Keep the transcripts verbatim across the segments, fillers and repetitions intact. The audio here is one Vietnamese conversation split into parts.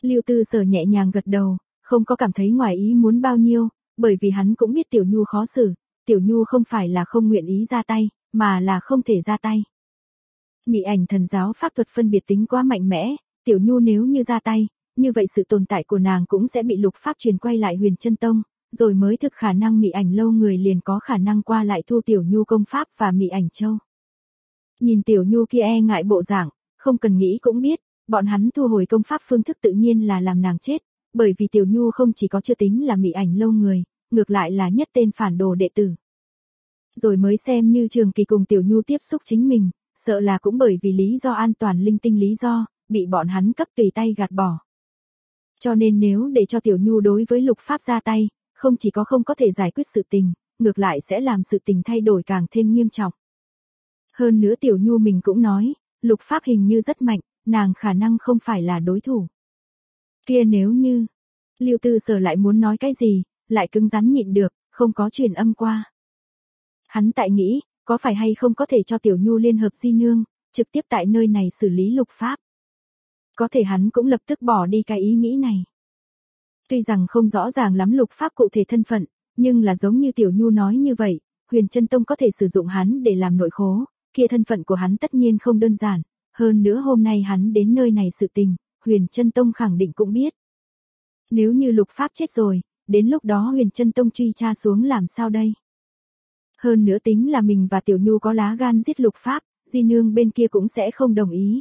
Lưu Tư Sở nhẹ nhàng gật đầu, không có cảm thấy ngoài ý muốn bao nhiêu, bởi vì hắn cũng biết Tiểu Nhu khó xử, Tiểu Nhu không phải là không nguyện ý ra tay, mà là không thể ra tay. Mị ảnh thần giáo pháp thuật phân biệt tính quá mạnh mẽ, Tiểu Nhu nếu như ra tay, như vậy sự tồn tại của nàng cũng sẽ bị lục pháp truyền quay lại Huyền Chân Tông, rồi mới thực khả năng mị ảnh lâu người liền có khả năng qua lại thu Tiểu Nhu công pháp và mị ảnh châu. Nhìn Tiểu Nhu kia e ngại bộ dạng, không cần nghĩ cũng biết, bọn hắn thu hồi công pháp phương thức tự nhiên là làm nàng chết, bởi vì Tiểu Nhu không chỉ có chưa tính là mị ảnh lâu người, ngược lại là nhất tên phản đồ đệ tử. Rồi mới xem như Trường Kỳ cùng Tiểu Nhu tiếp xúc chính mình, sợ là cũng bởi vì lý do an toàn linh tinh lý do, bị bọn hắn cấp tùy tay gạt bỏ. Cho nên nếu để cho Tiểu Nhu đối với lục pháp ra tay, không chỉ có không có thể giải quyết sự tình, ngược lại sẽ làm sự tình thay đổi càng thêm nghiêm trọng. Hơn nữa Tiểu Nhu mình cũng nói, lục pháp hình như rất mạnh, nàng khả năng không phải là đối thủ. Kia nếu như, Lưu Tư Sở lại muốn nói cái gì, lại cứng rắn nhịn được, không có truyền âm qua. Hắn tại nghĩ, có phải hay không có thể cho Tiểu Nhu liên hợp di nương, trực tiếp tại nơi này xử lý lục pháp. Có thể hắn cũng lập tức bỏ đi cái ý nghĩ này. Tuy rằng không rõ ràng lắm lục pháp cụ thể thân phận, nhưng là giống như Tiểu Nhu nói như vậy, Huyền Chân Tông có thể sử dụng hắn để làm nội khố, kia thân phận của hắn tất nhiên không đơn giản, hơn nữa hôm nay hắn đến nơi này sự tình, Huyền Chân Tông khẳng định cũng biết. Nếu như lục pháp chết rồi, đến lúc đó Huyền Chân Tông truy tra xuống làm sao đây? Hơn nữa tính là mình và Tiểu Nhu có lá gan giết lục pháp, di nương bên kia cũng sẽ không đồng ý.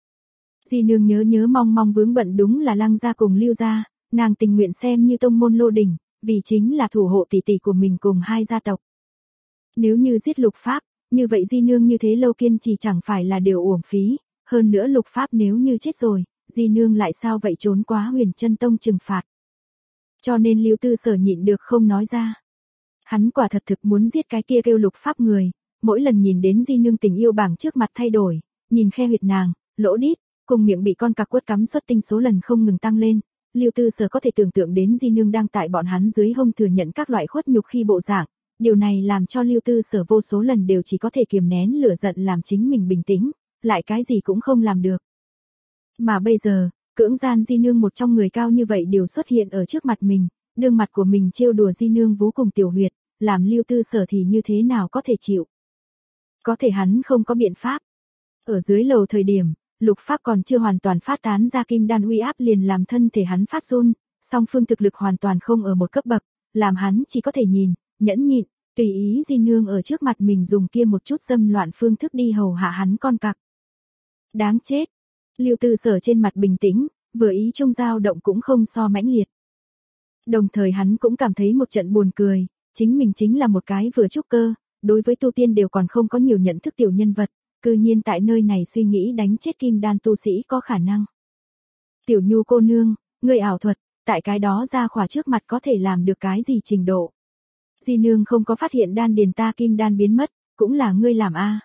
Di nương nhớ nhớ mong mong vướng bận đúng là Lăng gia cùng Lưu gia, nàng tình nguyện xem như tông môn lô đỉnh, vì chính là thủ hộ tỷ tỷ của mình cùng hai gia tộc. Nếu như giết lục pháp, như vậy di nương như thế lâu kiên trì chẳng phải là điều uổng phí, hơn nữa lục pháp nếu như chết rồi, di nương lại sao vậy trốn quá Huyền Chân Tông trừng phạt. Cho nên Lưu Tư Sở nhịn được không nói ra. Hắn quả thật thực muốn giết cái kia kêu lục pháp người, mỗi lần nhìn đến di nương tình yêu bảng trước mặt thay đổi, nhìn khe huyệt nàng, lỗ đít, cùng miệng bị con cặc quất cắm xuất tinh số lần không ngừng tăng lên, Lưu Tư Sở có thể tưởng tượng đến di nương đang tại bọn hắn dưới hông thừa nhận các loại khuất nhục khi bộ dạng, điều này làm cho Lưu Tư Sở vô số lần đều chỉ có thể kiềm nén lửa giận làm chính mình bình tĩnh, lại cái gì cũng không làm được. Mà bây giờ, cưỡng gian di nương một trong người cao như vậy đều xuất hiện ở trước mặt mình, đương mặt của mình trêu đùa di nương vú cùng tiểu huyệt, làm Lưu Tư Sở thì như thế nào có thể chịu. Có thể hắn không có biện pháp. Ở dưới lầu thời điểm, lục pháp còn chưa hoàn toàn phát tán ra kim đan uy áp liền làm thân thể hắn phát run, song phương thực lực hoàn toàn không ở một cấp bậc, làm hắn chỉ có thể nhìn, nhẫn nhịn, tùy ý di nương ở trước mặt mình dùng kia một chút dâm loạn phương thức đi hầu hạ hắn con cặc. Đáng chết. Lưu Tư Sở trên mặt bình tĩnh, vừa ý trong dao động cũng không so mãnh liệt. Đồng thời hắn cũng cảm thấy một trận buồn cười, chính mình chính là một cái vừa trúc cơ, đối với tu tiên đều còn không có nhiều nhận thức tiểu nhân vật, cư nhiên tại nơi này suy nghĩ đánh chết kim đan tu sĩ có khả năng. Tiểu Nhu cô nương, ngươi ảo thuật, tại cái đó ra khỏa trước mặt có thể làm được cái gì trình độ. Di nương không có phát hiện đan điền ta kim đan biến mất, cũng là ngươi làm a.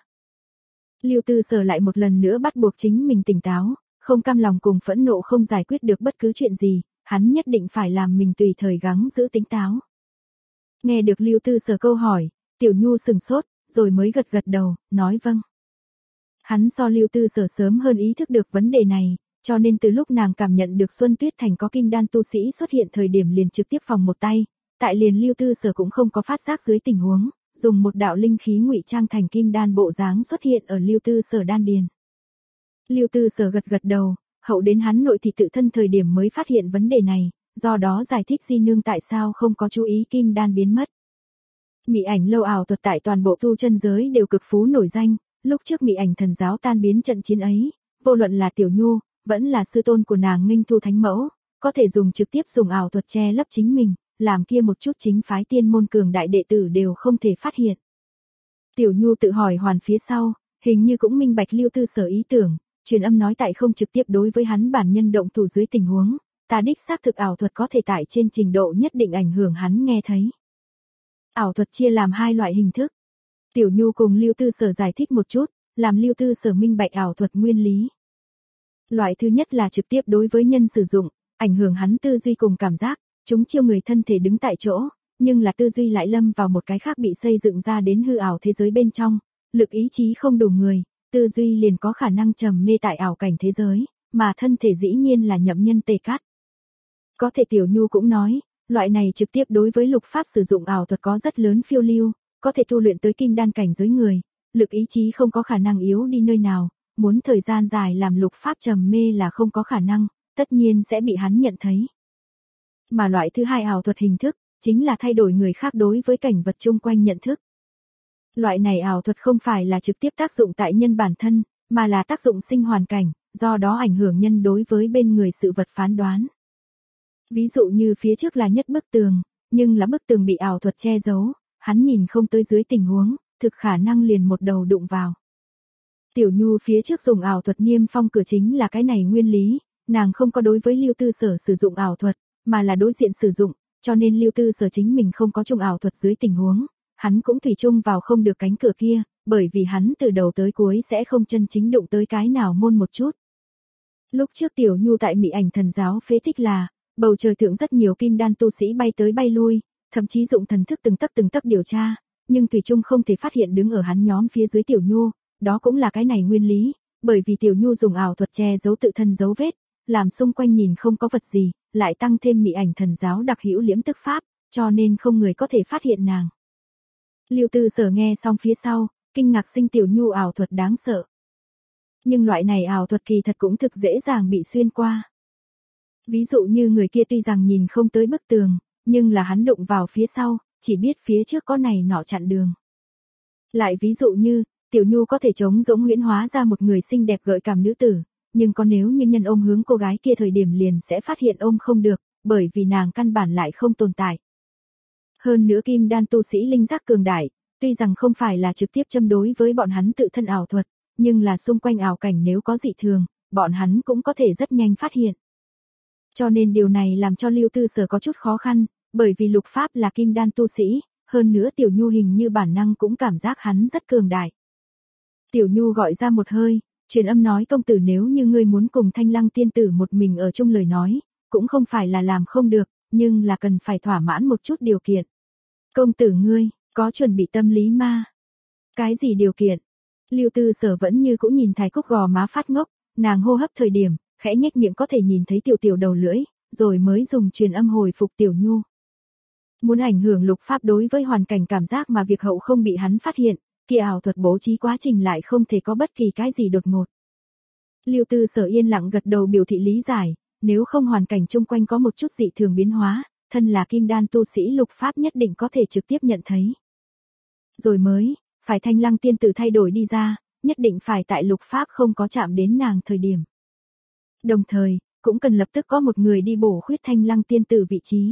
Lưu Tư Sở lại một lần nữa bắt buộc chính mình tỉnh táo, không cam lòng cùng phẫn nộ không giải quyết được bất cứ chuyện gì, hắn nhất định phải làm mình tùy thời gắng giữ tỉnh táo. Nghe được Lưu Tư Sở câu hỏi, Tiểu Nhu sừng sốt, rồi mới gật gật đầu, nói vâng. Hắn so Lưu Tư Sở sớm hơn ý thức được vấn đề này, cho nên từ lúc nàng cảm nhận được Xuân Tuyết Thành có kim đan tu sĩ xuất hiện thời điểm liền trực tiếp phòng một tay, tại liền Lưu Tư Sở cũng không có phát giác dưới tình huống, dùng một đạo linh khí ngụy trang thành kim đan bộ dáng xuất hiện ở Lưu Tư Sở đan điền. Lưu Tư Sở gật gật đầu, hậu đến hắn nội thị tự thân thời điểm mới phát hiện vấn đề này, do đó giải thích di nương tại sao không có chú ý kim đan biến mất. Mị ảnh lâu ảo thuật tại toàn bộ tu chân giới đều cực phú nổi danh, lúc trước mị ảnh thần giáo tan biến trận chiến ấy, vô luận là Tiểu Nhu, vẫn là sư tôn của nàng Nghinh Thu Thánh Mẫu, có thể dùng trực tiếp dùng ảo thuật che lấp chính mình, làm kia một chút chính phái tiên môn cường đại đệ tử đều không thể phát hiện. Tiểu Nhu tự hỏi hoàn phía sau, hình như cũng minh bạch Lưu Tư Sở ý tưởng, truyền âm nói tại không trực tiếp đối với hắn bản nhân động thủ dưới tình huống, ta đích xác thực ảo thuật có thể tại trên trình độ nhất định ảnh hưởng hắn nghe thấy. Ảo thuật chia làm hai loại hình thức. Tiểu Nhu cùng Lưu Tư Sở giải thích một chút, làm Lưu Tư Sở minh bạch ảo thuật nguyên lý. Loại thứ nhất là trực tiếp đối với nhân sử dụng, ảnh hưởng hắn tư duy cùng cảm giác, chúng chiêu người thân thể đứng tại chỗ, nhưng là tư duy lại lâm vào một cái khác bị xây dựng ra đến hư ảo thế giới bên trong, lực ý chí không đủ người, tư duy liền có khả năng trầm mê tại ảo cảnh thế giới, mà thân thể dĩ nhiên là nhậm nhân tề cát, Có thể Tiểu Nhu cũng nói, loại này trực tiếp đối với lục pháp sử dụng ảo thuật có rất lớn phiêu lưu, có thể tu luyện tới kim đan cảnh giới người, lực ý chí không có khả năng yếu đi nơi nào, muốn thời gian dài làm lục pháp trầm mê là không có khả năng, tất nhiên sẽ bị hắn nhận thấy. Mà loại thứ hai ảo thuật hình thức, chính là thay đổi người khác đối với cảnh vật chung quanh nhận thức. Loại này ảo thuật không phải là trực tiếp tác dụng tại nhân bản thân, mà là tác dụng sinh hoàn cảnh, do đó ảnh hưởng nhân đối với bên người sự vật phán đoán. Ví dụ như phía trước là nhất bức tường, nhưng là bức tường bị ảo thuật che giấu, hắn nhìn không tới dưới tình huống, thực khả năng liền một đầu đụng vào. Tiểu Nhu phía trước dùng ảo thuật niêm phong cửa chính là cái này nguyên lý, nàng không có đối với Lưu Tư Sở sử dụng ảo thuật, mà là đối diện sử dụng, cho nên Lưu Tư Sở chính mình không có chung ảo thuật dưới tình huống, hắn cũng thủy chung vào không được cánh cửa kia, bởi vì hắn từ đầu tới cuối sẽ không chân chính đụng tới cái nào môn một chút. Lúc trước Tiểu Nhu tại Mị Ảnh Thần giáo phế tích là, bầu trời thượng rất nhiều kim đan tu sĩ bay tới bay lui, thậm chí dụng thần thức từng tấc từng tấc điều tra, nhưng thủy chung không thể phát hiện đứng ở hắn nhóm phía dưới Tiểu Nhu, đó cũng là cái này nguyên lý, bởi vì Tiểu Nhu dùng ảo thuật che giấu tự thân dấu vết, làm xung quanh nhìn không có vật gì, lại tăng thêm Mị Ảnh Thần giáo đặc hữu liễm tức pháp, cho nên không người có thể phát hiện nàng. Lưu Tư Sở nghe xong phía sau, kinh ngạc sinh Tiểu Nhu ảo thuật đáng sợ. Nhưng loại này ảo thuật kỳ thật cũng thực dễ dàng bị xuyên qua. Ví dụ như người kia tuy rằng nhìn không tới bức tường, nhưng là hắn đụng vào phía sau, chỉ biết phía trước có này nọ chặn đường. Lại ví dụ như, Tiểu Nhu có thể trống rỗng huyễn hóa ra một người xinh đẹp gợi cảm nữ tử, nhưng có nếu như nhân ôm hướng cô gái kia thời điểm liền sẽ phát hiện ôm không được, bởi vì nàng căn bản lại không tồn tại. Hơn nữa kim đan tu sĩ linh giác cường đại, tuy rằng không phải là trực tiếp châm đối với bọn hắn tự thân ảo thuật, nhưng là xung quanh ảo cảnh nếu có dị thường, bọn hắn cũng có thể rất nhanh phát hiện. Cho nên điều này làm cho Lưu Tư Sở có chút khó khăn, bởi vì lục pháp là kim đan tu sĩ, hơn nữa Tiểu Nhu hình như bản năng cũng cảm giác hắn rất cường đại. Tiểu Nhu gọi ra một hơi, truyền âm nói công tử nếu như ngươi muốn cùng Thanh Lăng tiên tử một mình ở chung lời nói, cũng không phải là làm không được, nhưng là cần phải thỏa mãn một chút điều kiện. Công tử ngươi, có chuẩn bị tâm lý ma? Cái gì điều kiện? Lưu Tư Sở vẫn như cũng nhìn Thái Cúc gò má phát ngốc, nàng hô hấp thời điểm, khẽ nhếch miệng có thể nhìn thấy tiểu tiểu đầu lưỡi, rồi mới dùng truyền âm hồi phục Tiểu Nhu. Muốn ảnh hưởng lục pháp đối với hoàn cảnh cảm giác mà việc hậu không bị hắn phát hiện, kia ảo thuật bố trí quá trình lại không thể có bất kỳ cái gì đột ngột. Lưu Tư Sở yên lặng gật đầu biểu thị lý giải, nếu không hoàn cảnh chung quanh có một chút dị thường biến hóa, thân là kim đan tu sĩ lục pháp nhất định có thể trực tiếp nhận thấy. Rồi mới, phải Thanh Lăng tiên tử thay đổi đi ra, nhất định phải tại lục pháp không có chạm đến nàng thời điểm. Đồng thời, cũng cần lập tức có một người đi bổ khuyết Thanh Lăng tiên tử vị trí.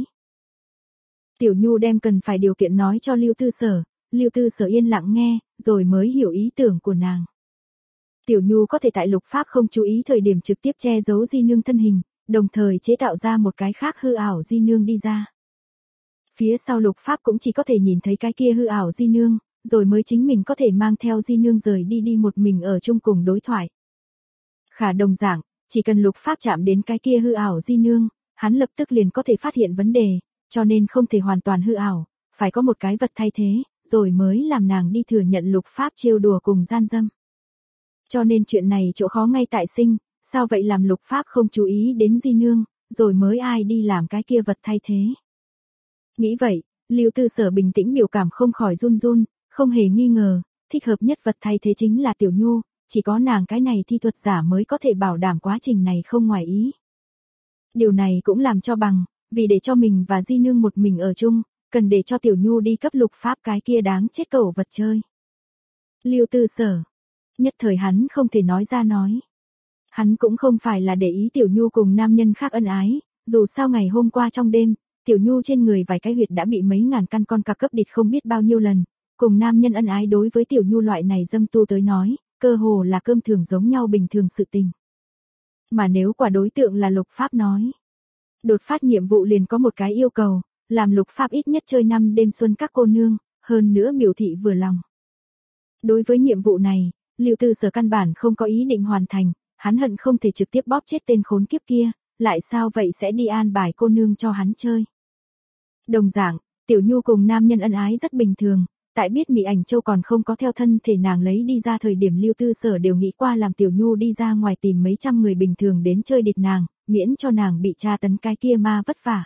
Tiểu Nhu đem cần phải điều kiện nói cho Lưu Tư Sở, Lưu Tư Sở yên lặng nghe, rồi mới hiểu ý tưởng của nàng. Tiểu Nhu có thể tại lục pháp không chú ý thời điểm trực tiếp che giấu di nương thân hình, đồng thời chế tạo ra một cái khác hư ảo di nương đi ra. Phía sau lục pháp cũng chỉ có thể nhìn thấy cái kia hư ảo di nương, rồi mới chính mình có thể mang theo di nương rời đi đi một mình ở chung cùng đối thoại. Khả đồng dạng, chỉ cần lục pháp chạm đến cái kia hư ảo di nương, hắn lập tức liền có thể phát hiện vấn đề, cho nên không thể hoàn toàn hư ảo, phải có một cái vật thay thế, rồi mới làm nàng đi thừa nhận lục pháp trêu đùa cùng gian dâm. Cho nên chuyện này chỗ khó ngay tại sinh, sao vậy làm lục pháp không chú ý đến di nương, rồi mới ai đi làm cái kia vật thay thế. Nghĩ vậy, Lưu Tư Sở bình tĩnh biểu cảm không khỏi run run, không hề nghi ngờ, thích hợp nhất vật thay thế chính là Tiểu Nhu, chỉ có nàng cái này thi thuật giả mới có thể bảo đảm quá trình này không ngoài ý. Điều này cũng làm cho bằng, vì để cho mình và di nương một mình ở chung, cần để cho Tiểu Nhu đi cấp lục pháp cái kia đáng chết cẩu vật chơi. Lưu Tư Sở, nhất thời hắn không thể nói ra nói. Hắn cũng không phải là để ý Tiểu Nhu cùng nam nhân khác ân ái, dù sao ngày hôm qua trong đêm, Tiểu Nhu trên người vài cái huyệt đã bị mấy ngàn căn con cặc cấp địt không biết bao nhiêu lần, cùng nam nhân ân ái đối với Tiểu Nhu loại này dâm tu tới nói, cơ hồ là cơm thường giống nhau bình thường sự tình. Mà nếu quả đối tượng là lục pháp nói, đột phát nhiệm vụ liền có một cái yêu cầu, làm lục pháp ít nhất chơi năm đêm xuân các cô nương, hơn nữa biểu thị vừa lòng. Đối với nhiệm vụ này, Lưu Tư Sở căn bản không có ý định hoàn thành, hắn hận không thể trực tiếp bóp chết tên khốn kiếp kia, lại sao vậy sẽ đi an bài cô nương cho hắn chơi. Đồng dạng, Tiểu Nhu cùng nam nhân ân ái rất bình thường, tại biết Mị Ảnh Châu còn không có theo thân thể nàng lấy đi ra thời điểm Lưu Tư Sở đều nghĩ qua làm Tiểu Nhu đi ra ngoài tìm mấy trăm người bình thường đến chơi địt nàng, miễn cho nàng bị tra tấn cái kia ma vất vả.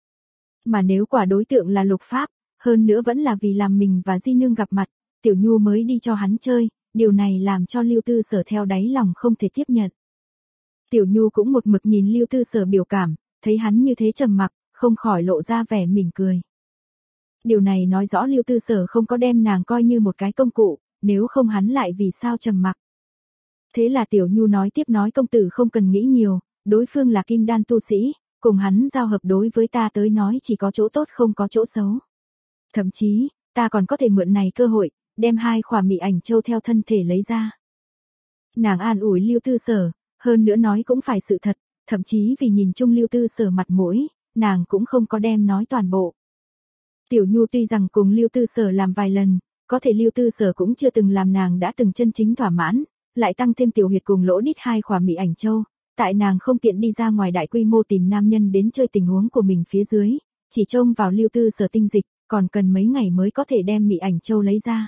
Mà nếu quả đối tượng là Lục Pháp, hơn nữa vẫn là vì làm mình và Di Nương gặp mặt, Tiểu Nhu mới đi cho hắn chơi, điều này làm cho Lưu Tư Sở theo đáy lòng không thể tiếp nhận. Tiểu Nhu cũng một mực nhìn Lưu Tư Sở biểu cảm, thấy hắn như thế trầm mặc, không khỏi lộ ra vẻ mỉm cười. Điều này nói rõ Lưu Tư Sở không có đem nàng coi như một cái công cụ, nếu không hắn lại vì sao trầm mặc. Thế là Tiểu Nhu nói tiếp nói công tử không cần nghĩ nhiều, đối phương là kim đan tu sĩ, cùng hắn giao hợp đối với ta tới nói chỉ có chỗ tốt không có chỗ xấu. Thậm chí, ta còn có thể mượn này cơ hội, đem hai khỏa mị ảnh châu theo thân thể lấy ra. Nàng an ủi Lưu Tư Sở, hơn nữa nói cũng phải sự thật, thậm chí vì nhìn chung Lưu Tư Sở mặt mũi, nàng cũng không có đem nói toàn bộ. Tiểu Nhu tuy rằng cùng Lưu Tư Sở làm vài lần, có thể Lưu Tư Sở cũng chưa từng làm nàng đã từng chân chính thỏa mãn, lại tăng thêm tiểu huyệt cùng lỗ đít hai khỏa mị ảnh châu, tại nàng không tiện đi ra ngoài đại quy mô tìm nam nhân đến chơi tình huống của mình phía dưới, chỉ trông vào Lưu Tư Sở tinh dịch, còn cần mấy ngày mới có thể đem mị ảnh châu lấy ra.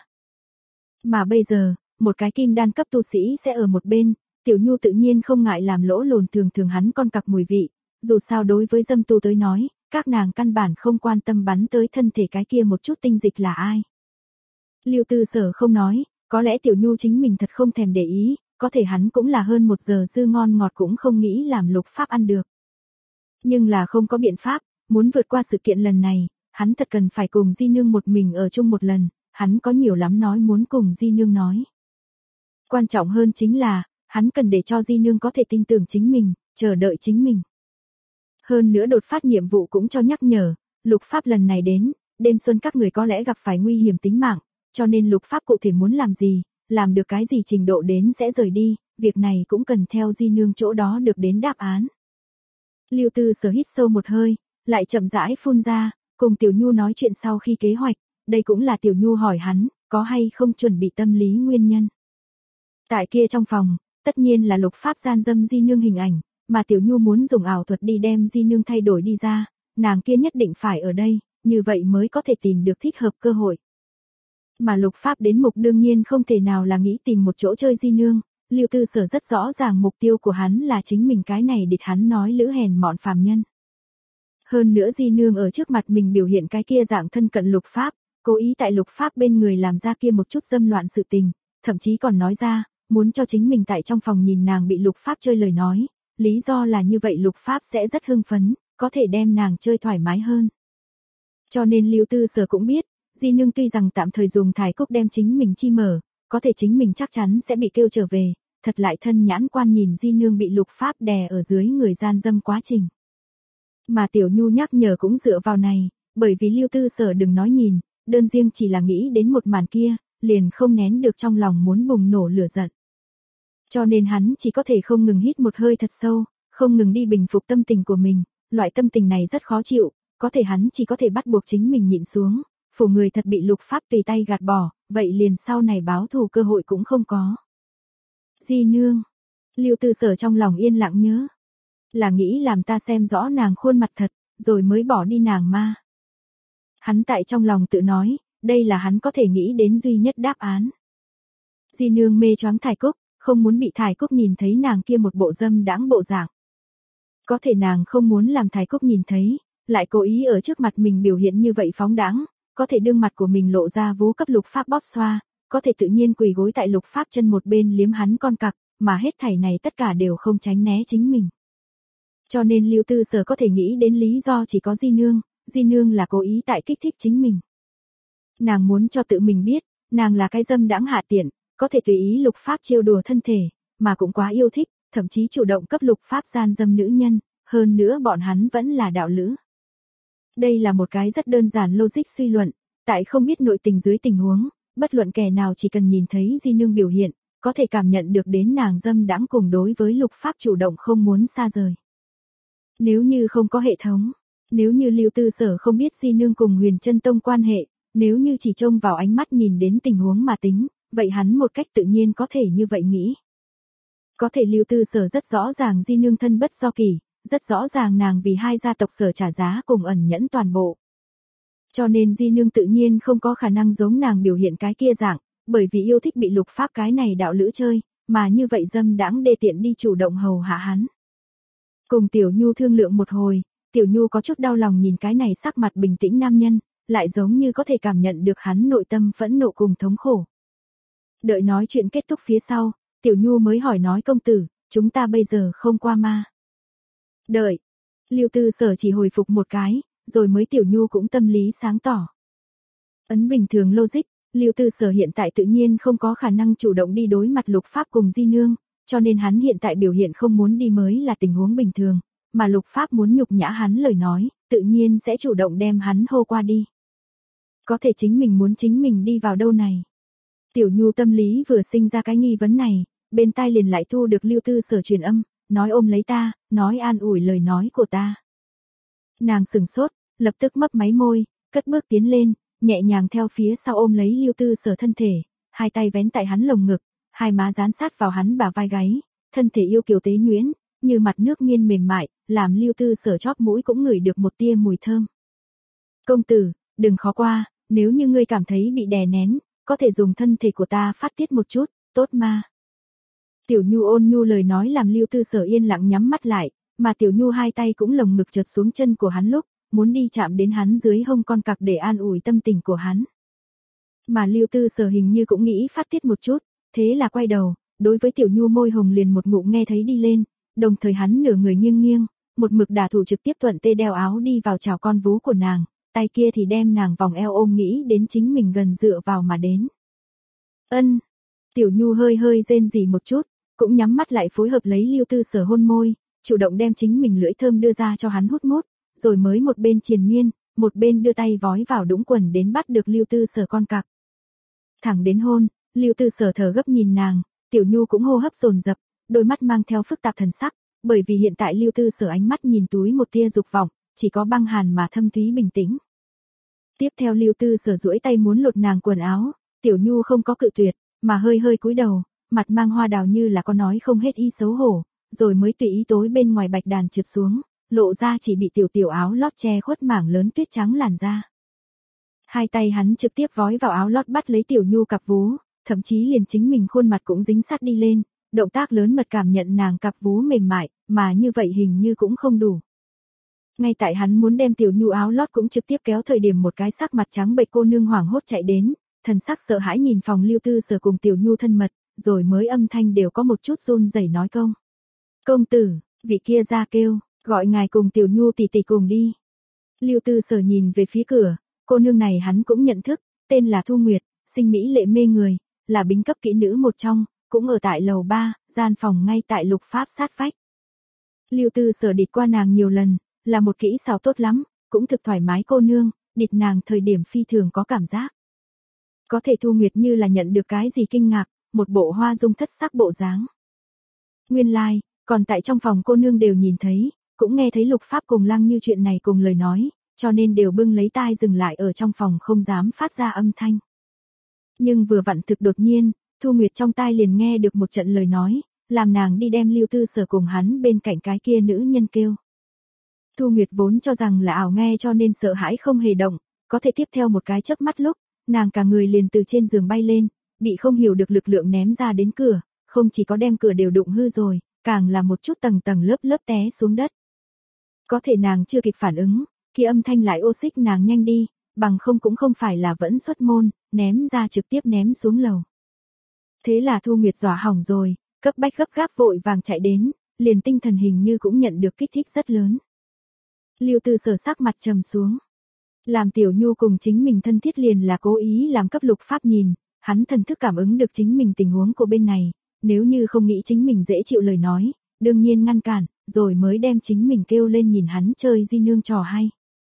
Mà bây giờ, một cái kim đan cấp tu sĩ sẽ ở một bên, Tiểu Nhu tự nhiên không ngại làm lỗ lồn thường thường hắn con cặc mùi vị, dù sao đối với dâm tu tới nói, các nàng căn bản không quan tâm bắn tới thân thể cái kia một chút tinh dịch là ai. Lưu Tư Sở không nói, có lẽ Tiểu Nhu chính mình thật không thèm để ý, có thể hắn cũng là hơn một giờ dư ngon ngọt cũng không nghĩ làm Lục Pháp ăn được. Nhưng là không có biện pháp, muốn vượt qua sự kiện lần này, hắn thật cần phải cùng Di Nương một mình ở chung một lần, hắn có nhiều lắm nói muốn cùng Di Nương nói. Quan trọng hơn chính là, hắn cần để cho Di Nương có thể tin tưởng chính mình, chờ đợi chính mình. Hơn nữa đột phát nhiệm vụ cũng cho nhắc nhở, Lục Pháp lần này đến, đêm xuân các người có lẽ gặp phải nguy hiểm tính mạng, cho nên Lục Pháp cụ thể muốn làm gì, làm được cái gì trình độ đến sẽ rời đi, việc này cũng cần theo Di Nương chỗ đó được đến đáp án. Lưu Tư Sở hít sâu một hơi, lại chậm rãi phun ra, cùng Tiểu Nhu nói chuyện sau khi kế hoạch, đây cũng là Tiểu Nhu hỏi hắn, có hay không chuẩn bị tâm lý nguyên nhân. Tại kia trong phòng, tất nhiên là Lục Pháp gian dâm Di Nương hình ảnh, mà Tiểu Nhu muốn dùng ảo thuật đi đem Di Nương thay đổi đi ra, nàng kia nhất định phải ở đây, như vậy mới có thể tìm được thích hợp cơ hội. Mà Lục Pháp đến mục đương nhiên không thể nào là nghĩ tìm một chỗ chơi Di Nương, Lưu Tư Sở rất rõ ràng mục tiêu của hắn là chính mình cái này địch hắn nói lữ hèn mọn phàm nhân. Hơn nữa Di Nương ở trước mặt mình biểu hiện cái kia dạng thân cận Lục Pháp, cố ý tại Lục Pháp bên người làm ra kia một chút dâm loạn sự tình, thậm chí còn nói ra, muốn cho chính mình tại trong phòng nhìn nàng bị Lục Pháp chơi lời nói, lý do là như vậy Lục Pháp sẽ rất hưng phấn, có thể đem nàng chơi thoải mái hơn. Cho nên Lưu Tư Sở cũng biết, Di Nương tuy rằng tạm thời dùng thải cúc đem chính mình chi mở, có thể chính mình chắc chắn sẽ bị kêu trở về, thật lại thân nhãn quan nhìn Di Nương bị Lục Pháp đè ở dưới người gian dâm quá trình. Mà Tiểu Nhu nhắc nhở cũng dựa vào này, bởi vì Lưu Tư Sở đừng nói nhìn, đơn riêng chỉ là nghĩ đến một màn kia, liền không nén được trong lòng muốn bùng nổ lửa giận. Cho nên hắn chỉ có thể không ngừng hít một hơi thật sâu, không ngừng đi bình phục tâm tình của mình, loại tâm tình này rất khó chịu, có thể hắn chỉ có thể bắt buộc chính mình nhịn xuống, phủ người thật bị Lục Pháp tùy tay gạt bỏ, vậy liền sau này báo thù cơ hội cũng không có. Di Nương, Lưu Tư Sở trong lòng yên lặng nhớ, là nghĩ làm ta xem rõ nàng khuôn mặt thật, rồi mới bỏ đi nàng ma. Hắn tại trong lòng tự nói, đây là hắn có thể nghĩ đến duy nhất đáp án. Di Nương mê choáng thải cúc, không muốn bị thải cúc nhìn thấy nàng kia một bộ dâm đãng bộ dạng. Có thể nàng không muốn làm thải cúc nhìn thấy, lại cố ý ở trước mặt mình biểu hiện như vậy phóng đãng, có thể đương mặt của mình lộ ra vú cấp Lục Pháp bóp xoa, có thể tự nhiên quỳ gối tại Lục Pháp chân một bên liếm hắn con cặc, mà hết thảy này tất cả đều không tránh né chính mình. Cho nên Lưu Tư Sở có thể nghĩ đến lý do chỉ có Di Nương, Di Nương là cố ý tại kích thích chính mình. Nàng muốn cho tự mình biết, nàng là cái dâm đãng hạ tiện, có thể tùy ý Lục Pháp chiêu đùa thân thể, mà cũng quá yêu thích, thậm chí chủ động cấp Lục Pháp gian dâm nữ nhân, hơn nữa bọn hắn vẫn là đạo lữ. Đây là một cái rất đơn giản logic suy luận, tại không biết nội tình dưới tình huống, bất luận kẻ nào chỉ cần nhìn thấy Di Nương biểu hiện, có thể cảm nhận được đến nàng dâm đãng cùng đối với Lục Pháp chủ động không muốn xa rời. Nếu như không có hệ thống, nếu như Lưu Tư Sở không biết Di Nương cùng Huyền Chân Tông quan hệ, nếu như chỉ trông vào ánh mắt nhìn đến tình huống mà tính, vậy hắn một cách tự nhiên có thể như vậy nghĩ. Có thể Lưu Tư Sở rất rõ ràng Di Nương thân bất do kỷ, rất rõ ràng nàng vì hai gia tộc Sở trả giá cùng ẩn nhẫn toàn bộ. Cho nên Di Nương tự nhiên không có khả năng giống nàng biểu hiện cái kia dạng, bởi vì yêu thích bị Lục Pháp cái này đạo lữ chơi, mà như vậy dâm đãng đê tiện đi chủ động hầu hạ hắn. Cùng Tiểu Nhu thương lượng một hồi, Tiểu Nhu có chút đau lòng nhìn cái này sắc mặt bình tĩnh nam nhân, lại giống như có thể cảm nhận được hắn nội tâm phẫn nộ cùng thống khổ. Đợi nói chuyện kết thúc phía sau, Tiểu Nhu mới hỏi nói công tử, chúng ta bây giờ không qua ma. Đợi. Lưu Tư Sở chỉ hồi phục một cái, rồi mới Tiểu Nhu cũng tâm lý sáng tỏ. Ấn bình thường logic, Lưu Tư Sở hiện tại tự nhiên không có khả năng chủ động đi đối mặt Lục Pháp cùng Di Nương, cho nên hắn hiện tại biểu hiện không muốn đi mới là tình huống bình thường, mà Lục Pháp muốn nhục nhã hắn lời nói, tự nhiên sẽ chủ động đem hắn hô qua đi. Có thể chính mình muốn chính mình đi vào đâu này? Tiểu Nhu tâm lý vừa sinh ra cái nghi vấn này, bên tai liền lại thu được Lưu Tư Sở truyền âm, nói ôm lấy ta, nói an ủi lời nói của ta. Nàng sừng sốt, lập tức mấp máy môi, cất bước tiến lên, nhẹ nhàng theo phía sau ôm lấy Lưu Tư Sở thân thể, hai tay vén tại hắn lồng ngực, hai má dán sát vào hắn bả vai gáy, thân thể yêu kiều tế nhuyễn, như mặt nước miên mềm mại, làm Lưu Tư Sở chóp mũi cũng ngửi được một tia mùi thơm. Công tử, đừng khó qua, nếu như ngươi cảm thấy bị đè nén, có thể dùng thân thể của ta phát tiết một chút, tốt mà. Tiểu Nhu ôn nhu lời nói làm Lưu Tư Sở yên lặng nhắm mắt lại, mà Tiểu Nhu hai tay cũng lồng ngực trượt xuống chân của hắn lúc, muốn đi chạm đến hắn dưới hông con cặc để an ủi tâm tình của hắn. Mà Lưu Tư Sở hình như cũng nghĩ phát tiết một chút, thế là quay đầu, đối với Tiểu Nhu môi hồng liền một ngụm nghe thấy đi lên, đồng thời hắn nửa người nghiêng nghiêng, một mực đả thủ trực tiếp thuận tê đeo áo đi vào chào con vú của nàng, tay kia thì đem nàng vòng eo ôm nghĩ đến chính mình gần dựa vào mà đến. Ân. Tiểu Nhu hơi hơi rên rỉ một chút, cũng nhắm mắt lại phối hợp lấy Lưu Tư Sở hôn môi, chủ động đem chính mình lưỡi thơm đưa ra cho hắn hút mút, rồi mới một bên triền miên, một bên đưa tay vói vào đũng quần đến bắt được Lưu Tư Sở con cặc. Thẳng đến hôn, Lưu Tư Sở thở gấp nhìn nàng, Tiểu Nhu cũng hô hấp dồn dập, đôi mắt mang theo phức tạp thần sắc, bởi vì hiện tại Lưu Tư Sở ánh mắt nhìn túi một tia dục vọng, chỉ có băng hàn mà thâm thúy bình tĩnh. Tiếp theo Lưu Tư Sở duỗi tay muốn lột nàng quần áo, Tiểu Nhu không có cự tuyệt, mà hơi hơi cúi đầu, mặt mang hoa đào như là có nói không hết ý xấu hổ, rồi mới tùy ý tối bên ngoài bạch đàn trượt xuống, lộ ra chỉ bị tiểu tiểu áo lót che khuất mảng lớn tuyết trắng làn da. Hai tay hắn trực tiếp vói vào áo lót bắt lấy Tiểu Nhu cặp vú, thậm chí liền chính mình khuôn mặt cũng dính sát đi lên, động tác lớn mật cảm nhận nàng cặp vú mềm mại, mà như vậy hình như cũng không đủ. Ngay tại hắn muốn đem Tiểu Nhu áo lót cũng trực tiếp kéo thời điểm một cái sắc mặt trắng bệch cô nương hoảng hốt chạy đến, thần sắc sợ hãi nhìn phòng Lưu Tư Sở cùng Tiểu Nhu thân mật, rồi mới âm thanh đều có một chút run rẩy nói công. Công tử, vị kia ra kêu, gọi ngài cùng Tiểu Nhu tỷ tỷ cùng đi. Lưu Tư Sở nhìn về phía cửa, cô nương này hắn cũng nhận thức, tên là Thu Nguyệt, xinh mỹ lệ mê người, là bính cấp kỹ nữ một trong, cũng ở tại lầu ba, gian phòng ngay tại Lục Pháp sát vách. Lưu Tư Sở địt qua nàng nhiều lần, là một kỹ xảo tốt lắm, cũng thực thoải mái cô nương, địt nàng thời điểm phi thường có cảm giác. Có thể Thu Nguyệt như là nhận được cái gì kinh ngạc, một bộ hoa dung thất sắc bộ dáng. Nguyên lai, like, còn tại trong phòng cô nương đều nhìn thấy, cũng nghe thấy Lục Pháp cùng Lăng Như chuyện này cùng lời nói, cho nên đều bưng lấy tai dừng lại ở trong phòng không dám phát ra âm thanh. Nhưng vừa vặn thực đột nhiên, Thu Nguyệt trong tai liền nghe được một trận lời nói, làm nàng đi đem Lưu Tư Sở cùng hắn bên cạnh cái kia nữ nhân kêu. Thu Nguyệt vốn cho rằng là ảo nghe cho nên sợ hãi không hề động, có thể tiếp theo một cái chớp mắt lúc, nàng cả người liền từ trên giường bay lên, bị không hiểu được lực lượng ném ra đến cửa, không chỉ có đem cửa đều đụng hư rồi, càng là một chút tầng tầng lớp lớp té xuống đất. Có thể nàng chưa kịp phản ứng, kia âm thanh lại ô xích nàng nhanh đi, bằng không cũng không phải là vẫn xuất môn, ném ra trực tiếp ném xuống lầu. Thế là Thu Nguyệt dọa hỏng rồi, cấp bách gấp gáp vội vàng chạy đến, liền tinh thần hình như cũng nhận được kích thích rất lớn. Lưu Tư Sở sắc mặt trầm xuống. Làm Tiểu Nhu cùng chính mình thân thiết liền là cố ý làm cấp Lục Pháp nhìn, hắn thần thức cảm ứng được chính mình tình huống của bên này, nếu như không nghĩ chính mình dễ chịu lời nói, đương nhiên ngăn cản, rồi mới đem chính mình kêu lên nhìn hắn chơi di nương trò hay.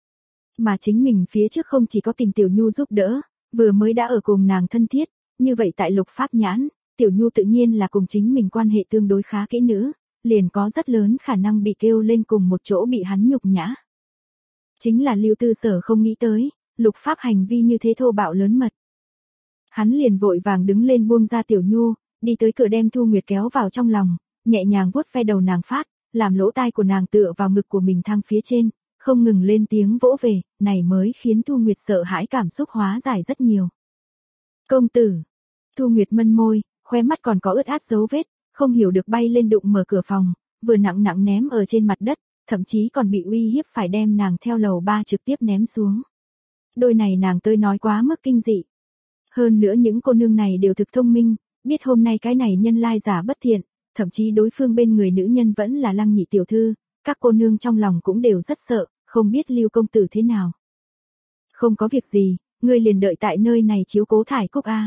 Mà chính mình phía trước không chỉ có tìm Tiểu Nhu giúp đỡ, vừa mới đã ở cùng nàng thân thiết, như vậy tại Lục Pháp nhãn, Tiểu Nhu tự nhiên là cùng chính mình quan hệ tương đối khá kỹ nữ, liền có rất lớn khả năng bị kêu lên cùng một chỗ bị hắn nhục nhã. Chính là Lưu Tư Sở không nghĩ tới, Lục Pháp hành vi như thế thô bạo lớn mật. Hắn liền vội vàng đứng lên buông ra Tiểu Nhu, đi tới cửa đem Thu Nguyệt kéo vào trong lòng, nhẹ nhàng vuốt ve đầu nàng phát, làm lỗ tai của nàng tựa vào ngực của mình thang phía trên, không ngừng lên tiếng vỗ về, này mới khiến Thu Nguyệt sợ hãi cảm xúc hóa giải rất nhiều. Công tử. Thu Nguyệt mân môi, khóe mắt còn có ướt át dấu vết, không hiểu được bay lên đụng mở cửa phòng, vừa nặng nặng ném ở trên mặt đất, thậm chí còn bị uy hiếp phải đem nàng theo lầu ba trực tiếp ném xuống. Đôi này nàng tới nói quá mức kinh dị. Hơn nữa những cô nương này đều thực thông minh, biết hôm nay cái này nhân lai giả bất thiện, thậm chí đối phương bên người nữ nhân vẫn là Lăng nhị tiểu thư, các cô nương trong lòng cũng đều rất sợ, không biết Lưu công tử thế nào. Không có việc gì, ngươi liền đợi tại nơi này chiếu cố Thải Cúc a.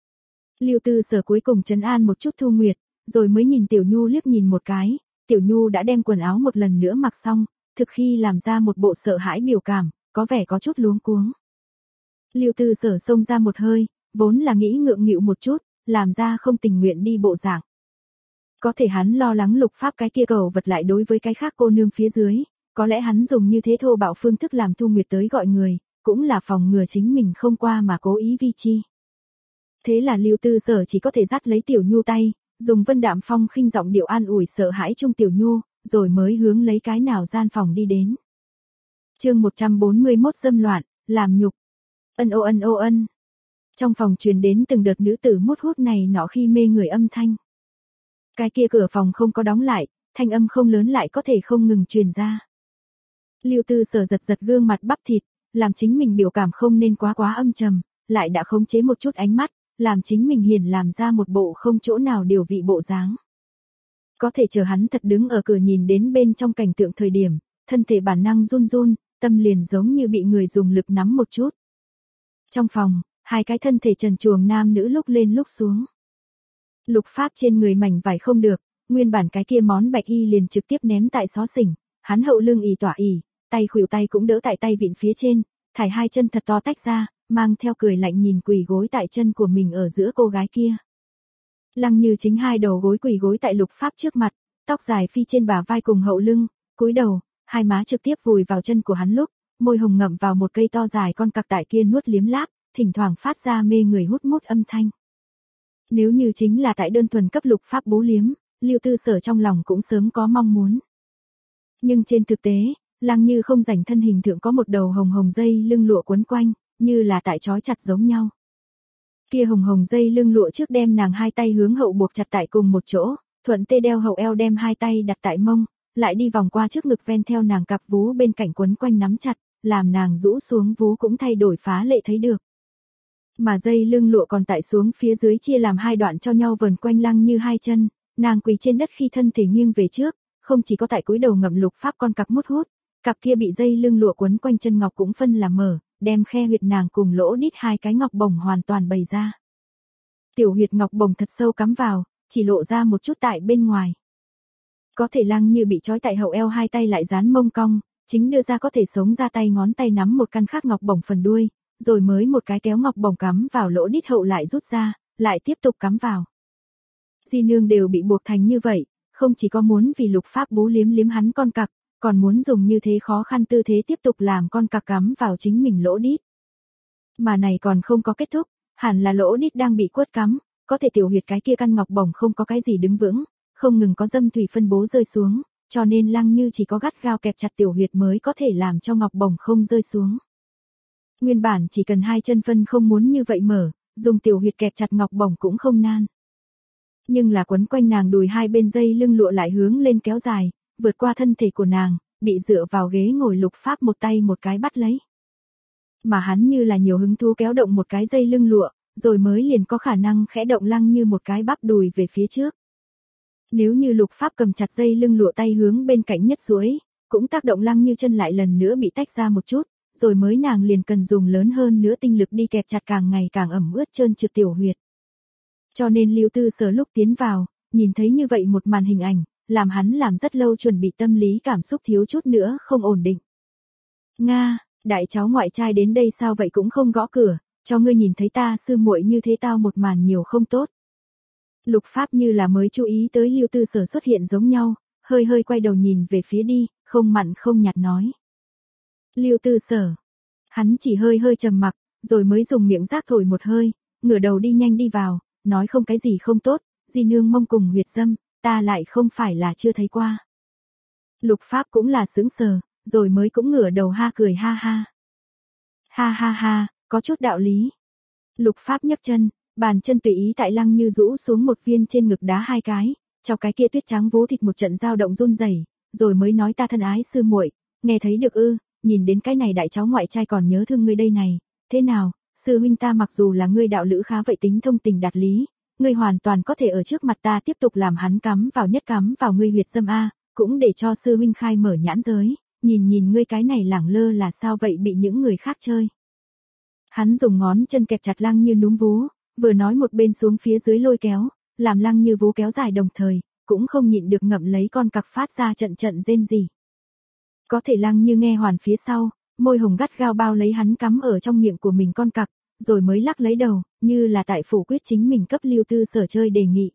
Lưu Tư Sở cuối cùng trấn an một chút Thu Nguyệt, rồi mới nhìn Tiểu Nhu liếc nhìn một cái, Tiểu Nhu đã đem quần áo một lần nữa mặc xong, thực khi làm ra một bộ sợ hãi biểu cảm, có vẻ có chút luống cuống. Lưu Tư Sở xông ra một hơi, vốn là nghĩ ngượng nghịu một chút, làm ra không tình nguyện đi bộ dạng. Có thể hắn lo lắng Lục Pháp cái kia cầu vật lại đối với cái khác cô nương phía dưới, có lẽ hắn dùng như thế thô bạo phương thức làm Thu Nguyệt tới gọi người, cũng là phòng ngừa chính mình không qua mà cố ý vi chi. Thế là Lưu Tư Sở chỉ có thể dắt lấy Tiểu Nhu tay, dùng vân đạm phong khinh giọng điệu an ủi sợ hãi chung Tiểu Nhu, rồi mới hướng lấy cái nào gian phòng đi đến. Chương một trăm bốn mươi mốt dâm loạn, làm nhục. Ân ô ân ô ân. Trong phòng truyền đến từng đợt nữ tử mút hút này nọ khi mê người âm thanh. Cái kia cửa phòng không có đóng lại, thanh âm không lớn lại có thể không ngừng truyền ra. Lưu Tư Sở giật giật gương mặt bắp thịt, làm chính mình biểu cảm không nên quá quá âm trầm, lại đã khống chế một chút ánh mắt, làm chính mình hiền làm ra một bộ không chỗ nào điều vị bộ dáng. Có thể chờ hắn thật đứng ở cửa nhìn đến bên trong cảnh tượng thời điểm, thân thể bản năng run run, tâm liền giống như bị người dùng lực nắm một chút. Trong phòng, hai cái thân thể trần truồng nam nữ lúc lên lúc xuống. Lục Pháp trên người mảnh vải không được, nguyên bản cái kia món bạch y liền trực tiếp ném tại xó xỉnh, hắn hậu lưng ỉ tỏa ỉ, tay khuỷu tay cũng đỡ tại tay vịn phía trên, thải hai chân thật to tách ra, mang theo cười lạnh nhìn quỳ gối tại chân của mình ở giữa cô gái kia. Lăng Như chính hai đầu gối quỳ gối tại Lục Pháp trước mặt, tóc dài phi trên bả vai cùng hậu lưng, cúi đầu, hai má trực tiếp vùi vào chân của hắn lúc, môi hồng ngậm vào một cây to dài con cặc tại kia nuốt liếm láp, thỉnh thoảng phát ra mê người hút mút âm thanh. Nếu như chính là tại đơn thuần cấp Lục Pháp bố liếm, Lưu Tư Sở trong lòng cũng sớm có mong muốn. Nhưng trên thực tế, Lăng Như không rảnh thân hình thượng có một đầu hồng hồng dây lưng lụa quấn quanh, như là tại trói chặt giống nhau. Kia hồng hồng dây lưng lụa trước đem nàng hai tay hướng hậu buộc chặt tại cùng một chỗ, thuận tê đeo hậu eo đem hai tay đặt tại mông, lại đi vòng qua trước ngực ven theo nàng cặp vú bên cạnh quấn quanh nắm chặt, làm nàng rũ xuống vú cũng thay đổi phá lệ thấy được. Mà dây lưng lụa còn tại xuống phía dưới chia làm hai đoạn cho nhau vờn quanh Lăng Như hai chân, nàng quỳ trên đất khi thân thể nghiêng về trước, không chỉ có tại cúi đầu ngậm Lục Pháp con cặc mút hút, cặp kia bị dây lưng lụa quấn quanh chân ngọc cũng phân là mở, đem khe huyệt nàng cùng lỗ đít hai cái ngọc bổng hoàn toàn bày ra. Tiểu huyệt ngọc bổng thật sâu cắm vào, chỉ lộ ra một chút tại bên ngoài. Có thể Lăng Như bị trói tại hậu eo hai tay lại dán mông cong, chính đưa ra có thể sống ra tay ngón tay nắm một căn khác ngọc bổng phần đuôi, rồi mới một cái kéo ngọc bổng cắm vào lỗ đít hậu lại rút ra, lại tiếp tục cắm vào. Di nương đều bị buộc thành như vậy, không chỉ có muốn vì Lục Pháp bú liếm liếm hắn con cặc, còn muốn dùng như thế khó khăn tư thế tiếp tục làm con cặc cắm vào chính mình lỗ đít. Mà này còn không có kết thúc, hẳn là lỗ đít đang bị quất cắm, có thể tiểu huyệt cái kia căn ngọc bổng không có cái gì đứng vững, không ngừng có dâm thủy phân bố rơi xuống, cho nên Lăng Như chỉ có gắt gao kẹp chặt tiểu huyệt mới có thể làm cho ngọc bổng không rơi xuống. Nguyên bản chỉ cần hai chân phân không muốn như vậy mở, dùng tiểu huyệt kẹp chặt ngọc bổng cũng không nan. Nhưng là quấn quanh nàng đùi hai bên dây lưng lụa lại hướng lên kéo dài, vượt qua thân thể của nàng, bị dựa vào ghế ngồi Lục Pháp một tay một cái bắt lấy. Mà hắn như là nhiều hứng thú kéo động một cái dây lưng lụa, rồi mới liền có khả năng khẽ động Lăng Như một cái bắp đùi về phía trước. Nếu như Lục Pháp cầm chặt dây lưng lụa tay hướng bên cạnh nhất duỗi, cũng tác động Lăng Như chân lại lần nữa bị tách ra một chút, rồi mới nàng liền cần dùng lớn hơn nữa tinh lực đi kẹp chặt càng ngày càng ẩm ướt trơn trượt tiểu huyệt. Cho nên Lưu Tư Sở lúc tiến vào, nhìn thấy như vậy một màn hình ảnh, làm hắn làm rất lâu chuẩn bị tâm lý cảm xúc thiếu chút nữa không ổn định. Nga, đại cháu ngoại trai đến đây sao vậy cũng không gõ cửa, cho ngươi nhìn thấy ta sư muội như thế tao một màn nhiều không tốt. Lục Pháp như là mới chú ý tới Lưu Tư Sở xuất hiện giống nhau, hơi hơi quay đầu nhìn về phía đi, không mặn không nhạt nói. Lưu Tư Sở. Hắn chỉ hơi hơi trầm mặc, rồi mới dùng miệng rác thổi một hơi, ngửa đầu đi nhanh đi vào, nói không cái gì không tốt, di nương mông cùng huyệt dâm, ta lại không phải là chưa thấy qua. Lục Pháp cũng là sững sờ, rồi mới cũng ngửa đầu ha cười ha ha. Ha ha ha, có chút đạo lý. Lục Pháp nhấc chân, bàn chân tùy ý tại Lăng Như rũ xuống một viên trên ngực đá hai cái, Cho cái kia tuyết trắng vú thịt một trận dao động run rẩy, rồi mới nói ta thân ái sư muội, nghe thấy được ư, nhìn đến cái này đại cháu ngoại trai còn nhớ thương ngươi đây này, thế nào, sư huynh ta mặc dù là ngươi đạo lữ khá vậy tính thông tình đạt lý, ngươi hoàn toàn có thể ở trước mặt ta tiếp tục làm hắn cắm vào nhất cắm vào ngươi huyệt dâm a, cũng để cho sư huynh khai mở nhãn giới, nhìn nhìn ngươi cái này lẳng lơ là sao vậy bị những người khác chơi. Hắn dùng ngón chân kẹp chặt Lăng Như núm vú, vừa nói một bên xuống phía dưới lôi kéo, làm Lăng Như vú kéo dài đồng thời, cũng không nhịn được ngậm lấy con cặc phát ra trận trận rên rỉ. Có thể Lăng Như nghe hoàn phía sau, môi hồng gắt gao bao lấy hắn cắm ở trong miệng của mình con cặc, rồi mới lắc lấy đầu, như là tại phủ quyết chính mình cấp Lưu Tư Sở chơi đề nghị.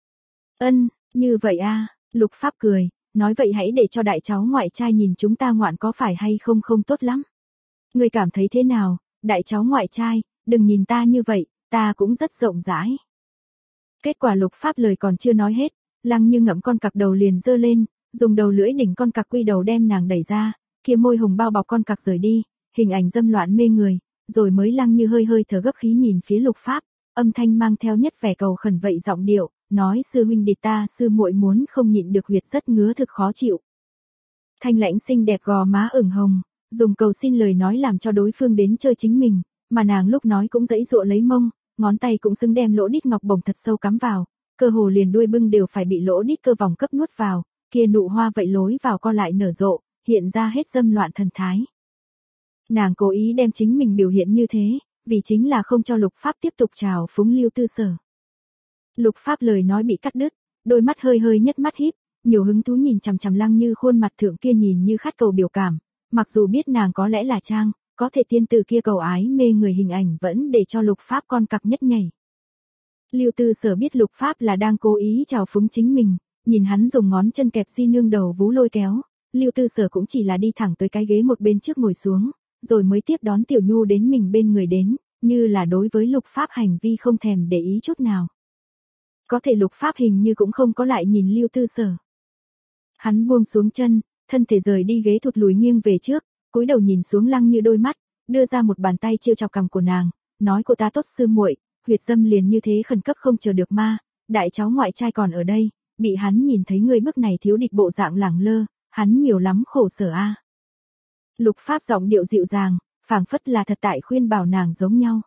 Ân, như vậy a, Lục Pháp cười, nói vậy hãy để cho đại cháu ngoại trai nhìn chúng ta ngoạn có phải hay không không tốt lắm. Ngươi cảm thấy thế nào, đại cháu ngoại trai, đừng nhìn ta như vậy, ta cũng rất rộng rãi. Kết quả Lục Pháp lời còn chưa nói hết, Lăng Như ngậm con cặc đầu liền giơ lên, dùng đầu lưỡi đỉnh con cặc quy đầu đem nàng đẩy ra, kia môi hồng bao bọc con cặc rời đi, hình ảnh dâm loạn mê người, rồi mới Lăng Như hơi hơi thở gấp khí nhìn phía Lục Pháp, âm thanh mang theo nhất vẻ cầu khẩn vậy giọng điệu, nói sư huynh địch ta sư muội muốn không nhịn được huyệt rất ngứa thực khó chịu. Thanh lãnh xinh đẹp gò má ửng hồng, dùng cầu xin lời nói làm cho đối phương đến chơi chính mình, mà nàng lúc nói cũng dãy dụa lấy mông, ngón tay cũng xứng đem lỗ đít ngọc bồng thật sâu cắm vào, cơ hồ liền đuôi bưng đều phải bị lỗ đít cơ vòng cấp nuốt vào, kia nụ hoa vậy lối vào co lại nở rộ, hiện ra hết dâm loạn thần thái. Nàng cố ý đem chính mình biểu hiện như thế, vì chính là không cho Lục Pháp tiếp tục trào phúng Lưu Tư Sở. Lục Pháp lời nói bị cắt đứt, đôi mắt hơi hơi nhất mắt híp, nhiều hứng thú nhìn chằm chằm Lăng Như khuôn mặt thượng kia nhìn như khát cầu biểu cảm, mặc dù biết nàng có lẽ là trang, có thể tiên tử kia cầu ái mê người hình ảnh vẫn để cho Lục Pháp con cặc nhất nhảy. Lưu Tư Sở biết Lục Pháp là đang cố ý trào phúng chính mình, nhìn hắn dùng ngón chân kẹp di nương đầu vú lôi kéo, Lưu Tư Sở cũng chỉ là đi thẳng tới cái ghế một bên trước ngồi xuống, rồi mới tiếp đón Tiểu Nhu đến mình bên người đến, như là đối với Lục Pháp hành vi không thèm để ý chút nào. Có thể Lục Pháp hình như cũng không có lại nhìn Lưu Tư Sở. Hắn buông xuống chân, thân thể rời đi ghế thụt lùi nghiêng về trước, cúi đầu nhìn xuống Lăng Như đôi mắt, đưa ra một bàn tay trêu chọc cằm của nàng, nói cô ta tốt sư muội, huyệt dâm liền như thế khẩn cấp không chờ được ma, đại cháu ngoại trai còn ở đây, bị hắn nhìn thấy người bước này thiếu địch bộ dạng lẳng lơ, hắn nhiều lắm khổ sở a. Lục Pháp giọng điệu dịu dàng, phảng phất là thật tại khuyên bảo nàng giống nhau.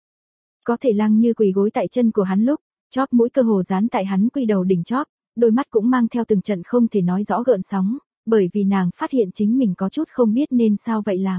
Có thể Lăng Như quỳ gối tại chân của hắn lúc, chóp mũi cơ hồ dán tại hắn quy đầu đỉnh chóp, đôi mắt cũng mang theo từng trận không thể nói rõ gợn sóng, bởi vì nàng phát hiện chính mình có chút không biết nên sao vậy làm.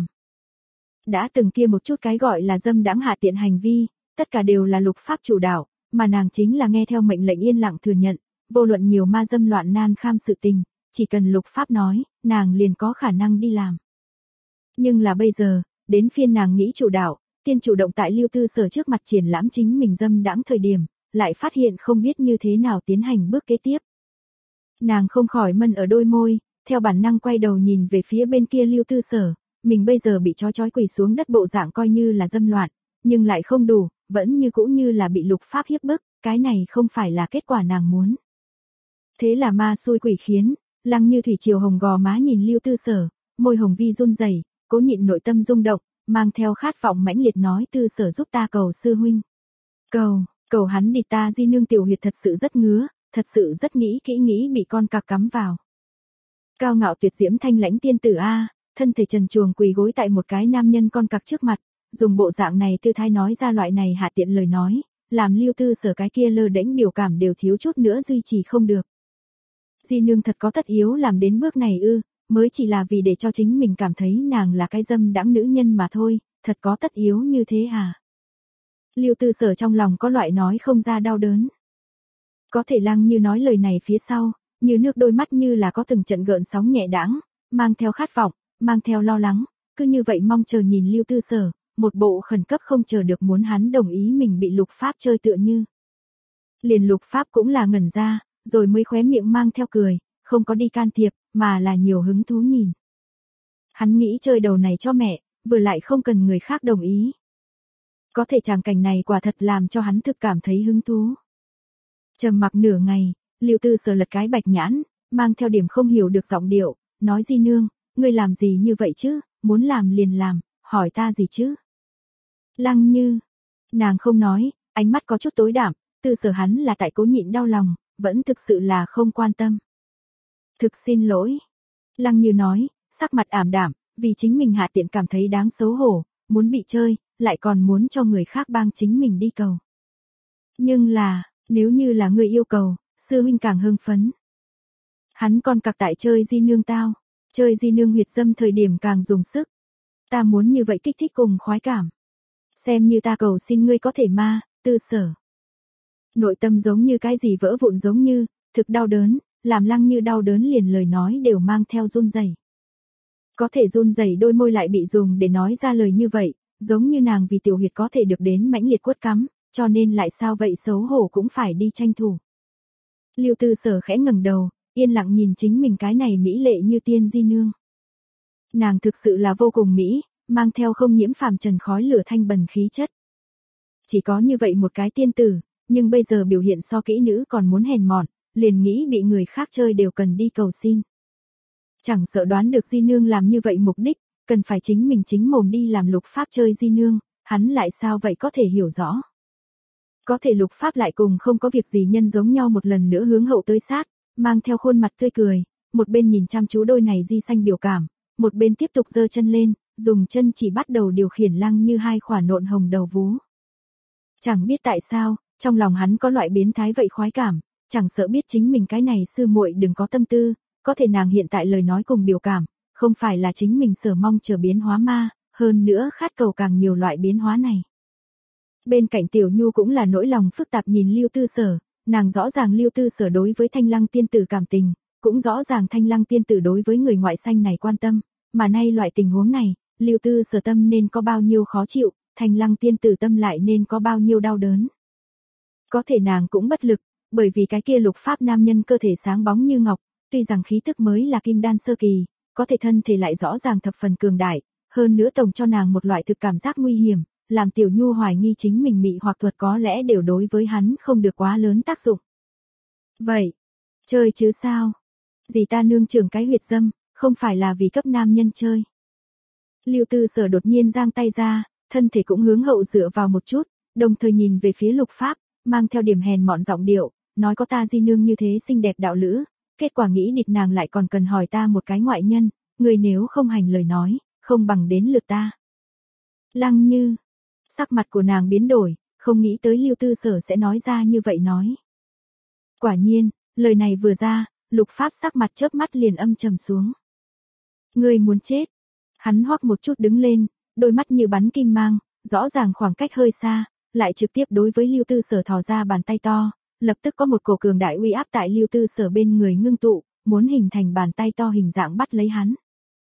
Đã từng kia một chút cái gọi là dâm đãng hạ tiện hành vi, tất cả đều là Lục Pháp chủ đạo, mà nàng chính là nghe theo mệnh lệnh yên lặng thừa nhận, vô luận nhiều ma dâm loạn nan kham sự tình, chỉ cần Lục Pháp nói, nàng liền có khả năng đi làm. Nhưng là bây giờ, đến phiên nàng nghĩ chủ đạo, tiên chủ động tại Lưu Tư Sở trước mặt triển lãm chính mình dâm đãng thời điểm, lại phát hiện không biết như thế nào tiến hành bước kế tiếp. Nàng không khỏi mân ở đôi môi, theo bản năng quay đầu nhìn về phía bên kia Lưu Tư Sở, mình bây giờ bị trói trói quỳ xuống đất bộ dạng coi như là dâm loạn, nhưng lại không đủ, vẫn như cũng như là bị Lục Pháp hiếp bức, cái này không phải là kết quả nàng muốn. Thế là ma xui quỷ khiến, Lăng Như thủy triều hồng gò má nhìn Lưu Tư Sở, môi hồng vi run rẩy, cố nhịn nội tâm rung động, mang theo khát vọng mãnh liệt nói Tư Sở giúp ta cầu sư huynh. Cầu, cầu hắn địch ta di nương tiểu huyệt thật sự rất ngứa, thật sự rất nghĩ kỹ nghĩ bị con cặc cắm vào. Cao ngạo tuyệt diễm thanh lãnh tiên tử a, thân thể trần truồng quỳ gối tại một cái nam nhân con cặc trước mặt, dùng bộ dạng này tư thái nói ra loại này hạ tiện lời nói, làm Lưu Tư Sở cái kia lơ đễnh biểu cảm đều thiếu chút nữa duy trì không được. Di nương thật có tất yếu làm đến bước này ư, mới chỉ là vì để cho chính mình cảm thấy nàng là cái dâm đãng nữ nhân mà thôi, thật có tất yếu như thế à. Lưu Tư Sở trong lòng có loại nói không ra đau đớn. Có thể Lăng Như nói lời này phía sau, như nước đôi mắt như là có từng trận gợn sóng nhẹ đãng, mang theo khát vọng, mang theo lo lắng, cứ như vậy mong chờ nhìn Lưu Tư Sở, một bộ khẩn cấp không chờ được muốn hắn đồng ý mình bị Lục Pháp chơi tựa như. Liền Lục Pháp cũng là ngẩn ra, rồi mới khóe miệng mang theo cười, không có đi can thiệp, mà là nhiều hứng thú nhìn. Hắn nghĩ chơi đầu này cho mẹ, vừa lại không cần người khác đồng ý. Có thể tràng cảnh này quả thật làm cho hắn thực cảm thấy hứng thú. Trầm mặc nửa ngày, Lưu Tư Sở lật cái bạch nhãn, mang theo điểm không hiểu được giọng điệu, nói di nương, ngươi làm gì như vậy chứ, muốn làm liền làm, hỏi ta gì chứ. Lăng Như, nàng không nói, ánh mắt có chút tối đạm, Tư Sở hắn là tại cố nhịn đau lòng, vẫn thực sự là không quan tâm. Thực xin lỗi. Lăng Như nói, sắc mặt ảm đạm, vì chính mình hạ tiện cảm thấy đáng xấu hổ, muốn bị chơi, lại còn muốn cho người khác bang chính mình đi cầu. Nhưng là, nếu như là người yêu cầu, sư huynh càng hưng phấn. Hắn còn cặc tại chơi di nương tao, chơi di nương huyệt dâm thời điểm càng dùng sức. Ta muốn như vậy kích thích cùng khoái cảm. Xem như ta cầu xin ngươi có thể ma, Tư Sở. Nội tâm giống như cái gì vỡ vụn giống như, thực đau đớn, làm Lăng Như đau đớn liền lời nói đều mang theo run rẩy. Có thể run rẩy đôi môi lại bị dùng để nói ra lời như vậy, giống như nàng vì tiểu huyệt có thể được đến mãnh liệt quất cắm, cho nên lại sao vậy xấu hổ cũng phải đi tranh thủ. Lưu Tư Sở khẽ ngẩng đầu, yên lặng nhìn chính mình cái này mỹ lệ như tiên di nương. Nàng thực sự là vô cùng mỹ, mang theo không nhiễm phàm trần khói lửa thanh bần khí chất. Chỉ có như vậy một cái tiên tử, nhưng bây giờ biểu hiện so kỹ nữ còn muốn hèn mọn, liền nghĩ bị người khác chơi đều cần đi cầu xin. Chẳng sợ đoán được di nương làm như vậy mục đích, cần phải chính mình chính mồm đi làm Lục Pháp chơi di nương, hắn lại sao vậy có thể hiểu rõ. Có thể Lục Pháp lại cùng không có việc gì nhân giống nhau một lần nữa hướng hậu tới sát, mang theo khuôn mặt tươi cười, một bên nhìn chăm chú đôi này di xanh biểu cảm, một bên tiếp tục giơ chân lên, dùng chân chỉ bắt đầu điều khiển Lăng Như hai khỏa nộn hồng đầu vú. Chẳng biết tại sao, trong lòng hắn có loại biến thái vậy khoái cảm, chẳng sợ biết chính mình cái này sư muội đừng có tâm tư, có thể nàng hiện tại lời nói cùng biểu cảm, không phải là chính mình sở mong chờ biến hóa ma, hơn nữa khát cầu càng nhiều loại biến hóa này. Bên cạnh Tiểu Nhu cũng là nỗi lòng phức tạp nhìn Lưu Tư Sở, nàng rõ ràng Lưu Tư Sở đối với Thanh Lăng tiên tử cảm tình, cũng rõ ràng Thanh Lăng tiên tử đối với người ngoại xanh này quan tâm, mà nay loại tình huống này, Lưu Tư Sở tâm nên có bao nhiêu khó chịu, Thanh Lăng tiên tử tâm lại nên có bao nhiêu đau đớn. Có thể nàng cũng bất lực, bởi vì cái kia Lục Pháp nam nhân cơ thể sáng bóng như ngọc, tuy rằng khí thức mới là kim đan sơ kỳ, có thể thân thể lại rõ ràng thập phần cường đại, hơn nữa tổng cho nàng một loại thực cảm giác nguy hiểm, làm Tiểu Nhu hoài nghi chính mình mị hoặc thuật có lẽ đều đối với hắn không được quá lớn tác dụng. Vậy, chơi chứ sao? Dì ta nương trưởng cái huyệt dâm, không phải là vì cấp nam nhân chơi. Lưu Tư Sở đột nhiên giang tay ra, thân thể cũng hướng hậu dựa vào một chút, đồng thời nhìn về phía Lục Pháp, mang theo điểm hèn mọn giọng điệu, nói có ta di nương như thế xinh đẹp đạo lữ, kết quả nghĩ địch nàng lại còn cần hỏi ta một cái ngoại nhân, người nếu không hành lời nói, không bằng đến lượt ta. Lăng Như, sắc mặt của nàng biến đổi, không nghĩ tới Lưu Tư Sở sẽ nói ra như vậy nói. Quả nhiên, lời này vừa ra, Lục Pháp sắc mặt chớp mắt liền âm trầm xuống. Người muốn chết. Hắn hoắc một chút đứng lên, đôi mắt như bắn kim mang, rõ ràng khoảng cách hơi xa, lại trực tiếp đối với Lưu Tư Sở thò ra bàn tay to, lập tức có một cổ cường đại uy áp tại Lưu Tư Sở bên người ngưng tụ, muốn hình thành bàn tay to hình dạng bắt lấy hắn.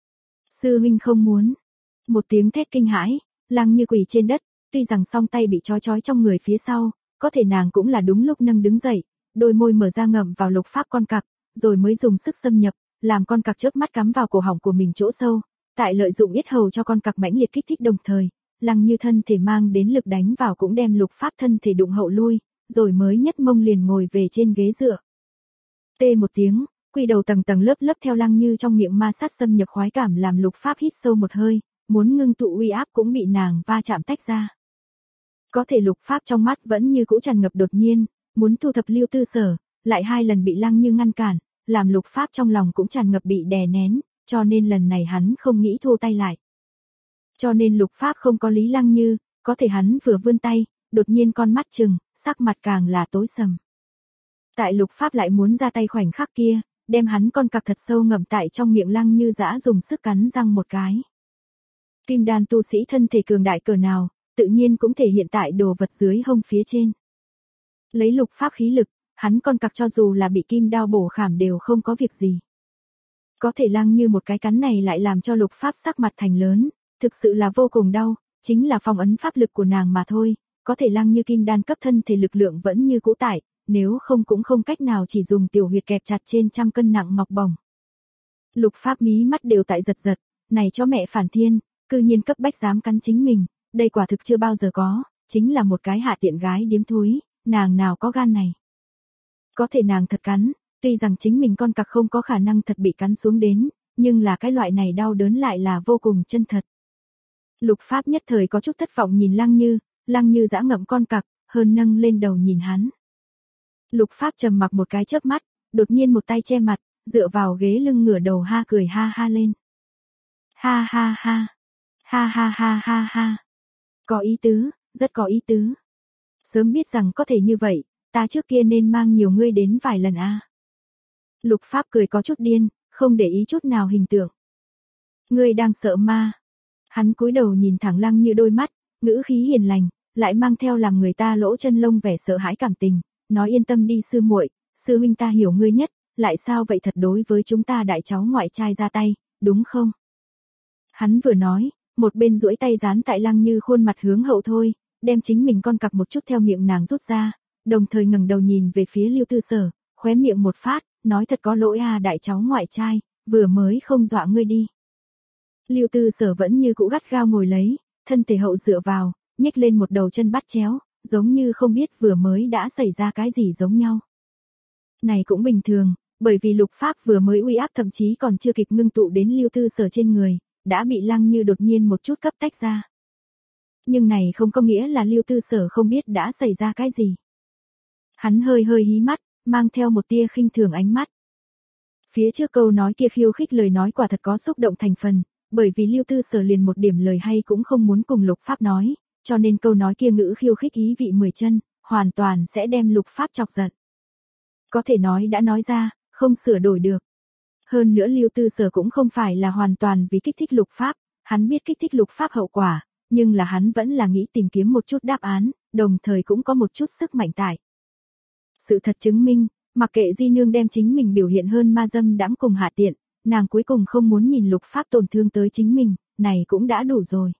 Sư huynh không muốn. Một tiếng thét kinh hãi, Lăng Như quỳ trên đất, tuy rằng song tay bị trói trói trong người phía sau, có thể nàng cũng là đúng lúc nâng đứng dậy, đôi môi mở ra ngậm vào Lục Pháp con cặc, rồi mới dùng sức xâm nhập, làm con cặc chớp mắt cắm vào cổ họng của mình chỗ sâu, tại lợi dụng yết hầu cho con cặc mãnh liệt kích thích đồng thời, Lăng Như thân thể mang đến lực đánh vào cũng đem Lục Pháp thân thể đụng hậu lui, rồi mới nhất mông liền ngồi về trên ghế dựa. Tê một tiếng, quy đầu tầng tầng lớp lớp theo Lăng Như trong miệng ma sát xâm nhập khoái cảm làm Lục Pháp hít sâu một hơi, muốn ngưng tụ uy áp cũng bị nàng va chạm tách ra. Có thể Lục Pháp trong mắt vẫn như cũ tràn ngập đột nhiên, muốn thu thập Lưu Tư Sở, lại hai lần bị Lăng Như ngăn cản, làm Lục Pháp trong lòng cũng tràn ngập bị đè nén, cho nên lần này hắn không nghĩ thu tay lại. Cho nên Lục Pháp không có lý Lăng Như, có thể hắn vừa vươn tay, đột nhiên con mắt trừng, sắc mặt càng là tối sầm. Tại Lục Pháp lại muốn ra tay khoảnh khắc kia, đem hắn con cặc thật sâu ngậm tại trong miệng Lăng Như dã dùng sức cắn răng một cái. Kim đan tu sĩ thân thể cường đại cỡ nào, tự nhiên cũng thể hiện tại đồ vật dưới hông phía trên. Lấy Lục Pháp khí lực, hắn con cặc cho dù là bị kim đao bổ khảm đều không có việc gì. Có thể Lăng Như một cái cắn này lại làm cho Lục Pháp sắc mặt thành lớn, thực sự là vô cùng đau, chính là phong ấn pháp lực của nàng mà thôi, có thể Lăng Như kim đan cấp thân thể lực lượng vẫn như cũ tại, nếu không cũng không cách nào chỉ dùng tiểu huyệt kẹp chặt trên trăm cân nặng ngọc bồng. Lục Pháp mí mắt đều tại giật giật, này cho mẹ phản thiên, cư nhiên cấp bách dám cắn chính mình, đây quả thực chưa bao giờ có, chính là một cái hạ tiện gái điếm thúi, nàng nào có gan này. Có thể nàng thật cắn, tuy rằng chính mình con cặc không có khả năng thật bị cắn xuống đến, nhưng là cái loại này đau đớn lại là vô cùng chân thật. Lục Pháp nhất thời có chút thất vọng nhìn Lăng Như, Lăng Như dã ngậm con cặc, hơn nâng lên đầu nhìn hắn. Lục Pháp trầm mặc một cái chớp mắt, đột nhiên một tay che mặt, dựa vào ghế lưng ngửa đầu ha cười ha ha lên. Ha ha ha. Ha ha ha ha ha. Có ý tứ, rất có ý tứ. Sớm biết rằng có thể như vậy, ta trước kia nên mang nhiều ngươi đến vài lần a. Lục Pháp cười có chút điên, không để ý chút nào hình tượng. Ngươi đang sợ ma. Hắn cúi đầu nhìn thẳng Lăng Như đôi mắt, ngữ khí hiền lành, lại mang theo làm người ta lỗ chân lông vẻ sợ hãi cảm tình, nói yên tâm đi sư muội, sư huynh ta hiểu ngươi nhất, lại sao vậy thật đối với chúng ta đại cháu ngoại trai ra tay, đúng không? Hắn vừa nói, một bên duỗi tay dán tại Lăng Như khuôn mặt hướng hậu thôi, đem chính mình con cặc một chút theo miệng nàng rút ra, đồng thời ngẩng đầu nhìn về phía Lưu Tư Sở, khóe miệng một phát, nói thật có lỗi à đại cháu ngoại trai, vừa mới không dọa ngươi đi. Lưu Tư Sở vẫn như cũ gắt gao ngồi lấy, thân thể hậu dựa vào, nhếch lên một đầu chân bắt chéo, giống như không biết vừa mới đã xảy ra cái gì giống nhau. Này cũng bình thường, bởi vì Lục Pháp vừa mới uy áp thậm chí còn chưa kịp ngưng tụ đến Lưu Tư Sở trên người, đã bị Lăng Như đột nhiên một chút cấp tách ra. Nhưng này không có nghĩa là Lưu Tư Sở không biết đã xảy ra cái gì. Hắn hơi hơi hí mắt, mang theo một tia khinh thường ánh mắt. Phía trước câu nói kia khiêu khích lời nói quả thật có xúc động thành phần, bởi vì Lưu Tư Sở liền một điểm lời hay cũng không muốn cùng Lục Pháp nói, cho nên câu nói kia ngữ khiêu khích ý vị mười chân, hoàn toàn sẽ đem Lục Pháp chọc giận. Có thể nói đã nói ra, không sửa đổi được. Hơn nữa Lưu Tư Sở cũng không phải là hoàn toàn vì kích thích Lục Pháp, hắn biết kích thích Lục Pháp hậu quả, nhưng là hắn vẫn là nghĩ tìm kiếm một chút đáp án, đồng thời cũng có một chút sức mạnh tại. Sự thật chứng minh, mặc kệ Di Nương đem chính mình biểu hiện hơn ma dâm đãng cùng hạ tiện, nàng cuối cùng không muốn nhìn Lục Pháp tổn thương tới chính mình, này cũng đã đủ rồi.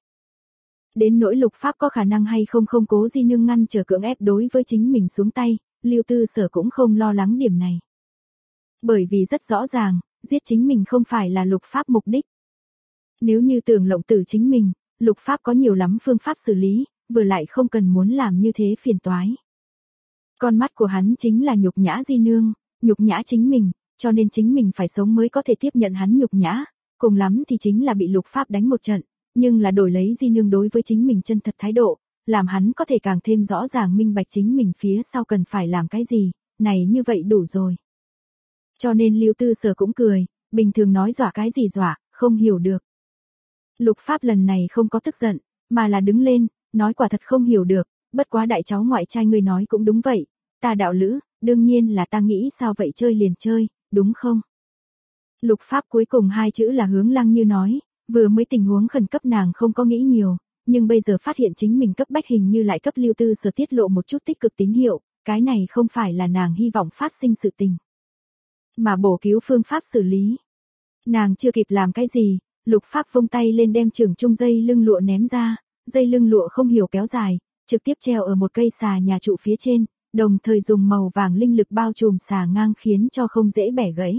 Đến nỗi Lục Pháp có khả năng hay không không cố Di Nương ngăn trở cưỡng ép đối với chính mình xuống tay, Lưu Tư Sở cũng không lo lắng điểm này. Bởi vì rất rõ ràng, giết chính mình không phải là Lục Pháp mục đích. Nếu như tưởng lộng tử chính mình, Lục Pháp có nhiều lắm phương pháp xử lý, vừa lại không cần muốn làm như thế phiền toái. Con mắt của hắn chính là nhục nhã Di Nương, nhục nhã chính mình, cho nên chính mình phải sống mới có thể tiếp nhận hắn nhục nhã, cùng lắm thì chính là bị Lục Pháp đánh một trận, nhưng là đổi lấy Di Nương đối với chính mình chân thật thái độ, làm hắn có thể càng thêm rõ ràng minh bạch chính mình phía sau cần phải làm cái gì, này như vậy đủ rồi. Cho nên Lưu Tư Sở cũng cười, bình thường nói dọa cái gì dọa, không hiểu được. Lục Pháp lần này không có tức giận, mà là đứng lên, nói quả thật không hiểu được, bất quá đại cháu ngoại trai ngươi nói cũng đúng vậy, ta đạo lữ, đương nhiên là ta nghĩ sao vậy chơi liền chơi, đúng không? Lục Pháp cuối cùng hai chữ là hướng Lăng Như nói, vừa mới tình huống khẩn cấp nàng không có nghĩ nhiều, nhưng bây giờ phát hiện chính mình cấp bách hình như lại cấp Lưu Tư Sở tiết lộ một chút tích cực tín hiệu, cái này không phải là nàng hy vọng phát sinh sự tình, mà bổ cứu phương pháp xử lý. Nàng chưa kịp làm cái gì, Lục Pháp vung tay lên đem trường trung dây lưng lụa ném ra, dây lưng lụa không hiểu kéo dài, trực tiếp treo ở một cây xà nhà trụ phía trên, đồng thời dùng màu vàng linh lực bao trùm xà ngang khiến cho không dễ bẻ gãy.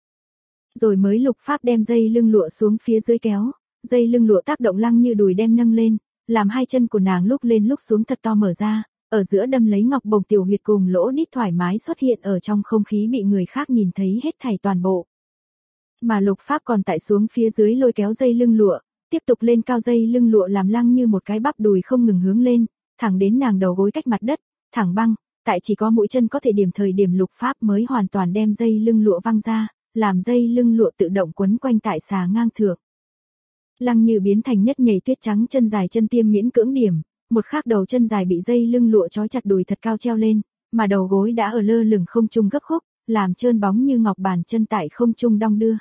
Rồi mới Lục Pháp đem dây lưng lụa xuống phía dưới kéo, dây lưng lụa tác động Lăng Như đùi đem nâng lên, làm hai chân của nàng lúc lên lúc xuống thật to mở ra, ở giữa đâm lấy ngọc bồng tiểu huyệt cùng lỗ đít thoải mái xuất hiện ở trong không khí bị người khác nhìn thấy hết thảy toàn bộ. Mà Lục Pháp còn tại xuống phía dưới lôi kéo dây lưng lụa, tiếp tục lên cao dây lưng lụa làm Lăng Như một cái bắp đùi không ngừng hướng lên, thẳng đến nàng đầu gối cách mặt đất, thẳng băng, tại chỉ có mũi chân có thể điểm thời điểm Lục Pháp mới hoàn toàn đem dây lưng lụa văng ra, làm dây lưng lụa tự động quấn quanh tại xà ngang thượng. Lăng Như biến thành nhất nhảy tuyết trắng chân dài chân tiêm miễn cưỡng điểm, một khác đầu chân dài bị dây lưng lụa trói chặt đùi thật cao treo lên, mà đầu gối đã ở lơ lửng không trung gấp khúc, làm trơn bóng như ngọc bàn chân tại không trung đong đưa.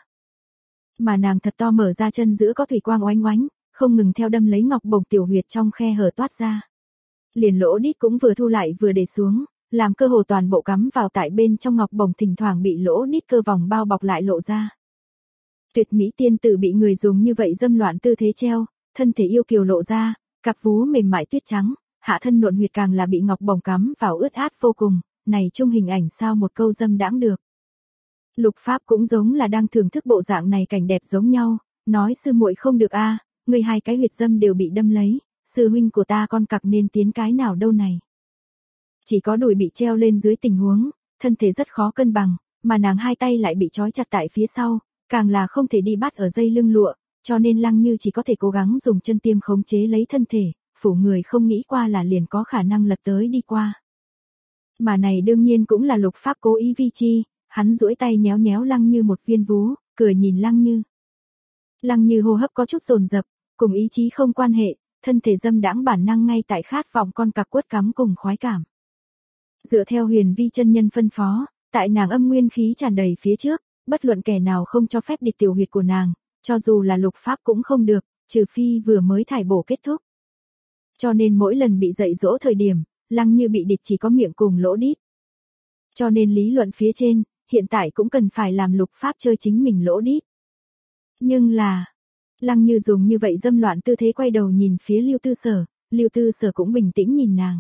Mà nàng thật to mở ra chân giữa có thủy quang oánh oánh, không ngừng theo đâm lấy ngọc bồng tiểu huyệt trong khe hở toát ra. Liền lỗ đít cũng vừa thu lại vừa để xuống, làm cơ hồ toàn bộ cắm vào tại bên trong ngọc bồng thỉnh thoảng bị lỗ đít cơ vòng bao bọc lại lộ ra. Tuyệt mỹ tiên tử bị người dùng như vậy dâm loạn tư thế treo, thân thể yêu kiều lộ ra, cặp vú mềm mại tuyết trắng, hạ thân nộn huyệt càng là bị ngọc bồng cắm vào ướt át vô cùng, này chung hình ảnh sao một câu dâm đãng được. Lục Pháp cũng giống là đang thưởng thức bộ dạng này cảnh đẹp giống nhau, nói sư muội không được a, người hai cái huyệt dâm đều bị đâm lấy, sư huynh của ta con cặc nên tiến cái nào đâu này. Chỉ có đùi bị treo lên dưới tình huống, thân thể rất khó cân bằng, mà nàng hai tay lại bị trói chặt tại phía sau, càng là không thể đi bắt ở dây lưng lụa, cho nên Lăng Như chỉ có thể cố gắng dùng chân tiêm khống chế lấy thân thể, phủ người không nghĩ qua là liền có khả năng lật tới đi qua. Mà này đương nhiên cũng là Lục Pháp cố ý vi chi, hắn duỗi tay nhéo nhéo Lăng Như một viên vú, cười nhìn Lăng Như. Lăng Như hô hấp có chút dồn dập, cùng ý chí không quan hệ, thân thể dâm đãng bản năng ngay tại khát vọng con cặc quất cắm cùng khoái cảm. Dựa theo Huyền Vi chân nhân phân phó, tại nàng âm nguyên khí tràn đầy phía trước, bất luận kẻ nào không cho phép địch tiểu huyệt của nàng, cho dù là Lục Pháp cũng không được, trừ phi vừa mới thải bổ kết thúc. Cho nên mỗi lần bị dạy dỗ thời điểm, Lăng Như bị địch chỉ có miệng cùng lỗ đít. Cho nên lý luận phía trên, hiện tại cũng cần phải làm Lục Pháp chơi chính mình lỗ đít. Nhưng là, Lăng Như dùng như vậy dâm loạn tư thế quay đầu nhìn phía Lưu Tư Sở, Lưu Tư Sở cũng bình tĩnh nhìn nàng.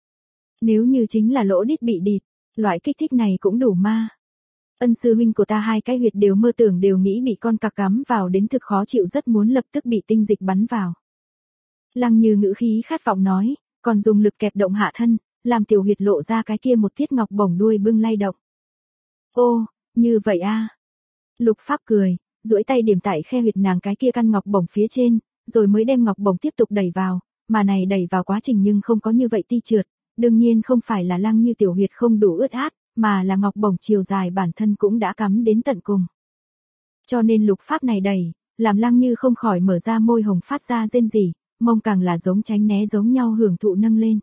Nếu như chính là lỗ đít bị địt, loại kích thích này cũng đủ ma. Ân sư huynh của ta hai cái huyệt đều mơ tưởng đều nghĩ bị con cặc cắm vào đến thực khó chịu, rất muốn lập tức bị tinh dịch bắn vào. Lăng Như ngữ khí khát vọng nói, còn dùng lực kẹp động hạ thân, làm tiểu huyệt lộ ra cái kia một tiết ngọc bổng đuôi bưng lay động. Ô, như vậy a. À. Lục Pháp cười, duỗi tay điểm tại khe huyệt nàng cái kia căn ngọc bổng phía trên, rồi mới đem ngọc bổng tiếp tục đẩy vào, mà này đẩy vào quá trình nhưng không có như vậy ti trượt, đương nhiên không phải là Lăng Như tiểu huyệt không đủ ướt át, mà là ngọc bổng chiều dài bản thân cũng đã cắm đến tận cùng. Cho nên Lục Pháp này đẩy, làm Lăng Như không khỏi mở ra môi hồng phát ra rên rỉ, mông càng là giống tránh né giống nhau hưởng thụ nâng lên.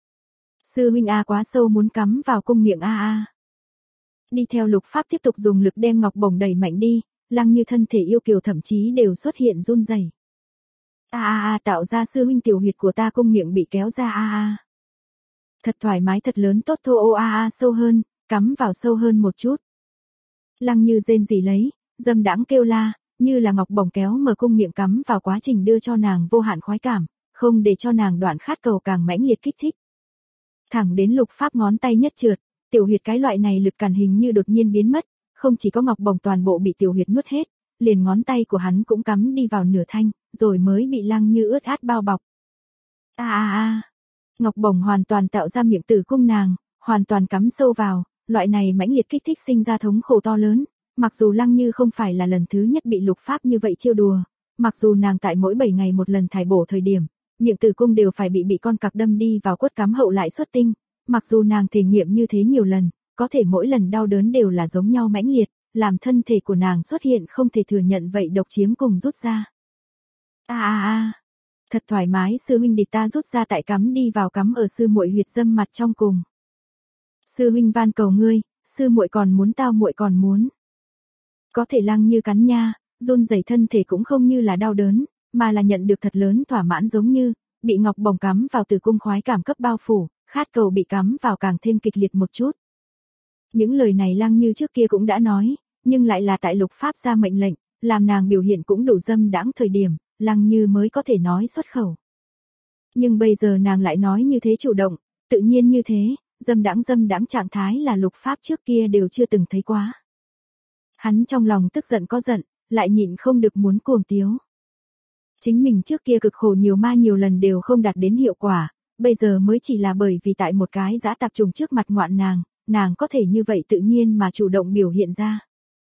Sư huynh a quá sâu muốn cắm vào cung miệng a a. Đi theo Lục Pháp tiếp tục dùng lực đem ngọc bổng đẩy mạnh đi, Lăng Như thân thể yêu kiều thậm chí đều xuất hiện run rẩy. A a a tạo ra sư huynh tiểu huyệt của ta cung miệng bị kéo ra a a. Thật thoải mái thật lớn tốt thô ô a a sâu hơn, cắm vào sâu hơn một chút. Lăng Như rên rỉ lấy, dâm đãng kêu la, như là ngọc bổng kéo mở cung miệng cắm vào quá trình đưa cho nàng vô hạn khoái cảm, không để cho nàng đoạn khát cầu càng mãnh liệt kích thích. Thẳng đến Lục Pháp ngón tay nhất trượt, tiểu huyệt cái loại này lực cản hình như đột nhiên biến mất, không chỉ có ngọc bổng toàn bộ bị tiểu huyệt nuốt hết, liền ngón tay của hắn cũng cắm đi vào nửa thanh, rồi mới bị Lăng Như ướt át bao bọc. A a a. Ngọc bổng hoàn toàn tạo ra miệng tử cung nàng, hoàn toàn cắm sâu vào, loại này mãnh liệt kích thích sinh ra thống khổ to lớn, mặc dù Lăng Như không phải là lần thứ nhất bị Lục Pháp như vậy trêu đùa, mặc dù nàng tại mỗi bảy ngày một lần thải bổ thời điểm, miệng tử cung đều phải bị bị con cặc đâm đi vào quất cắm hậu lại xuất tinh, mặc dù nàng thể nghiệm như thế nhiều lần, có thể mỗi lần đau đớn đều là giống nhau mãnh liệt, làm thân thể của nàng xuất hiện không thể thừa nhận vậy độc chiếm cùng rút ra. A a a, thật thoải mái, sư huynh địch ta rút ra tại cắm đi vào cắm ở sư muội huyệt dâm mặt trong cùng. Sư huynh van cầu ngươi, sư muội còn muốn tao muội còn muốn. Có thể Lăng Như cắn nha, run rẩy thân thể cũng không như là đau đớn, mà là nhận được thật lớn thỏa mãn, giống như bị ngọc bổng cắm vào tử cung khoái cảm cấp bao phủ, khát cầu bị cắm vào càng thêm kịch liệt một chút. Những lời này Lăng Như trước kia cũng đã nói, nhưng lại là tại Lục Pháp ra mệnh lệnh, làm nàng biểu hiện cũng đủ dâm đãng thời điểm, Lăng Như mới có thể nói xuất khẩu. Nhưng bây giờ nàng lại nói như thế chủ động, tự nhiên như thế, dâm đãng dâm đãng trạng thái là Lục Pháp trước kia đều chưa từng thấy quá. Hắn trong lòng tức giận có giận, lại nhịn không được muốn cuồng tiếu. Chính mình trước kia cực khổ nhiều ma nhiều lần đều không đạt đến hiệu quả, bây giờ mới chỉ là bởi vì tại một cái dã tạp trùng trước mặt ngoạn nàng, nàng có thể như vậy tự nhiên mà chủ động biểu hiện ra.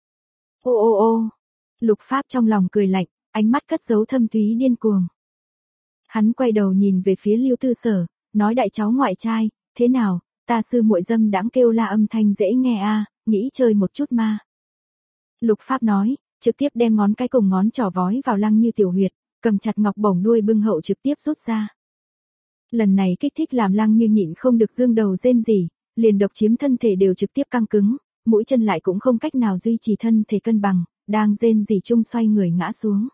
Ô ô ô, Lục Pháp trong lòng cười lạnh, ánh mắt cất giấu thâm thúy điên cuồng. Hắn quay đầu nhìn về phía Lưu Tư Sở, nói đại cháu ngoại trai, thế nào, ta sư muội dâm đãng kêu la âm thanh dễ nghe a, à, nghĩ chơi một chút ma. Lục Pháp nói, trực tiếp đem ngón cái cùng ngón trỏ vói vào Lăng Như tiểu huyệt, cầm chặt ngọc bổng đuôi bưng hậu trực tiếp rút ra. Lần này kích thích làm Lăng Như nhịn không được dương đầu rên rỉ, liền độc chiếm thân thể đều trực tiếp căng cứng, mũi chân lại cũng không cách nào duy trì thân thể cân bằng, đang rên rỉ chung xoay người ngã xuống.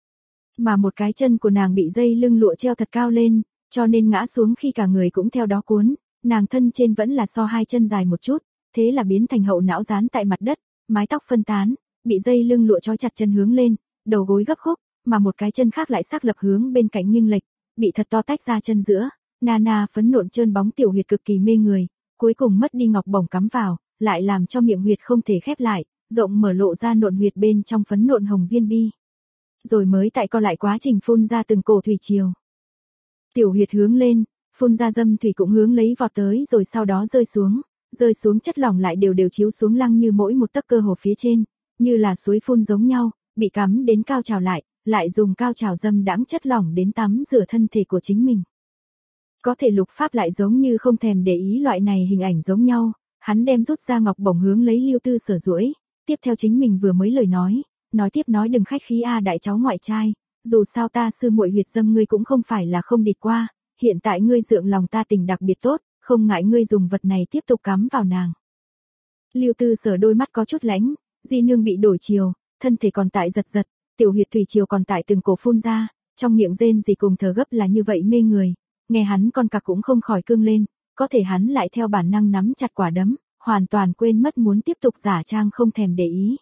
Mà một cái chân của nàng bị dây lưng lụa treo thật cao lên, cho nên ngã xuống khi cả người cũng theo đó cuốn, nàng thân trên vẫn là so hai chân dài một chút, thế là biến thành hậu não dán tại mặt đất, mái tóc phân tán, bị dây lưng lụa trói chặt chân hướng lên, đầu gối gấp khúc, mà một cái chân khác lại xác lập hướng bên cạnh nghiêng lệch, bị thật to tách ra chân giữa, Nana phấn nộn trơn bóng tiểu huyệt cực kỳ mê người, cuối cùng mất đi ngọc bổng cắm vào, lại làm cho miệng huyệt không thể khép lại, rộng mở lộ ra nộn huyệt bên trong phấn nộn hồng viên bi. Rồi mới tại co lại quá trình phun ra từng cổ thủy triều. Tiểu huyệt hướng lên, phun ra dâm thủy cũng hướng lấy vọt tới rồi sau đó rơi xuống, rơi xuống chất lỏng lại đều đều chiếu xuống Lăng Như mỗi một tấc cơ hồ phía trên, như là suối phun giống nhau, bị cắm đến cao trào lại, lại dùng cao trào dâm đãng chất lỏng đến tắm rửa thân thể của chính mình. Có thể Lục Pháp lại giống như không thèm để ý loại này hình ảnh giống nhau, hắn đem rút ra ngọc bổng hướng lấy Lưu Tư Sở duỗi, tiếp theo chính mình vừa mới lời nói, nói tiếp nói đừng khách khí a đại cháu ngoại trai, dù sao ta sư muội huyệt dâm ngươi cũng không phải là không địch qua, hiện tại ngươi dượng lòng ta tình đặc biệt tốt, không ngại ngươi dùng vật này tiếp tục cắm vào nàng. Lưu Tư Sở đôi mắt có chút lánh, di nương bị đổi chiều, thân thể còn tại giật giật, tiểu huyệt thủy chiều còn tại từng cổ phun ra, trong miệng rên gì cùng thở gấp là như vậy mê người, nghe hắn con cặc cũng không khỏi cương lên, có thể hắn lại theo bản năng nắm chặt quả đấm, hoàn toàn quên mất muốn tiếp tục giả trang không thèm để ý.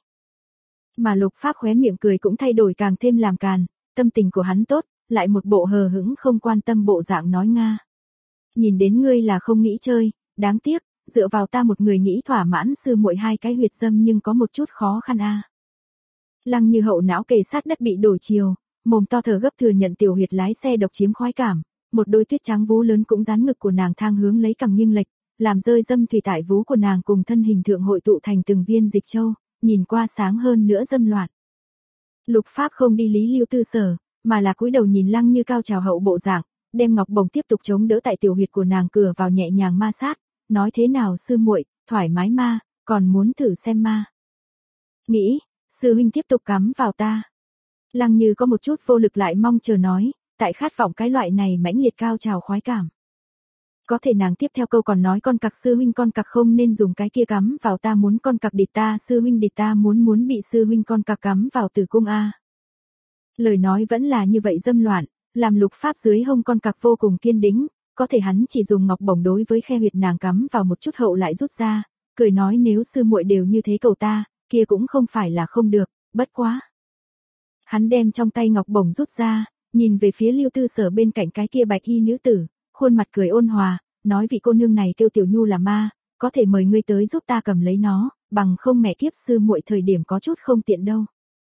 Mà Lục Pháp khóe miệng cười cũng thay đổi càng thêm làm càn, tâm tình của hắn tốt, lại một bộ hờ hững không quan tâm bộ dạng nói nga. Nhìn đến ngươi là không nghĩ chơi, đáng tiếc, dựa vào ta một người nghĩ thỏa mãn sư muội hai cái huyệt dâm nhưng có một chút khó khăn a. Lăng Như Hậu não kề sát đất bị đổi chiều, mồm to thở gấp thừa nhận tiểu huyệt lái xe độc chiếm khoái cảm, một đôi tuyết trắng vú lớn cũng dán ngực của nàng thang hướng lấy cằm nghiêng lệch, làm rơi dâm thủy tại vú của nàng cùng thân hình thượng hội tụ thành từng viên dịch châu, nhìn qua sáng hơn nữa dâm loạn. Lục Pháp không đi lý Lưu Tư Sở, mà là cúi đầu nhìn Lăng Như cao trào hậu bộ dạng, đem ngọc bổng tiếp tục chống đỡ tại tiểu huyệt của nàng cửa vào nhẹ nhàng ma sát, nói thế nào sư muội, thoải mái ma, còn muốn thử xem ma. Nghĩ, sư huynh tiếp tục cắm vào ta. Lăng Như có một chút vô lực lại mong chờ nói, tại khát vọng cái loại này mãnh liệt cao trào khoái cảm. Có thể nàng tiếp theo câu còn nói con cặc sư huynh con cặc không nên dùng cái kia cắm vào ta muốn con cặc địch ta sư huynh địch ta muốn muốn bị sư huynh con cặc cắm vào tử cung a. Lời nói vẫn là như vậy dâm loạn, làm Lục Pháp dưới hông con cặc vô cùng kiên đĩnh, có thể hắn chỉ dùng ngọc bổng đối với khe huyệt nàng cắm vào một chút hậu lại rút ra, cười nói nếu sư muội đều như thế cầu ta, kia cũng không phải là không được, bất quá. Hắn đem trong tay ngọc bổng rút ra, nhìn về phía Lưu Tư Sở bên cạnh cái kia bạch y nữ tử, khuôn mặt cười ôn hòa, nói vị cô nương này kêu Tiểu Nhu là ma, có thể mời ngươi tới giúp ta cầm lấy nó, bằng không mẹ kiếp sư muội thời điểm có chút không tiện đâu.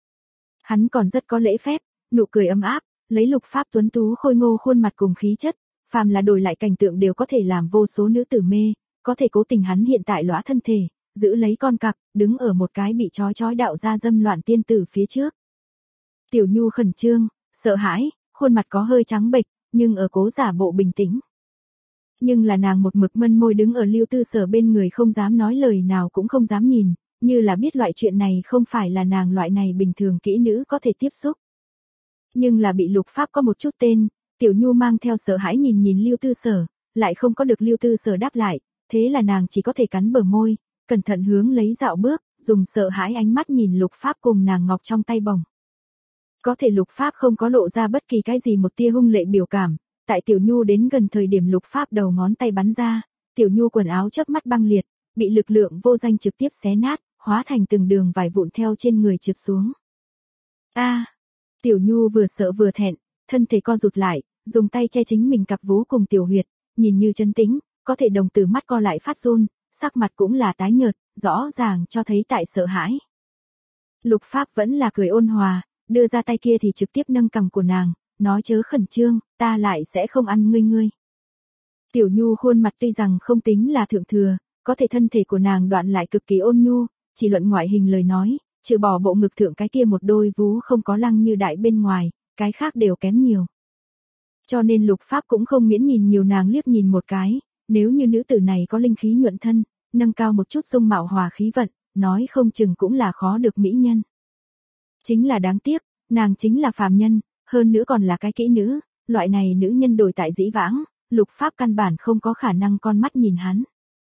Hắn còn rất có lễ phép, nụ cười ấm áp, lấy Lục Pháp tuấn tú khôi ngô khuôn mặt cùng khí chất, phàm là đổi lại cảnh tượng đều có thể làm vô số nữ tử mê, có thể cố tình hắn hiện tại lõa thân thể, giữ lấy con cặc, đứng ở một cái bị trói trói đạo ra dâm loạn tiên tử phía trước. Tiểu Nhu khẩn trương, sợ hãi, khuôn mặt có hơi trắng bệch, nhưng ở cố giả bộ bình tĩnh. Nhưng là nàng một mực mân môi đứng ở Lưu Tư Sở bên người không dám nói lời nào cũng không dám nhìn, như là biết loại chuyện này không phải là nàng loại này bình thường kỹ nữ có thể tiếp xúc. Nhưng là bị Lục Pháp có một chút tên, Tiểu Nhu mang theo sợ hãi nhìn nhìn Lưu Tư Sở, lại không có được Lưu Tư Sở đáp lại, thế là nàng chỉ có thể cắn bờ môi, cẩn thận hướng lấy dạo bước, dùng sợ hãi ánh mắt nhìn Lục Pháp cùng nàng ngọc trong tay bồng. Có thể Lục Pháp không có lộ ra bất kỳ cái gì một tia hung lệ biểu cảm, tại Tiểu Nhu đến gần thời điểm Lục Pháp đầu ngón tay bắn ra, Tiểu Nhu quần áo chớp mắt băng liệt, bị lực lượng vô danh trực tiếp xé nát, hóa thành từng đường vải vụn theo trên người trượt xuống. A, à, Tiểu Nhu vừa sợ vừa thẹn, thân thể co rụt lại, dùng tay che chính mình cặp vú cùng tiểu huyệt, nhìn như trấn tĩnh, có thể đồng tử mắt co lại phát run, sắc mặt cũng là tái nhợt, rõ ràng cho thấy tại sợ hãi. Lục Pháp vẫn là cười ôn hòa, đưa ra tay kia thì trực tiếp nâng cằm của nàng, nói chớ khẩn trương, ta lại sẽ không ăn ngươi ngươi. Tiểu Nhu khuôn mặt tuy rằng không tính là thượng thừa, có thể thân thể của nàng đoạn lại cực kỳ ôn nhu, chỉ luận ngoại hình lời nói, trừ bỏ bộ ngực thượng cái kia một đôi vú không có Lăng Như đại bên ngoài, cái khác đều kém nhiều. Cho nên Lục Pháp cũng không miễn nhìn nhiều nàng liếc nhìn một cái, nếu như nữ tử này có linh khí nhuận thân, nâng cao một chút dung mạo hòa khí vận, nói không chừng cũng là khó được mỹ nhân. Chính là đáng tiếc, nàng chính là phàm nhân, hơn nữa còn là cái kỹ nữ, loại này nữ nhân đổi tại dĩ vãng, Lục Pháp căn bản không có khả năng con mắt nhìn hắn.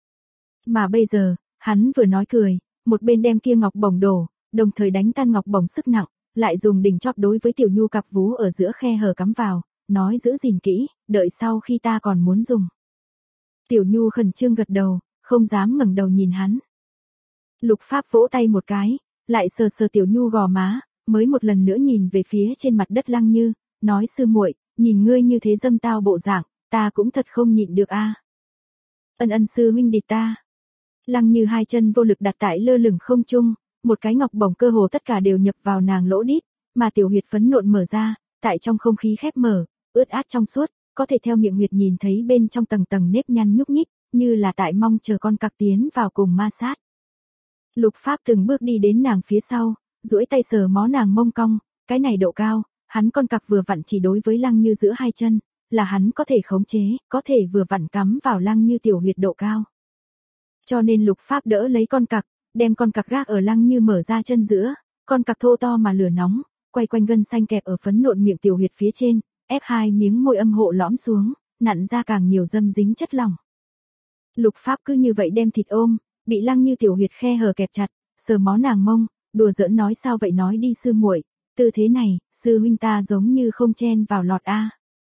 Mà bây giờ, hắn vừa nói cười, một bên đem kia ngọc bổng đổ, đồng thời đánh tan ngọc bổng sức nặng, lại dùng đỉnh chóp đối với Tiểu Nhu cặp vú ở giữa khe hở cắm vào, nói giữ gìn kỹ, đợi sau khi ta còn muốn dùng. Tiểu Nhu khẩn trương gật đầu, không dám ngẩng đầu nhìn hắn. Lục Pháp vỗ tay một cái, lại sờ sờ Tiểu Nhu gò má, mới một lần nữa nhìn về phía trên mặt đất Lăng Như, nói sư muội, nhìn ngươi như thế dâm tao bộ dạng, ta cũng thật không nhịn được a. Ân ân sư huynh địch ta. Lăng Như hai chân vô lực đặt tại lơ lửng không trung, một cái ngọc bổng cơ hồ tất cả đều nhập vào nàng lỗ đít, mà tiểu huyệt phấn nộn mở ra, tại trong không khí khép mở, ướt át trong suốt, có thể theo miệng huyệt nhìn thấy bên trong tầng tầng nếp nhăn nhúc nhích, như là tại mong chờ con cặc tiến vào cùng ma sát. Lục Pháp từng bước đi đến nàng phía sau, duỗi tay sờ mó nàng mông cong, cái này độ cao, hắn con cặc vừa vặn chỉ đối với Lăng Như giữa hai chân, là hắn có thể khống chế, có thể vừa vặn cắm vào Lăng Như tiểu huyệt độ cao. Cho nên Lục Pháp đỡ lấy con cặc, đem con cặc gác ở Lăng Như mở ra chân giữa, con cặc thô to mà lửa nóng, quay quanh gân xanh kẹp ở phấn nộn miệng tiểu huyệt phía trên, ép hai miếng môi âm hộ lõm xuống, nặn ra càng nhiều dâm dính chất lỏng. Lục Pháp cứ như vậy đem thịt ôm, bị Lăng Như tiểu huyệt khe hở kẹp chặt, sờ mó nàng mông, đùa giỡn nói sao vậy nói đi sư muội, tư thế này, sư huynh ta giống như không chen vào lọt a.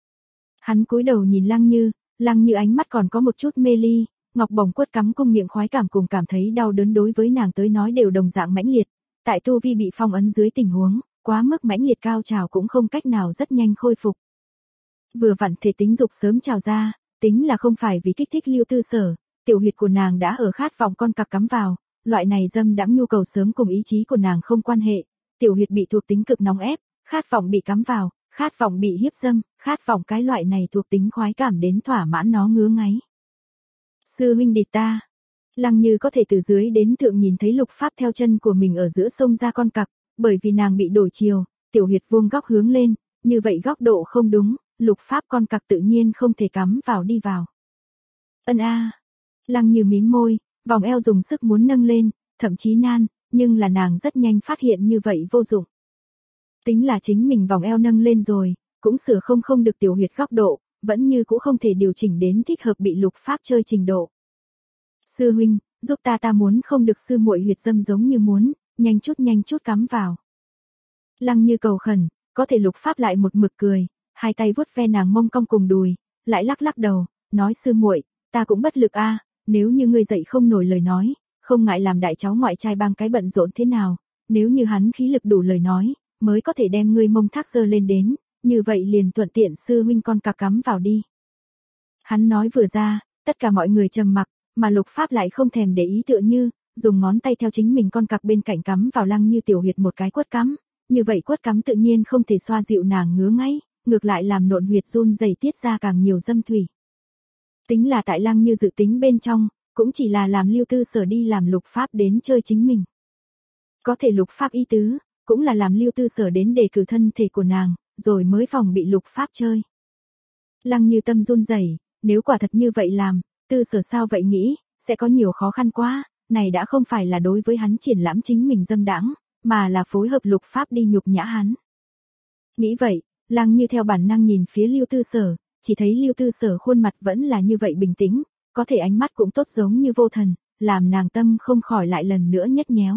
Hắn cúi đầu nhìn Lăng Như, Lăng Như ánh mắt còn có một chút mê ly, ngọc bổng quất cắm cung miệng khoái cảm cùng cảm thấy đau đớn đối với nàng tới nói đều đồng dạng mãnh liệt, tại tu vi bị phong ấn dưới tình huống, quá mức mãnh liệt cao trào cũng không cách nào rất nhanh khôi phục. Vừa vặn thể tính dục sớm trào ra, tính là không phải vì kích thích Lưu Tư Sở, tiểu huyệt của nàng đã ở khát vọng con cặc cắm vào, loại này dâm đãng nhu cầu sớm cùng ý chí của nàng không quan hệ, tiểu huyệt bị thuộc tính cực nóng ép, khát vọng bị cắm vào, khát vọng bị hiếp dâm, khát vọng cái loại này thuộc tính khoái cảm đến thỏa mãn nó ngứa ngáy. Sư huynh địch ta. Lăng Như có thể từ dưới đến thượng nhìn thấy Lục Pháp theo chân của mình ở giữa sông ra con cặc, bởi vì nàng bị đổi chiều, tiểu huyệt vuông góc hướng lên, như vậy góc độ không đúng, Lục Pháp con cặc tự nhiên không thể cắm vào đi vào. Ân a. À. Lăng Như mím môi, vòng eo dùng sức muốn nâng lên, thậm chí nan, nhưng là nàng rất nhanh phát hiện như vậy vô dụng. Tính là chính mình vòng eo nâng lên rồi, cũng sửa không không được tiểu huyệt góc độ, vẫn như cũng không thể điều chỉnh đến thích hợp bị Lục Pháp chơi trình độ. Sư huynh, giúp ta ta muốn không được sư muội huyệt dâm giống như muốn, nhanh chút nhanh chút cắm vào. Lăng Như cầu khẩn, có thể Lục Pháp lại một mực cười, hai tay vuốt ve nàng mông cong cùng đùi, lại lắc lắc đầu, nói sư muội, ta cũng bất lực a, nếu như ngươi dậy không nổi lời nói, không ngại làm đại cháu ngoại trai bang cái bận rộn thế nào, nếu như hắn khí lực đủ lời nói, mới có thể đem ngươi mông thác dơ lên đến, như vậy liền thuận tiện sư huynh con cặc cắm vào đi. Hắn nói vừa ra, tất cả mọi người trầm mặc, mà Lục Pháp lại không thèm để ý tựa như, dùng ngón tay theo chính mình con cặc bên cạnh cắm vào Lăng Như tiểu huyệt một cái quất cắm, như vậy quất cắm tự nhiên không thể xoa dịu nàng ngứa ngáy, ngược lại làm nộn huyệt run rẩy tiết ra càng nhiều dâm thủy. Tính là tại Lăng Như dự tính bên trong, cũng chỉ là làm Lưu Tư Sở đi làm Lục Pháp đến chơi chính mình. Có thể Lục Pháp ý tứ, cũng là làm Lưu Tư Sở đến đề cử thân thể của nàng, rồi mới phòng bị Lục Pháp chơi. Lăng Như tâm run rẩy, nếu quả thật như vậy làm, Tư Sở sao vậy nghĩ, sẽ có nhiều khó khăn quá, này đã không phải là đối với hắn triển lãm chính mình dâm đãng, mà là phối hợp Lục Pháp đi nhục nhã hắn. Nghĩ vậy, Lăng Như theo bản năng nhìn phía Lưu Tư Sở, chỉ thấy Lưu Tư Sở khuôn mặt vẫn là như vậy bình tĩnh, có thể ánh mắt cũng tốt giống như vô thần, làm nàng tâm không khỏi lại lần nữa nhếch nhéo.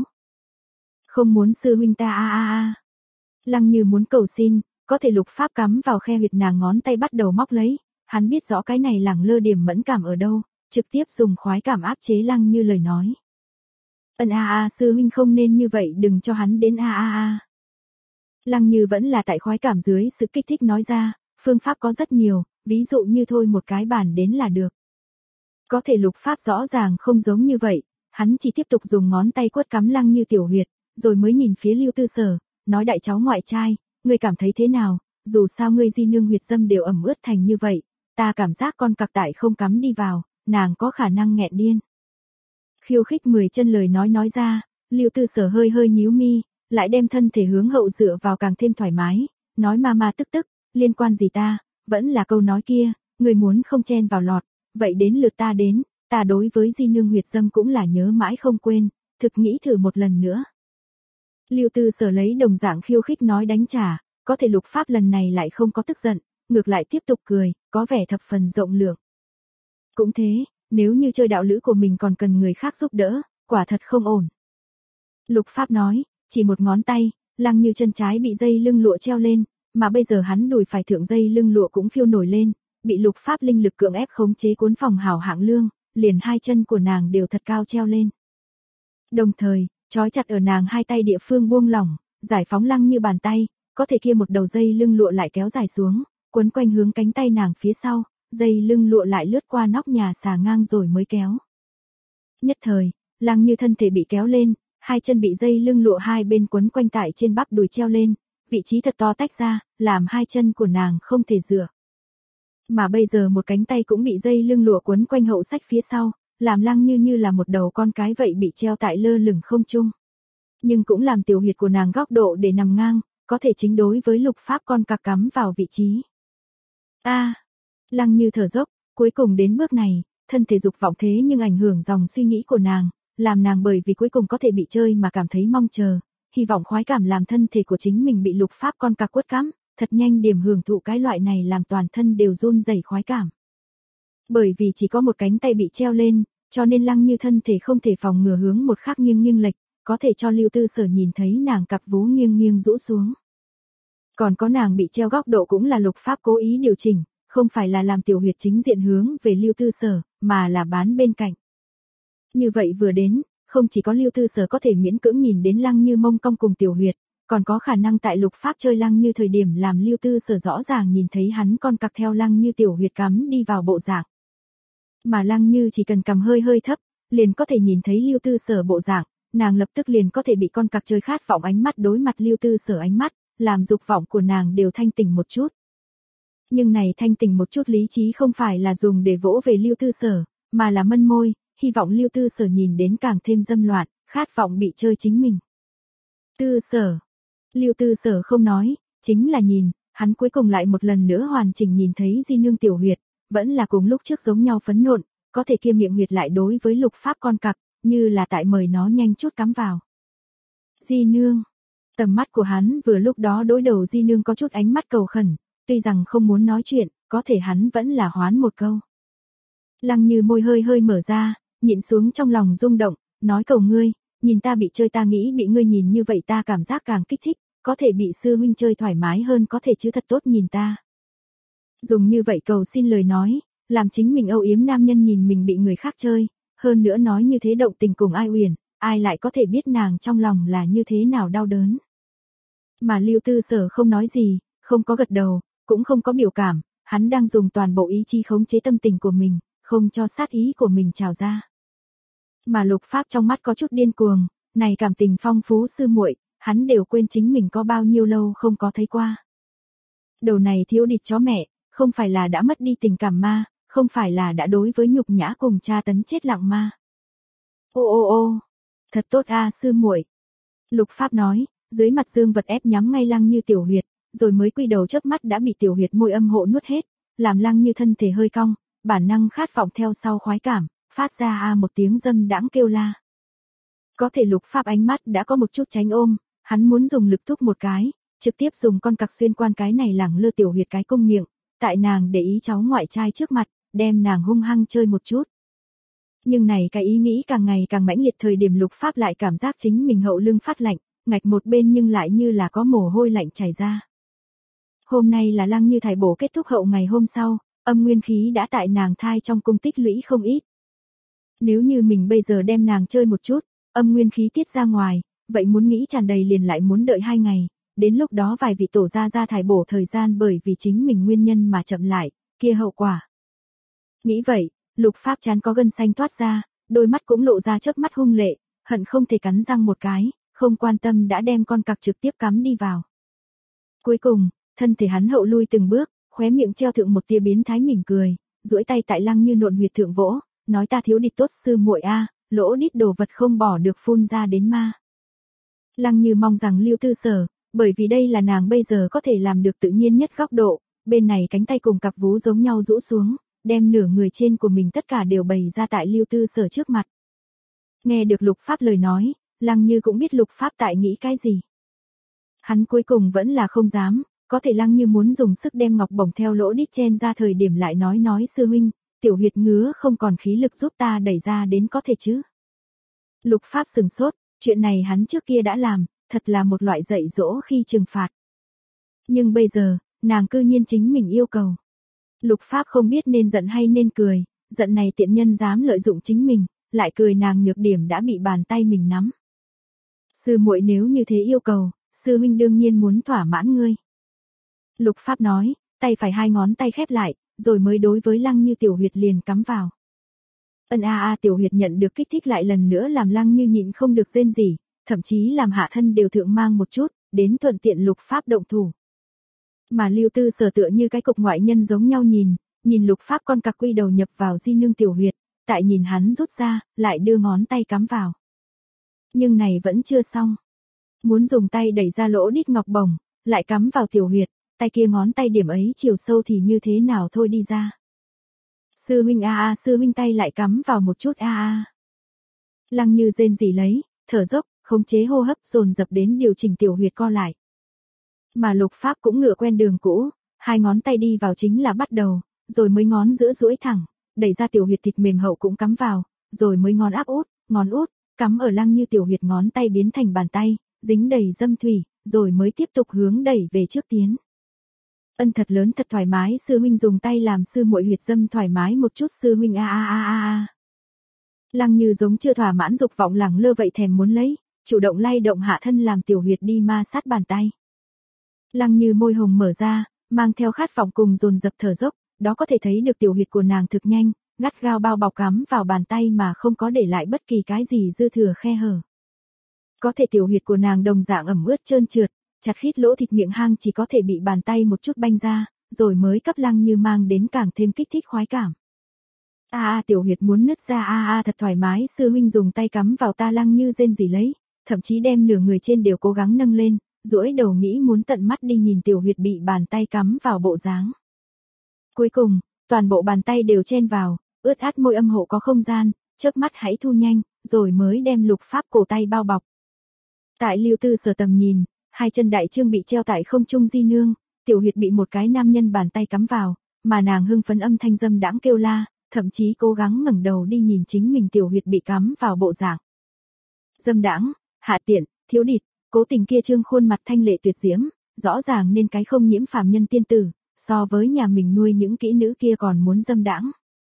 Không muốn sư huynh ta a a a. Lăng Như muốn cầu xin, có thể Lục Pháp cắm vào khe huyệt nàng ngón tay bắt đầu móc lấy, hắn biết rõ cái này lẳng lơ điểm mẫn cảm ở đâu, trực tiếp dùng khoái cảm áp chế Lăng Như lời nói. Ân a a sư huynh không nên như vậy đừng cho hắn đến a a a. Lăng Như vẫn là tại khoái cảm dưới sự kích thích nói ra, phương pháp có rất nhiều, ví dụ như thôi một cái bàn đến là được. Có thể Lục Pháp rõ ràng không giống như vậy, hắn chỉ tiếp tục dùng ngón tay quất cắm Lăng Như tiểu huyệt, rồi mới nhìn phía Lưu Tư Sở, nói đại cháu ngoại trai, ngươi cảm thấy thế nào, dù sao ngươi di nương huyệt dâm đều ẩm ướt thành như vậy, ta cảm giác con cặc tại không cắm đi vào, nàng có khả năng nghẹn điên. Khiêu khích mười chân lời nói nói ra, Lưu Tư Sở hơi hơi nhíu mi, lại đem thân thể hướng hậu dựa vào càng thêm thoải mái, nói ma ma tức tức, liên quan gì ta, vẫn là câu nói kia, người muốn không chen vào lọt, vậy đến lượt ta đến, ta đối với di nương huyệt dâm cũng là nhớ mãi không quên, thực nghĩ thử một lần nữa. Lưu Tư Sở lấy đồng dạng khiêu khích nói đánh trả, có thể Lục Pháp lần này lại không có tức giận, ngược lại tiếp tục cười, có vẻ thập phần rộng lượng. Cũng thế, nếu như chơi đạo lữ của mình còn cần người khác giúp đỡ, quả thật không ổn. Lục Pháp nói, chỉ một ngón tay, Lăng Như chân trái bị dây lưng lụa treo lên, mà bây giờ hắn đùi phải thượng dây lưng lụa cũng phiêu nổi lên, bị Lục Pháp linh lực cưỡng ép khống chế cuốn phòng hảo hạng lương, liền hai chân của nàng đều thật cao treo lên. Đồng thời, trói chặt ở nàng hai tay địa phương buông lỏng, giải phóng Lăng Như bàn tay, có thể kia một đầu dây lưng lụa lại kéo dài xuống, quấn quanh hướng cánh tay nàng phía sau, dây lưng lụa lại lướt qua nóc nhà xà ngang rồi mới kéo. Nhất thời, Lăng Như thân thể bị kéo lên, hai chân bị dây lưng lụa hai bên quấn quanh tại trên bắp đùi treo lên, vị trí thật to tách ra, làm hai chân của nàng không thể dựa. Mà bây giờ một cánh tay cũng bị dây lưng lụa quấn quanh hậu sách phía sau, làm Lăng Như như là một đầu con cái vậy bị treo tại lơ lửng không trung. Nhưng cũng làm tiểu huyệt của nàng góc độ để nằm ngang, có thể chính đối với Lục Pháp con cặc cắm vào vị trí. A, Lăng Như thở dốc, cuối cùng đến bước này, thân thể dục vọng thế nhưng ảnh hưởng dòng suy nghĩ của nàng, làm nàng bởi vì cuối cùng có thể bị chơi mà cảm thấy mong chờ, hy vọng khoái cảm làm thân thể của chính mình bị lục pháp con cặc quất cắm, thật nhanh điểm hưởng thụ cái loại này làm toàn thân đều run rẩy khoái cảm. Bởi vì chỉ có một cánh tay bị treo lên, cho nên Lăng Như thân thể không thể phòng ngừa hướng một khắc nghiêng nghiêng lệch, có thể cho Lưu Tư Sở nhìn thấy nàng cặp vú nghiêng nghiêng rũ xuống. Còn có nàng bị treo góc độ cũng là lục pháp cố ý điều chỉnh, không phải là làm tiểu huyệt chính diện hướng về Lưu Tư Sở, mà là bán bên cạnh. Như vậy vừa đến, không chỉ có Lưu Tư Sở có thể miễn cưỡng nhìn đến Lăng Như mông cong cùng tiểu huyệt, còn có khả năng tại lục pháp chơi Lăng Như thời điểm làm Lưu Tư Sở rõ ràng nhìn thấy hắn con cặc theo Lăng Như tiểu huyệt cắm đi vào bộ dạng. Mà Lăng Như chỉ cần cầm hơi hơi thấp, liền có thể nhìn thấy Lưu Tư Sở bộ dạng, nàng lập tức liền có thể bị con cặc chơi khát vọng ánh mắt đối mặt Lưu Tư Sở ánh mắt, làm dục vọng của nàng đều thanh tỉnh một chút. Nhưng này thanh tỉnh một chút lý trí không phải là dùng để vỗ về Lưu Tư Sở, mà là mân môi, hy vọng Lưu Tư Sở nhìn đến càng thêm dâm loạn, khát vọng bị chơi chính mình. Tư Sở. Lưu Tư Sở không nói, chính là nhìn, hắn cuối cùng lại một lần nữa hoàn chỉnh nhìn thấy Di Nương tiểu huyệt, vẫn là cùng lúc trước giống nhau phấn nộn, có thể kia miệng huyệt lại đối với lục pháp con cặc, như là tại mời nó nhanh chút cắm vào. Di Nương. Tầm mắt của hắn vừa lúc đó đối đầu Di Nương có chút ánh mắt cầu khẩn, tuy rằng không muốn nói chuyện, có thể hắn vẫn là hoán một câu. Lăng Như môi hơi hơi mở ra, nhịn xuống trong lòng rung động, nói cầu ngươi, nhìn ta bị chơi ta nghĩ bị ngươi nhìn như vậy ta cảm giác càng kích thích, có thể bị sư huynh chơi thoải mái hơn có thể chứ thật tốt nhìn ta. Dùng như vậy cầu xin lời nói, làm chính mình âu yếm nam nhân nhìn mình bị người khác chơi, hơn nữa nói như thế động tình cùng ai uyển, ai lại có thể biết nàng trong lòng là như thế nào đau đớn. Mà Lưu Tư Sở không nói gì, không có gật đầu, cũng không có biểu cảm, hắn đang dùng toàn bộ ý chí khống chế tâm tình của mình, không cho sát ý của mình trào ra. Mà lục pháp trong mắt có chút điên cuồng, này cảm tình phong phú sư muội, hắn đều quên chính mình có bao nhiêu lâu không có thấy qua. Đầu này thiếu địt chó mẹ, không phải là đã mất đi tình cảm ma, không phải là đã đối với nhục nhã cùng tra tấn chết lặng ma. Ô ô ô, thật tốt a sư muội. Lục pháp nói, dưới mặt dương vật ép nhắm ngay Lăng Như tiểu huyệt, rồi mới quy đầu chớp mắt đã bị tiểu huyệt môi âm hộ nuốt hết, làm Lăng Như thân thể hơi cong, bản năng khát vọng theo sau khoái cảm, phát ra a một tiếng dâm đãng kêu la. Có thể lục pháp ánh mắt đã có một chút tránh ôm, hắn muốn dùng lực thúc một cái, trực tiếp dùng con cặc xuyên quan cái này lẳng lơ tiểu huyệt cái cung miệng, tại nàng để ý cháu ngoại trai trước mặt, đem nàng hung hăng chơi một chút. Nhưng này cái ý nghĩ càng ngày càng mãnh liệt thời điểm lục pháp lại cảm giác chính mình hậu lưng phát lạnh, ngạch một bên nhưng lại như là có mồ hôi lạnh chảy ra. Hôm nay là Lăng Như thải bổ kết thúc hậu ngày hôm sau, âm nguyên khí đã tại nàng thai trong cung tích lũy không ít. Nếu như mình bây giờ đem nàng chơi một chút, âm nguyên khí tiết ra ngoài, vậy muốn nghĩ tràn đầy liền lại muốn đợi hai ngày, đến lúc đó vài vị tổ gia ra thải bổ thời gian bởi vì chính mình nguyên nhân mà chậm lại, kia hậu quả. Nghĩ vậy, lục pháp chán có gân xanh toát ra, đôi mắt cũng lộ ra chớp mắt hung lệ, hận không thể cắn răng một cái, không quan tâm đã đem con cặc trực tiếp cắm đi vào. Cuối cùng, thân thể hắn hậu lui từng bước, khóe miệng treo thượng một tia biến thái mỉm cười, duỗi tay tại Lăng Như nộn huyệt thượng vỗ, nói ta thiếu địt tốt sư muội a, lỗ đít đồ vật không bỏ được phun ra đến ma. Lăng Như mong rằng Lưu Tư Sở, bởi vì đây là nàng bây giờ có thể làm được tự nhiên nhất góc độ, bên này cánh tay cùng cặp vú giống nhau rũ xuống, đem nửa người trên của mình tất cả đều bày ra tại Lưu Tư Sở trước mặt. Nghe được lục pháp lời nói, Lăng Như cũng biết lục pháp tại nghĩ cái gì. Hắn cuối cùng vẫn là không dám, có thể Lăng Như muốn dùng sức đem ngọc bổng theo lỗ đít chen ra thời điểm lại nói nói sư huynh, tiểu huyệt ngứa không còn khí lực giúp ta đẩy ra đến có thể chứ. Lục pháp sừng sốt, chuyện này hắn trước kia đã làm, thật là một loại dạy dỗ khi trừng phạt. Nhưng bây giờ, nàng cư nhiên chính mình yêu cầu. Lục pháp không biết nên giận hay nên cười, giận này tiện nhân dám lợi dụng chính mình, lại cười nàng nhược điểm đã bị bàn tay mình nắm. Sư muội nếu như thế yêu cầu, sư huynh đương nhiên muốn thỏa mãn ngươi. Lục pháp nói, tay phải hai ngón tay khép lại, rồi mới đối với Lăng Như tiểu huyệt liền cắm vào. Ân a a tiểu huyệt nhận được kích thích lại lần nữa làm Lăng Như nhịn không được rên rỉ, thậm chí làm hạ thân đều thượng mang một chút, đến thuận tiện lục pháp động thủ. Mà Lưu Tư Sở tựa như cái cục ngoại nhân giống nhau nhìn, nhìn lục pháp con cặc quy đầu nhập vào Di Nương tiểu huyệt, tại nhìn hắn rút ra, lại đưa ngón tay cắm vào. Nhưng này vẫn chưa xong. Muốn dùng tay đẩy ra lỗ đít ngọc bổng, lại cắm vào tiểu huyệt, tay kia ngón tay điểm ấy chiều sâu thì như thế nào thôi đi ra. Sư huynh a a, sư huynh tay lại cắm vào một chút a a. Lăng Như rên rỉ lấy, thở dốc, khống chế hô hấp dồn dập đến điều chỉnh tiểu huyệt co lại. Mà Lục Pháp cũng ngựa quen đường cũ, hai ngón tay đi vào chính là bắt đầu, rồi mới ngón giữa duỗi thẳng, đẩy ra tiểu huyệt thịt mềm hậu cũng cắm vào, rồi mới ngón áp út, ngón út, cắm ở Lăng Như tiểu huyệt ngón tay biến thành bàn tay, dính đầy dâm thủy, rồi mới tiếp tục hướng đẩy về trước tiến. Ân thật lớn thật thoải mái, sư huynh dùng tay làm sư muội huyệt dâm thoải mái một chút sư huynh a a a a. Lăng Như giống chưa thỏa mãn dục vọng lẳng lơ vậy thèm muốn lấy, chủ động lay động hạ thân làm tiểu huyệt đi ma sát bàn tay. Lăng Như môi hồng mở ra, mang theo khát vọng cùng dồn dập thở dốc, đó có thể thấy được tiểu huyệt của nàng thực nhanh, gắt gao bao bọc cắm vào bàn tay mà không có để lại bất kỳ cái gì dư thừa khe hở. Có thể tiểu huyệt của nàng đồng dạng ẩm ướt trơn trượt, chặt khít lỗ thịt miệng hang chỉ có thể bị bàn tay một chút banh ra, rồi mới cấp Lăng Như mang đến càng thêm kích thích khoái cảm. A a tiểu huyệt muốn nứt ra a a thật thoải mái, sư huynh dùng tay cắm vào ta. Lăng Như rên rỉ lấy, thậm chí đem nửa người trên đều cố gắng nâng lên, duỗi đầu nghĩ muốn tận mắt đi nhìn tiểu huyệt bị bàn tay cắm vào bộ dáng. Cuối cùng, toàn bộ bàn tay đều chen vào, ướt át môi âm hộ có không gian, chớp mắt hãy thu nhanh, rồi mới đem Lục Pháp cổ tay bao bọc. Tại Lưu Tư Sở tầm nhìn, hai chân đại trương bị treo tại không trung di nương, tiểu huyệt bị một cái nam nhân bàn tay cắm vào, mà nàng hưng phấn âm thanh dâm đãng kêu la, thậm chí cố gắng ngẩng đầu đi nhìn chính mình tiểu huyệt bị cắm vào bộ dạng. Dâm đãng, hạ tiện, thiếu địch, cố tình kia trương khuôn mặt thanh lệ tuyệt diễm, rõ ràng nên cái không nhiễm phàm nhân tiên tử, so với nhà mình nuôi những kỹ nữ kia còn muốn dâm đãng.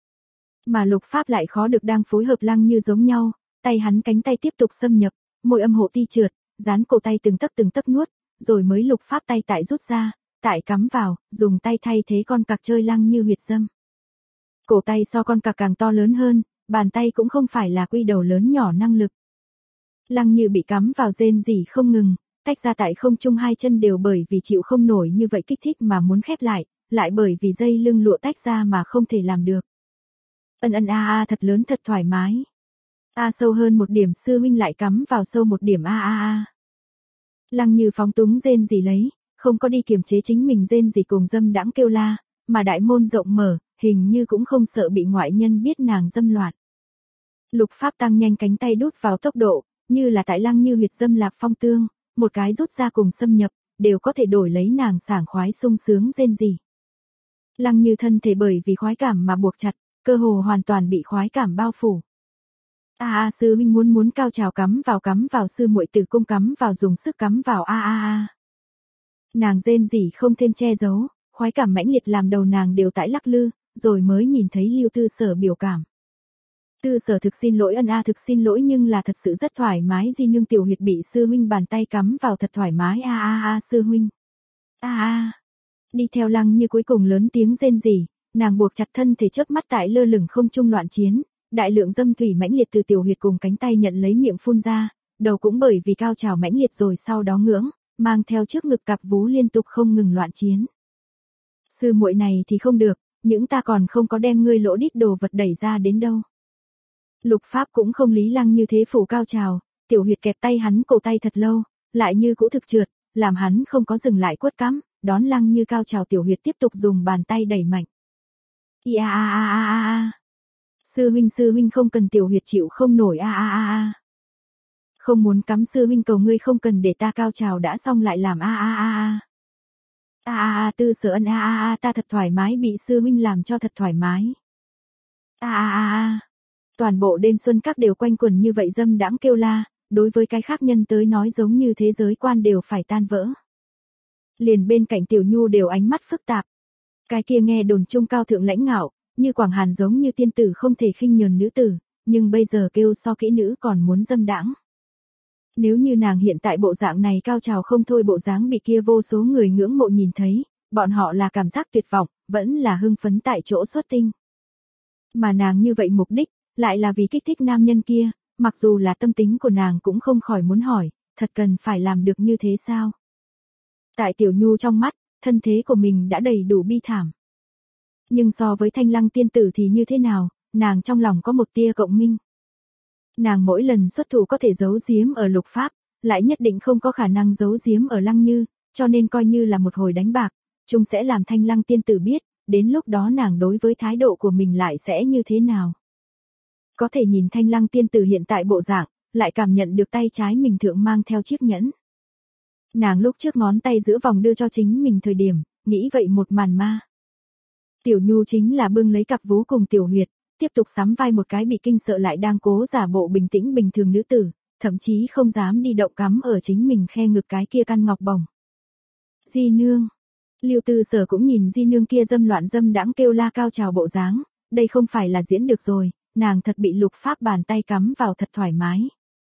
Mà Lục Pháp lại khó được đang phối hợp Lăng Như giống nhau, tay hắn cánh tay tiếp tục xâm nhập, môi âm hộ ti trượt, dán cổ tay từng tấc từng tấc nuốt, rồi mới Lục Pháp tay tại rút ra, tại cắm vào, dùng tay thay thế con cặc chơi Lăng Như huyệt dâm. Cổ tay so con cặc càng to lớn hơn, bàn tay cũng không phải là quy đầu lớn nhỏ năng lực. Lăng Như bị cắm vào rên rỉ không ngừng, tách ra tại không trung hai chân đều bởi vì chịu không nổi như vậy kích thích mà muốn khép lại, lại bởi vì dây lưng lụa tách ra mà không thể làm được. Ân ân a a thật lớn thật thoải mái. A sâu hơn một điểm, sư huynh lại cắm vào sâu một điểm a a a. Lăng Như phóng túng rên rỉ lấy, không có đi kiềm chế chính mình rên rỉ cùng dâm đãng kêu la, mà đại môn rộng mở, hình như cũng không sợ bị ngoại nhân biết nàng dâm loạn. Lục Pháp tăng nhanh cánh tay đút vào tốc độ, như là tại Lăng Như huyệt dâm lạc phong tương, một cái rút ra cùng xâm nhập, đều có thể đổi lấy nàng sảng khoái sung sướng rên rỉ. Lăng Như thân thể bởi vì khoái cảm mà buộc chặt, cơ hồ hoàn toàn bị khoái cảm bao phủ. A a sư huynh muốn muốn cao trào cắm vào cắm vào sư muội tử cung cắm vào dùng sức cắm vào a a a. Nàng rên rỉ không thêm che giấu, khoái cảm mãnh liệt làm đầu nàng đều tại lắc lư, rồi mới nhìn thấy Lưu Tư Sở biểu cảm. Tư Sở thực xin lỗi ân a thực xin lỗi nhưng là thật sự rất thoải mái, di nương tiểu huyệt bị sư huynh bàn tay cắm vào thật thoải mái a a a sư huynh. A a. Đi theo Lăng Như cuối cùng lớn tiếng rên rỉ, nàng buộc chặt thân thể chớp mắt tại lơ lửng không trung loạn chiến, đại lượng dâm thủy mãnh liệt từ tiểu huyệt cùng cánh tay nhận lấy miệng phun ra, đầu cũng bởi vì cao trào mãnh liệt rồi sau đó ngưỡng, mang theo trước ngực cặp vú liên tục không ngừng loạn chiến. Sư muội này thì không được, những ta còn không có đem ngươi lỗ đít đồ vật đẩy ra đến đâu. Lục Pháp cũng không lý Lăng Như thế phủ cao trào, tiểu huyệt kẹp tay hắn cổ tay thật lâu, lại như cũ thực trượt, làm hắn không có dừng lại quất cắm, đón Lăng Như cao trào tiểu huyệt tiếp tục dùng bàn tay đẩy mạnh. Ia a a a a a. Sư huynh sư huynh không cần tiểu huyệt chịu không nổi a a a a. Không muốn cắm sư huynh cầu ngươi không cần để ta cao trào đã xong lại làm a a a a. A a a Tư Sở ân a a a ta thật thoải mái bị sư huynh làm cho thật thoải mái. A a a a. Toàn bộ đêm xuân các đều quanh quẩn như vậy dâm đãng kêu la, đối với cái khác nhân tới nói giống như thế giới quan đều phải tan vỡ. Liền bên cạnh Tiểu Nhu đều ánh mắt phức tạp. Cái kia nghe đồn trung cao thượng lãnh ngạo, như Quảng Hàn giống như tiên tử không thể khinh nhờn nữ tử, nhưng bây giờ kêu so kỹ nữ còn muốn dâm đãng. Nếu như nàng hiện tại bộ dạng này cao trào không thôi bộ dáng bị kia vô số người ngưỡng mộ nhìn thấy, bọn họ là cảm giác tuyệt vọng, vẫn là hưng phấn tại chỗ xuất tinh. Mà nàng như vậy mục đích, lại là vì kích thích nam nhân kia, mặc dù là tâm tính của nàng cũng không khỏi muốn hỏi, thật cần phải làm được như thế sao? Tại Tiểu Nhu trong mắt, thân thế của mình đã đầy đủ bi thảm. Nhưng so với Thanh Lăng tiên tử thì như thế nào, nàng trong lòng có một tia cộng minh. Nàng mỗi lần xuất thủ có thể giấu giếm ở Lục Pháp, lại nhất định không có khả năng giấu giếm ở Lăng Như, cho nên coi như là một hồi đánh bạc, chúng sẽ làm Thanh Lăng tiên tử biết, đến lúc đó nàng đối với thái độ của mình lại sẽ như thế nào. Có thể nhìn Thanh Lăng tiên tử hiện tại bộ dạng, lại cảm nhận được tay trái mình thượng mang theo chiếc nhẫn. Nàng lúc trước ngón tay giữa vòng đưa cho chính mình thời điểm, nghĩ vậy một màn ma. Tiểu Nhu chính là bưng lấy cặp vú cùng Tiểu Huyệt, tiếp tục sắm vai một cái bị kinh sợ lại đang cố giả bộ bình tĩnh bình thường nữ tử, thậm chí không dám đi động cắm ở chính mình khe ngực cái kia căn ngọc bổng. Di nương. Lưu Tư Sở cũng nhìn Di nương kia dâm loạn dâm đãng kêu la cao trào bộ dáng, đây không phải là diễn được rồi, nàng thật bị Lục Pháp bàn tay cắm vào thật thoải mái.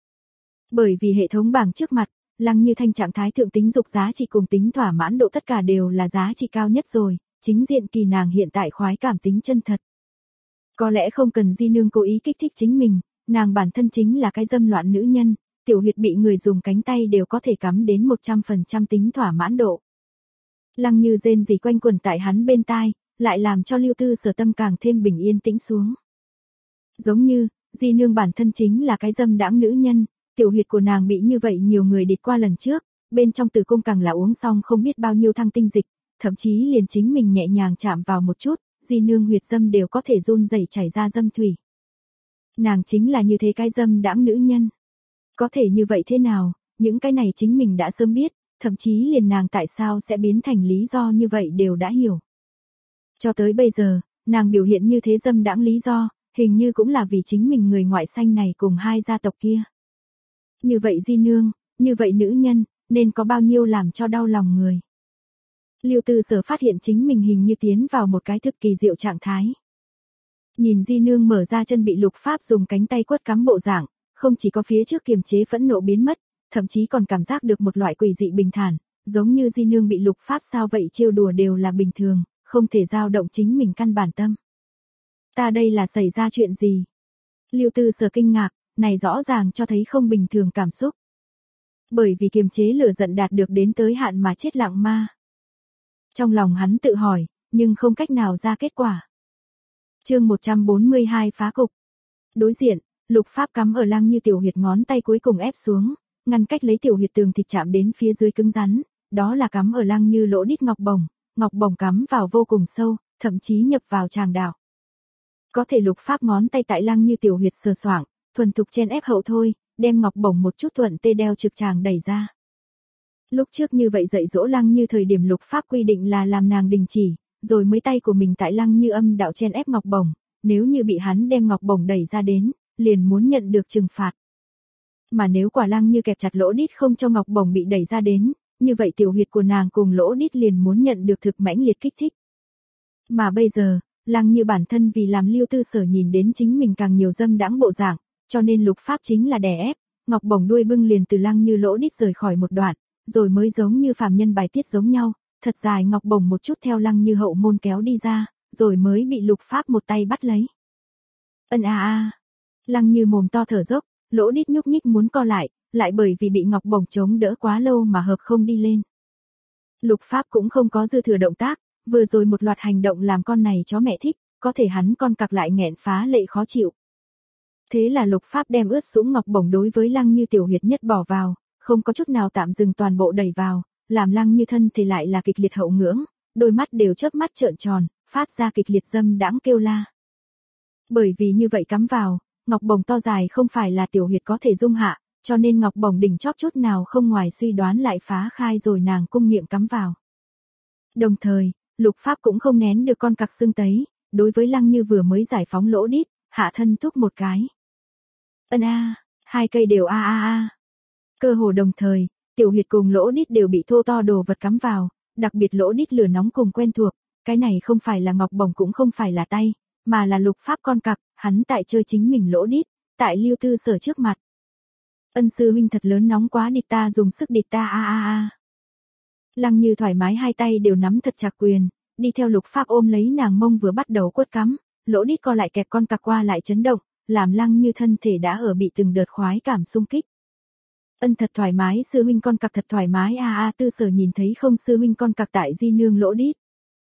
Bởi vì hệ thống bảng trước mặt, Lăng Như Thanh trạng thái thượng tính dục giá trị cùng tính thỏa mãn độ tất cả đều là giá trị cao nhất rồi, chính diện kỳ nàng hiện tại khoái cảm tính chân thật. Có lẽ không cần Di nương cố ý kích thích chính mình, nàng bản thân chính là cái dâm loạn nữ nhân, Tiểu Huyệt bị người dùng cánh tay đều có thể cắm đến một trăm phần trăm tính thỏa mãn độ. Lăng Như rên rỉ quanh quẩn tại hắn bên tai, lại làm cho Lưu Tư Sở tâm càng thêm bình yên tĩnh xuống. Giống như, Di nương bản thân chính là cái dâm đãng nữ nhân, Tiểu Huyệt của nàng bị như vậy nhiều người địt qua lần trước, bên trong tử cung càng là uống xong không biết bao nhiêu thăng tinh dịch, thậm chí liền chính mình nhẹ nhàng chạm vào một chút, Di nương huyệt dâm đều có thể run rẩy chảy ra dâm thủy. Nàng chính là như thế cái dâm đãng nữ nhân. Có thể như vậy thế nào, những cái này chính mình đã sớm biết, thậm chí liền nàng tại sao sẽ biến thành lý do như vậy đều đã hiểu. Cho tới bây giờ, nàng biểu hiện như thế dâm đãng lý do, hình như cũng là vì chính mình người ngoại xanh này cùng hai gia tộc kia. Như vậy Di nương, như vậy nữ nhân, nên có bao nhiêu làm cho đau lòng người. Lưu Tư Sở phát hiện chính mình hình như tiến vào một cái thực kỳ diệu trạng thái. Nhìn Di nương mở ra chân bị Lục Pháp dùng cánh tay quất cắm bộ dạng, không chỉ có phía trước kiềm chế phẫn nộ biến mất, thậm chí còn cảm giác được một loại quỷ dị bình thản, giống như Di nương bị Lục Pháp sao vậy trêu đùa đều là bình thường, không thể dao động chính mình căn bản tâm. Ta đây là xảy ra chuyện gì? Lưu Tư Sở kinh ngạc, này rõ ràng cho thấy không bình thường cảm xúc. Bởi vì kiềm chế lửa giận đạt được đến tới hạn mà chết lặng ma. Trong lòng hắn tự hỏi, nhưng không cách nào ra kết quả. Chương một trăm bốn mươi hai phá cục. Đối diện, Lục Pháp cắm ở Lăng Như Tiểu Huyệt ngón tay cuối cùng ép xuống, ngăn cách lấy Tiểu Huyệt tường thịt chạm đến phía dưới cứng rắn, đó là cắm ở Lăng Như lỗ đít ngọc bổng, ngọc bổng cắm vào vô cùng sâu, thậm chí nhập vào tràng đạo. Có thể Lục Pháp ngón tay tại Lăng Như Tiểu Huyệt sờ soạng, thuần thục chen ép hậu thôi, đem ngọc bổng một chút thuận tê đeo trực tràng đẩy ra. Lúc trước như vậy dạy dỗ Lăng Như thời điểm Lục Pháp quy định là làm nàng đình chỉ, rồi mới tay của mình tại Lăng Như âm đạo chen ép ngọc bổng, nếu như bị hắn đem ngọc bổng đẩy ra đến, liền muốn nhận được trừng phạt. Mà nếu quả Lăng Như kẹp chặt lỗ đít không cho ngọc bổng bị đẩy ra đến, như vậy tiểu huyệt của nàng cùng lỗ đít liền muốn nhận được thực mãnh liệt kích thích. Mà bây giờ, Lăng Như bản thân vì làm Lưu Tư Sở nhìn đến chính mình càng nhiều dâm đãng bộ dạng, cho nên Lục Pháp chính là đè ép, ngọc bổng đuôi bưng liền từ Lăng Như lỗ đít rời khỏi một đoạn, rồi mới giống như phàm nhân bài tiết giống nhau, thật dài ngọc bổng một chút theo Lăng Như hậu môn kéo đi ra, rồi mới bị Lục Pháp một tay bắt lấy. Ân a a. Lăng Như mồm to thở dốc, lỗ đít nhúc nhích muốn co lại, lại bởi vì bị ngọc bổng chống đỡ quá lâu mà hợp không đi lên. Lục Pháp cũng không có dư thừa động tác, vừa rồi một loạt hành động làm con này chó mẹ thích, có thể hắn con cặc lại nghẹn phá lệ khó chịu. Thế là Lục Pháp đem ướt sũng ngọc bổng đối với Lăng Như tiểu huyệt nhất bỏ vào, không có chút nào tạm dừng toàn bộ đẩy vào, làm Lăng Như thân thì lại là kịch liệt hậu ngưỡng, đôi mắt đều chớp mắt trợn tròn, phát ra kịch liệt dâm đãng kêu la. Bởi vì như vậy cắm vào, ngọc bổng to dài không phải là tiểu huyệt có thể dung hạ, cho nên ngọc bổng đỉnh chóp chút nào không ngoài suy đoán lại phá khai rồi nàng cung miệng cắm vào. Đồng thời, Lục Pháp cũng không nén được con cặc xương tấy, đối với Lăng Như vừa mới giải phóng lỗ đít, hạ thân thúc một cái. Ân a, hai cây đều a a a. Cơ hồ đồng thời, tiểu huyệt cùng lỗ đít đều bị thô to đồ vật cắm vào, đặc biệt lỗ đít lửa nóng cùng quen thuộc, cái này không phải là ngọc bổng cũng không phải là tay, mà là Lục Pháp con cặc, hắn tại chơi chính mình lỗ đít, tại Lưu Tư Sở trước mặt. Ân sư huynh thật lớn nóng quá địt ta dùng sức địt ta a a a. Lăng Như thoải mái hai tay đều nắm thật chặt quyền, đi theo Lục Pháp ôm lấy nàng mông vừa bắt đầu quất cắm, lỗ đít co lại kẹp con cặc qua lại chấn động, làm Lăng Như thân thể đã ở bị từng đợt khoái cảm xung kích. Ân thật thoải mái sư huynh con cặc thật thoải mái a a. Tư Sở nhìn thấy không sư huynh con cặc tại Di nương lỗ đít.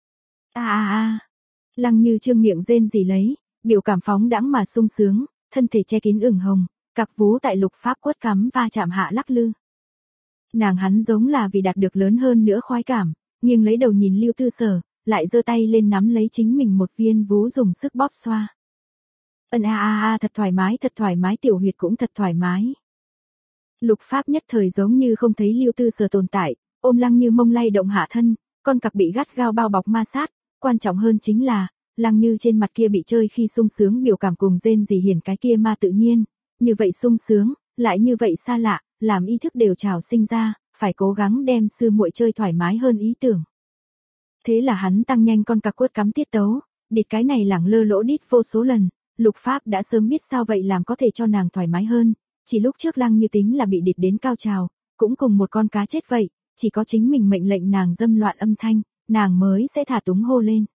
A a a. Lăng Như trương miệng rên rỉ lấy, biểu cảm phóng đãng mà sung sướng, thân thể che kín ửng hồng, cặp vú tại Lục Pháp quất cắm va chạm hạ lắc lư. Nàng hắn giống là vì đạt được lớn hơn nữa khoái cảm, nghiêng lấy đầu nhìn Lưu Tư Sở, lại giơ tay lên nắm lấy chính mình một viên vú dùng sức bóp xoa. Ân a a a thật thoải mái, thật thoải mái, tiểu huyệt cũng thật thoải mái. Lục Pháp nhất thời giống như không thấy Lưu Tư Sở tồn tại, ôm Lăng Như mông lay động hạ thân, con cặc bị gắt gao bao bọc ma sát, quan trọng hơn chính là, Lăng Như trên mặt kia bị chơi khi sung sướng biểu cảm cùng rên rỉ hiển cái kia ma tự nhiên, như vậy sung sướng, lại như vậy xa lạ, làm ý thức đều trào sinh ra, phải cố gắng đem sư muội chơi thoải mái hơn ý tưởng. Thế là hắn tăng nhanh con cặc quất cắm tiết tấu, địt cái này lẳng lơ lỗ đít vô số lần, Lục Pháp đã sớm biết sao vậy làm có thể cho nàng thoải mái hơn, chỉ lúc trước Lăng Như tính là bị địt đến cao trào, cũng cùng một con cá chết vậy, chỉ có chính mình mệnh lệnh nàng dâm loạn âm thanh, nàng mới sẽ thả túng hô lên.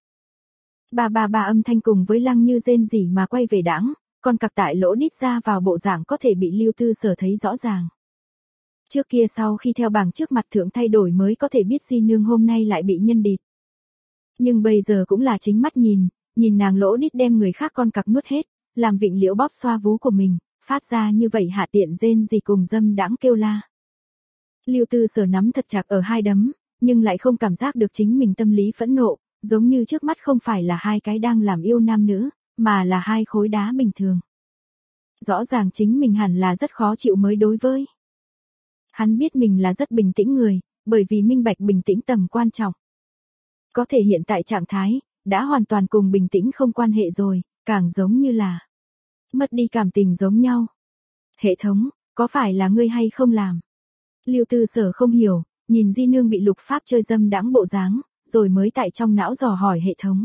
Ba ba ba âm thanh cùng với Lăng Như rên rỉ mà quay về đãng, con cặc tại lỗ đít ra vào bộ dạng có thể bị Lưu Tư Sở thấy rõ ràng. Trước kia sau khi theo bảng trước mặt thượng thay đổi mới có thể biết Di Nương hôm nay lại bị nhân địt. Nhưng bây giờ cũng là chính mắt nhìn, nhìn nàng lỗ đít đem người khác con cặc nuốt hết, làm Vịnh Liễu bóp xoa vú của mình, phát ra như vậy hạ tiện rên rỉ cùng dâm đãng kêu la. Lưu Tư Sở nắm thật chặt ở hai đấm, nhưng lại không cảm giác được chính mình tâm lý phẫn nộ, giống như trước mắt không phải là hai cái đang làm yêu nam nữ, mà là hai khối đá bình thường. Rõ ràng chính mình hẳn là rất khó chịu mới đối với. Hắn biết mình là rất bình tĩnh người, bởi vì minh bạch bình tĩnh tầm quan trọng. Có thể hiện tại trạng thái, đã hoàn toàn cùng bình tĩnh không quan hệ rồi, càng giống như là mất đi cảm tình giống nhau. Hệ thống, có phải là ngươi hay không làm? Lưu Tư Sở không hiểu, nhìn Di Nương bị Lục Pháp chơi dâm đãng bộ dáng, rồi mới tại trong não dò hỏi hệ thống.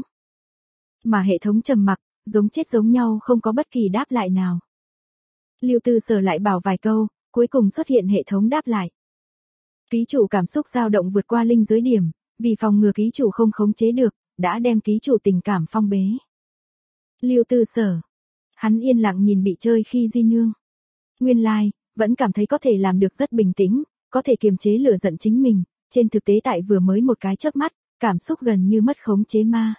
Mà hệ thống trầm mặc, giống chết giống nhau không có bất kỳ đáp lại nào. Lưu Tư Sở lại bảo vài câu, cuối cùng xuất hiện hệ thống đáp lại. Ký chủ cảm xúc dao động vượt qua linh giới điểm, vì phòng ngừa ký chủ không khống chế được, đã đem ký chủ tình cảm phong bế. Lưu Tư Sở. Hắn yên lặng nhìn bị chơi khi Di Nương. Nguyên lai, like, vẫn cảm thấy có thể làm được rất bình tĩnh, có thể kiềm chế lửa giận chính mình, trên thực tế tại vừa mới một cái chớp mắt, cảm xúc gần như mất khống chế ma.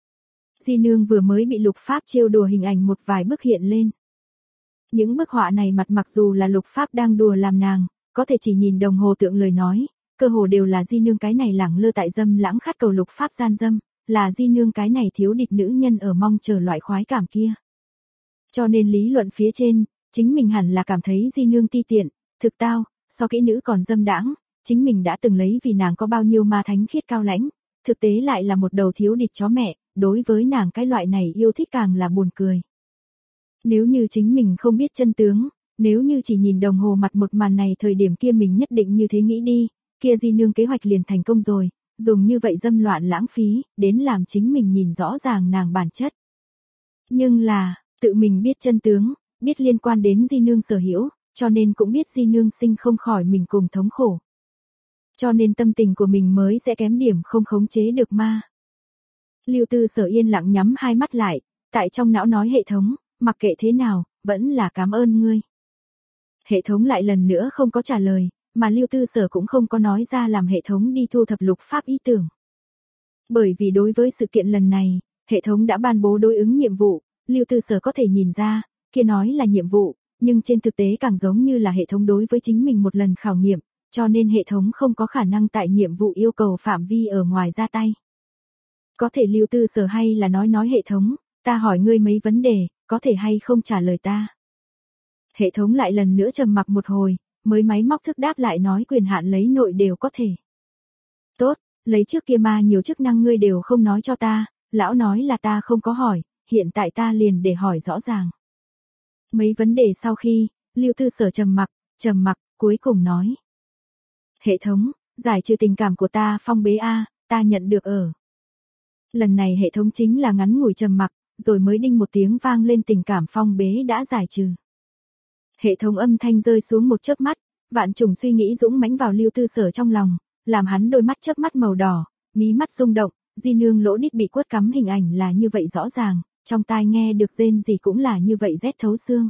Di Nương vừa mới bị Lục Pháp trêu đùa hình ảnh một vài bức hiện lên. Những bức họa này mặt mặc dù là Lục Pháp đang đùa làm nàng, có thể chỉ nhìn đồng hồ tượng lời nói, cơ hồ đều là Di Nương cái này lẳng lơ tại dâm lãng khát cầu Lục Pháp gian dâm, là Di Nương cái này thiếu địch nữ nhân ở mong chờ loại khoái cảm kia. Cho nên lý luận phía trên, chính mình hẳn là cảm thấy Di Nương ti tiện, thực tao, so kỹ nữ còn dâm đãng, chính mình đã từng lấy vì nàng có bao nhiêu ma thánh khiết cao lãnh, thực tế lại là một đầu thiếu địch chó mẹ, đối với nàng cái loại này yêu thích càng là buồn cười. Nếu như chính mình không biết chân tướng, nếu như chỉ nhìn đồng hồ mặt một màn này thời điểm kia mình nhất định như thế nghĩ đi, kia Di Nương kế hoạch liền thành công rồi, dùng như vậy dâm loạn lãng phí, đến làm chính mình nhìn rõ ràng nàng bản chất. Nhưng là, tự mình biết chân tướng, biết liên quan đến Di Nương sở hữu, cho nên cũng biết Di Nương sinh không khỏi mình cùng thống khổ. Cho nên tâm tình của mình mới sẽ kém điểm không khống chế được ma. Lưu Tư Sở yên lặng nhắm hai mắt lại, tại trong não nói hệ thống, mặc kệ thế nào, vẫn là cảm ơn ngươi. Hệ thống lại lần nữa không có trả lời, mà Lưu Tư Sở cũng không có nói ra làm hệ thống đi thu thập Lục Pháp ý tưởng. Bởi vì đối với sự kiện lần này, hệ thống đã ban bố đối ứng nhiệm vụ, Lưu Tư Sở có thể nhìn ra, kia nói là nhiệm vụ, nhưng trên thực tế càng giống như là hệ thống đối với chính mình một lần khảo nghiệm, cho nên hệ thống không có khả năng tại nhiệm vụ yêu cầu phạm vi ở ngoài ra tay. Có thể Lưu Tư Sở hay là nói nói hệ thống, ta hỏi ngươi mấy vấn đề, có thể hay không trả lời ta. Hệ thống lại lần nữa trầm mặc một hồi, mới máy móc thức đáp lại nói quyền hạn lấy nội đều có thể. Tốt, lấy trước kia ma nhiều chức năng ngươi đều không nói cho ta, lão nói là ta không có hỏi, hiện tại ta liền để hỏi rõ ràng. Mấy vấn đề sau khi, Lưu Tư Sở trầm mặc, trầm mặc, cuối cùng nói. Hệ thống, giải trừ tình cảm của ta phong bế A, ta nhận được ở. Lần này hệ thống chính là ngắn ngủi trầm mặc, rồi mới đinh một tiếng vang lên tình cảm phong bế đã giải trừ. Hệ thống âm thanh rơi xuống một chớp mắt, vạn trùng suy nghĩ dũng mãnh vào Lưu Tư Sở trong lòng, làm hắn đôi mắt chớp mắt màu đỏ, mí mắt rung động, Di Nương lỗ đít bị quất cắm hình ảnh là như vậy rõ ràng, trong tai nghe được rên gì cũng là như vậy rét thấu xương.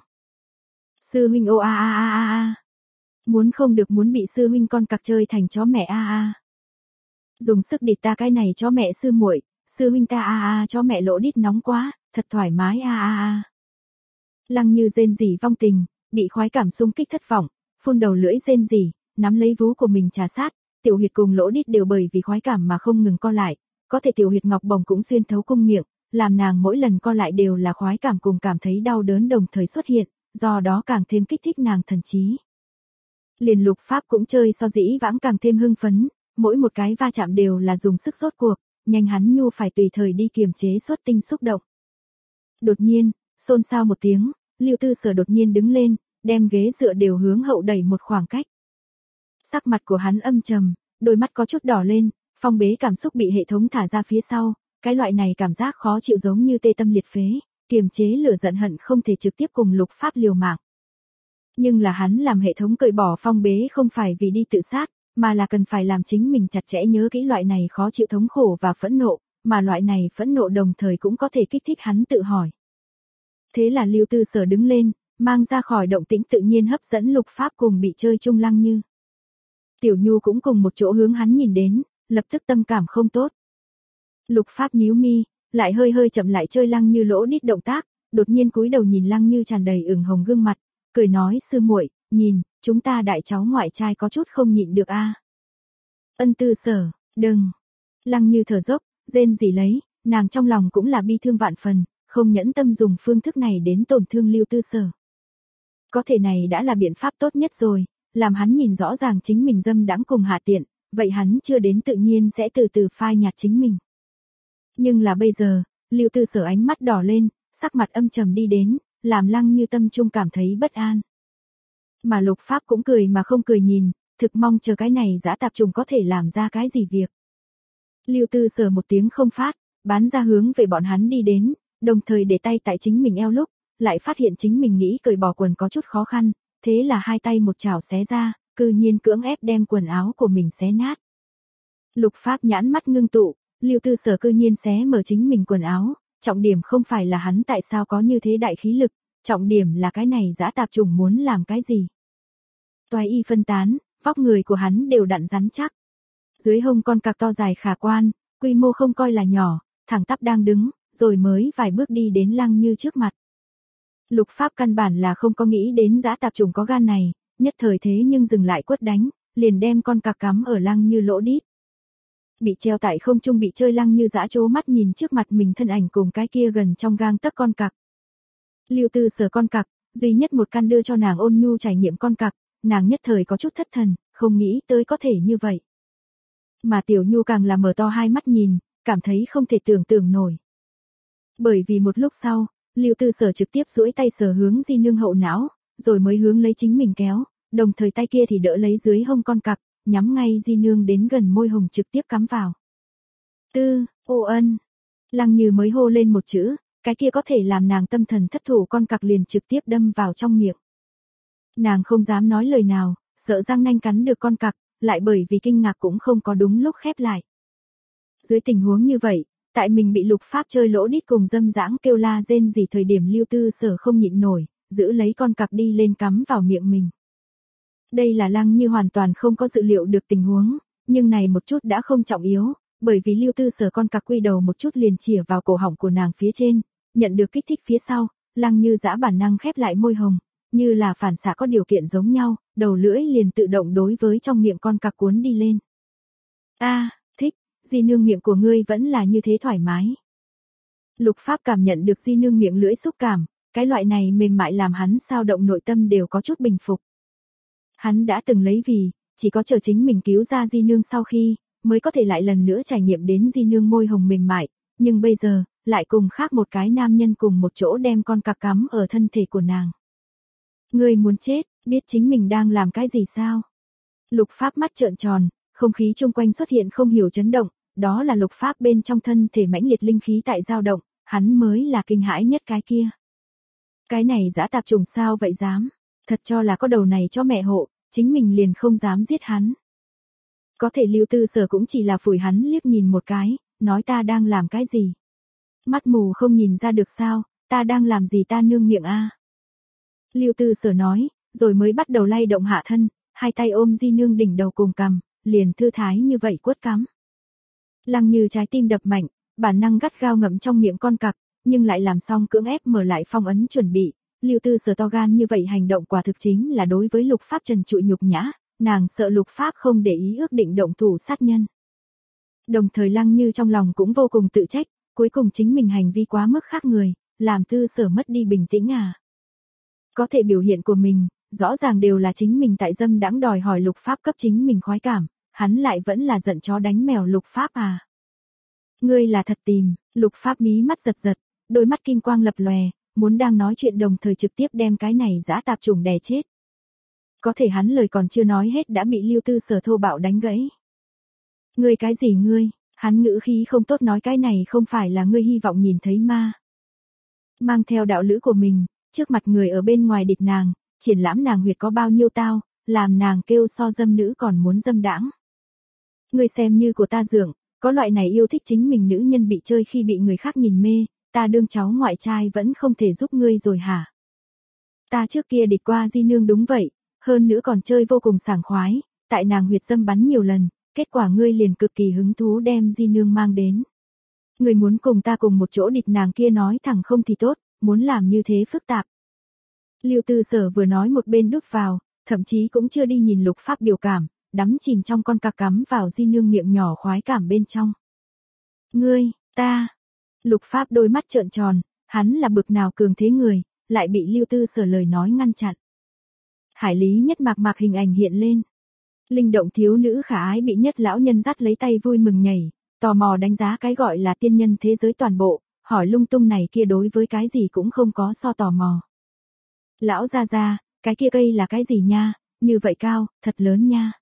Sư huynh ô a a a a a. Muốn không được muốn bị sư huynh con cặc chơi thành chó mẹ a a. Dùng sức địt ta cái này chó mẹ sư muội, sư huynh ta a a chó mẹ lỗ đít nóng quá, thật thoải mái a a a. Lăng Như rên rỉ vong tình, bị khoái cảm xung kích thất vọng, phun đầu lưỡi rên rỉ, nắm lấy vú của mình trà sát, tiểu huyệt cùng lỗ đít đều bởi vì khoái cảm mà không ngừng co lại, có thể tiểu huyệt ngọc bồng cũng xuyên thấu cung miệng, làm nàng mỗi lần co lại đều là khoái cảm cùng cảm thấy đau đớn đồng thời xuất hiện, do đó càng thêm kích thích nàng thần trí. Liền Lục Pháp cũng chơi so dĩ vãng càng thêm hưng phấn, mỗi một cái va chạm đều là dùng sức rốt cuộc, nhanh hắn nhu phải tùy thời đi kiềm chế xuất tinh xúc động. Đột nhiên, xôn xao một tiếng, Lưu Tư Sở đột nhiên đứng lên, đem ghế dựa đều hướng hậu đẩy một khoảng cách. Sắc mặt của hắn âm trầm, đôi mắt có chút đỏ lên, phong bế cảm xúc bị hệ thống thả ra phía sau, cái loại này cảm giác khó chịu giống như tê tâm liệt phế, kiềm chế lửa giận hận không thể trực tiếp cùng Lục Pháp liều mạng. Nhưng là hắn làm hệ thống cởi bỏ phong bế không phải vì đi tự sát, mà là cần phải làm chính mình chặt chẽ nhớ kỹ loại này khó chịu thống khổ và phẫn nộ, mà loại này phẫn nộ đồng thời cũng có thể kích thích hắn tự hỏi. Thế là Lưu Tư Sở đứng lên, mang ra khỏi động tĩnh tự nhiên hấp dẫn Lục Pháp cùng bị chơi chung Lăng Như. Tiểu Nhu cũng cùng một chỗ hướng hắn nhìn đến, lập tức tâm cảm không tốt. Lục Pháp nhíu mi, lại hơi hơi chậm lại chơi Lăng Như lỗ đít động tác, đột nhiên cúi đầu nhìn Lăng Như tràn đầy ửng hồng gương mặt, cười nói sư muội, nhìn, chúng ta đại cháu ngoại trai có chút không nhịn được a. Ân Tư Sở, đừng. Lăng Như thở dốc, rên rỉ lấy, nàng trong lòng cũng là bi thương vạn phần, không nhẫn tâm dùng phương thức này đến tổn thương Lưu Tư Sở. Có thể này đã là biện pháp tốt nhất rồi, làm hắn nhìn rõ ràng chính mình dâm đãng cùng hạ tiện, vậy hắn chưa đến tự nhiên sẽ từ từ phai nhạt chính mình. Nhưng là bây giờ, Lưu Tư Sở ánh mắt đỏ lên, sắc mặt âm trầm đi đến, làm Lăng Như tâm trung cảm thấy bất an. Mà Lục Pháp cũng cười mà không cười nhìn, thực mong chờ cái này dã tạp trùng có thể làm ra cái gì việc. Lưu Tư Sở một tiếng không phát, bán ra hướng về bọn hắn đi đến, đồng thời để tay tại chính mình eo lúc, lại phát hiện chính mình nghĩ cởi bỏ quần có chút khó khăn, thế là hai tay một chảo xé ra, cư nhiên cưỡng ép đem quần áo của mình xé nát. Lục Pháp nhãn mắt ngưng tụ, Lưu Tư Sở cư nhiên xé mở chính mình quần áo, trọng điểm không phải là hắn tại sao có như thế đại khí lực, trọng điểm là cái này dã tạp trùng muốn làm cái gì. Toái y phân tán, vóc người của hắn đều đặn rắn chắc. Dưới hông con cặc to dài khả quan, quy mô không coi là nhỏ, thẳng tắp đang đứng, rồi mới vài bước đi đến Lăng Như trước mặt. Lục Pháp căn bản là không có nghĩ đến dã tạp trùng có gan này, nhất thời thế nhưng dừng lại quất đánh, liền đem con cặc cắm ở Lăng Như lỗ đít. Bị treo tại không trung bị chơi Lăng Như dã trố mắt nhìn trước mặt mình thân ảnh cùng cái kia gần trong gang tấc con cặc. Lưu Tư Sở con cặc, duy nhất một căn đưa cho nàng ôn nhu trải nghiệm con cặc, nàng nhất thời có chút thất thần, không nghĩ tới có thể như vậy. Mà Tiểu Nhu càng là mở to hai mắt nhìn, cảm thấy không thể tưởng tượng nổi. Bởi vì một lúc sau, Lưu Tư Sở trực tiếp duỗi tay sờ hướng Di Nương hậu não, rồi mới hướng lấy chính mình kéo, đồng thời tay kia thì đỡ lấy dưới hông con cặc, nhắm ngay Di Nương đến gần môi hồng trực tiếp cắm vào. Tư, ô ân. Lăng Như mới hô lên một chữ, cái kia có thể làm nàng tâm thần thất thủ con cặc liền trực tiếp đâm vào trong miệng. Nàng không dám nói lời nào, sợ răng nanh cắn được con cặc, lại bởi vì kinh ngạc cũng không có đúng lúc khép lại. Dưới tình huống như vậy, tại mình bị Lục Pháp chơi lỗ đít cùng dâm dãng kêu la rên rỉ thời điểm Lưu Tư Sở không nhịn nổi, giữ lấy con cặc đi lên cắm vào miệng mình. Đây là Lăng Như hoàn toàn không có dự liệu được tình huống, nhưng này một chút đã không trọng yếu, bởi vì Lưu Tư Sở con cặc quy đầu một chút liền chĩa vào cổ họng của nàng phía trên, nhận được kích thích phía sau, Lăng Như dã bản năng khép lại môi hồng, như là phản xạ có điều kiện giống nhau, đầu lưỡi liền tự động đối với trong miệng con cặc cuốn đi lên. A, à, thích, Di Nương miệng của ngươi vẫn là như thế thoải mái. Lục Pháp cảm nhận được Di Nương miệng lưỡi xúc cảm, cái loại này mềm mại làm hắn sao động nội tâm đều có chút bình phục. Hắn đã từng lấy vì, chỉ có chờ chính mình cứu ra Di Nương sau khi, mới có thể lại lần nữa trải nghiệm đến Di Nương môi hồng mềm mại, nhưng bây giờ, lại cùng khác một cái nam nhân cùng một chỗ đem con cặc cắm ở thân thể của nàng. Ngươi muốn chết, biết chính mình đang làm cái gì sao? Lục Pháp mắt trợn tròn, không khí chung quanh xuất hiện không hiểu chấn động, đó là Lục Pháp bên trong thân thể mãnh liệt linh khí tại dao động, hắn mới là kinh hãi nhất cái kia. Cái này dã tạp trùng sao vậy dám, thật cho là có đầu này cho mẹ hộ, chính mình liền không dám giết hắn. Có thể Lưu Tư Sở cũng chỉ là phủi hắn liếc nhìn một cái, nói ta đang làm cái gì? Mắt mù không nhìn ra được sao, ta đang làm gì ta nương miệng a? Lưu Tư Sở nói, rồi mới bắt đầu lay động hạ thân, hai tay ôm Di Nương đỉnh đầu cùng cằm, liền thư thái như vậy quất cắm. Lăng Như trái tim đập mạnh, bản năng gắt gao ngậm trong miệng con cặc, nhưng lại làm xong cưỡng ép mở lại phong ấn chuẩn bị. Lưu Tư Sở to gan như vậy hành động quả thực chính là đối với Lục Pháp trần trụi nhục nhã, nàng sợ Lục Pháp không để ý ước định động thủ sát nhân. Đồng thời Lăng Như trong lòng cũng vô cùng tự trách, cuối cùng chính mình hành vi quá mức khác người, làm Tư Sở mất đi bình tĩnh à. Có thể biểu hiện của mình, rõ ràng đều là chính mình tại dâm đãng đòi hỏi Lục Pháp cấp chính mình khoái cảm, hắn lại vẫn là giận chó đánh mèo Lục Pháp à. Ngươi là thật tìm, Lục Pháp mí mắt giật giật, đôi mắt kim quang lập lòe, muốn đang nói chuyện đồng thời trực tiếp đem cái này dã tạp chủng đè chết. Có thể hắn lời còn chưa nói hết đã bị Lưu Tư Sở thô bạo đánh gãy. Ngươi cái gì ngươi, hắn ngữ khí không tốt nói cái này không phải là ngươi hy vọng nhìn thấy ma. Mang theo đạo lữ của mình, trước mặt người ở bên ngoài địch nàng, triển lãm nàng huyệt có bao nhiêu tao, làm nàng kêu so dâm nữ còn muốn dâm đãng. Ngươi xem như của ta dượng, có loại này yêu thích chính mình nữ nhân bị chơi khi bị người khác nhìn mê, ta đương cháu ngoại trai vẫn không thể giúp ngươi rồi hả? Ta trước kia địch qua di nương đúng vậy, hơn nữa còn chơi vô cùng sảng khoái, tại nàng huyệt dâm bắn nhiều lần, kết quả ngươi liền cực kỳ hứng thú đem di nương mang đến. Ngươi muốn cùng ta cùng một chỗ địch nàng kia nói thẳng không thì tốt, muốn làm như thế phức tạp. Lưu Tư Sở vừa nói một bên đút vào, thậm chí cũng chưa đi nhìn Lục Pháp biểu cảm, đắm chìm trong con cá cắm vào di nương miệng nhỏ khoái cảm bên trong. Ngươi, ta, Lục Pháp đôi mắt trợn tròn, hắn là bực nào cường thế người, lại bị Lưu Tư Sở lời nói ngăn chặn. Hải lý nhất mạc mạc hình ảnh hiện lên. Linh động thiếu nữ khả ái bị nhất lão nhân dắt lấy tay vui mừng nhảy, tò mò đánh giá cái gọi là tiên nhân thế giới toàn bộ, hỏi lung tung này kia đối với cái gì cũng không có so tò mò. Lão gia gia, cái kia cây là cái gì nha, như vậy cao, thật lớn nha.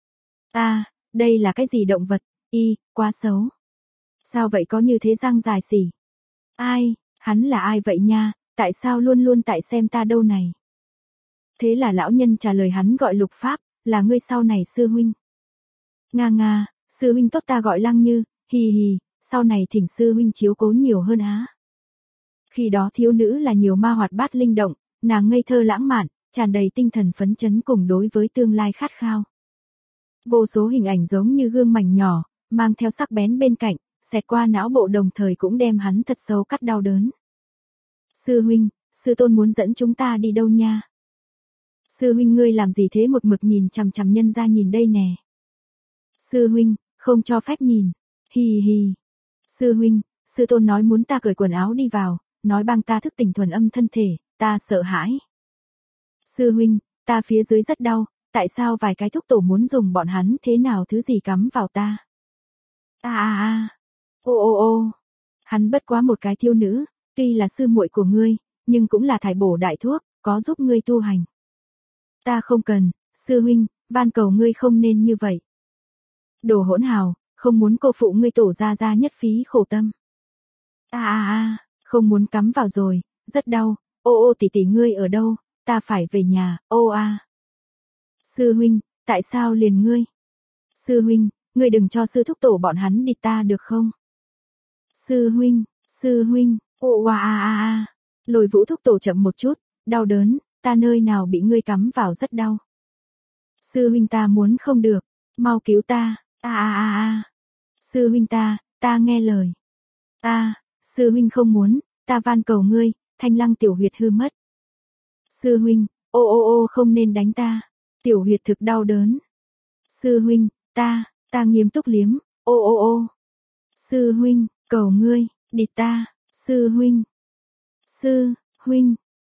À, đây là cái gì động vật, y, quá xấu. Sao vậy có như thế răng dài xỉ? Ai, hắn là ai vậy nha, tại sao luôn luôn tại xem ta đâu này? Thế là lão nhân trả lời hắn gọi Lục Pháp, là ngươi sau này sư huynh. Nga nga, sư huynh tốt ta gọi Lăng Như, hì hì, sau này thỉnh sư huynh chiếu cố nhiều hơn á. Khi đó thiếu nữ là nhiều ma hoạt bát linh động, nàng ngây thơ lãng mạn, tràn đầy tinh thần phấn chấn cùng đối với tương lai khát khao. Vô số hình ảnh giống như gương mảnh nhỏ, mang theo sắc bén bên cạnh, xẹt qua não bộ đồng thời cũng đem hắn thật sâu cắt đau đớn. Sư huynh, sư tôn muốn dẫn chúng ta đi đâu nha? Sư huynh ngươi làm gì thế một mực nhìn chằm chằm nhân ra nhìn đây nè. Sư huynh, không cho phép nhìn. Hì hì. Sư huynh, sư tôn nói muốn ta cởi quần áo đi vào, nói bang ta thức tỉnh thuần âm thân thể, ta sợ hãi. Sư huynh, ta phía dưới rất đau, tại sao vài cái thúc tổ muốn dùng bọn hắn thế nào thứ gì cắm vào ta? A a a. Ô ô ô. Hắn bất quá một cái thiếu nữ, tuy là sư muội của ngươi, nhưng cũng là thải bổ đại thuốc, có giúp ngươi tu hành. Ta không cần, sư huynh, van cầu ngươi không nên như vậy. Đồ hỗn hào, không muốn cô phụ ngươi tổ ra ra nhất phí khổ tâm. A a a, không muốn cắm vào rồi, rất đau, ô ô tỷ tỷ ngươi ở đâu, ta phải về nhà, ô a. Sư huynh, tại sao liền ngươi? Sư huynh, ngươi đừng cho sư thúc tổ bọn hắn địch ta được không? Sư huynh, sư huynh, ô a a a a. Lôi Vũ thúc tổ chậm một chút, đau đớn, ta nơi nào bị ngươi cắm vào rất đau. Sư huynh ta muốn không được, mau cứu ta, a a a a. Sư huynh ta, ta nghe lời. A, à, sư huynh không muốn, ta van cầu ngươi, Thanh Lăng tiểu huyệt hư mất. Sư huynh, ô ô ô không nên đánh ta, tiểu huyệt thực đau đớn. Sư huynh, ta, ta nghiêm túc liếm, ô ô ô. Sư huynh, cầu ngươi, địch ta, sư huynh. Sư, huynh.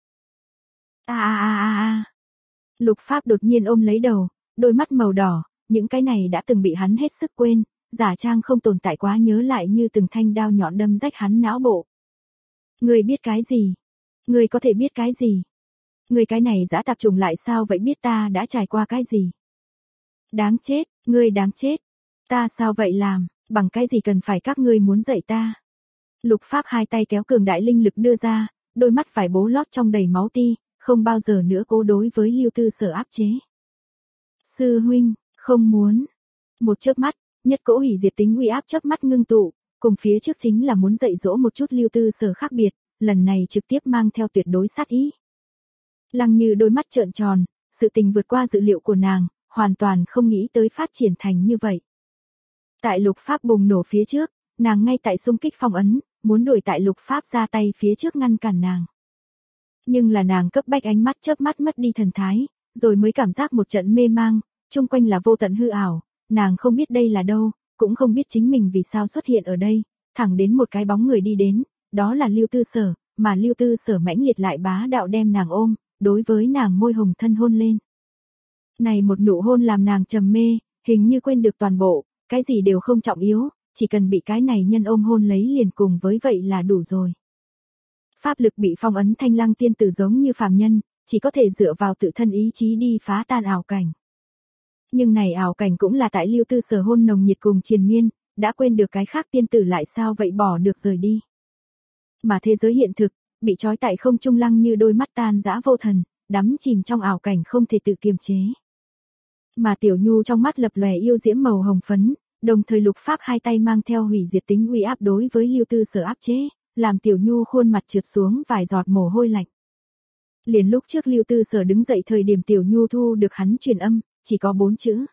A a a a a. Lục Pháp đột nhiên ôm lấy đầu, đôi mắt màu đỏ, những cái này đã từng bị hắn hết sức quên, giả trang không tồn tại quá nhớ lại như từng thanh đao nhọn đâm rách hắn não bộ. Ngươi biết cái gì? Ngươi có thể biết cái gì? Ngươi cái này dã tạp trùng lại sao vậy biết ta đã trải qua cái gì? Đáng chết, ngươi đáng chết. Ta sao vậy làm, bằng cái gì cần phải các ngươi muốn dạy ta? Lục Pháp hai tay kéo cường đại linh lực đưa ra, đôi mắt phải bố lót trong đầy máu ti, không bao giờ nữa cố đối với Lưu Tư Sở áp chế. Sư huynh, không muốn. Một chớp mắt, nhất cỗ hủy diệt tính uy áp chớp mắt ngưng tụ, cùng phía trước chính là muốn dạy dỗ một chút Lưu Tư Sở khác biệt, lần này trực tiếp mang theo tuyệt đối sát ý. Lăng Như đôi mắt trợn tròn, sự tình vượt qua dự liệu của nàng, hoàn toàn không nghĩ tới phát triển thành như vậy. Tại Lục Pháp bùng nổ phía trước, nàng ngay tại xung kích phong ấn, muốn đuổi tại Lục Pháp ra tay phía trước ngăn cản nàng. Nhưng là nàng cấp bách ánh mắt chớp mắt mất đi thần thái, rồi mới cảm giác một trận mê mang, chung quanh là vô tận hư ảo, nàng không biết đây là đâu, cũng không biết chính mình vì sao xuất hiện ở đây, thẳng đến một cái bóng người đi đến, đó là Lưu Tư Sở, mà Lưu Tư Sở mãnh liệt lại bá đạo đem nàng ôm, đối với nàng môi hồng thân hôn lên. Này một nụ hôn làm nàng trầm mê, hình như quên được toàn bộ, cái gì đều không trọng yếu, chỉ cần bị cái này nhân ôm hôn lấy liền cùng với vậy là đủ rồi. Pháp lực bị phong ấn Thanh Lăng tiên tử giống như phàm nhân, chỉ có thể dựa vào tự thân ý chí đi phá tan ảo cảnh. Nhưng này ảo cảnh cũng là tại Lưu Tư Sở hôn nồng nhiệt cùng triền miên, đã quên được cái khác tiên tử lại sao vậy bỏ được rời đi. Mà thế giới hiện thực, bị trói tại không trung Lăng Như đôi mắt tan dã vô thần, đắm chìm trong ảo cảnh không thể tự kiềm chế. Mà Tiểu Nhu trong mắt lập lòe yêu diễm màu hồng phấn, đồng thời Lục Pháp hai tay mang theo hủy diệt tính uy áp đối với Lưu Tư Sở áp chế, làm Tiểu Nhu khuôn mặt trượt xuống vài giọt mồ hôi lạnh. Liền lúc trước Lưu Tư Sở đứng dậy thời điểm Tiểu Nhu thu được hắn truyền âm, chỉ có bốn chữ.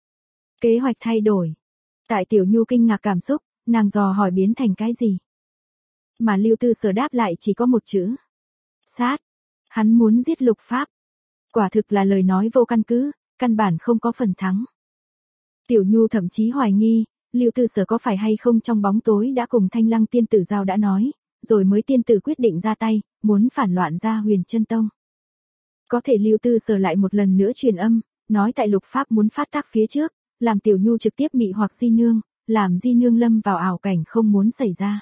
Kế hoạch thay đổi. Tại Tiểu Nhu kinh ngạc cảm xúc, nàng dò hỏi biến thành cái gì? Mà Lưu Tư Sở đáp lại chỉ có một chữ. Sát. Hắn muốn giết Lục Pháp. Quả thực là lời nói vô căn cứ, căn bản không có phần thắng. Tiểu Nhu thậm chí hoài nghi, Lưu Tư Sở có phải hay không trong bóng tối đã cùng Thanh Lăng tiên tử giao đã nói, rồi mới tiên tử quyết định ra tay, muốn phản loạn ra Huyền Chân Tông. Có thể Lưu Tư Sở lại một lần nữa truyền âm, nói tại Lục Pháp muốn phát tác phía trước, làm Tiểu Nhu trực tiếp mị hoặc Di Nương, làm Di Nương lâm vào ảo cảnh không muốn xảy ra.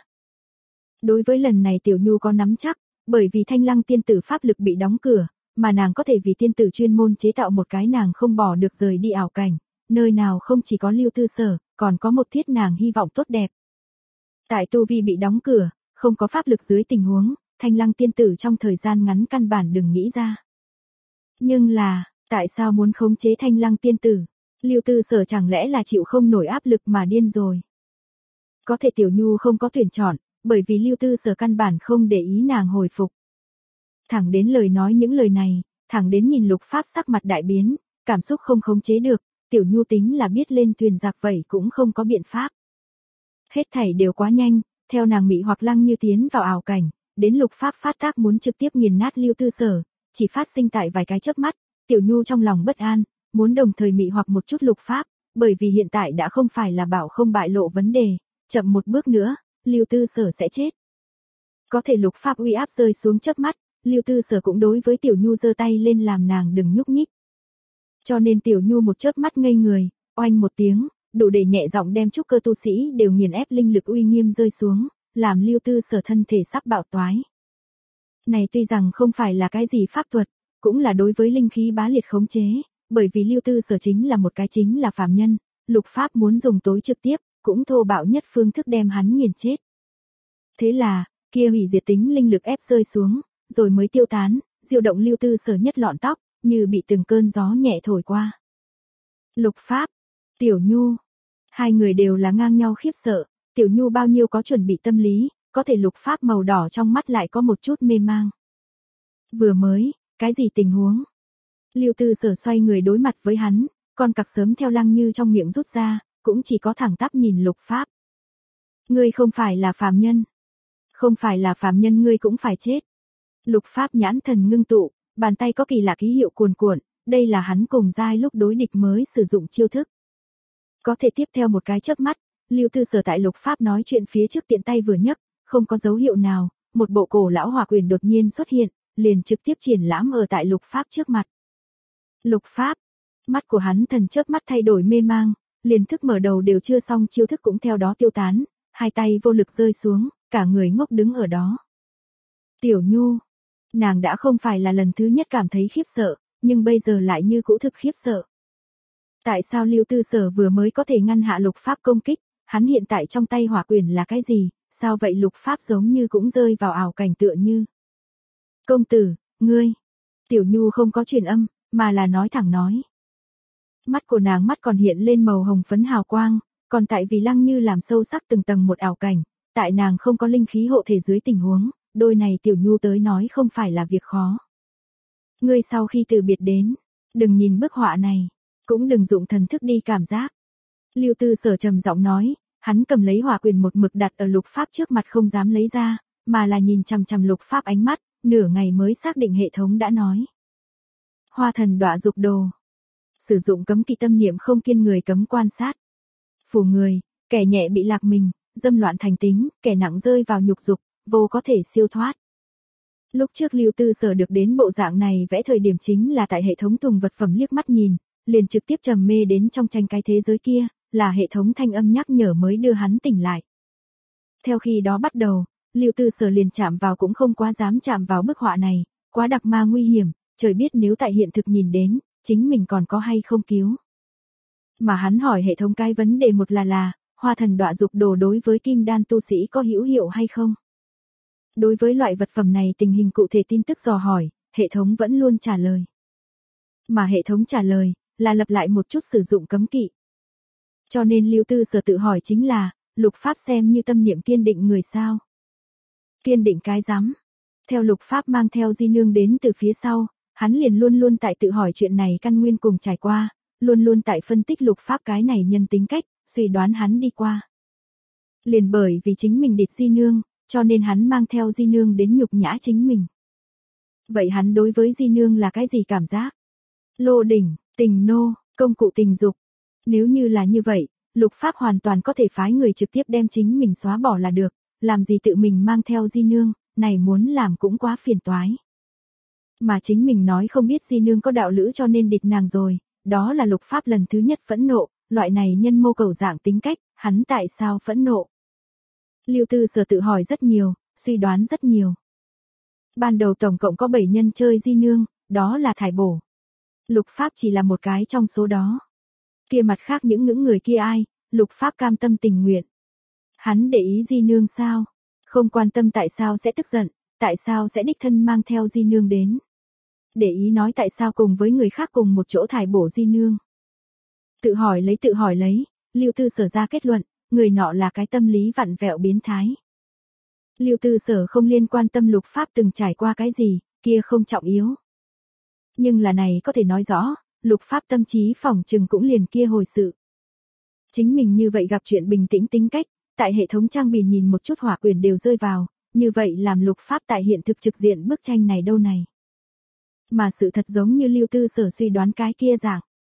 Đối với lần này Tiểu Nhu có nắm chắc, bởi vì Thanh Lăng tiên tử pháp lực bị đóng cửa, mà nàng có thể vì tiên tử chuyên môn chế tạo một cái nàng không bỏ được rời đi ảo cảnh, nơi nào không chỉ có Lưu Tư Sở, còn có một thiết nàng hy vọng tốt đẹp. Tại tu vi bị đóng cửa, không có pháp lực dưới tình huống, Thanh Lăng tiên tử trong thời gian ngắn căn bản đừng nghĩ ra. Nhưng là, tại sao muốn khống chế Thanh Lăng tiên tử? Lưu Tư Sở chẳng lẽ là chịu không nổi áp lực mà điên rồi? Có thể Tiểu Nhu không có tuyển chọn, bởi vì Lưu Tư Sở căn bản không để ý nàng hồi phục. Thẳng đến lời nói những lời này, thẳng đến nhìn Lục Pháp sắc mặt đại biến, cảm xúc không khống chế được, Tiểu Nhu tính là biết lên thuyền giặc vậy cũng không có biện pháp. Hết thảy đều quá nhanh, theo nàng mị hoặc Lăng Như tiến vào ảo cảnh, đến Lục Pháp phát tác muốn trực tiếp nghiền nát Lưu Tư Sở, chỉ phát sinh tại vài cái chớp mắt, Tiểu Nhu trong lòng bất an, muốn đồng thời mị hoặc một chút Lục Pháp, bởi vì hiện tại đã không phải là bảo không bại lộ vấn đề, chậm một bước nữa, Lưu Tư Sở sẽ chết. Có thể Lục Pháp uy áp rơi xuống chớp mắt, Lưu Tư Sở cũng đối với Tiểu Nhu giơ tay lên làm nàng đừng nhúc nhích. Cho nên Tiểu Nhu một chớp mắt ngây người, oanh một tiếng, đủ để nhẹ giọng đem trúc cơ tu sĩ đều nghiền ép linh lực uy nghiêm rơi xuống, làm Lưu Tư Sở thân thể sắp bạo toái. Này tuy rằng không phải là cái gì pháp thuật, cũng là đối với linh khí bá liệt khống chế, bởi vì Lưu Tư Sở chính là một cái chính là phàm nhân, Lục Pháp muốn dùng tối trực tiếp, cũng thô bạo nhất phương thức đem hắn nghiền chết. Thế là, kia hủy diệt tính linh lực ép rơi xuống, rồi mới tiêu tán, diêu động Lưu Tư Sở nhất lọn tóc, như bị từng cơn gió nhẹ thổi qua. Lục Pháp, Tiểu Nhu, hai người đều là ngang nhau khiếp sợ, Tiểu Nhu bao nhiêu có chuẩn bị tâm lý, có thể Lục Pháp màu đỏ trong mắt lại có một chút mê mang. Vừa mới, cái gì tình huống? Lưu Tư Sở xoay người đối mặt với hắn, con cặc sớm theo Lăng Như trong miệng rút ra, cũng chỉ có thẳng tắp nhìn Lục Pháp. Ngươi không phải là phàm nhân. Không phải là phàm nhân ngươi cũng phải chết. Lục Pháp nhãn thần ngưng tụ, bàn tay có kỳ lạ ký hiệu cuồn cuộn, đây là hắn cùng giai lúc đối địch mới sử dụng chiêu thức. Có thể tiếp theo một cái chớp mắt, Lưu Tư Sở tại Lục Pháp nói chuyện phía trước tiện tay vừa nhấc, không có dấu hiệu nào, một bộ cổ lão hỏa quyền đột nhiên xuất hiện, liền trực tiếp triển lãm ở tại Lục Pháp trước mặt. Lục Pháp, mắt của hắn thần chớp mắt thay đổi mê mang, liền thức mở đầu đều chưa xong chiêu thức cũng theo đó tiêu tán, hai tay vô lực rơi xuống, cả người ngốc đứng ở đó. Tiểu Nhu, nàng đã không phải là lần thứ nhất cảm thấy khiếp sợ, nhưng bây giờ lại như cũ thực khiếp sợ. Tại sao Lưu Tư Sở vừa mới có thể ngăn hạ Lục Pháp công kích, hắn hiện tại trong tay hỏa quyền là cái gì, sao vậy Lục Pháp giống như cũng rơi vào ảo cảnh tựa như. Công tử, ngươi, Tiểu Nhu không có truyền âm, mà là nói thẳng nói. Mắt của nàng mắt còn hiện lên màu hồng phấn hào quang, còn tại vì Lăng Như làm sâu sắc từng tầng một ảo cảnh, tại nàng không có linh khí hộ thể dưới tình huống, đôi này Tiểu Nhu tới nói không phải là việc khó. Ngươi sau khi từ biệt đến, đừng nhìn bức họa này, cũng đừng dụng thần thức đi cảm giác. Lưu Tư Sở trầm giọng nói, hắn cầm lấy hỏa quyền một mực đặt ở Lục Pháp trước mặt không dám lấy ra, mà là nhìn chằm chằm Lục Pháp ánh mắt, nửa ngày mới xác định hệ thống đã nói. Hoa thần đọa dục đồ. Sử dụng cấm kỵ tâm niệm không kiên người cấm quan sát. Phù người, Kẻ nhẹ bị lạc mình, dâm loạn thành tính, kẻ nặng rơi vào nhục dục, vô có thể siêu thoát. Lúc trước Lưu Tư Sở được đến bộ dạng này vẽ thời điểm chính là tại hệ thống thùng vật phẩm liếc mắt nhìn, liền trực tiếp trầm mê đến trong tranh cái thế giới kia, là hệ thống thanh âm nhắc nhở mới đưa hắn tỉnh lại. Theo khi đó bắt đầu, Lưu Tư Sở liền chạm vào cũng không quá dám chạm vào bức họa này, quá đặc ma nguy hiểm, trời biết nếu tại hiện thực nhìn đến, chính mình còn có hay không cứu. Mà hắn hỏi hệ thống cái vấn đề một là là, hoa thần đọa dục đồ đối với kim đan tu sĩ có hữu hiệu hay không? Đối với loại vật phẩm này tình hình cụ thể tin tức dò hỏi, hệ thống vẫn luôn trả lời. Mà hệ thống trả lời, là lập lại một chút sử dụng cấm kỵ. Cho nên Lưu Tư Sở tự hỏi chính là, lục pháp xem như tâm niệm kiên định người sao? Kiên định cái rắm. Theo lục pháp mang theo di nương đến từ phía sau, hắn liền luôn luôn tại tự hỏi chuyện này căn nguyên cùng trải qua, luôn luôn tại phân tích lục pháp cái này nhân tính cách, suy đoán hắn đi qua. Liền bởi vì chính mình địch di nương, cho nên hắn mang theo di nương đến nhục nhã chính mình. Vậy hắn đối với di nương là cái gì cảm giác? Lô đỉnh, tình nô, công cụ tình dục. Nếu như là như vậy, lục pháp hoàn toàn có thể phái người trực tiếp đem chính mình xóa bỏ là được, làm gì tự mình mang theo di nương, này muốn làm cũng quá phiền toái. Mà chính mình nói không biết di nương có đạo lữ cho nên địch nàng rồi, đó là lục pháp lần thứ nhất phẫn nộ, loại này nhân mô cầu dạng tính cách, hắn tại sao phẫn nộ? Lưu Tư Sở tự hỏi rất nhiều, suy đoán rất nhiều. Ban đầu tổng cộng có bảy nhân chơi di nương, đó là thải bổ. Lục pháp chỉ là một cái trong số đó. Kia mặt khác những ngưỡng người kia ai, lục pháp cam tâm tình nguyện. Hắn để ý di nương sao? Không quan tâm tại sao sẽ tức giận, tại sao sẽ đích thân mang theo di nương đến. Để ý nói tại sao cùng với người khác cùng một chỗ thải bổ di nương. Tự hỏi lấy tự hỏi lấy, Lưu Tư Sở ra kết luận, người nọ là cái tâm lý vặn vẹo biến thái. Lưu Tư Sở không liên quan tâm lục pháp từng trải qua cái gì, kia không trọng yếu. Nhưng là này có thể nói rõ, lục pháp tâm trí phỏng chừng cũng liền kia hồi sự. Chính mình như vậy gặp chuyện bình tĩnh tính cách, tại hệ thống trang bị nhìn một chút hỏa quyền đều rơi vào, như vậy làm lục pháp tại hiện thực trực diện bức tranh này đâu này. Mà sự thật giống như Lưu Tư Sở suy đoán cái kia dạng.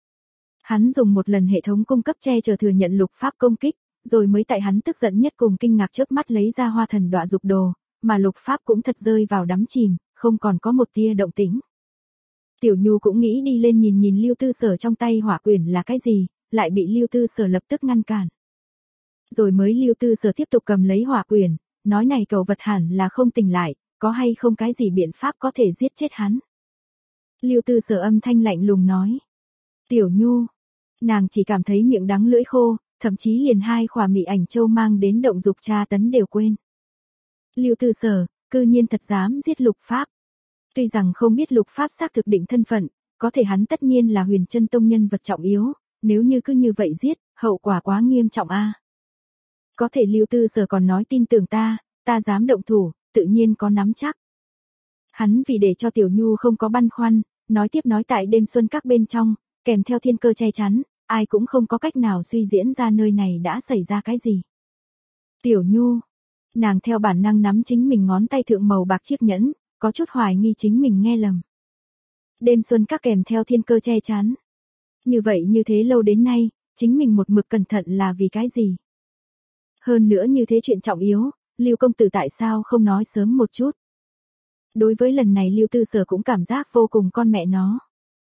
Hắn dùng một lần hệ thống cung cấp che chở thừa nhận lục pháp công kích, rồi mới tại hắn tức giận nhất cùng kinh ngạc chớp mắt lấy ra hoa thần đọa dục đồ, mà lục pháp cũng thật rơi vào đắm chìm, không còn có một tia động tĩnh. Tiểu Nhu cũng nghĩ đi lên nhìn nhìn Lưu Tư Sở trong tay hỏa quyển là cái gì, lại bị Lưu Tư Sở lập tức ngăn cản. Rồi mới Lưu Tư Sở tiếp tục cầm lấy hỏa quyển, nói này cầu vật hẳn là không tỉnh lại, có hay không cái gì biện pháp có thể giết chết hắn. Lưu Tư Sở âm thanh lạnh lùng nói. Tiểu Nhu, nàng chỉ cảm thấy miệng đắng lưỡi khô, thậm chí liền hai khỏa mị ảnh châu mang đến động dục tra tấn đều quên. Lưu Tư Sở, cư nhiên thật dám giết lục pháp. Tuy rằng không biết lục pháp xác thực định thân phận, có thể hắn tất nhiên là Huyền Chân Tông nhân vật trọng yếu, nếu như cứ như vậy giết, hậu quả quá nghiêm trọng a. Có thể Lưu Tư Sở còn nói tin tưởng ta, ta dám động thủ, tự nhiên có nắm chắc. Hắn vì để cho Tiểu Nhu không có băn khoăn, nói tiếp nói tại đêm xuân các bên trong, kèm theo thiên cơ che chắn, ai cũng không có cách nào suy diễn ra nơi này đã xảy ra cái gì. Tiểu Nhu, nàng theo bản năng nắm chính mình ngón tay thượng màu bạc chiếc nhẫn, có chút hoài nghi chính mình nghe lầm. Đêm xuân các kèm theo thiên cơ che chắn. Như vậy như thế lâu đến nay, chính mình một mực cẩn thận là vì cái gì? Hơn nữa như thế chuyện trọng yếu, Lưu công tử tại sao không nói sớm một chút? Đối với lần này Lưu Tư Sở cũng cảm giác vô cùng con mẹ nó.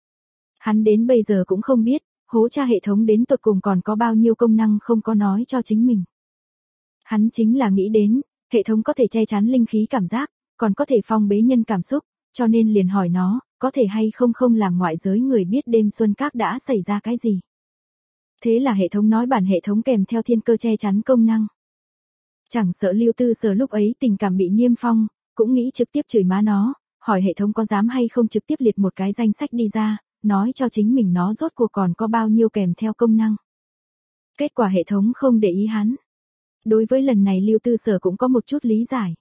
Hắn đến bây giờ cũng không biết, hố tra hệ thống đến tột cùng còn có bao nhiêu công năng không có nói cho chính mình. Hắn chính là nghĩ đến, hệ thống có thể che chắn linh khí cảm giác, còn có thể phong bế nhân cảm xúc, cho nên liền hỏi nó, có thể hay không không làm ngoại giới người biết đêm xuân các đã xảy ra cái gì. Thế là hệ thống nói bản hệ thống kèm theo thiên cơ che chắn công năng. Chẳng sợ Lưu Tư Sở lúc ấy tình cảm bị niêm phong, cũng nghĩ trực tiếp chửi má nó, hỏi hệ thống có dám hay không trực tiếp liệt một cái danh sách đi ra, nói cho chính mình nó rốt cuộc còn có bao nhiêu kèm theo công năng. Kết quả hệ thống không để ý hắn. Đối với lần này Lưu Tư Sở cũng có một chút lý giải.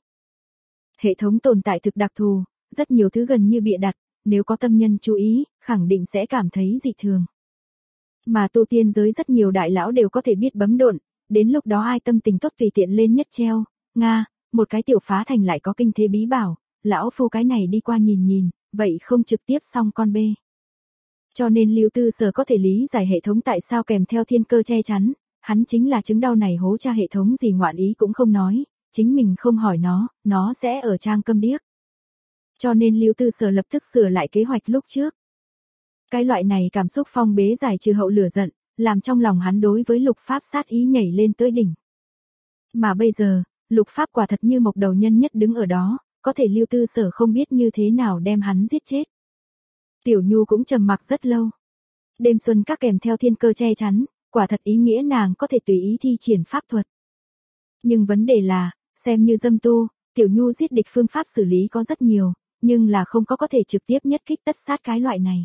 Hệ thống tồn tại thực đặc thù, rất nhiều thứ gần như bịa đặt, nếu có tâm nhân chú ý, khẳng định sẽ cảm thấy dị thường. Mà tu tiên giới rất nhiều đại lão đều có thể biết bấm độn, đến lúc đó ai tâm tình tốt tùy tiện lên nhất treo, Nga, một cái tiểu phá thành lại có kinh thế bí bảo, lão phu cái này đi qua nhìn nhìn, vậy không trực tiếp xong con bê. Cho nên Lưu Tư Sở có thể lý giải hệ thống tại sao kèm theo thiên cơ che chắn, hắn chính là chứng đau này hố cha hệ thống gì ngoạn ý cũng không nói, chính mình không hỏi nó, nó sẽ ở trang câm điếc. Cho nên Lưu Tư Sở lập tức sửa lại kế hoạch lúc trước. Cái loại này cảm xúc phong bế giải trừ hậu lửa giận, làm trong lòng hắn đối với Lục Pháp sát ý nhảy lên tới đỉnh. Mà bây giờ, Lục Pháp quả thật như một đầu nhân nhất đứng ở đó, có thể Lưu Tư Sở không biết như thế nào đem hắn giết chết. Tiểu Nhu cũng trầm mặc rất lâu. Đêm xuân các kèm theo thiên cơ che chắn, quả thật ý nghĩa nàng có thể tùy ý thi triển pháp thuật. Nhưng vấn đề là, xem như dâm tu, Tiểu Nhu giết địch phương pháp xử lý có rất nhiều, nhưng là không có có thể trực tiếp nhất kích tất sát cái loại này.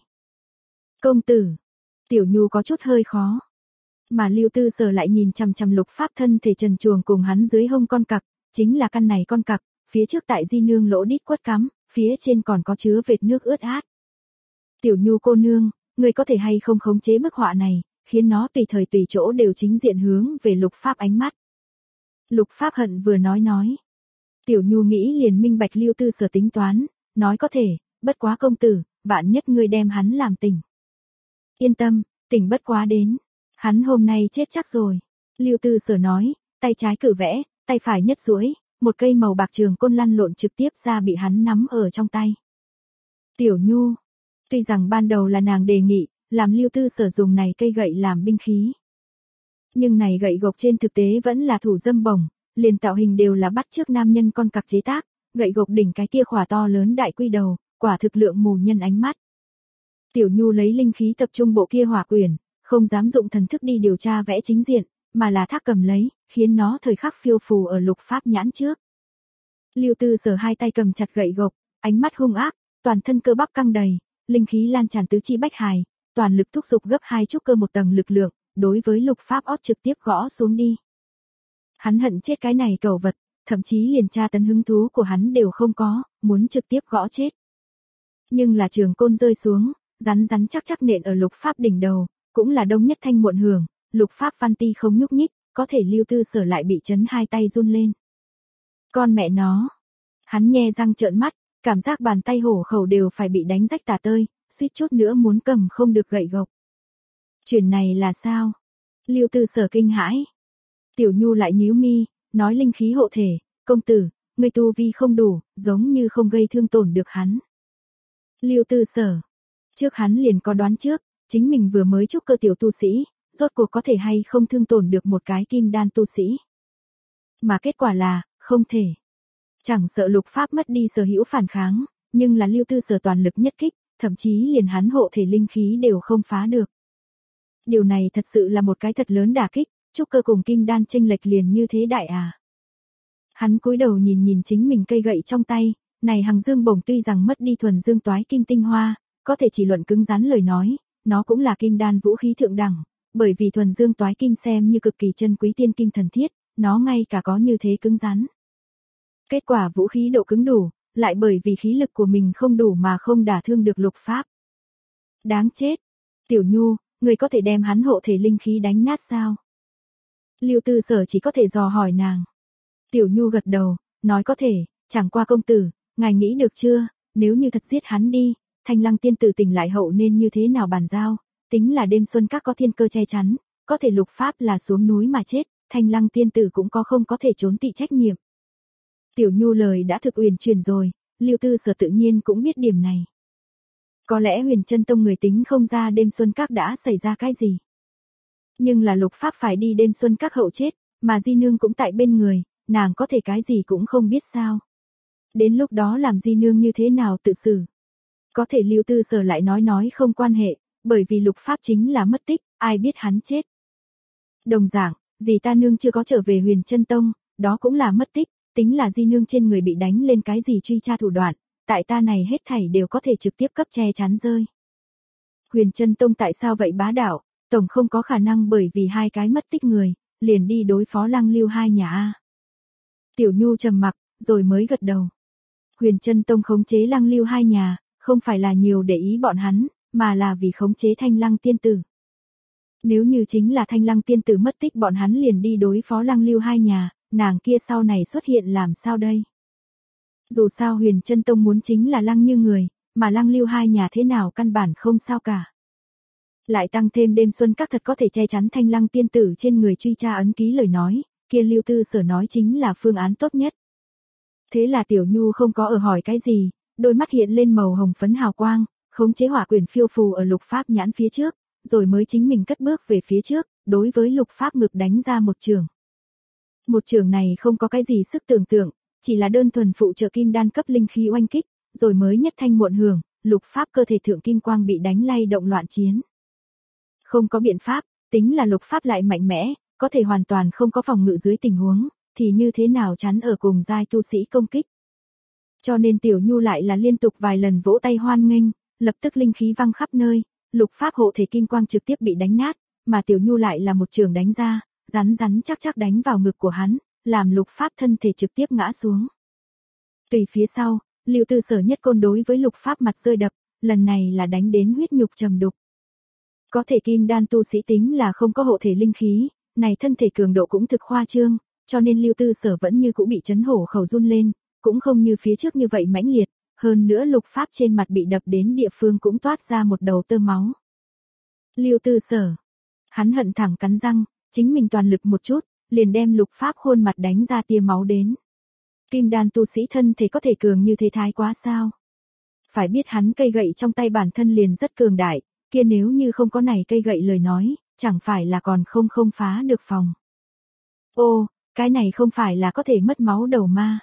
Công tử, Tiểu Nhu có chút hơi khó. Mà Lưu Tư Sở lại nhìn chằm chằm Lục Pháp thân thể trần truồng cùng hắn dưới hông con cặc, chính là căn này con cặc, phía trước tại di nương lỗ đít quất cắm, phía trên còn có chứa vệt nước ướt át. Tiểu Nhu cô nương, người có thể hay không khống chế bức họa này, khiến nó tùy thời tùy chỗ đều chính diện hướng về Lục Pháp ánh mắt. Lục Pháp hận vừa nói nói. Tiểu Nhu nghĩ liền minh bạch Lưu Tư Sở tính toán, nói có thể, bất quá công tử, vạn nhất ngươi đem hắn làm tỉnh. Yên tâm, tỉnh bất quá đến. Hắn hôm nay chết chắc rồi. Lưu Tư Sở nói, tay trái cử vẽ, tay phải nhất duỗi, một cây màu bạc trường côn lăn lộn trực tiếp ra bị hắn nắm ở trong tay. Tiểu Nhu, tuy rằng ban đầu là nàng đề nghị, làm Lưu Tư Sở dùng này cây gậy làm binh khí. Nhưng này gậy gộc trên thực tế vẫn là thủ dâm bổng, liền tạo hình đều là bắt chước nam nhân con cặc chế tác, gậy gộc đỉnh cái kia khỏa to lớn đại quy đầu, quả thực lượng mù nhân ánh mắt. Tiểu Nhu lấy linh khí tập trung bộ kia hỏa quyển, không dám dụng thần thức đi điều tra vẽ chính diện, mà là thác cầm lấy, khiến nó thời khắc phiêu phù ở Lục Pháp nhãn trước. Lưu Tư Sở hai tay cầm chặt gậy gộc, ánh mắt hung ác, toàn thân cơ bắp căng đầy, linh khí lan tràn tứ chi bách hài, toàn lực thúc giục gấp hai trúc cơ một tầng lực lượng, đối với Lục Pháp ót trực tiếp gõ xuống đi. Hắn hận chết cái này cẩu vật, thậm chí liền tra tấn hứng thú của hắn đều không có, muốn trực tiếp gõ chết. Nhưng là trường côn rơi xuống, rắn rắn chắc chắc nện ở Lục Pháp đỉnh đầu, cũng là đông nhất thanh muộn hưởng, Lục Pháp văn ti không nhúc nhích, có thể Lưu Tư Sở lại bị chấn hai tay run lên. Con mẹ nó. Hắn nhe răng trợn mắt, cảm giác bàn tay hổ khẩu đều phải bị đánh rách tả tơi, suýt chút nữa muốn cầm không được gậy gộc. Chuyện này là sao? Lưu Tư Sở kinh hãi. Tiểu Nhu lại nhíu mi, nói linh khí hộ thể, công tử, người tu vi không đủ, giống như không gây thương tổn được hắn. Lưu Tư Sở. Trước hắn liền có đoán trước, chính mình vừa mới trúc cơ tiểu tu sĩ, rốt cuộc có thể hay không thương tổn được một cái kim đan tu sĩ. Mà kết quả là, không thể. Chẳng sợ Lục Pháp mất đi sở hữu phản kháng, nhưng là Lưu Tư Sở toàn lực nhất kích, thậm chí liền hắn hộ thể linh khí đều không phá được. Điều này thật sự là một cái thật lớn đả kích, trúc cơ cùng kim đan chênh lệch liền như thế đại à. Hắn cúi đầu nhìn nhìn chính mình cây gậy trong tay, này hằng dương bổng tuy rằng mất đi thuần dương toái kim tinh hoa, có thể chỉ luận cứng rắn lời nói, nó cũng là kim đan vũ khí thượng đẳng, bởi vì thuần dương toái kim xem như cực kỳ chân quý tiên kim thần thiết, nó ngay cả có như thế cứng rắn. Kết quả vũ khí độ cứng đủ, lại bởi vì khí lực của mình không đủ mà không đả thương được Lục Pháp. Đáng chết. Tiểu Nhu, người có thể đem hắn hộ thể linh khí đánh nát sao? Lưu Tư Sở chỉ có thể dò hỏi nàng. Tiểu Nhu gật đầu, nói có thể, chẳng qua công tử, ngài nghĩ được chưa, nếu như thật giết hắn đi, Thanh Lăng tiên tử tỉnh lại hậu nên như thế nào bàn giao, tính là đêm xuân các có thiên cơ che chắn, có thể Lục Pháp là xuống núi mà chết, Thanh Lăng tiên tử cũng có không có thể trốn tị trách nhiệm. Tiểu Nhu lời đã thực uyển chuyển rồi, Lưu Tư Sở tự nhiên cũng biết điểm này. Có lẽ Huyền Chân Tông người tính không ra đêm xuân các đã xảy ra cái gì. Nhưng là Lục Pháp phải đi đêm xuân các hậu chết, mà Di Nương cũng tại bên người, nàng có thể cái gì cũng không biết sao. Đến lúc đó làm Di Nương như thế nào tự xử. Có thể Lưu Tư Sở lại nói nói không quan hệ, bởi vì Lục Pháp chính là mất tích, ai biết hắn chết. Đồng dạng, dì ta nương chưa có trở về Huyền Chân Tông, đó cũng là mất tích, tính là Di Nương trên người bị đánh lên cái gì truy tra thủ đoạn, tại ta này hết thảy đều có thể trực tiếp cấp che chắn rơi. Huyền Chân Tông tại sao vậy bá đạo, tổng không có khả năng bởi vì hai cái mất tích người, liền đi đối phó Lăng Lưu hai nhà a. Tiểu Nhu trầm mặc, rồi mới gật đầu. Huyền Chân Tông khống chế Lăng Lưu hai nhà, không phải là nhiều để ý bọn hắn, mà là vì khống chế Thanh Lăng tiên tử. Nếu như chính là Thanh Lăng tiên tử mất tích bọn hắn liền đi đối phó Lăng Lưu hai nhà, nàng kia sau này xuất hiện làm sao đây? Dù sao Huyền Chân Tông muốn chính là Lăng Như người, mà Lăng Lưu hai nhà thế nào căn bản không sao cả. Lại tăng thêm đêm xuân các thật có thể che chắn Thanh Lăng tiên tử trên người truy tra ấn ký lời nói, kia Lưu Tư Sở nói chính là phương án tốt nhất. Thế là Tiểu Nhu không có ở hỏi cái gì, đôi mắt hiện lên màu hồng phấn hào quang, khống chế hỏa quyển phiêu phù ở Lục Pháp nhãn phía trước, rồi mới chính mình cất bước về phía trước, đối với Lục Pháp ngực đánh ra một trường. Một trường này không có cái gì sức tưởng tượng, chỉ là đơn thuần phụ trợ kim đan cấp linh khí oanh kích, rồi mới nhất thanh muộn hưởng, Lục Pháp cơ thể thượng kim quang bị đánh lay động loạn chiến. Không có biện pháp, tính là Lục Pháp lại mạnh mẽ, có thể hoàn toàn không có phòng ngự dưới tình huống, thì như thế nào chắn ở cùng giai tu sĩ công kích. Cho nên Tiểu Nhu lại là liên tục vài lần vỗ tay hoan nghênh, lập tức linh khí văng khắp nơi, Lục Pháp hộ thể kim quang trực tiếp bị đánh nát, mà Tiểu Nhu lại là một trường đánh ra, rắn rắn chắc chắc đánh vào ngực của hắn, làm Lục Pháp thân thể trực tiếp ngã xuống. Tùy phía sau, Lưu Tư Sở nhất côn đối với Lục Pháp mặt rơi đập, lần này là đánh đến huyết nhục trầm đục. Có thể kim đan tu sĩ tính là không có hộ thể linh khí, này thân thể cường độ cũng thực khoa trương, cho nên Lưu Tư Sở vẫn như cũng bị chấn hổ khẩu run lên, cũng không như phía trước như vậy mãnh liệt, hơn nữa Lục Pháp trên mặt bị đập đến địa phương cũng toát ra một đầu tơ máu. Lưu Tư Sở, hắn hận thẳng cắn răng, chính mình toàn lực một chút, liền đem Lục Pháp khuôn mặt đánh ra tia máu đến. Kim đan tu sĩ thân thể có thể cường như thế thái quá sao? Phải biết hắn cây gậy trong tay bản thân liền rất cường đại, kia nếu như không có này cây gậy lời nói, chẳng phải là còn không không phá được phòng. Ô, cái này không phải là có thể mất máu đầu ma.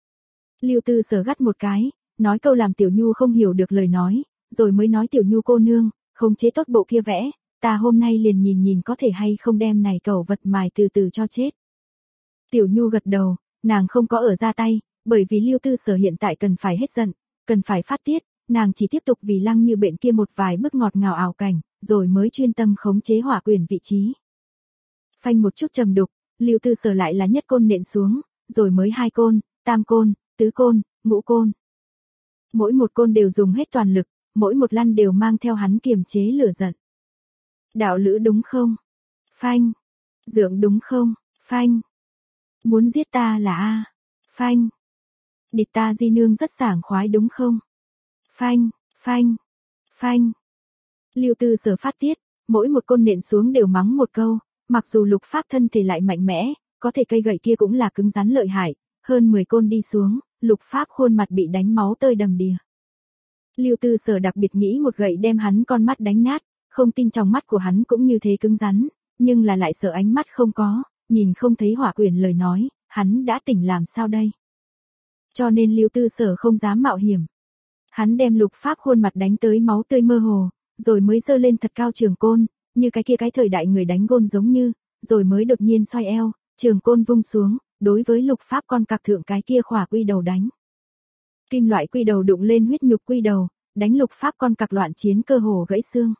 Lưu Tư Sở gắt một cái, nói câu làm Tiểu Nhu không hiểu được lời nói, rồi mới nói Tiểu Nhu cô nương, không chế tốt bộ kia vẽ, ta hôm nay liền nhìn nhìn có thể hay không đem này cẩu vật mài từ từ cho chết. Tiểu Nhu gật đầu, nàng không có ở ra tay, bởi vì Lưu Tư Sở hiện tại cần phải hết giận, cần phải phát tiết, nàng chỉ tiếp tục vì Lăng Như Bệnh kia một vài bước ngọt ngào ảo cảnh, rồi mới chuyên tâm khống chế hỏa quyền vị trí. Phanh một chút trầm đục, Lưu Tư Sở lại là nhất côn nện xuống, rồi mới hai côn, tam côn, tứ côn, ngũ côn. Mỗi một côn đều dùng hết toàn lực, mỗi một lăn đều mang theo hắn kiềm chế lửa giận. Đạo lữ đúng không? Phanh. Dượng đúng không? Phanh. Muốn giết ta là A. Phanh. Địch ta di nương rất sảng khoái đúng không? Phanh, phanh, phanh. Lưu Tư Sở phát tiết, mỗi một côn nện xuống đều mắng một câu, mặc dù Lục Pháp thân thể lại mạnh mẽ, có thể cây gậy kia cũng là cứng rắn lợi hại, hơn mười côn đi xuống, Lục Pháp khuôn mặt bị đánh máu tơi đầm đìa. Lưu Tư Sở đặc biệt nghĩ một gậy đem hắn con mắt đánh nát, không tin trong mắt của hắn cũng như thế cứng rắn, nhưng là lại sợ ánh mắt không có, nhìn không thấy hỏa quyền lời nói, hắn đã tỉnh làm sao đây? Cho nên Lưu Tư Sở không dám mạo hiểm. Hắn đem Lục Pháp khuôn mặt đánh tới máu tươi mơ hồ, rồi mới giơ lên thật cao trường côn, như cái kia cái thời đại người đánh gôn giống như, rồi mới đột nhiên xoay eo, trường côn vung xuống, đối với Lục Pháp con cặc thượng cái kia khỏa quy đầu đánh. Kim loại quy đầu đụng lên huyết nhục quy đầu, đánh Lục Pháp con cặc loạn chiến cơ hồ gãy xương.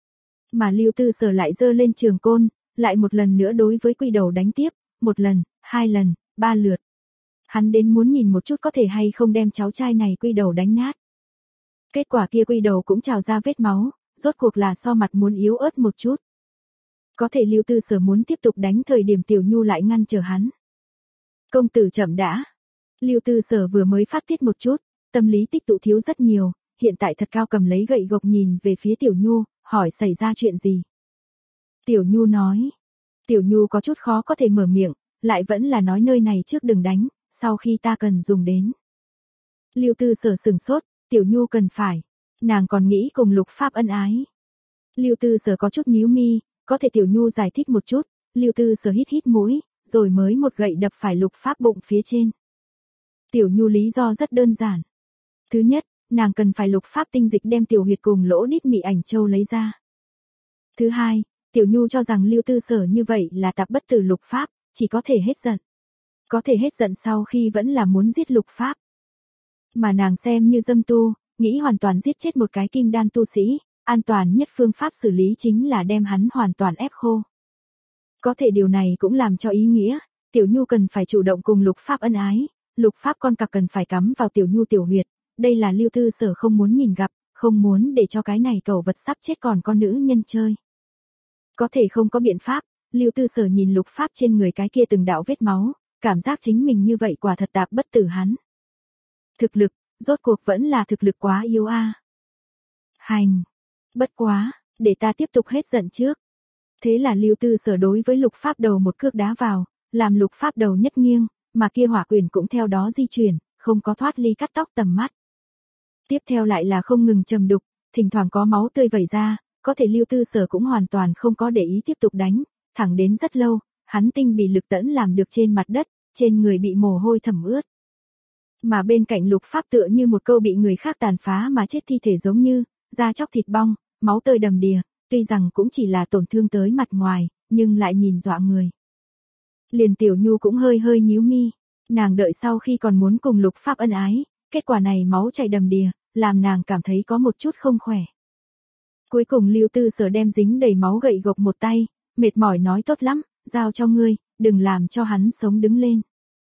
Mà Lưu Tư Sở lại giơ lên trường côn, lại một lần nữa đối với quy đầu đánh tiếp, một lần, hai lần, ba lượt. Hắn đến muốn nhìn một chút có thể hay không đem cháu trai này quy đầu đánh nát. Kết quả kia quy đầu cũng trào ra vết máu, rốt cuộc là so mặt muốn yếu ớt một chút. Có thể Lưu Tư Sở muốn tiếp tục đánh thời điểm Tiểu Nhu lại ngăn trở hắn. Công tử chậm đã. Lưu Tư Sở vừa mới phát tiết một chút, tâm lý tích tụ thiếu rất nhiều, hiện tại thật cao cầm lấy gậy gộc nhìn về phía Tiểu Nhu, hỏi xảy ra chuyện gì. Tiểu Nhu nói. Tiểu Nhu có chút khó có thể mở miệng, lại vẫn là nói nơi này trước đừng đánh, sau khi ta cần dùng đến. Lưu Tư Sở sừng sốt, Tiểu Nhu cần phải. Nàng còn nghĩ cùng Lục Pháp ân ái. Lưu Tư Sở có chút nhíu mi, có thể Tiểu Nhu giải thích một chút, Lưu Tư Sở hít hít mũi, rồi mới một gậy đập phải Lục Pháp bụng phía trên. Tiểu Nhu lý do rất đơn giản. Thứ nhất, nàng cần phải Lục Pháp tinh dịch đem tiểu huyệt cùng lỗ đít mị ảnh châu lấy ra. Thứ hai, Tiểu Nhu cho rằng Lưu Tư Sở như vậy là tạp bất tử Lục Pháp, chỉ có thể hết giận. Có thể hết giận sau khi vẫn là muốn giết Lục Pháp. Mà nàng xem như dâm tu, nghĩ hoàn toàn giết chết một cái kim đan tu sĩ, an toàn nhất phương pháp xử lý chính là đem hắn hoàn toàn ép khô. Có thể điều này cũng làm cho ý nghĩa, Tiểu Nhu cần phải chủ động cùng Lục Pháp ân ái, Lục Pháp con cặc cần phải cắm vào Tiểu Nhu tiểu huyệt, đây là Lưu Tư Sở không muốn nhìn gặp, không muốn để cho cái này cẩu vật sắp chết còn con nữ nhân chơi. Có thể không có biện pháp, Lưu Tư Sở nhìn Lục Pháp trên người cái kia từng đạo vết máu, cảm giác chính mình như vậy quả thật tạp bất tử hắn. Thực lực, rốt cuộc vẫn là thực lực quá yếu a. À. Hành. Bất quá, Để ta tiếp tục hết giận trước. Thế là Lưu Tư Sở đối với Lục Pháp Đầu một cước đá vào, làm Lục Pháp Đầu nhất nghiêng, mà kia hỏa quyền cũng theo đó di chuyển, không có thoát ly cắt tóc tầm mắt. Tiếp theo lại là không ngừng trầm đục, thỉnh thoảng có máu tươi vẩy ra, có thể Lưu Tư Sở cũng hoàn toàn không có để ý tiếp tục đánh, thẳng đến rất lâu, hắn tinh bị lực tẫn làm được trên mặt đất, trên người bị mồ hôi thẩm ướt. Mà bên cạnh Lục Pháp tựa như một câu bị người khác tàn phá mà chết thi thể giống như, da chóc thịt bong, máu tươi đầm đìa, tuy rằng cũng chỉ là tổn thương tới mặt ngoài, nhưng lại nhìn dọa người. Liền Tiểu Nhu cũng hơi hơi nhíu mi, nàng đợi sau khi còn muốn cùng Lục Pháp ân ái, kết quả này máu chảy đầm đìa, làm nàng cảm thấy có một chút không khỏe. Cuối cùng Lưu Tư Sở đem dính đầy máu gậy gộc một tay, mệt mỏi nói tốt lắm, giao cho ngươi, đừng làm cho hắn sống đứng lên.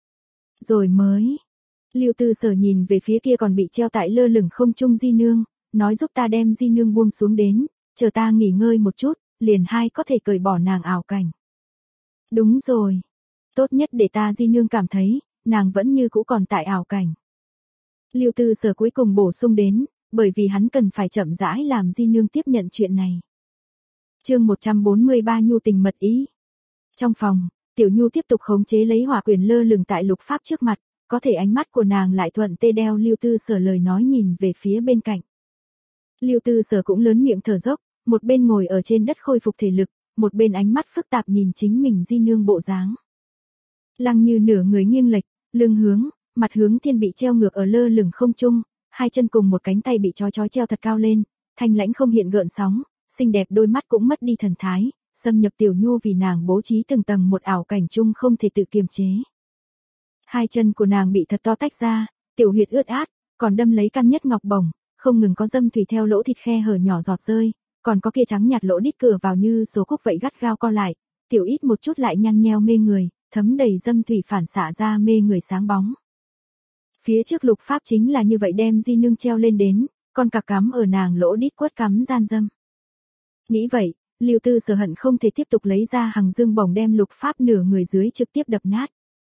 Rồi mới, Lưu Tư Sở nhìn về phía kia còn bị treo tại lơ lửng không trung Di Nương, nói giúp ta đem Di Nương buông xuống đến, chờ ta nghỉ ngơi một chút, liền hai có thể cởi bỏ nàng ảo cảnh. Đúng rồi, tốt nhất để ta Di Nương cảm thấy, nàng vẫn như cũ còn tại ảo cảnh. Lưu Tư Sở cuối cùng bổ sung đến, bởi vì hắn cần phải chậm rãi làm Di Nương tiếp nhận chuyện này. Chương một trăm bốn mươi ba Nhu tình mật ý. Trong phòng, Tiểu Nhu tiếp tục khống chế lấy hỏa quyền lơ lửng tại Lục Pháp trước mặt, có thể ánh mắt của nàng lại thuận tê đeo Lưu Tư Sở lời nói nhìn về phía bên cạnh. Lưu Tư Sở cũng lớn miệng thở dốc, một bên ngồi ở trên đất khôi phục thể lực, một bên ánh mắt phức tạp nhìn chính mình Di Nương bộ dáng. Lăng Như nửa người nghiêng lệch, lưng hướng, mặt hướng thiên bị treo ngược ở lơ lửng không trung, hai chân cùng một cánh tay bị trói trói treo thật cao lên, thanh lãnh không hiện gợn sóng, xinh đẹp đôi mắt cũng mất đi thần thái, xâm nhập Tiểu Nhu vì nàng bố trí từng tầng một ảo cảnh chung không thể tự kiềm chế. Hai chân của nàng bị thật to tách ra, tiểu huyệt ướt át, còn đâm lấy căn nhất ngọc bổng, không ngừng có dâm thủy theo lỗ thịt khe hở nhỏ giọt rơi, còn có kia trắng nhạt lỗ đít cửa vào như số cúc vậy gắt gao co lại, tiểu ít một chút lại nhăn nheo mê người, thấm đầy dâm thủy phản xạ ra mê người sáng bóng. Phía trước Lục Pháp chính là như vậy đem Di Nương treo lên đến, con cặc cắm ở nàng lỗ đít quất cắm gian dâm. Nghĩ vậy, Lưu Tư Sở hận không thể tiếp tục lấy ra hằng dương bổng đem Lục Pháp nửa người dưới trực tiếp đập nát.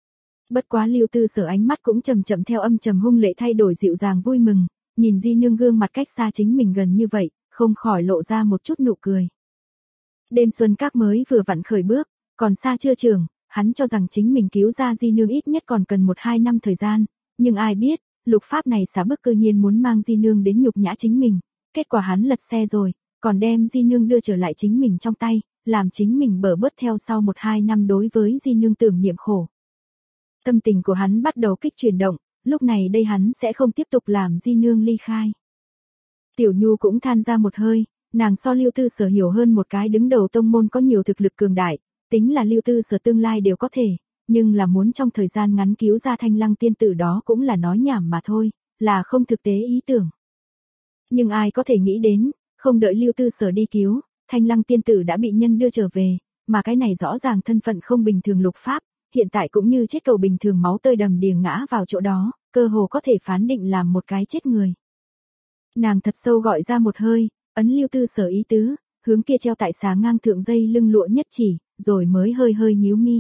Bất quá Lưu Tư Sở ánh mắt cũng chậm chậm theo âm trầm hung lệ thay đổi dịu dàng vui mừng, nhìn Di Nương gương mặt cách xa chính mình gần như vậy, không khỏi lộ ra một chút nụ cười. Đêm xuân các mới vừa vặn khởi bước, còn xa chưa trường, hắn cho rằng chính mình cứu ra Di Nương ít nhất còn cần một hai năm thời gian, nhưng ai biết, Lục Pháp này xả bước cơ nhiên muốn mang Di Nương đến nhục nhã chính mình, kết quả hắn lật xe rồi, còn đem Di Nương đưa trở lại chính mình trong tay, làm chính mình bở bớt theo sau một hai năm đối với Di Nương tưởng niệm khổ. Tâm tình của hắn bắt đầu kích chuyển động, lúc này đây hắn sẽ không tiếp tục làm Di Nương ly khai. Tiểu Nhu cũng than ra một hơi, nàng so Lưu Tư Sở hiểu hơn một cái đứng đầu tông môn có nhiều thực lực cường đại, tính là Lưu Tư Sở tương lai đều có thể, nhưng là muốn trong thời gian ngắn cứu ra Thanh Lăng tiên tử đó cũng là nói nhảm mà thôi, là không thực tế ý tưởng. Nhưng ai có thể nghĩ đến, không đợi Lưu Tư Sở đi cứu, Thanh Lăng tiên tử đã bị nhân đưa trở về, mà cái này rõ ràng thân phận không bình thường Lục Pháp, hiện tại cũng như chết cầu bình thường máu tơi đầm đìa ngã vào chỗ đó, cơ hồ có thể phán định làm một cái chết người. Nàng thật sâu gọi ra một hơi, ấn Lưu Tư Sở ý tứ, hướng kia treo tại xà ngang thượng dây lưng lụa nhất chỉ, rồi mới hơi hơi nhíu mi.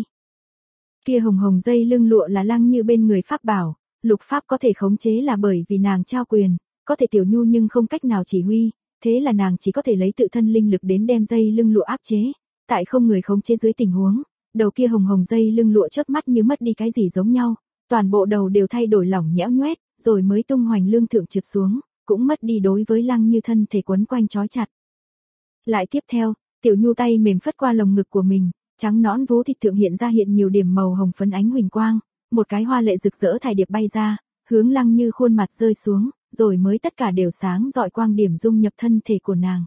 Kia hồng hồng dây lưng lụa là Lăng Như bên người pháp bảo, Lục Pháp có thể khống chế là bởi vì nàng trao quyền, có thể Tiểu Nhu nhưng không cách nào chỉ huy, thế là nàng chỉ có thể lấy tự thân linh lực đến đem dây lưng lụa áp chế, tại không người khống chế dưới tình huống, đầu kia hồng hồng dây lưng lụa chớp mắt như mất đi cái gì giống nhau, toàn bộ đầu đều thay đổi lỏng nhẽo nhoét, rồi mới tung hoành lương thượng trượt xuống, cũng mất đi đối với Lăng Như thân thể quấn quanh trói chặt. Lại tiếp theo, Tiểu Nhu tay mềm phất qua lồng ngực của mình, trắng nõn vú thịt thượng hiện ra hiện nhiều điểm màu hồng phấn ánh huỳnh quang, một cái hoa lệ rực rỡ thải điệp bay ra, hướng Lăng Như khuôn mặt rơi xuống, rồi mới tất cả đều sáng rọi quang điểm dung nhập thân thể của nàng.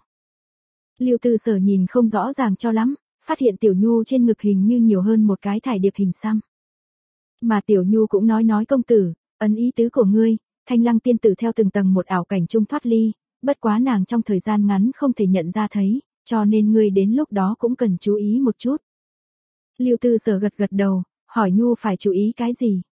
Lưu Tư Sở nhìn không rõ ràng cho lắm, phát hiện Tiểu Nhu trên ngực hình như nhiều hơn một cái thải điệp hình xăm. Mà Tiểu Nhu cũng nói nói công tử, ấn ý tứ của ngươi, Thanh Lăng tiên tử theo từng tầng một ảo cảnh trung thoát ly, bất quá nàng trong thời gian ngắn không thể nhận ra thấy, cho nên ngươi đến lúc đó cũng cần chú ý một chút. Lưu Tư Sở gật gật đầu, hỏi Nhu phải chú ý cái gì?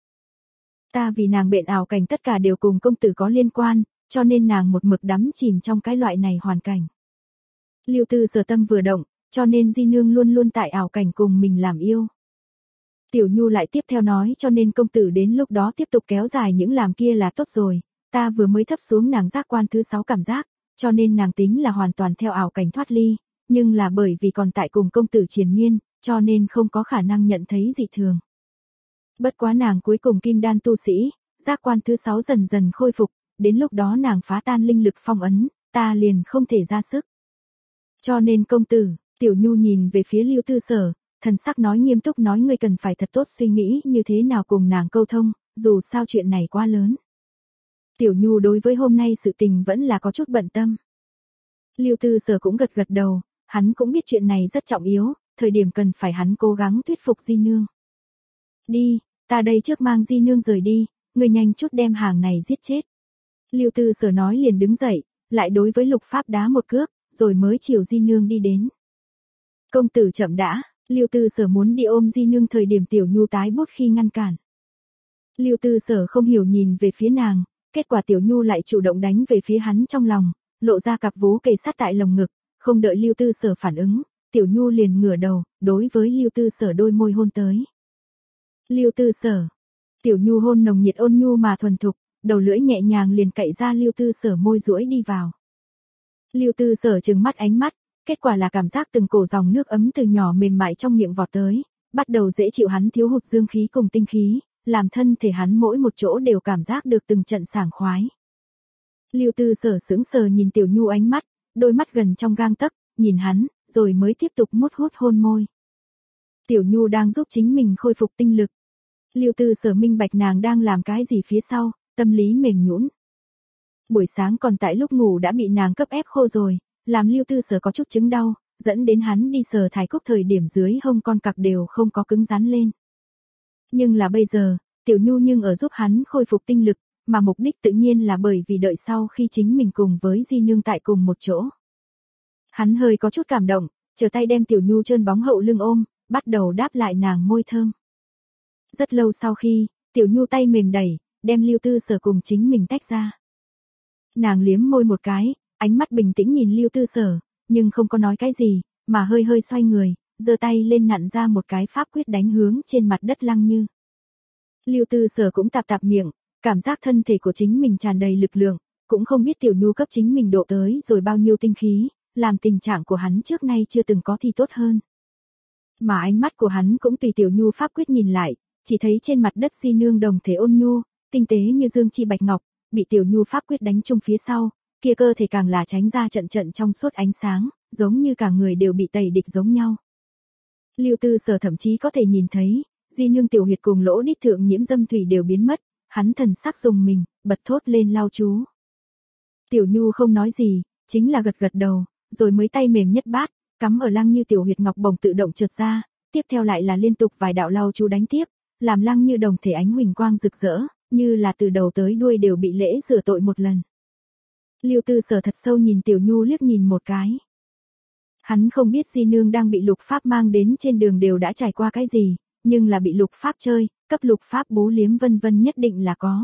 Ta vì nàng bệnh ảo cảnh tất cả đều cùng công tử có liên quan, cho nên nàng một mực đắm chìm trong cái loại này hoàn cảnh. Lưu Tư Sở tâm vừa động, cho nên Di Nương luôn luôn tại ảo cảnh cùng mình làm yêu. Tiểu Nhu lại tiếp theo nói cho nên công tử đến lúc đó tiếp tục kéo dài những làm kia là tốt rồi, ta vừa mới thấp xuống nàng giác quan thứ sáu cảm giác, cho nên nàng tính là hoàn toàn theo ảo cảnh thoát ly, nhưng là bởi vì còn tại cùng công tử triền miên, cho nên không có khả năng nhận thấy dị thường. Bất quá nàng cuối cùng kim đan tu sĩ, giác quan thứ sáu dần dần khôi phục, đến lúc đó nàng phá tan linh lực phong ấn, ta liền không thể ra sức. Cho nên công tử, Tiểu Nhu nhìn về phía Lưu Tư Sở, thần sắc nói nghiêm túc nói ngươi cần phải thật tốt suy nghĩ như thế nào cùng nàng câu thông, dù sao chuyện này quá lớn. Tiểu Nhu đối với hôm nay sự tình vẫn là có chút bận tâm. Lưu Tư Sở cũng gật gật đầu, hắn cũng biết chuyện này rất trọng yếu, thời điểm cần phải hắn cố gắng thuyết phục Di Nương. Đi, ta đây trước mang Di Nương rời đi, ngươi nhanh chút đem hàng này giết chết. Lưu Tư Sở nói liền đứng dậy, lại đối với Lục Pháp đá một cước, rồi mới chiều Di Nương đi đến. Công tử chậm đã, Lưu Tư Sở muốn đi ôm Di Nương thời điểm Tiểu Nhu tái bút khi ngăn cản. Lưu Tư Sở không hiểu nhìn về phía nàng, kết quả Tiểu Nhu lại chủ động đánh về phía hắn trong lòng, lộ ra cặp vú kề sát tại lồng ngực, không đợi Lưu Tư Sở phản ứng, Tiểu Nhu liền ngửa đầu, đối với Lưu Tư Sở đôi môi hôn tới. Lưu Tư Sở, Tiểu Nhu hôn nồng nhiệt ôn nhu mà thuần thục, đầu lưỡi nhẹ nhàng liền cậy ra Lưu Tư Sở môi duỗi đi vào. Lưu Tư Sở trừng mắt ánh mắt, kết quả là cảm giác từng cổ dòng nước ấm từ nhỏ mềm mại trong miệng vọt tới, bắt đầu dễ chịu hắn thiếu hụt dương khí cùng tinh khí, làm thân thể hắn mỗi một chỗ đều cảm giác được từng trận sảng khoái. Lưu Tư Sở sững sờ nhìn Tiểu Nhu ánh mắt, đôi mắt gần trong gang tấc, nhìn hắn, rồi mới tiếp tục mút hút hôn môi. Tiểu Nhu đang giúp chính mình khôi phục tinh lực. Lưu Tư Sở minh bạch nàng đang làm cái gì phía sau, tâm lý mềm nhũn. Buổi sáng còn tại lúc ngủ đã bị nàng cấp ép khô rồi, làm Lưu Tư Sở có chút chứng đau, dẫn đến hắn đi sờ thải cúc thời điểm dưới hông con cặc đều không có cứng rắn lên. Nhưng là bây giờ, Tiểu Nhu nhưng ở giúp hắn khôi phục tinh lực, mà mục đích tự nhiên là bởi vì đợi sau khi chính mình cùng với Di Nương tại cùng một chỗ. Hắn hơi có chút cảm động, trở tay đem Tiểu Nhu trơn bóng hậu lưng ôm, bắt đầu đáp lại nàng môi thơm. Rất lâu sau khi, Tiểu Nhu tay mềm đẩy, đem Lưu Tư Sở cùng chính mình tách ra. Nàng liếm môi một cái, ánh mắt bình tĩnh nhìn Lưu Tư Sở, nhưng không có nói cái gì, mà hơi hơi xoay người, giơ tay lên nặn ra một cái pháp quyết đánh hướng trên mặt đất Lăng Như. Lưu Tư Sở cũng tạp tạp miệng, cảm giác thân thể của chính mình tràn đầy lực lượng, cũng không biết Tiểu Nhu cấp chính mình độ tới rồi bao nhiêu tinh khí, làm tình trạng của hắn trước nay chưa từng có thì tốt hơn. Mà ánh mắt của hắn cũng tùy Tiểu Nhu pháp quyết nhìn lại, chỉ thấy trên mặt đất Di Nương đồng thể ôn nhu, tinh tế như dương chi bạch ngọc, bị Tiểu Nhu pháp quyết đánh trúng phía sau, kia cơ thể càng là tránh ra trận trận trong suốt ánh sáng, giống như cả người đều bị tẩy địch giống nhau. Lưu Tư Sở thậm chí có thể nhìn thấy, Di Nương tiểu huyệt cùng lỗ đít thượng nhiễm dâm thủy đều biến mất, hắn thần sắc dùng mình, bật thốt lên lau chú. Tiểu Nhu không nói gì, chính là gật gật đầu, rồi mới tay mềm nhất bát, cắm ở Lăng Như tiểu huyệt ngọc bồng tự động trượt ra, tiếp theo lại là liên tục vài đạo lau chú đánh tiếp, làm Lăng Như đồng thể ánh huỳnh quang rực rỡ, như là từ đầu tới đuôi đều bị lễ rửa tội một lần. Lưu Tư Sở thật sâu nhìn Tiểu Nhu liếc nhìn một cái. Hắn không biết Di Nương đang bị Lục Pháp mang đến trên đường đều đã trải qua cái gì, nhưng là bị Lục Pháp chơi, cấp Lục Pháp bố liếm vân vân nhất định là có.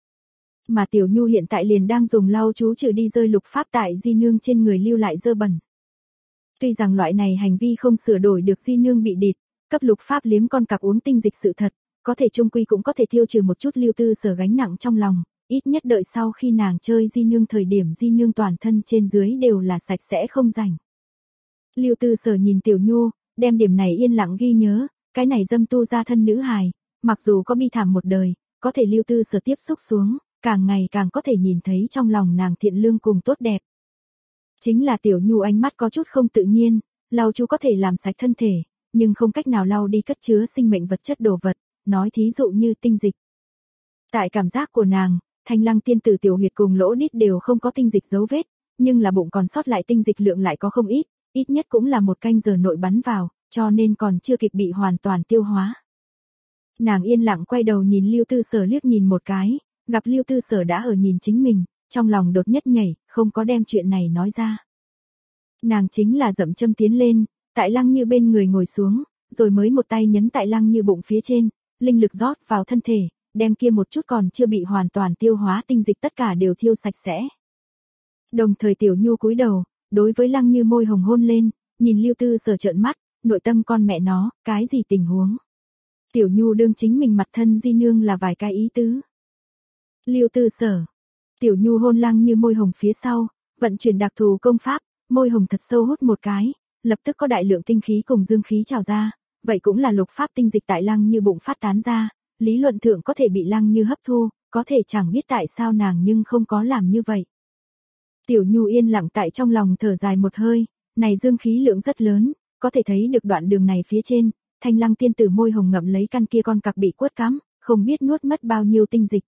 Mà Tiểu Nhu hiện tại liền đang dùng lau chú trừ đi rơi Lục Pháp tại Di Nương trên người lưu lại dơ bẩn. Tuy rằng loại này hành vi không sửa đổi được Di Nương bị địt, cấp Lục Pháp liếm con cặc uống tinh dịch sự thật, có thể chung quy cũng có thể tiêu trừ một chút Lưu Tư Sở gánh nặng trong lòng, ít nhất đợi sau khi nàng chơi Di Nương thời điểm Di Nương toàn thân trên dưới đều là sạch sẽ không rảnh. Lưu Tư Sở nhìn Tiểu Nhu, đem điểm này yên lặng ghi nhớ, cái này dâm tu ra thân nữ hài, mặc dù có bi thảm một đời, có thể Lưu Tư Sở tiếp xúc xuống, càng ngày càng có thể nhìn thấy trong lòng nàng thiện lương cùng tốt đẹp. Chính là Tiểu Nhu ánh mắt có chút không tự nhiên, lau chú có thể làm sạch thân thể, nhưng không cách nào lau đi cất chứa sinh mệnh vật chất đồ vật, nói thí dụ như tinh dịch. Tại cảm giác của nàng, Thanh Lăng tiên tử tiểu huyệt cùng lỗ đít đều không có tinh dịch dấu vết, nhưng là bụng còn sót lại tinh dịch lượng lại có không ít, ít nhất cũng là một canh giờ nội bắn vào, cho nên còn chưa kịp bị hoàn toàn tiêu hóa. Nàng yên lặng quay đầu nhìn Lưu Tư Sở liếc nhìn một cái, gặp Lưu Tư Sở đã ở nhìn chính mình, trong lòng đột nhất nhảy, không có đem chuyện này nói ra. Nàng chính là dậm châm tiến lên, tại Lăng Như bên người ngồi xuống, rồi mới một tay nhấn tại Lăng Như bụng phía trên, linh lực rót vào thân thể, đem kia một chút còn chưa bị hoàn toàn tiêu hóa tinh dịch tất cả đều thiêu sạch sẽ. Đồng thời Tiểu Nhu cúi đầu, đối với Lăng Như môi hồng hôn lên, nhìn Lưu Tư Sở trợn mắt, nội tâm con mẹ nó, cái gì tình huống. Tiểu Nhu đương chính mình mặt thân Di Nương là vài cái ý tứ. Lưu Tư Sở, Tiểu Nhu hôn Lăng Như môi hồng phía sau, vận chuyển đặc thù công pháp, môi hồng thật sâu hút một cái, lập tức có đại lượng tinh khí cùng dương khí trào ra, vậy cũng là lục pháp tinh dịch tại Lăng Như bụng phát tán ra, lý luận thượng có thể bị Lăng Như hấp thu, có thể chẳng biết tại sao nàng nhưng không có làm như vậy. Tiểu Nhu yên lặng tại trong lòng thở dài một hơi, này dương khí lượng rất lớn, có thể thấy được đoạn đường này phía trên, Thanh Lăng tiên tử môi hồng ngậm lấy căn kia con cặc bị quất cắm, không biết nuốt mất bao nhiêu tinh dịch.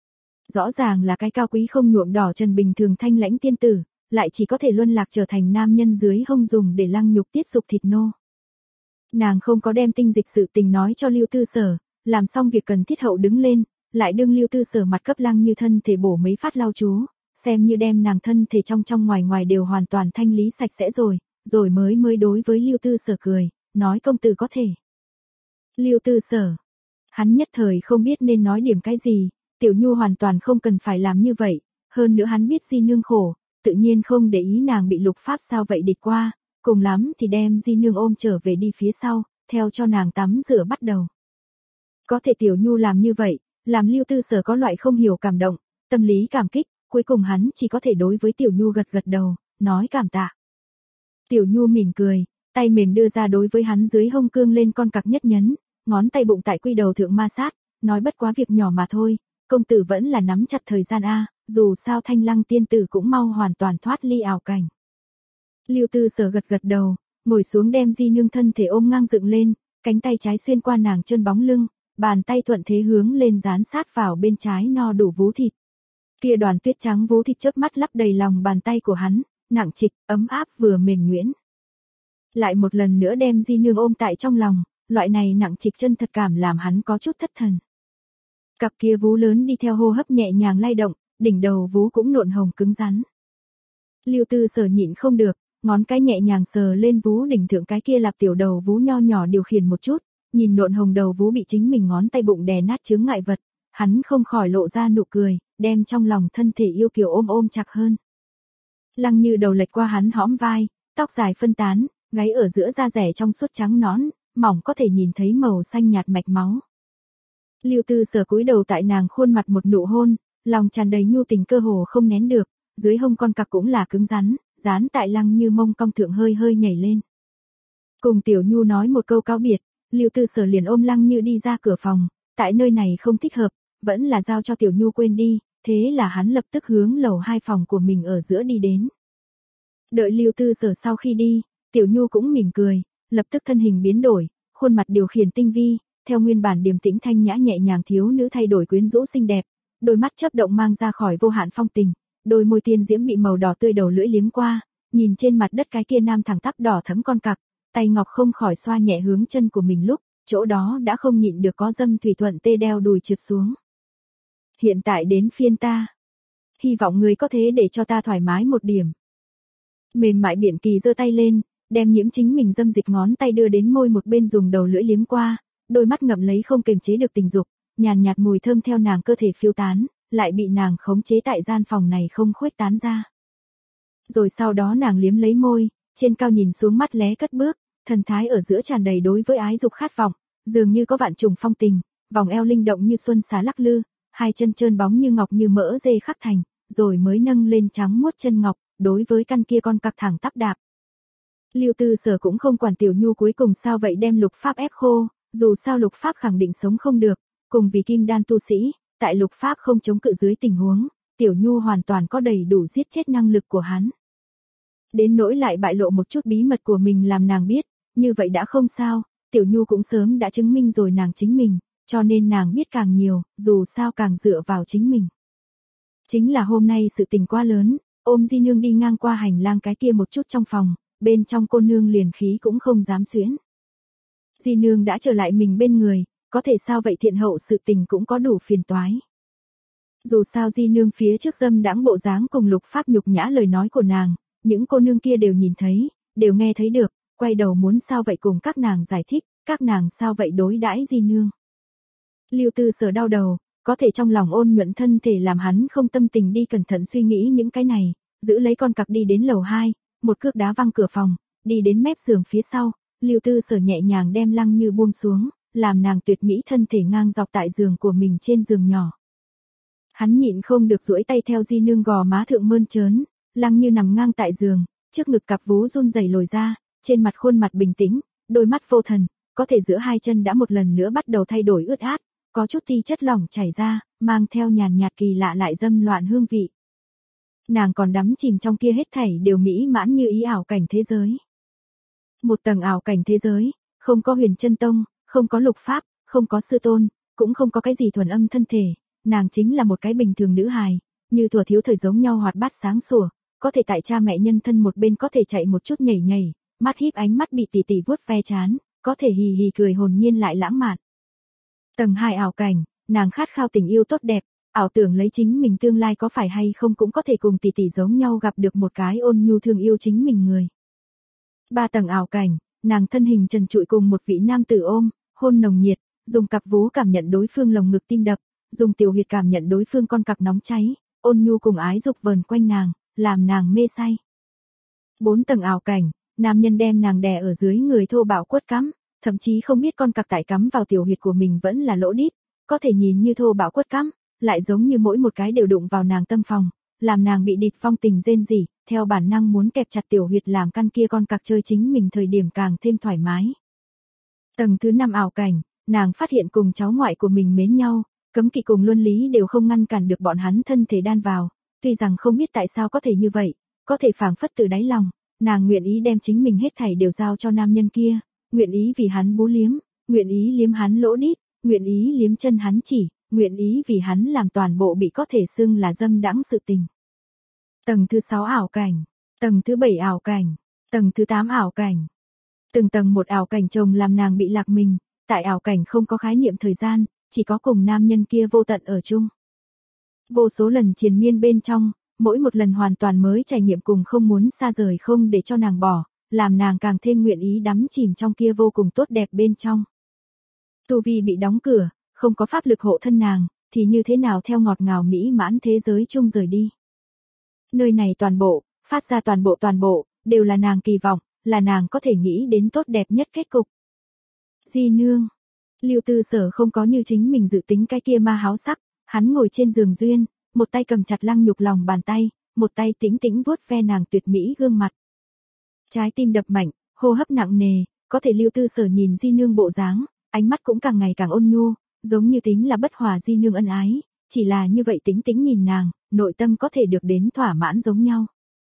Rõ ràng là cái cao quý không nhuộm đỏ trần bình thường thanh lãnh tiên tử, lại chỉ có thể luân lạc trở thành nam nhân dưới hông dùng để lăng nhục tiết dục thịt nô. Nàng không có đem tinh dịch sự tình nói cho Lưu Tư Sở, làm xong việc cần thiết hậu đứng lên, lại đương Lưu Tư Sở mặt cấp Lăng Như thân thể bổ mấy phát lao chú, xem như đem nàng thân thể trong trong ngoài ngoài đều hoàn toàn thanh lý sạch sẽ rồi, rồi mới mới đối với Lưu Tư Sở cười, nói công tử có thể. Lưu Tư Sở, hắn nhất thời không biết nên nói điểm cái gì, Tiểu Nhu hoàn toàn không cần phải làm như vậy, hơn nữa hắn biết Di Nương khổ, tự nhiên không để ý nàng bị lục pháp sao vậy địch qua, cùng lắm thì đem Di Nương ôm trở về đi phía sau, theo cho nàng tắm rửa bắt đầu. Có thể Tiểu Nhu làm như vậy, làm Lưu Tư Sở có loại không hiểu cảm động, tâm lý cảm kích, cuối cùng hắn chỉ có thể đối với Tiểu Nhu gật gật đầu, nói cảm tạ. Tiểu Nhu mỉm cười, tay mềm đưa ra đối với hắn dưới hông cương lên con cặc nhất nhấn, ngón tay bụng tại quy đầu thượng ma sát, nói bất quá việc nhỏ mà thôi, công tử vẫn là nắm chặt thời gian a, dù sao Thanh Lăng tiên tử cũng mau hoàn toàn thoát ly ảo cảnh. Lưu Tư Sở gật gật đầu, ngồi xuống đem Di Nương thân thể ôm ngang dựng lên, cánh tay trái xuyên qua nàng chân bóng lưng, bàn tay thuận thế hướng lên dán sát vào bên trái no đủ vú thịt. Kia đoàn tuyết trắng vú thịt chớp mắt lấp đầy lòng bàn tay của hắn, nặng trịch, ấm áp vừa mềm nhuyễn. Lại một lần nữa đem Di Nương ôm tại trong lòng, loại này nặng trịch chân thật cảm làm hắn có chút thất thần. Cặp kia vú lớn đi theo hô hấp nhẹ nhàng lay động, đỉnh đầu vú cũng nộn hồng cứng rắn. Lưu Tư Sở nhịn không được, ngón cái nhẹ nhàng sờ lên vú đỉnh thượng cái kia lạp tiểu đầu vú nho nhỏ điều khiển một chút, nhìn nộn hồng đầu vú bị chính mình ngón tay bụng đè nát chướng ngại vật, hắn không khỏi lộ ra nụ cười, đem trong lòng thân thể yêu kiều ôm ôm chặt hơn. Lăng Như đầu lệch qua hắn hõm vai, tóc dài phân tán, gáy ở giữa da rẻ trong suốt trắng nõn, mỏng có thể nhìn thấy màu xanh nhạt mạch máu. Lưu Tư Sở cúi đầu tại nàng khuôn mặt một nụ hôn, lòng tràn đầy nhu tình cơ hồ không nén được, dưới hông con cặc cũng là cứng rắn, dán tại Lăng Như mông cong thượng hơi hơi nhảy lên. Cùng Tiểu Nhu nói một câu cáo biệt, Lưu Tư Sở liền ôm Lăng Như đi ra cửa phòng, tại nơi này không thích hợp, vẫn là giao cho Tiểu Nhu quên đi, thế là hắn lập tức hướng lầu hai phòng của mình ở giữa đi đến. Đợi Lưu Tư Sở sau khi đi, Tiểu Nhu cũng mỉm cười, lập tức thân hình biến đổi, khuôn mặt điều khiển tinh vi, theo nguyên bản điềm tĩnh thanh nhã nhẹ nhàng thiếu nữ thay đổi quyến rũ xinh đẹp, đôi mắt chớp động mang ra khỏi vô hạn phong tình, đôi môi tiên diễm bị màu đỏ tươi đầu lưỡi liếm qua, nhìn trên mặt đất cái kia nam thẳng tắp đỏ thẫm con cặc, tay ngọc không khỏi xoa nhẹ hướng chân của mình lúc, chỗ đó đã không nhịn được có dâm thủy thuận tê đeo đùi trượt xuống. Hiện tại đến phiên ta, hy vọng người có thế để cho ta thoải mái một điểm. Mềm mại biển kỳ giơ tay lên, đem nhiễm chính mình dâm dịch ngón tay đưa đến môi một bên dùng đầu lưỡi liếm qua, đôi mắt ngậm lấy không kềm chế được tình dục, nhàn nhạt mùi thơm theo nàng cơ thể phiêu tán, lại bị nàng khống chế tại gian phòng này không khuếch tán ra. Rồi sau đó nàng liếm lấy môi, trên cao nhìn xuống mắt lé cất bước, thần thái ở giữa tràn đầy đối với ái dục khát vọng, dường như có vạn trùng phong tình, vòng eo linh động như xuân xá lắc lư, hai chân trơn bóng như ngọc như mỡ dê khắc thành, rồi mới nâng lên trắng muốt chân ngọc, đối với căn kia con cặc thẳng tắp đạp. Lưu Tư Sở cũng không quản Tiểu Nhu cuối cùng sao vậy đem lục pháp ép khô, dù sao lục pháp khẳng định sống không được, cùng vì kim đan tu sĩ, tại lục pháp không chống cự dưới tình huống, Tiểu Nhu hoàn toàn có đầy đủ giết chết năng lực của hắn. Đến nỗi lại bại lộ một chút bí mật của mình làm nàng biết, như vậy đã không sao, Tiểu Nhu cũng sớm đã chứng minh rồi nàng chính mình, cho nên nàng biết càng nhiều, dù sao càng dựa vào chính mình. Chính là hôm nay sự tình quá lớn, ôm Di Nương đi ngang qua hành lang cái kia một chút trong phòng, bên trong cô nương liền khí cũng không dám xuyễn. Di Nương đã trở lại mình bên người, có thể sao vậy thiện hậu sự tình cũng có đủ phiền toái. Dù sao Di Nương phía trước dâm đãng bộ dáng cùng lục pháp nhục nhã lời nói của nàng, những cô nương kia đều nhìn thấy, đều nghe thấy được, quay đầu muốn sao vậy cùng các nàng giải thích, các nàng sao vậy đối đãi Di Nương. Lưu Tư Sở đau đầu, có thể trong lòng ôn nhuận thân thể làm hắn không tâm tình đi cẩn thận suy nghĩ những cái này, giữ lấy con cặc đi đến lầu hai, một cước đá văng cửa phòng, đi đến mép giường phía sau, Lưu Tư Sở nhẹ nhàng đem Lăng Như buông xuống, làm nàng tuyệt mỹ thân thể ngang dọc tại giường của mình trên giường nhỏ. Hắn nhịn không được duỗi tay theo Di Nương gò má thượng mơn trớn, Lăng Như nằm ngang tại giường, trước ngực cặp vú run rẩy lồi ra, trên mặt khuôn mặt bình tĩnh, đôi mắt vô thần, có thể giữa hai chân đã một lần nữa bắt đầu thay đổi ướt át, có chút ti chất lỏng chảy ra, mang theo nhàn nhạt kỳ lạ lại dâm loạn hương vị. Nàng còn đắm chìm trong kia hết thảy đều mỹ mãn như ý ảo cảnh thế giới. Một tầng ảo cảnh thế giới, không có huyền chân tông, không có lục pháp, không có sư tôn, cũng không có cái gì thuần âm thân thể, nàng chính là một cái bình thường nữ hài, như thuở thiếu thời giống nhau hoạt bát sáng sủa, có thể tại cha mẹ nhân thân một bên có thể chạy một chút nhảy nhảy, mắt híp ánh mắt bị tỉ tỉ vuốt ve chán, có thể hì hì cười hồn nhiên lại lãng mạn. Tầng hai ảo cảnh, nàng khát khao tình yêu tốt đẹp, ảo tưởng lấy chính mình tương lai có phải hay không cũng có thể cùng tỷ tỷ giống nhau gặp được một cái ôn nhu thương yêu chính mình người. Ba tầng ảo cảnh, nàng thân hình trần trụi cùng một vị nam tử ôm, hôn nồng nhiệt, dùng cặp vú cảm nhận đối phương lồng ngực tim đập, dùng tiểu huyệt cảm nhận đối phương con cặc nóng cháy, ôn nhu cùng ái dục vờn quanh nàng, làm nàng mê say. Bốn tầng ảo cảnh, nam nhân đem nàng đè ở dưới người thô bạo quất cắm, thậm chí không biết con cặc tại cắm vào tiểu huyệt của mình vẫn là lỗ đít, có thể nhìn như thô bạo quất cắm, lại giống như mỗi một cái đều đụng vào nàng tâm phòng, làm nàng bị địt phong tình rên rỉ, theo bản năng muốn kẹp chặt tiểu huyệt làm căn kia con cặc chơi chính mình thời điểm càng thêm thoải mái. Tầng thứ năm ảo cảnh, nàng phát hiện cùng cháu ngoại của mình mến nhau, cấm kỵ cùng luân lý đều không ngăn cản được bọn hắn thân thể đan vào, tuy rằng không biết tại sao có thể như vậy, có thể phảng phất từ đáy lòng, nàng nguyện ý đem chính mình hết thảy đều giao cho nam nhân kia, nguyện ý vì hắn bú liếm, nguyện ý liếm hắn lỗ đít, nguyện ý liếm chân hắn chỉ, nguyện ý vì hắn làm toàn bộ bị có thể xưng là dâm đãng sự tình. Tầng thứ sáu ảo cảnh, tầng thứ bảy ảo cảnh, tầng thứ tám ảo cảnh. Từng tầng một ảo cảnh chồng làm nàng bị lạc mình, tại ảo cảnh không có khái niệm thời gian, chỉ có cùng nam nhân kia vô tận ở chung. Vô số lần triền miên bên trong, mỗi một lần hoàn toàn mới trải nghiệm cùng không muốn xa rời không để cho nàng bỏ, làm nàng càng thêm nguyện ý đắm chìm trong kia vô cùng tốt đẹp bên trong. Tu vi bị đóng cửa, không có pháp lực hộ thân nàng, thì như thế nào theo ngọt ngào mỹ mãn thế giới chung rời đi. Nơi này toàn bộ, phát ra toàn bộ toàn bộ, đều là nàng kỳ vọng, là nàng có thể nghĩ đến tốt đẹp nhất kết cục. Di nương. Lưu Tư Sở không có như chính mình dự tính cái kia ma háo sắc, hắn ngồi trên giường duyên, một tay cầm chặt Lăng Nhục lòng bàn tay, một tay tĩnh tĩnh vuốt ve nàng tuyệt mỹ gương mặt. Trái tim đập mạnh, hô hấp nặng nề, có thể Lưu Tư Sở nhìn Di nương bộ dáng, ánh mắt cũng càng ngày càng ôn nhu, giống như tính là bất hòa Di nương ân ái, chỉ là như vậy tĩnh tĩnh nhìn nàng, nội tâm có thể được đến thỏa mãn giống nhau.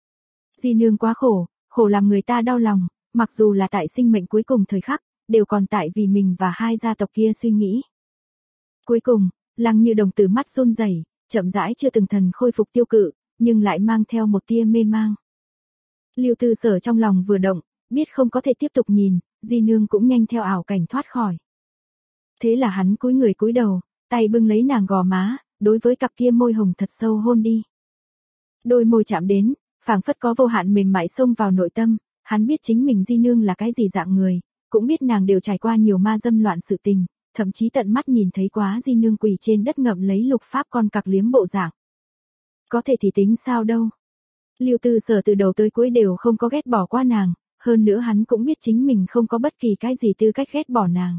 Di nương quá khổ, khổ làm người ta đau lòng, mặc dù là tại sinh mệnh cuối cùng thời khắc, đều còn tại vì mình và hai gia tộc kia suy nghĩ. Cuối cùng, Lăng Như Đồng từ mắt run rẩy, chậm rãi chưa từng thần khôi phục tiêu cự, nhưng lại mang theo một tia mê mang. Lưu Tư Sở trong lòng vừa động, biết không có thể tiếp tục nhìn, Di nương cũng nhanh theo ảo cảnh thoát khỏi. Thế là hắn cúi người cúi đầu, tay bưng lấy nàng gò má, đối với cặp kia môi hồng thật sâu hôn đi. Đôi môi chạm đến, phảng phất có vô hạn mềm mại xông vào nội tâm, hắn biết chính mình Di nương là cái gì dạng người, cũng biết nàng đều trải qua nhiều ma dâm loạn sự tình, thậm chí tận mắt nhìn thấy quá Di nương quỳ trên đất ngậm lấy lục pháp con cặc liếm bộ dạng. Có thể thì tính sao đâu. Lưu Tư Sở từ đầu tới cuối đều không có ghét bỏ qua nàng, hơn nữa hắn cũng biết chính mình không có bất kỳ cái gì tư cách ghét bỏ nàng.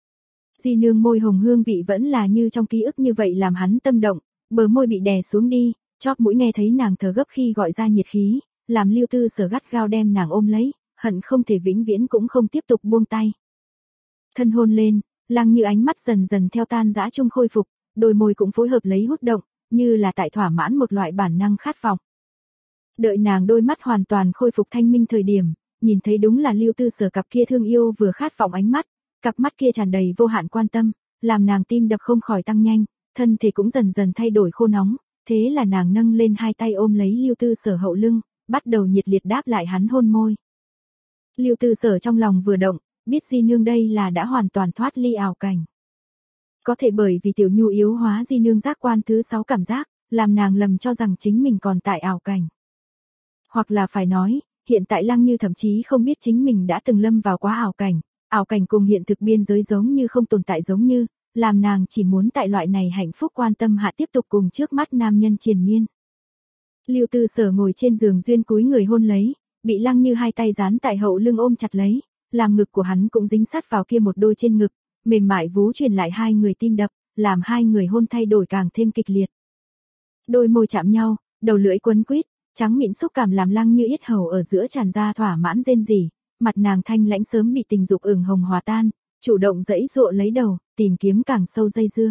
Di nương môi hồng hương vị vẫn là như trong ký ức như vậy làm hắn tâm động, bờ môi bị đè xuống đi, chóp mũi nghe thấy nàng thở gấp khi gọi ra nhiệt khí, làm Lưu Tư Sở gắt gao đem nàng ôm lấy, hận không thể vĩnh viễn cũng không tiếp tục buông tay. Thân hôn lên, Lăng Như ánh mắt dần dần theo tan dã chung khôi phục, đôi môi cũng phối hợp lấy hút động, như là tại thỏa mãn một loại bản năng khát vọng. Đợi nàng đôi mắt hoàn toàn khôi phục thanh minh thời điểm, nhìn thấy đúng là Lưu Tư Sở cặp kia thương yêu vừa khát vọng ánh mắt, cặp mắt kia tràn đầy vô hạn quan tâm, làm nàng tim đập không khỏi tăng nhanh, thân thể cũng dần dần thay đổi khô nóng, thế là nàng nâng lên hai tay ôm lấy Lưu Tư Sở hậu lưng, bắt đầu nhiệt liệt đáp lại hắn hôn môi. Lưu Tư Sở trong lòng vừa động, biết Di nương đây là đã hoàn toàn thoát ly ảo cảnh. Có thể bởi vì Tiểu Nhu yếu hóa Di nương giác quan thứ sáu cảm giác, làm nàng lầm cho rằng chính mình còn tại ảo cảnh. Hoặc là phải nói, hiện tại Lăng Như thậm chí không biết chính mình đã từng lâm vào quá ảo cảnh, ảo cảnh cùng hiện thực biên giới giống như không tồn tại giống như, làm nàng chỉ muốn tại loại này hạnh phúc quan tâm hạ tiếp tục cùng trước mắt nam nhân triền miên. Lưu Tư Sở ngồi trên giường duyên cúi người hôn lấy, bị Lăng Như hai tay dán tại hậu lưng ôm chặt lấy, làm ngực của hắn cũng dính sát vào kia một đôi trên ngực, mềm mại vú truyền lại hai người tim đập, làm hai người hôn thay đổi càng thêm kịch liệt. Đôi môi chạm nhau, đầu lưỡi quấn quýt, Trắng mịn xúc cảm làm Lăng Như yết hầu ở giữa tràn ra thỏa mãn rên rỉ, mặt nàng thanh lãnh sớm bị tình dục ửng hồng hòa tan, chủ động giãy giụa lấy đầu, tìm kiếm càng sâu dây dưa.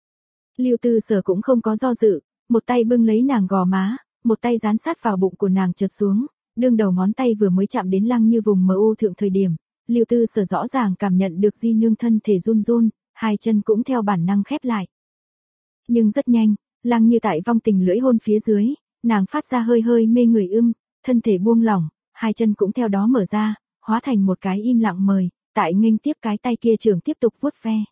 Lưu Tư Sở cũng không có do dự, một tay bưng lấy nàng gò má, một tay dán sát vào bụng của nàng trượt xuống, đương đầu ngón tay vừa mới chạm đến Lăng Như vùng mờ u thượng thời điểm, Lưu Tư Sở rõ ràng cảm nhận được Di Nương thân thể run run, hai chân cũng theo bản năng khép lại. Nhưng rất nhanh, Lăng Như tại vong tình lưỡi hôn phía dưới, nàng phát ra hơi hơi mê người ưm, thân thể buông lỏng, hai chân cũng theo đó mở ra, hóa thành một cái im lặng mời, tại nghênh tiếp cái tay kia trưởng tiếp tục vuốt ve.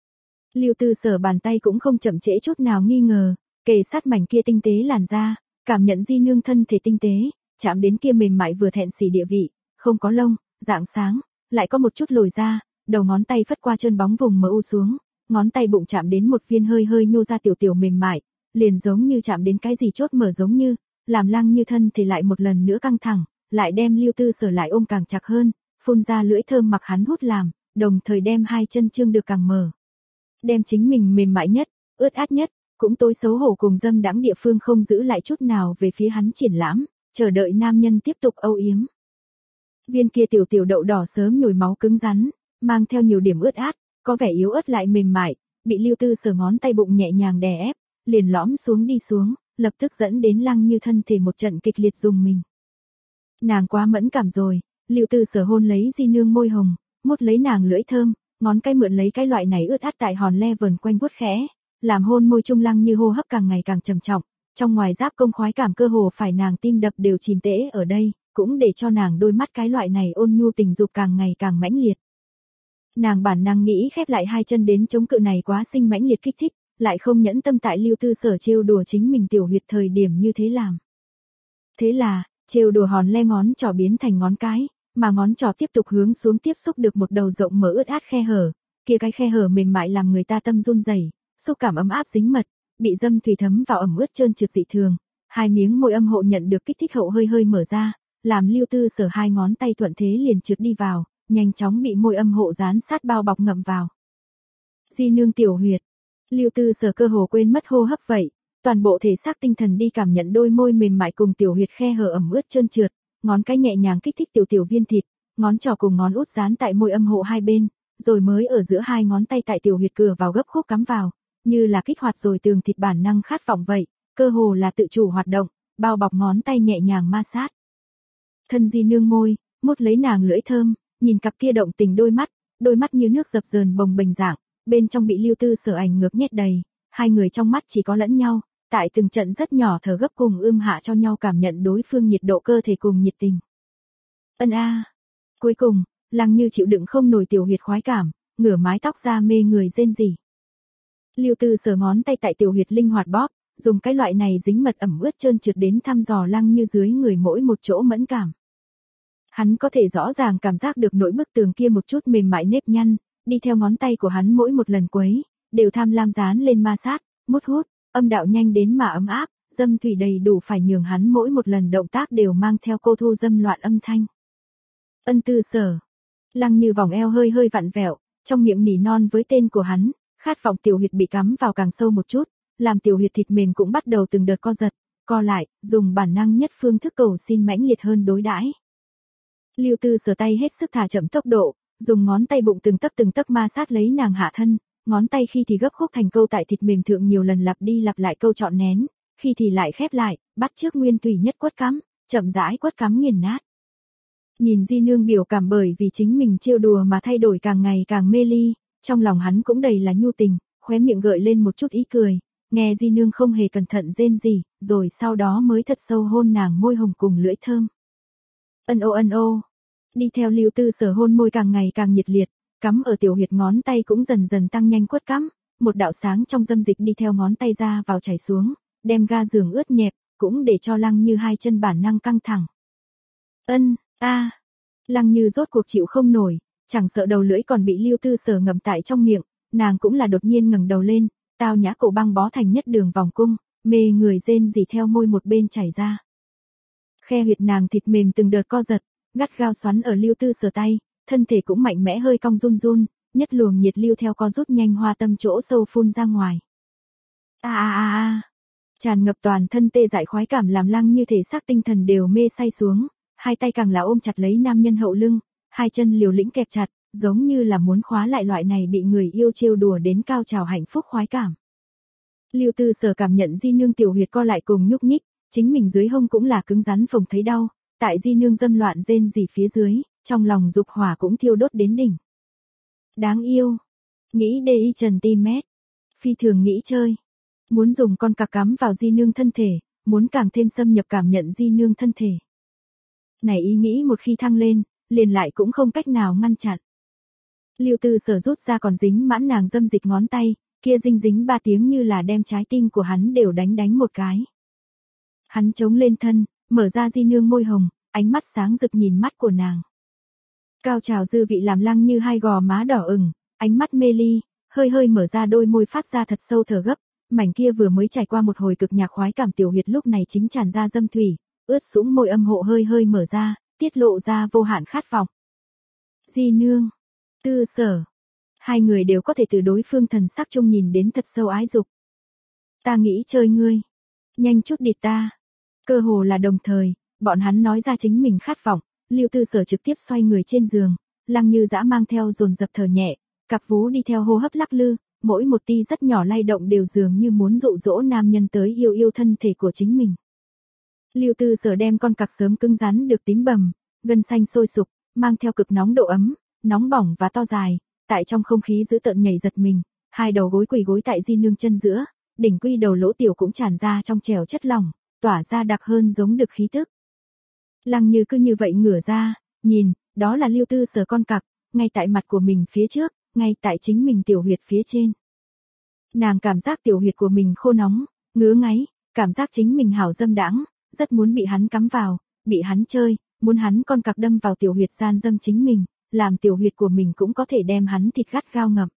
Lưu Tư Sở bàn tay cũng không chậm trễ chút nào nghi ngờ, kề sát mảnh kia tinh tế làn da, cảm nhận Di Nương thân thể tinh tế, chạm đến kia mềm mại vừa thẹn xỉ địa vị, không có lông, dạng sáng, lại có một chút lồi ra, đầu ngón tay phất qua chân bóng vùng mờ u xuống, ngón tay bụng chạm đến một viên hơi hơi nhô ra tiểu tiểu mềm mại, liền giống như chạm đến cái gì chốt mở giống như, làm Lăng Như thân thì lại một lần nữa căng thẳng, lại đem Lưu Tư Sở lại ôm càng chặt hơn, phun ra lưỡi thơm mặc hắn hút làm, đồng thời đem hai chân trương được càng mở. Đem chính mình mềm mại nhất, ướt át nhất, cũng tối xấu hổ cùng dâm đãng địa phương không giữ lại chút nào về phía hắn triển lãm, chờ đợi nam nhân tiếp tục âu yếm. Viên kia tiểu tiểu đậu đỏ sớm nhồi máu cứng rắn, mang theo nhiều điểm ướt át, có vẻ yếu ớt lại mềm mại, bị Lưu Tư Sở ngón tay bụng nhẹ nhàng đè ép, liền lõm xuống đi xuống, lập tức dẫn đến Lăng Như thân thể một trận kịch liệt rùng mình. Nàng quá mẫn cảm rồi, Lưu Tư Sở hôn lấy Di Nương môi hồng, mút lấy nàng lưỡi thơm, ngón cái mượn lấy cái loại này ướt át tại hòn le vờn quanh vuốt khẽ, làm hôn môi trung Lăng Như hô hấp càng ngày càng trầm trọng, trong ngoài giáp công khoái cảm cơ hồ phải nàng tim đập đều chìm tễ ở đây, cũng để cho nàng đôi mắt cái loại này ôn nhu tình dục càng ngày càng mãnh liệt. Nàng bản năng nghĩ khép lại hai chân đến chống cự này quá sinh mãnh liệt kích thích, lại không nhẫn tâm tại Lưu Tư Sở trêu đùa chính mình tiểu huyệt thời điểm như thế làm. Thế là, trêu đùa hòn le ngón trỏ biến thành ngón cái, mà ngón trỏ tiếp tục hướng xuống tiếp xúc được một đầu rộng mở ướt át khe hở, kia cái khe hở mềm mại làm người ta tâm run rẩy, xúc cảm ấm áp dính mật, bị dâm thủy thấm vào ẩm ướt trơn trượt dị thường, hai miếng môi âm hộ nhận được kích thích hậu hơi hơi mở ra, làm Lưu Tư Sở hai ngón tay thuận thế liền trượt đi vào, nhanh chóng bị môi âm hộ dán sát bao bọc ngậm vào. Di Nương tiểu huyệt, Lưu Tư Sở cơ hồ quên mất hô hấp vậy, toàn bộ thể xác tinh thần đi cảm nhận đôi môi mềm mại cùng tiểu huyệt khe hở ẩm ướt trơn trượt, ngón cái nhẹ nhàng kích thích tiểu tiểu viên thịt, ngón trỏ cùng ngón út dán tại môi âm hộ hai bên, rồi mới ở giữa hai ngón tay tại tiểu huyệt cửa vào gấp khúc cắm vào, như là kích hoạt rồi tường thịt bản năng khát vọng vậy, cơ hồ là tự chủ hoạt động, bao bọc ngón tay nhẹ nhàng ma sát. Thân Di Nương môi, mút lấy nàng lưỡi thơm, nhìn cặp kia động tình đôi mắt, đôi mắt như nước dập dờn bồng bềnh dạng, bên trong bị Lưu Tư Sở ảnh ngược nhét đầy, hai người trong mắt chỉ có lẫn nhau, tại từng trận rất nhỏ thở gấp cùng ưm hạ cho nhau cảm nhận đối phương nhiệt độ cơ thể cùng nhiệt tình. Ân a. Cuối cùng, Lăng Như chịu đựng không nổi tiểu huyệt khoái cảm, ngửa mái tóc ra mê người rên rỉ. Lưu Tư Sở ngón tay tại tiểu huyệt linh hoạt bóp, dùng cái loại này dính mật ẩm ướt trơn trượt đến thăm dò Lăng Như dưới người mỗi một chỗ mẫn cảm. Hắn có thể rõ ràng cảm giác được nỗi bức tường kia một chút mềm mại nếp nhăn, đi theo ngón tay của hắn mỗi một lần quấy, đều tham lam dán lên ma sát, mút hút, âm đạo nhanh đến mà ấm áp, dâm thủy đầy đủ phải nhường hắn mỗi một lần động tác đều mang theo cô thu dâm loạn âm thanh. Ân Tư Sở, Lăng Như vòng eo hơi hơi vặn vẹo, trong miệng nỉ non với tên của hắn, khát vọng tiểu huyệt bị cắm vào càng sâu một chút, làm tiểu huyệt thịt mềm cũng bắt đầu từng đợt co giật, co lại, dùng bản năng nhất phương thức cầu xin mãnh liệt hơn đối đãi. Lưu Tư Sở tay hết sức thả chậm tốc độ, dùng ngón tay bụng từng tấc từng tấc ma sát lấy nàng hạ thân, ngón tay khi thì gấp khúc thành câu tại thịt mềm thượng nhiều lần lặp đi lặp lại câu trọn nén, khi thì lại khép lại, bắt trước nguyên thủy nhất quất cắm, chậm rãi quất cắm nghiền nát. Nhìn Di Nương biểu cảm bởi vì chính mình trêu đùa mà thay đổi càng ngày càng mê ly, trong lòng hắn cũng đầy là nhu tình, khóe miệng gợi lên một chút ý cười, nghe Di Nương không hề cẩn thận rên gì, rồi sau đó mới thật sâu hôn nàng môi hồng cùng lưỡi thơm. Ân ô ân ô, đi theo Lưu Tư Sở hôn môi càng ngày càng nhiệt liệt, cắm ở tiểu huyệt ngón tay cũng dần dần tăng nhanh quất cắm, một đạo sáng trong dâm dịch đi theo ngón tay ra vào chảy xuống, đem ga giường ướt nhẹp, cũng để cho Lăng Như hai chân bản năng căng thẳng. Ân, a, Lăng Như rốt cuộc chịu không nổi, chẳng sợ đầu lưỡi còn bị Lưu Tư Sở ngậm tại trong miệng, nàng cũng là đột nhiên ngẩng đầu lên, tao nhã cổ băng bó thành nhất đường vòng cung, mê người rên rỉ theo môi một bên chảy ra. Khe huyệt nàng thịt mềm từng đợt co giật, gắt gao xoắn ở Lưu Tư Sở tay, thân thể cũng mạnh mẽ hơi cong run run, nhất luồng nhiệt lưu theo co rút nhanh hoa tâm chỗ sâu phun ra ngoài. A a a a. Tràn ngập toàn thân tê dại khoái cảm làm Lăng Như thể xác tinh thần đều mê say xuống, hai tay càng là ôm chặt lấy nam nhân hậu lưng, hai chân liều lĩnh kẹp chặt, giống như là muốn khóa lại loại này bị người yêu trêu đùa đến cao trào hạnh phúc khoái cảm. Lưu Tư Sở cảm nhận Di Nương tiểu huyệt co lại cùng nhúc nhích, chính mình dưới hông cũng là cứng rắn phồng thấy đau, tại Di Nương dâm loạn rên rỉ phía dưới, trong lòng dục hỏa cũng thiêu đốt đến đỉnh. Đáng yêu, nghĩ đê y trần tim mét, phi thường nghĩ chơi, muốn dùng con cặc cắm vào Di Nương thân thể, muốn càng thêm xâm nhập cảm nhận Di Nương thân thể. Này ý nghĩ một khi thăng lên, liền lại cũng không cách nào ngăn chặn. Lưu Tư Sở rút ra còn dính mãn nàng dâm dịch ngón tay, kia dinh dính ba tiếng như là đem trái tim của hắn đều đánh đánh một cái. Hắn chống lên thân, mở ra Di Nương môi hồng, ánh mắt sáng rực nhìn mắt của nàng. Cao trào dư vị làm Lăng Như hai gò má đỏ ửng, ánh mắt mê ly, hơi hơi mở ra đôi môi phát ra thật sâu thở gấp, mảnh kia vừa mới trải qua một hồi cực nhạc khoái cảm tiểu huyệt lúc này chính tràn ra dâm thủy, ướt sũng môi âm hộ hơi hơi mở ra, tiết lộ ra vô hạn khát vọng. Di Nương, Tư Sở, hai người đều có thể từ đối phương thần sắc chung nhìn đến thật sâu ái dục. Ta nghĩ chơi ngươi, nhanh chút địt ta. Cơ hồ là đồng thời, bọn hắn nói ra chính mình khát vọng, Lưu Tư Sở trực tiếp xoay người trên giường, Lăng Như dã mang theo dồn dập thở nhẹ, cặp vú đi theo hô hấp lắc lư, mỗi một ti rất nhỏ lay động đều dường như muốn dụ dỗ nam nhân tới yêu yêu thân thể của chính mình. Lưu Tư Sở đem con cặc sớm cứng rắn được tím bầm, gân xanh sôi sục, mang theo cực nóng độ ấm, nóng bỏng và to dài, tại trong không khí giữ tợn nhảy giật mình, hai đầu gối quỳ gối tại Di Nương chân giữa, đỉnh quy đầu lỗ tiểu cũng tràn ra trong trèo chất lỏng, tỏa ra đặc hơn giống được khí tức. Lăng Như cứ như vậy ngửa ra, nhìn, đó là Lưu Tư Sở con cặc, ngay tại mặt của mình phía trước, ngay tại chính mình tiểu huyệt phía trên. Nàng cảm giác tiểu huyệt của mình khô nóng, ngứa ngáy, cảm giác chính mình hảo dâm đãng, rất muốn bị hắn cắm vào, bị hắn chơi, muốn hắn con cặc đâm vào tiểu huyệt gian dâm chính mình, làm tiểu huyệt của mình cũng có thể đem hắn thịt gắt gao ngậm.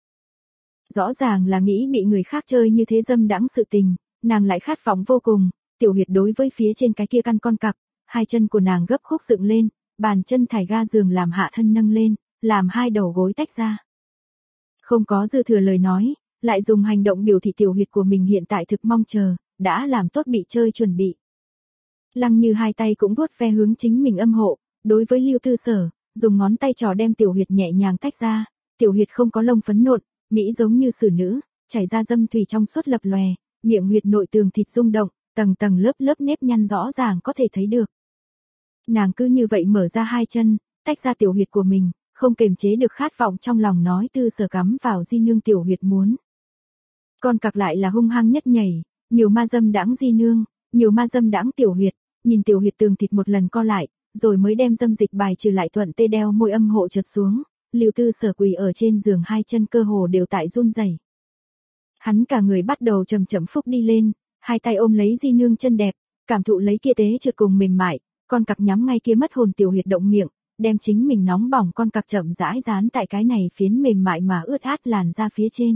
Rõ ràng là nghĩ bị người khác chơi như thế dâm đãng sự tình, nàng lại khát vọng vô cùng, tiểu huyệt đối với phía trên cái kia căn con cặc, hai chân của nàng gấp khúc dựng lên, bàn chân thải ga giường làm hạ thân nâng lên, làm hai đầu gối tách ra. Không có dư thừa lời nói, lại dùng hành động biểu thị tiểu huyệt của mình hiện tại thực mong chờ, đã làm tốt bị chơi chuẩn bị. Lăng Như hai tay cũng vuốt ve hướng chính mình âm hộ, đối với Lưu Tư Sở, dùng ngón tay trò đem tiểu huyệt nhẹ nhàng tách ra, tiểu huyệt không có lông phấn nộn, mỹ giống như xử nữ, chảy ra dâm thủy trong suốt lập lòe, miệng huyệt nội tường thịt rung động, tầng tầng lớp lớp nếp nhăn rõ ràng có thể thấy được. Nàng cứ như vậy mở ra hai chân, tách ra tiểu huyệt của mình, không kềm chế được khát vọng trong lòng nói Tư Sở cắm vào Di Nương tiểu huyệt muốn. Con cặc lại là hung hăng nhất nhảy, nhiều ma dâm đãng Di Nương, nhiều ma dâm đãng tiểu huyệt, nhìn tiểu huyệt tường thịt một lần co lại, rồi mới đem dâm dịch bài trừ lại thuận tê đeo môi âm hộ trượt xuống, Lưu Tư Sở quỳ ở trên giường hai chân cơ hồ đều tại run rẩy. Hắn cả người bắt đầu chậm chậm phúc đi lên, hai tay ôm lấy Di Nương chân đẹp, cảm thụ lấy kia tế trượt cùng mềm mại, con cặc nhắm ngay kia mất hồn tiểu huyệt động miệng, đem chính mình nóng bỏng con cặc chậm rãi dán tại cái này phiến mềm mại mà ướt át làn ra phía trên.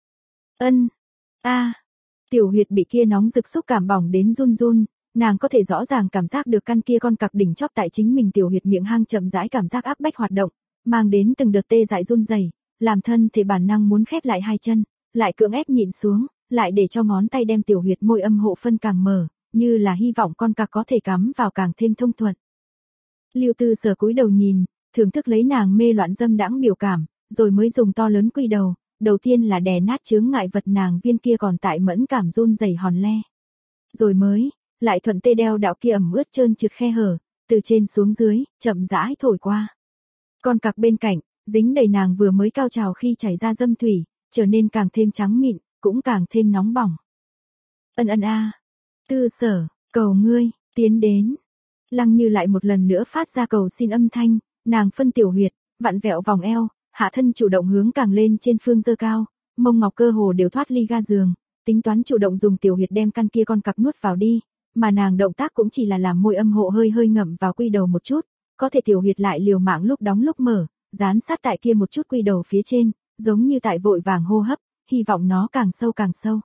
Ân, a, tiểu huyệt bị kia nóng rực xúc cảm bỏng đến run run, nàng có thể rõ ràng cảm giác được căn kia con cặc đỉnh chóp tại chính mình tiểu huyệt miệng hang chậm rãi cảm giác áp bách hoạt động, mang đến từng đợt tê dại run rẩy, làm thân thể bản năng muốn khép lại hai chân, lại cưỡng ép nhịn xuống, lại để cho ngón tay đem tiểu huyệt môi âm hộ phân càng mở, như là hy vọng con cặc có thể cắm vào càng thêm thông thuận. Lưu Tư Sở cúi đầu nhìn, thưởng thức lấy nàng mê loạn dâm đãng biểu cảm, rồi mới dùng to lớn quy đầu, đầu tiên là đè nát chướng ngại vật nàng viên kia còn tại mẫn cảm run rẩy hòn le. Rồi mới, lại thuận tê đeo đạo kia ẩm ướt trơn trượt khe hở, từ trên xuống dưới, chậm rãi thổi qua. Con cặc bên cạnh, dính đầy nàng vừa mới cao trào khi chảy ra dâm thủy, trở nên càng thêm trắng mịn, cũng càng thêm nóng bỏng. Ân ân a, Tư Sở, cầu ngươi, tiến đến. Lăng Như lại một lần nữa phát ra cầu xin âm thanh, nàng phân tiểu huyệt, vặn vẹo vòng eo, hạ thân chủ động hướng càng lên trên phương dơ cao, mông ngọc cơ hồ đều thoát ly ga giường, tính toán chủ động dùng tiểu huyệt đem căn kia con cặc nuốt vào đi, mà nàng động tác cũng chỉ là làm môi âm hộ hơi hơi ngậm vào quy đầu một chút, có thể tiểu huyệt lại liều mạng lúc đóng lúc mở, dán sát tại kia một chút quy đầu phía trên, giống như tại vội vàng hô hấp, hy vọng nó càng sâu càng sâu.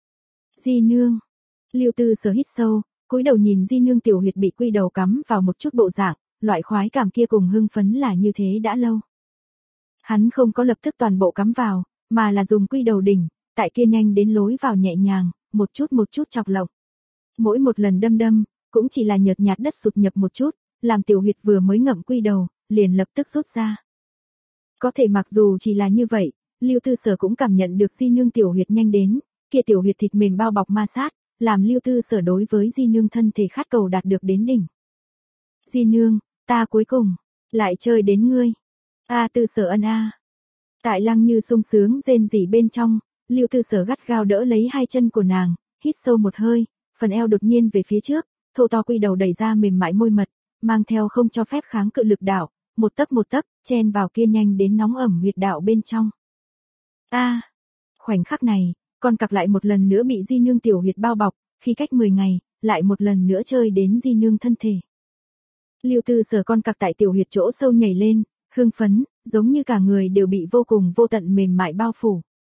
Di Nương, Lưu Tư Sở hít sâu, cúi đầu nhìn Di Nương tiểu huyệt bị quy đầu cắm vào một chút bộ dạng, loại khoái cảm kia cùng hưng phấn là như thế đã lâu. Hắn không có lập tức toàn bộ cắm vào, mà là dùng quy đầu đỉnh, tại kia nhanh đến lối vào nhẹ nhàng, một chút một chút chọc lộng. Mỗi một lần đâm đâm, cũng chỉ là nhợt nhạt đất sụt nhập một chút, làm tiểu huyệt vừa mới ngậm quy đầu, liền lập tức rút ra. Có thể mặc dù chỉ là như vậy, Lưu Tư Sở cũng cảm nhận được Di Nương tiểu huyệt nhanh đến, kia tiểu huyệt thịt mềm bao bọc ma sát, làm Lưu Tư Sở đối với Di Nương thân thể khát cầu đạt được đến đỉnh. Di Nương, ta cuối cùng, lại chơi đến ngươi. A Tư Sở ân a. Tại Lăng Như sung sướng rên rỉ bên trong, Lưu Tư Sở gắt gao đỡ lấy hai chân của nàng, hít sâu một hơi, phần eo đột nhiên về phía trước, thô to quy đầu đẩy ra mềm mại môi mật, mang theo không cho phép kháng cự lực đạo, một tấc một tấc, chen vào kia nhanh đến nóng ẩm huyệt đạo bên trong. A, à, khoảnh khắc này, con cặc lại một lần nữa bị Di Nương tiểu huyệt bao bọc, khi cách mười ngày, lại một lần nữa chơi đến Di Nương thân thể. Lưu Tư Sở con cặc tại tiểu huyệt chỗ sâu nhảy lên, hưng phấn, giống như cả người đều bị vô cùng vô tận mềm mại bao phủ.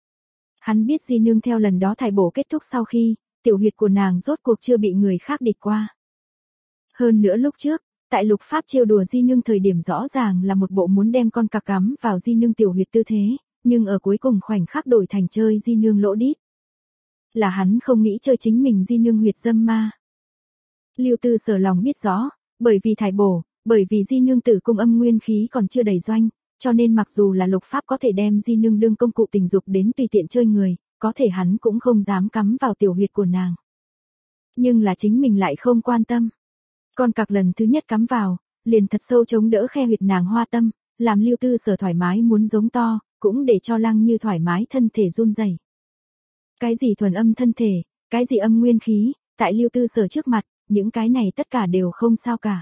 Hắn biết Di Nương theo lần đó thải bổ kết thúc sau khi, tiểu huyệt của nàng rốt cuộc chưa bị người khác địch qua. Hơn nữa lúc trước, tại lục pháp trêu đùa Di Nương thời điểm rõ ràng là một bộ muốn đem con cặc cắm vào Di Nương tiểu huyệt tư thế, nhưng ở cuối cùng khoảnh khắc đổi thành chơi Di Nương lỗ đít. Là hắn không nghĩ chơi chính mình Di Nương huyệt dâm ma. Lưu Tư Sở lòng biết rõ, bởi vì thải bổ, bởi vì Di Nương tử cung âm nguyên khí còn chưa đầy doanh, cho nên mặc dù là lục pháp có thể đem Di Nương đương công cụ tình dục đến tùy tiện chơi người, có thể hắn cũng không dám cắm vào tiểu huyệt của nàng. Nhưng là chính mình lại không quan tâm. Con cặc lần thứ nhất cắm vào, liền thật sâu chống đỡ khe huyệt nàng hoa tâm, làm Lưu Tư Sở thoải mái muốn giống to, cũng để cho Lăng Như thoải mái thân thể run rẩy. Cái gì thuần âm thân thể, cái gì âm nguyên khí, tại Lưu Tư Sở trước mặt, những cái này tất cả đều không sao cả.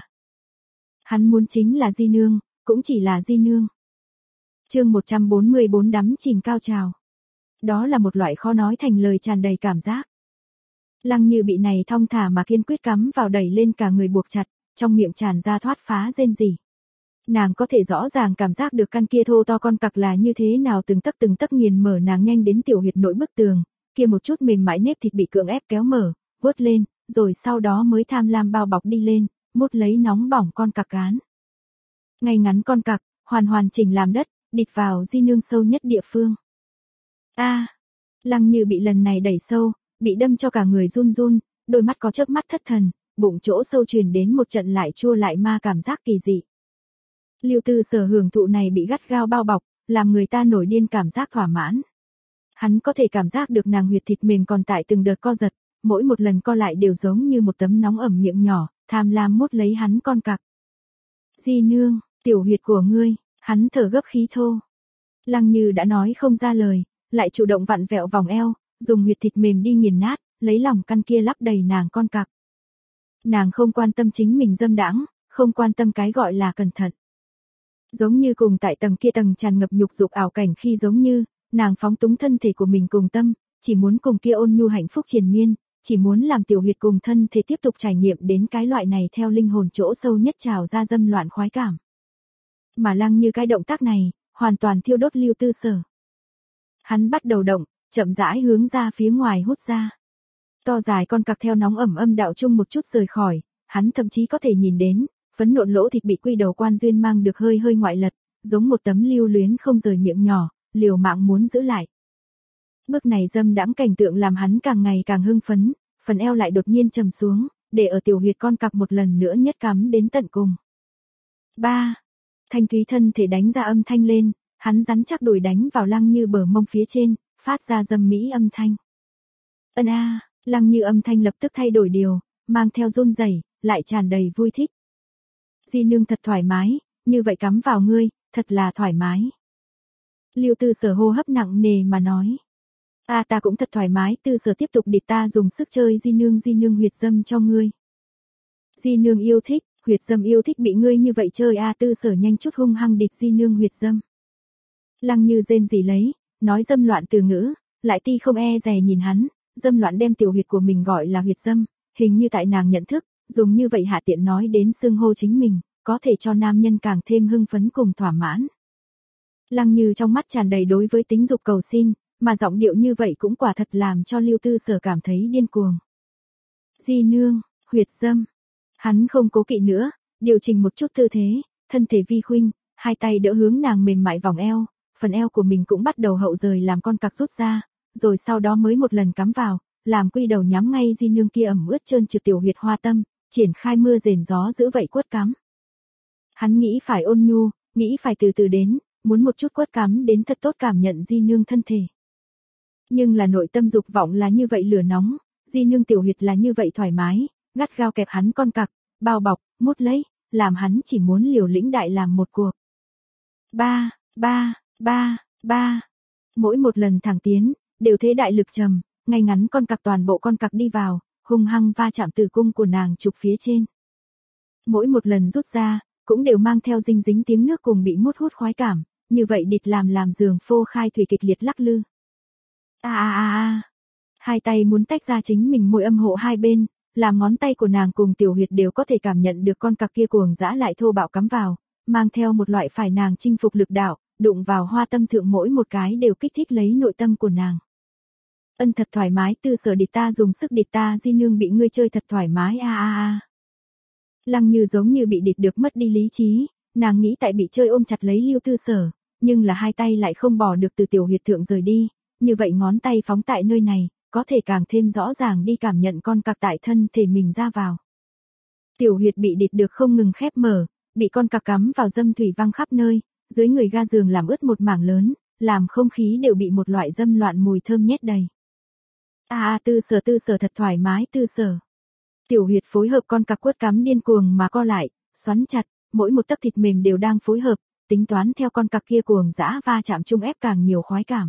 Hắn muốn chính là Di Nương, cũng chỉ là Di Nương. Chương một trăm bốn mươi bốn đắm chìm cao trào. Đó là một loại khó nói thành lời tràn đầy cảm giác. Lăng Như bị này thong thả mà kiên quyết cắm vào đẩy lên cả người buộc chặt, trong miệng tràn ra thoát phá rên rỉ. Nàng có thể rõ ràng cảm giác được căn kia thô to con cặc là như thế nào từng tấc từng tấc nghiền mở nàng nhanh đến tiểu huyệt nội bức tường, kia một chút mềm mại nếp thịt bị cưỡng ép kéo mở, vuốt lên, rồi sau đó mới tham lam bao bọc đi lên, mút lấy nóng bỏng con cặc cán. Ngay ngắn con cặc, hoàn hoàn chỉnh làm đất, địt vào Di Nương sâu nhất địa phương. A, à, Lăng Như bị lần này đẩy sâu, bị đâm cho cả người run run, đôi mắt có chớp mắt thất thần, bụng chỗ sâu truyền đến một trận lại chua lại ma cảm giác kỳ dị. Lưu Tư Sở hưởng thụ này bị gắt gao bao bọc, làm người ta nổi điên cảm giác thỏa mãn. Hắn có thể cảm giác được nàng huyệt thịt mềm còn tại từng đợt co giật, mỗi một lần co lại đều giống như một tấm nóng ẩm miệng nhỏ, tham lam mút lấy hắn con cặc. Di Nương, tiểu huyệt của ngươi, hắn thở gấp khí thô. Lăng Như đã nói không ra lời, lại chủ động vặn vẹo vòng eo, dùng huyệt thịt mềm đi nghiền nát, lấy lòng căn kia lắp đầy nàng con cặc. Nàng không quan tâm chính mình dâm đãng, không quan tâm cái gọi là cẩn thận. Giống như cùng tại tầng kia tầng tràn ngập nhục dục ảo cảnh khi giống như, nàng phóng túng thân thể của mình cùng tâm, chỉ muốn cùng kia ôn nhu hạnh phúc triền miên, chỉ muốn làm tiểu huyệt cùng thân thể tiếp tục trải nghiệm đến cái loại này theo linh hồn chỗ sâu nhất trào ra dâm loạn khoái cảm. Mà Lăng Như cái động tác này, hoàn toàn thiêu đốt Lưu Tư Sở. Hắn bắt đầu động, chậm rãi hướng ra phía ngoài hút ra. To dài con cặc theo nóng ẩm âm đạo chung một chút rời khỏi, hắn thậm chí có thể nhìn đến, phấn nộn lỗ thịt bị quy đầu quan duyên mang được hơi hơi ngoại lật, giống một tấm lưu luyến không rời miệng nhỏ, liều mạng muốn giữ lại. Bước này dâm đãng cảnh tượng làm hắn càng ngày càng hưng phấn, phần eo lại đột nhiên trầm xuống, để ở tiểu huyệt con cặc một lần nữa nhất cắm đến tận cùng. ba. Thanh thúy thân thể đánh ra âm thanh lên, hắn rắn chắc đùi đánh vào Lăng Như bờ mông phía trên, phát ra dâm mỹ âm thanh. Ân a, à, Lăng Như âm thanh lập tức thay đổi điều, mang theo run rẩy, lại tràn đầy vui thích. Di Nương thật thoải mái, như vậy cắm vào ngươi, thật là thoải mái. Lưu Tư Sở hô hấp nặng nề mà nói. A à, ta cũng thật thoải mái, Tư Sở tiếp tục địt ta dùng sức chơi Di Nương Di Nương huyệt dâm cho ngươi. Di Nương yêu thích, huyệt dâm yêu thích bị ngươi như vậy chơi a à, Tư Sở nhanh chút hung hăng địt Di Nương huyệt dâm. Lăng Như rên rỉ lấy, nói dâm loạn từ ngữ, lại ti không e dè nhìn hắn, dâm loạn đem tiểu huyệt của mình gọi là huyệt dâm, hình như tại nàng nhận thức, dùng như vậy hạ tiện nói đến xưng hô chính mình, có thể cho nam nhân càng thêm hưng phấn cùng thỏa mãn. Lăng Như trong mắt tràn đầy đối với tính dục cầu xin, mà giọng điệu như vậy cũng quả thật làm cho Lưu Tư Sở cảm thấy điên cuồng. Di Nương, huyệt dâm. Hắn không cố kỵ nữa, điều chỉnh một chút tư thế, thân thể vi khuynh, hai tay đỡ hướng nàng mềm mại vòng eo, phần eo của mình cũng bắt đầu hậu rời làm con cặc rút ra, rồi sau đó mới một lần cắm vào, làm quy đầu nhắm ngay di nương kia ẩm ướt trơn trượt tiểu huyệt hoa tâm, triển khai mưa rền gió giữ vậy quất cắm. Hắn nghĩ phải ôn nhu, nghĩ phải từ từ đến, muốn một chút quất cắm đến thật tốt cảm nhận di nương thân thể. Nhưng là nội tâm dục vọng là như vậy lửa nóng, di nương tiểu huyệt là như vậy thoải mái, gắt gao kẹp hắn con cặc, bao bọc, mút lấy, làm hắn chỉ muốn liều lĩnh đại làm một cuộc. Ba, ba, ba, ba. Mỗi một lần thẳng tiến, đều thế đại lực trầm, ngay ngắn con cặc toàn bộ con cặc đi vào, hung hăng va chạm tử cung của nàng trục phía trên. Mỗi một lần rút ra, cũng đều mang theo dinh dính tiếng nước cùng bị mút hút khoái cảm, như vậy địt làm làm giường phô khai thủy kịch liệt lắc lư. A a a a. Hai tay muốn tách ra chính mình môi âm hộ hai bên, làm ngón tay của nàng cùng tiểu huyệt đều có thể cảm nhận được con cặc kia cuồng dã lại thô bạo cắm vào, mang theo một loại phải nàng chinh phục lực đạo, đụng vào hoa tâm thượng mỗi một cái đều kích thích lấy nội tâm của nàng. Ân thật thoải mái, tư sở địt ta dùng sức địt ta, di nương bị ngươi chơi thật thoải mái a a a. Lăng Như giống như bị địt được mất đi lý trí, nàng nghĩ tại bị chơi ôm chặt lấy Lưu Tư Sở, nhưng là hai tay lại không bỏ được từ tiểu huyệt thượng rời đi, như vậy ngón tay phóng tại nơi này, có thể càng thêm rõ ràng đi cảm nhận con cặc tại thân thể mình ra vào. Tiểu huyệt bị địt được không ngừng khép mở, bị con cặc cắm vào dâm thủy văng khắp nơi, dưới người ga giường làm ướt một mảng lớn, làm không khí đều bị một loại dâm loạn mùi thơm nhét đầy. A a Tư Sở Tư Sở thật thoải mái Tư Sở. Tiểu huyệt phối hợp con cặc quất cắm điên cuồng mà co lại, xoắn chặt, mỗi một tấc thịt mềm đều đang phối hợp, tính toán theo con cặc kia cuồng dã va chạm chung ép càng nhiều khoái cảm.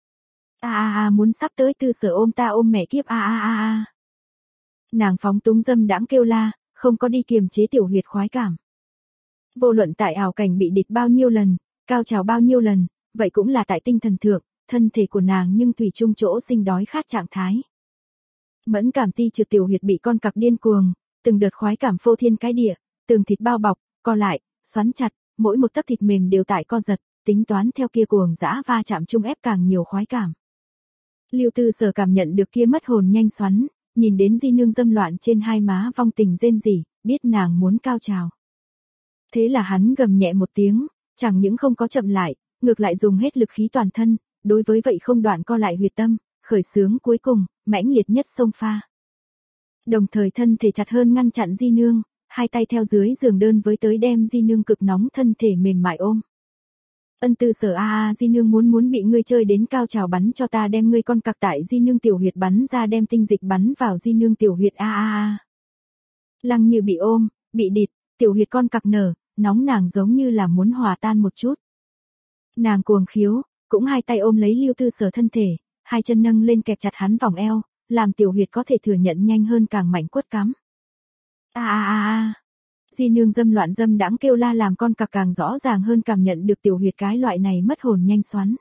A a a muốn sắp tới Tư Sở ôm ta ôm mẹ kiếp a a a a. Nàng phóng túng dâm đãng kêu la, không có đi kiềm chế tiểu huyệt khoái cảm. Vô luận tại ảo cảnh bị địt bao nhiêu lần, cao trào bao nhiêu lần, vậy cũng là tại tinh thần thượng, thân thể của nàng nhưng thủy chung chỗ sinh đói khát trạng thái. Mẫn cảm ti trượt tiểu huyệt bị con cặc điên cuồng, từng đợt khoái cảm phô thiên cái địa, từng thịt bao bọc, co lại, xoắn chặt, mỗi một tấc thịt mềm đều tại co giật, tính toán theo kia cuồng dã va chạm chung ép càng nhiều khoái cảm. Lưu Tư Sở cảm nhận được kia mất hồn nhanh xoắn, nhìn đến di nương dâm loạn trên hai má vong tình rên rỉ, biết nàng muốn cao trào. Thế là hắn gầm nhẹ một tiếng, chẳng những không có chậm lại, ngược lại dùng hết lực khí toàn thân, đối với vậy không đoạn co lại huyệt tâm, khởi xướng cuối cùng, mãnh liệt nhất xông pha. Đồng thời thân thể chặt hơn ngăn chặn di nương, hai tay theo dưới giường đơn với tới đem di nương cực nóng thân thể mềm mại ôm. Ân Tư Sở a a di nương muốn muốn bị ngươi chơi đến cao trào bắn cho ta đem ngươi con cặc tại di nương tiểu huyệt bắn ra đem tinh dịch bắn vào di nương tiểu huyệt a a a. Lăng Như bị ôm, bị địt, tiểu huyệt con cặc nở, nóng nàng giống như là muốn hòa tan một chút. Nàng cuồng khiếu, cũng hai tay ôm lấy Lưu Tư Sở thân thể, hai chân nâng lên kẹp chặt hắn vòng eo, làm tiểu huyệt có thể thừa nhận nhanh hơn càng mạnh quất cắm. A a a a. Di nương dâm loạn dâm đãng kêu la làm con cặc càng rõ ràng hơn cảm nhận được tiểu huyệt cái loại này mất hồn nhanh xoắn.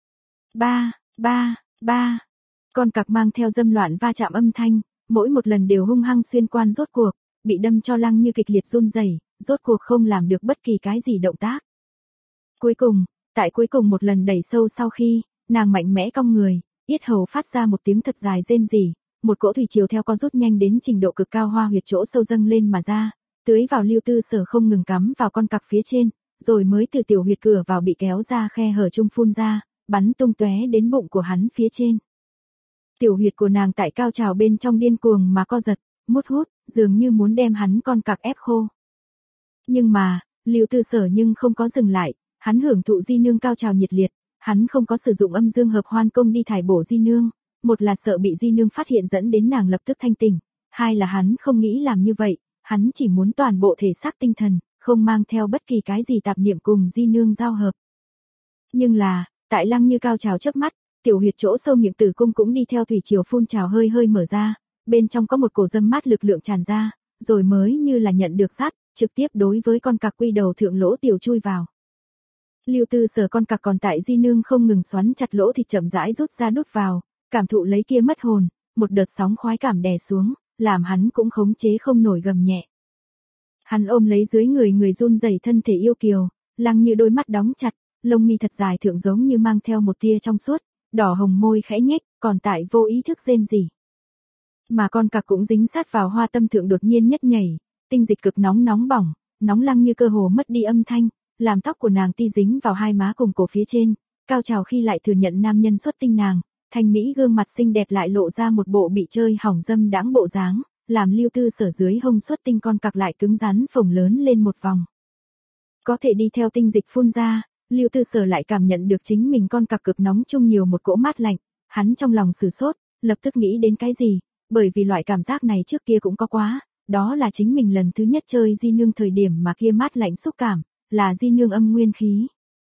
Ba, ba, ba. Con cặc mang theo dâm loạn va chạm âm thanh, mỗi một lần đều hung hăng xuyên quan rốt cuộc, bị đâm cho Lăng Như kịch liệt run rẩy, rốt cuộc không làm được bất kỳ cái gì động tác. Cuối cùng, tại cuối cùng một lần đẩy sâu sau khi, nàng mạnh mẽ cong người, yết hầu phát ra một tiếng thật dài rên rỉ, một cỗ thủy triều theo co rút nhanh đến trình độ cực cao hoa huyệt chỗ sâu dâng lên mà ra, tưới vào Lưu Tư Sở không ngừng cắm vào con cặc phía trên, rồi mới từ tiểu huyệt cửa vào bị kéo ra khe hở chung phun ra, bắn tung tóe đến bụng của hắn phía trên. Tiểu huyệt của nàng tại cao trào bên trong điên cuồng mà co giật, mút hút, dường như muốn đem hắn con cặc ép khô. Nhưng mà, Lưu Tư Sở nhưng không có dừng lại, hắn hưởng thụ di nương cao trào nhiệt liệt, hắn không có sử dụng âm dương hợp hoan công đi thải bổ di nương, một là sợ bị di nương phát hiện dẫn đến nàng lập tức thanh tỉnh, hai là hắn không nghĩ làm như vậy, hắn chỉ muốn toàn bộ thể xác tinh thần, không mang theo bất kỳ cái gì tạp niệm cùng di nương giao hợp. Nhưng là, tại Lăng Như cao trào chớp mắt, tiểu huyệt chỗ sâu miệng tử cung cũng đi theo thủy triều phun trào hơi hơi mở ra, bên trong có một cổ dâm mát lực lượng tràn ra, rồi mới như là nhận được sát, trực tiếp đối với con cặc quy đầu thượng lỗ tiểu chui vào. Lưu Tư Sở con cặc còn tại di nương không ngừng xoắn chặt lỗ thịt chậm rãi rút ra đút vào, cảm thụ lấy kia mất hồn, một đợt sóng khoái cảm đè xuống, làm hắn cũng khống chế không nổi gầm nhẹ. Hắn ôm lấy dưới người người run rẩy thân thể yêu kiều, Lăng Như đôi mắt đóng chặt, lông mi thật dài thượng giống như mang theo một tia trong suốt, đỏ hồng môi khẽ nhếch, còn tại vô ý thức rên rỉ. Mà con cặc cũng dính sát vào hoa tâm thượng đột nhiên nhất nhảy, tinh dịch cực nóng nóng bỏng, nóng Lăng Như cơ hồ mất đi âm thanh, làm tóc của nàng ti dính vào hai má cùng cổ phía trên, cao trào khi lại thừa nhận nam nhân xuất tinh nàng, thanh mỹ gương mặt xinh đẹp lại lộ ra một bộ bị chơi hỏng dâm đãng bộ dáng, làm Lưu Tư Sở dưới hông xuất tinh con cặc lại cứng rắn phồng lớn lên một vòng. Có thể đi theo tinh dịch phun ra, Lưu Tư Sở lại cảm nhận được chính mình con cặc cực nóng chung nhiều một cỗ mát lạnh, hắn trong lòng sửng sốt, lập tức nghĩ đến cái gì, bởi vì loại cảm giác này trước kia cũng có quá, đó là chính mình lần thứ nhất chơi di nương thời điểm mà kia mát lạnh xúc cảm, là di nương âm nguyên khí.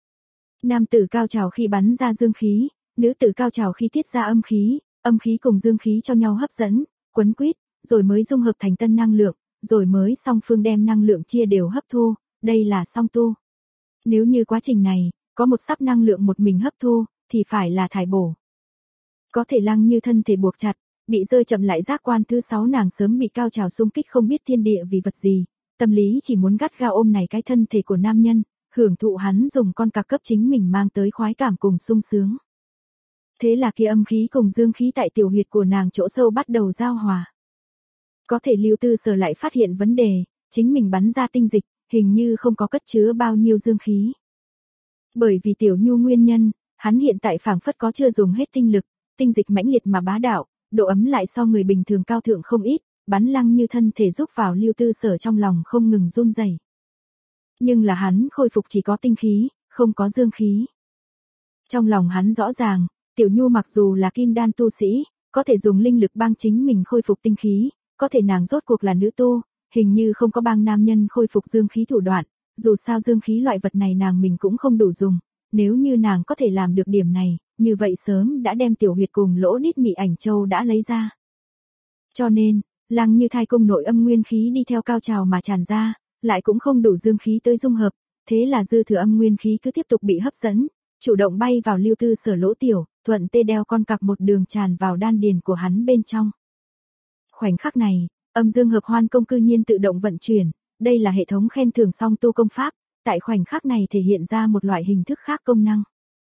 Nam tử cao trào khi bắn ra dương khí, nữ tử cao trào khi tiết ra âm khí, âm khí cùng dương khí cho nhau hấp dẫn, quấn quýt, rồi mới dung hợp thành tân năng lượng, rồi mới song phương đem năng lượng chia đều hấp thu, đây là song tu. Nếu như quá trình này, có một sắp năng lượng một mình hấp thu, thì phải là thải bổ. Có thể Lăng Như thân thể buộc chặt, bị rơi chậm lại giác quan thứ sáu nàng sớm bị cao trào xung kích không biết thiên địa vì vật gì, tâm lý chỉ muốn gắt gao ôm này cái thân thể của nam nhân, hưởng thụ hắn dùng con cặc cấp chính mình mang tới khoái cảm cùng sung sướng. Thế là kia âm khí cùng dương khí tại tiểu huyệt của nàng chỗ sâu bắt đầu giao hòa. Có thể Lưu Tư Sở lại phát hiện vấn đề, chính mình bắn ra tinh dịch, hình như không có cất chứa bao nhiêu dương khí. Bởi vì tiểu nhu nguyên nhân, hắn hiện tại phảng phất có chưa dùng hết tinh lực, tinh dịch mãnh liệt mà bá đạo, độ ấm lại so người bình thường cao thượng không ít, bắn Lăng Như thân thể giúp vào Lưu Tư Sở trong lòng không ngừng run rẩy. Nhưng là hắn khôi phục chỉ có tinh khí, không có dương khí. Trong lòng hắn rõ ràng, tiểu nhu mặc dù là kim đan tu sĩ, có thể dùng linh lực bang chính mình khôi phục tinh khí, có thể nàng rốt cuộc là nữ tu, hình như không có bang nam nhân khôi phục dương khí thủ đoạn, dù sao dương khí loại vật này nàng mình cũng không đủ dùng, nếu như nàng có thể làm được điểm này, như vậy sớm đã đem tiểu huyệt cùng lỗ đít mị ảnh châu đã lấy ra. Cho nên, Lăng Như thai cung nội âm nguyên khí đi theo cao trào mà tràn ra, lại cũng không đủ dương khí tới dung hợp, thế là dư thừa âm nguyên khí cứ tiếp tục bị hấp dẫn, chủ động bay vào Lưu Tư Sở lỗ tiểu, thuận tê đeo con cặc một đường tràn vào đan điền của hắn bên trong. Khoảnh khắc này, âm dương hợp hoan công cư nhiên tự động vận chuyển, đây là hệ thống khen thưởng song tu công pháp, tại khoảnh khắc này thể hiện ra một loại hình thức khác công năng.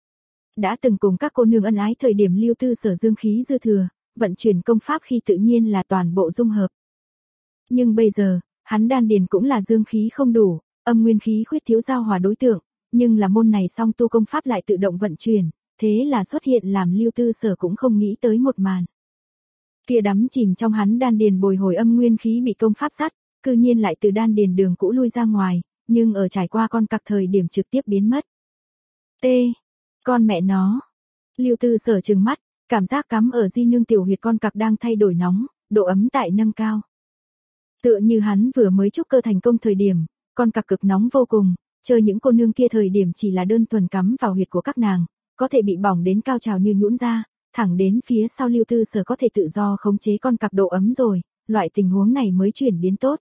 Đã từng cùng các cô nương ân ái thời điểm Lưu Tư Sở dương khí dư thừa, vận chuyển công pháp khi tự nhiên là toàn bộ dung hợp. Nhưng bây giờ, hắn đan điền cũng là dương khí không đủ, âm nguyên khí khuyết thiếu giao hòa đối tượng, nhưng là môn này song tu công pháp lại tự động vận chuyển, thế là xuất hiện làm Lưu Tư Sở cũng không nghĩ tới một màn. Kia đắm chìm trong hắn đan điền bồi hồi âm nguyên khí bị công pháp dắt, cư nhiên lại từ đan điền đường cũ lui ra ngoài, nhưng ở trải qua con cặc thời điểm trực tiếp biến mất. T. Con mẹ nó. Lưu Tư Sở trừng mắt, cảm giác cắm ở di nương tiểu huyệt con cặc đang thay đổi nóng, độ ấm tại nâng cao. Tựa như hắn vừa mới trúc cơ thành công thời điểm, con cặc cực nóng vô cùng, chơi những cô nương kia thời điểm chỉ là đơn thuần cắm vào huyệt của các nàng, có thể bị bỏng đến cao trào như nhũn ra, thẳng đến phía sau Lưu Tư Sở có thể tự do khống chế con cặc độ ấm rồi, loại tình huống này mới chuyển biến tốt.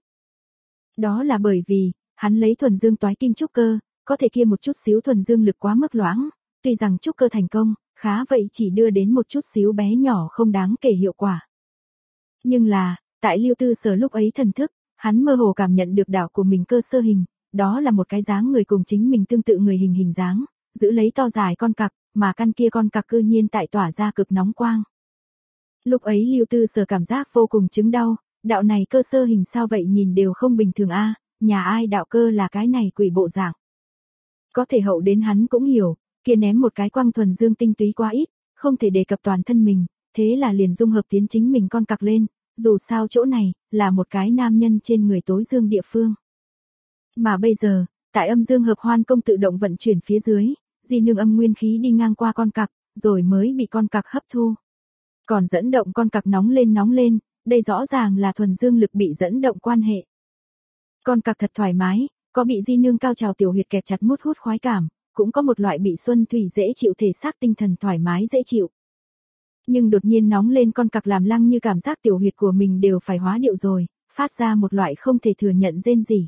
Đó là bởi vì, hắn lấy thuần dương toái kim trúc cơ, có thể kia một chút xíu thuần dương lực quá mức loãng, tuy rằng trúc cơ thành công, khá vậy chỉ đưa đến một chút xíu bé nhỏ không đáng kể hiệu quả. Nhưng là, tại Lưu Tư Sở lúc ấy thần thức, hắn mơ hồ cảm nhận được đạo của mình cơ sơ hình, đó là một cái dáng người cùng chính mình tương tự người hình hình dáng, giữ lấy to dài con cặc, mà căn kia con cặc cư nhiên tại tỏa ra cực nóng quang. Lúc ấy Lưu Tư Sở cảm giác vô cùng chứng đau, đạo này cơ sơ hình sao vậy nhìn đều không bình thường a, nhà ai đạo cơ là cái này quỷ bộ dạng. Có thể hậu đến hắn cũng hiểu, kia ném một cái quang thuần dương tinh túy quá ít, không thể đề cập toàn thân mình, thế là liền dung hợp tiến chính mình con cặc lên, dù sao chỗ này, là một cái nam nhân trên người tối dương địa phương. Mà bây giờ, tại âm dương hợp hoan công tự động vận chuyển phía dưới, di nương âm nguyên khí đi ngang qua con cặc, rồi mới bị con cặc hấp thu. Còn dẫn động con cặc nóng lên nóng lên, đây rõ ràng là thuần dương lực bị dẫn động quan hệ. Con cặc thật thoải mái, có bị di nương cao trào tiểu huyệt kẹp chặt mút hút khoái cảm, cũng có một loại bị xuân thủy dễ chịu thể xác tinh thần thoải mái dễ chịu. Nhưng đột nhiên nóng lên con cặc làm Lăng Như cảm giác tiểu huyệt của mình đều phải hóa điệu rồi, phát ra một loại không thể thừa nhận rên rỉ.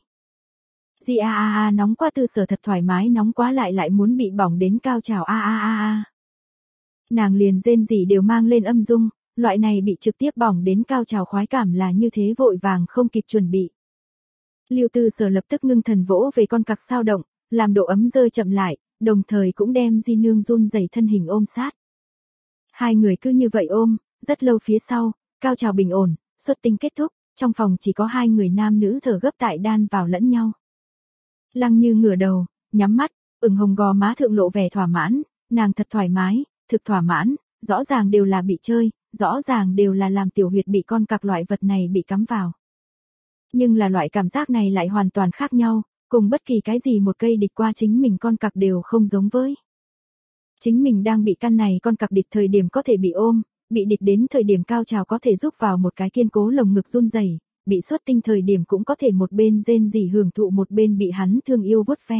Di a a a nóng quá Tư Sở thật thoải mái nóng quá lại lại muốn bị bỏng đến cao trào a a a a. Nàng liền rên rỉ đều mang lên âm dung, loại này bị trực tiếp bỏng đến cao trào khoái cảm là như thế vội vàng không kịp chuẩn bị. Lưu Tư Sở lập tức ngưng thần vỗ về con cặc sao động, làm độ ấm rơi chậm lại, đồng thời cũng đem di nương run rẩy thân hình ôm sát. Hai người cứ như vậy ôm, rất lâu phía sau, cao trào bình ổn, xuất tinh kết thúc, trong phòng chỉ có hai người nam nữ thở gấp tại đan vào lẫn nhau. Lăng Như ngửa đầu, nhắm mắt, ửng hồng gò má thượng lộ vẻ thỏa mãn, nàng thật thoải mái, thực thỏa mãn, rõ ràng đều là bị chơi, rõ ràng đều là làm tiểu huyệt bị con cặc loại vật này bị cắm vào. Nhưng là loại cảm giác này lại hoàn toàn khác nhau, cùng bất kỳ cái gì một cây địch qua chính mình con cặc đều không giống với. Chính mình đang bị căn này con cặc địch thời điểm có thể bị ôm, bị địch đến thời điểm cao trào có thể giúp vào một cái kiên cố lồng ngực run rẩy, bị xuất tinh thời điểm cũng có thể một bên rên rỉ hưởng thụ một bên bị hắn thương yêu vuốt ve.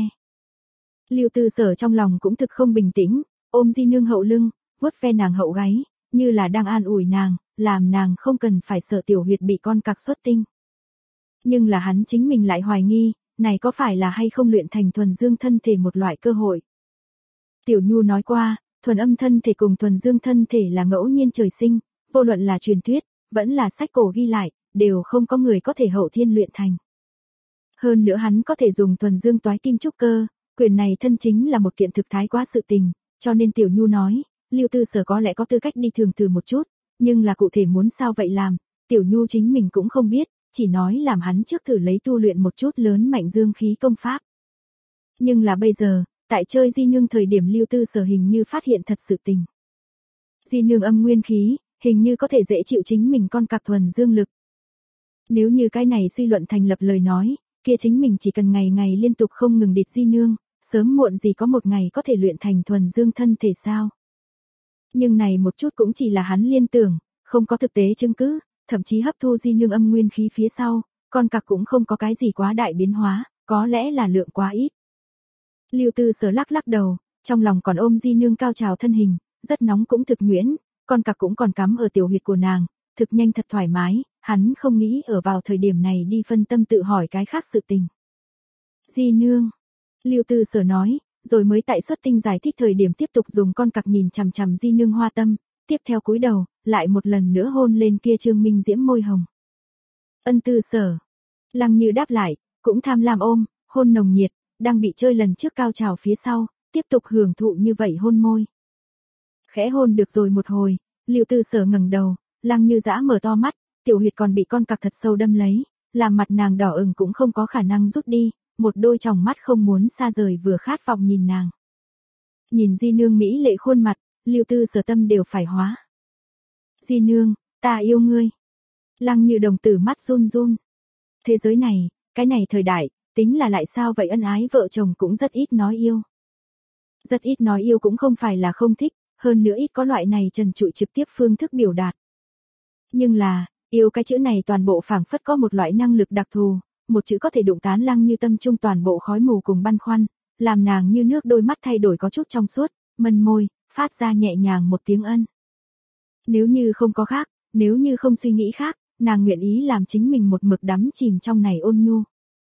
Lưu Tư Sở trong lòng cũng thực không bình tĩnh, ôm Di Nương hậu lưng, vuốt ve nàng hậu gáy, như là đang an ủi nàng, làm nàng không cần phải sợ tiểu huyệt bị con cặc xuất tinh. Nhưng là hắn chính mình lại hoài nghi, này có phải là hay không luyện thành thuần dương thân thể một loại cơ hội. Tiểu Nhu nói qua, thuần âm thân thể cùng thuần dương thân thể là ngẫu nhiên trời sinh, vô luận là truyền thuyết, vẫn là sách cổ ghi lại, đều không có người có thể hậu thiên luyện thành. Hơn nữa hắn có thể dùng thuần dương toái kim trúc cơ, quyền này thân chính là một kiện thực thái quá sự tình, cho nên Tiểu Nhu nói, Lưu Tư Sở có lẽ có tư cách đi thường thử một chút, nhưng là cụ thể muốn sao vậy làm, Tiểu Nhu chính mình cũng không biết, chỉ nói làm hắn trước thử lấy tu luyện một chút lớn mạnh dương khí công pháp. Nhưng là bây giờ, tại chơi Di Nương thời điểm Lưu Tư Sở hình như phát hiện thật sự tình. Di Nương âm nguyên khí, hình như có thể dễ chịu chính mình con cặc thuần dương lực. Nếu như cái này suy luận thành lập lời nói, kia chính mình chỉ cần ngày ngày liên tục không ngừng địch Di Nương, sớm muộn gì có một ngày có thể luyện thành thuần dương thân thể sao. Nhưng này một chút cũng chỉ là hắn liên tưởng, không có thực tế chứng cứ, thậm chí hấp thu Di Nương âm nguyên khí phía sau, con cặc cũng không có cái gì quá đại biến hóa, có lẽ là lượng quá ít. Lưu Tư Sở lắc lắc đầu, trong lòng còn ôm Di Nương cao trào thân hình, rất nóng cũng thực nhuyễn, con cặc cũng còn cắm ở tiểu huyệt của nàng, thực nhanh thật thoải mái, hắn không nghĩ ở vào thời điểm này đi phân tâm tự hỏi cái khác sự tình. Di Nương, Lưu Tư Sở nói, rồi mới tại xuất tinh giải thích thời điểm tiếp tục dùng con cặc nhìn chằm chằm Di Nương hoa tâm, tiếp theo cúi đầu, lại một lần nữa hôn lên kia trương minh diễm môi hồng. Ân Tư Sở, Lăng Như đáp lại, cũng tham lam ôm, hôn nồng nhiệt, đang bị chơi lần trước cao trào phía sau, tiếp tục hưởng thụ như vậy hôn môi. Khẽ hôn được rồi một hồi, Lưu Tư Sở ngẩng đầu, Lăng Như dã mở to mắt, tiểu huyệt còn bị con cặc thật sâu đâm lấy, làm mặt nàng đỏ ửng cũng không có khả năng rút đi, một đôi tròng mắt không muốn xa rời vừa khát vọng nhìn nàng. Nhìn Di Nương mỹ lệ khuôn mặt, Lưu Tư Sở tâm đều phải hóa. Di Nương, ta yêu ngươi. Lăng Như đồng tử mắt run run. Thế giới này, cái này thời đại, tính là lại sao vậy, ân ái vợ chồng cũng rất ít nói yêu. Rất ít nói yêu cũng không phải là không thích, hơn nữa ít có loại này trần trụi trực tiếp phương thức biểu đạt. Nhưng là, yêu cái chữ này toàn bộ phảng phất có một loại năng lực đặc thù, một chữ có thể đụng tán Lăng Như tâm trung toàn bộ khói mù cùng băn khoăn, làm nàng như nước đôi mắt thay đổi có chút trong suốt, mân môi, phát ra nhẹ nhàng một tiếng ân. Nếu như không có khác, nếu như không suy nghĩ khác, nàng nguyện ý làm chính mình một mực đắm chìm trong này ôn nhu.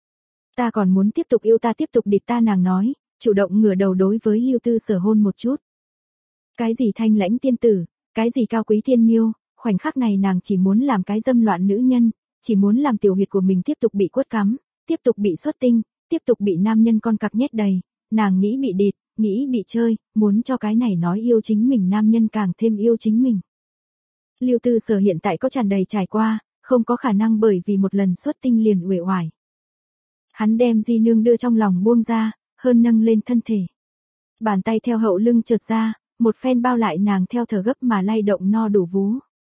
Ta còn muốn tiếp tục yêu, ta tiếp tục địch ta, nàng nói, chủ động ngửa đầu đối với Lưu Tư Sở hôn một chút. Cái gì thanh lãnh tiên tử, cái gì cao quý thiên miêu, khoảnh khắc này nàng chỉ muốn làm cái dâm loạn nữ nhân, chỉ muốn làm tiểu huyệt của mình tiếp tục bị quất cắm, tiếp tục bị xuất tinh, tiếp tục bị nam nhân con cặc nhét đầy, nàng nghĩ bị địt, nghĩ bị chơi, muốn cho cái này nói yêu chính mình nam nhân càng thêm yêu chính mình. Lưu Tư Sở hiện tại có tràn đầy trải qua, không có khả năng bởi vì một lần xuất tinh liền uể oải. Hắn đem Di Nương đưa trong lòng buông ra, hơn nâng lên thân thể. Bàn tay theo hậu lưng trượt ra, một phen bao lại nàng theo thở gấp mà lay động no đủ vú.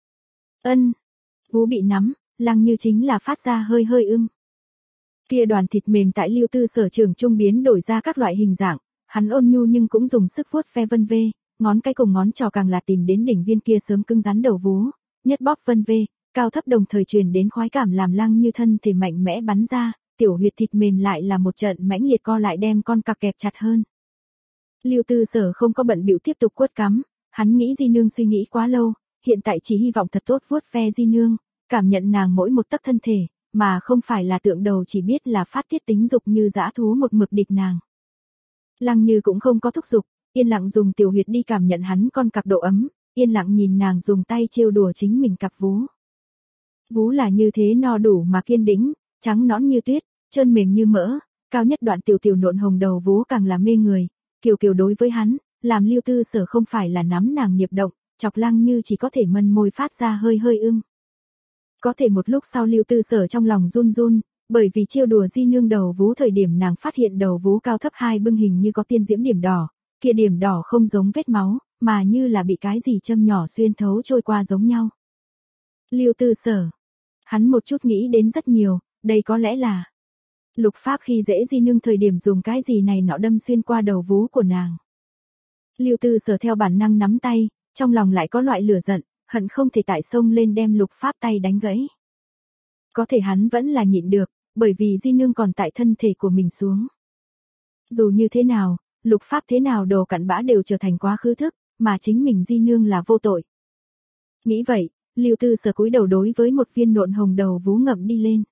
Ân, vú bị nắm, Lăng Như chính là phát ra hơi hơi ưng. Kia đoàn thịt mềm tại Lưu Tư Sở trường trung biến đổi ra các loại hình dạng, hắn ôn nhu nhưng cũng dùng sức vuốt ve vân vê, ngón cái cùng ngón trỏ càng là tìm đến đỉnh viên kia sớm cứng rắn đầu vú, nhất bóp vân vê, cao thấp đồng thời truyền đến khoái cảm làm Lăng Như thân thể mạnh mẽ bắn ra, tiểu huyệt thịt mềm lại là một trận mãnh liệt co lại đem con cặc kẹp chặt hơn. Lưu Tư Sở không có bận bịu tiếp tục quất cắm, hắn nghĩ Di Nương suy nghĩ quá lâu, hiện tại chỉ hy vọng thật tốt vuốt ve Di Nương, cảm nhận nàng mỗi một tấc thân thể, mà không phải là tượng đầu chỉ biết là phát tiết tính dục như dã thú một mực địch nàng. Lăng Như cũng không có thúc giục, yên lặng dùng tiểu huyệt đi cảm nhận hắn con cặc độ ấm, yên lặng nhìn nàng dùng tay trêu đùa chính mình cặp vú. Vú là như thế no đủ mà kiên đĩnh, trắng nõn như tuyết, trơn mềm như mỡ, cao nhất đoạn tiểu tiểu nộn hồng đầu vú càng là mê người, kiều kiều đối với hắn, làm Lưu Tư Sở không phải là nắm nàng nghiệp động, chọc Lăng Như chỉ có thể mân môi phát ra hơi hơi ưng. Có thể một lúc sau Lưu Tư Sở trong lòng run run, bởi vì trêu đùa Di Nương đầu vú thời điểm nàng phát hiện đầu vú cao thấp hai bưng hình như có tiên diễm điểm đỏ, kia điểm đỏ không giống vết máu, mà như là bị cái gì châm nhỏ xuyên thấu trôi qua giống nhau. Lưu Tư Sở. Hắn một chút nghĩ đến rất nhiều, đây có lẽ là lục pháp khi dễ di nương thời điểm dùng cái gì này nọ đâm xuyên qua đầu vú của nàng. Lưu Tư Sở theo bản năng nắm tay, trong lòng lại có loại lửa giận, hận không thể tại sông lên đem lục pháp tay đánh gãy. Có thể hắn vẫn là nhịn được, bởi vì di nương còn tại thân thể của mình xuống. Dù như thế nào, lục pháp thế nào đồ cặn bã đều trở thành quá khứ thức, mà chính mình di nương là vô tội. Nghĩ vậy, Lưu Tư Sở cúi đầu đối với một viên nộn hồng đầu vú ngậm đi lên.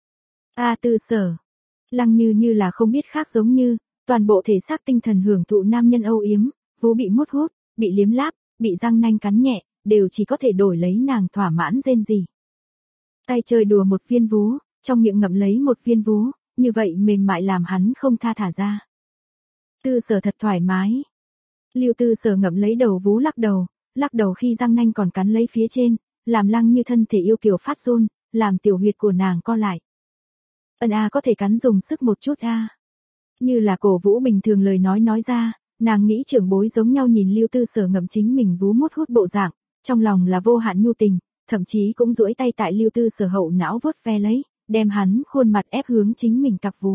A Tư Sở. Lăng Như như là không biết khác giống như, toàn bộ thể xác tinh thần hưởng thụ nam nhân âu yếm, vú bị mút hút, bị liếm láp, bị răng nanh cắn nhẹ, đều chỉ có thể đổi lấy nàng thỏa mãn rên rỉ. Tay chơi đùa một viên vú, trong miệng ngậm lấy một viên vú, như vậy mềm mại làm hắn không tha thả ra. Tư Sở thật thoải mái. Lưu Tư Sở ngậm lấy đầu vú lắc đầu, lắc đầu khi răng nanh còn cắn lấy phía trên, làm Lăng Như thân thể yêu kiều phát run, làm tiểu huyệt của nàng co lại. Ân a có thể cắn dùng sức một chút a. Như là cổ vũ bình thường lời nói nói ra, nàng nghĩ trưởng bối giống nhau nhìn Lưu Tư Sở ngậm chính mình vú mút hút bộ dạng, trong lòng là vô hạn nhu tình, thậm chí cũng duỗi tay tại Lưu Tư Sở hậu não vuốt ve lấy, đem hắn khuôn mặt ép hướng chính mình cặp vú.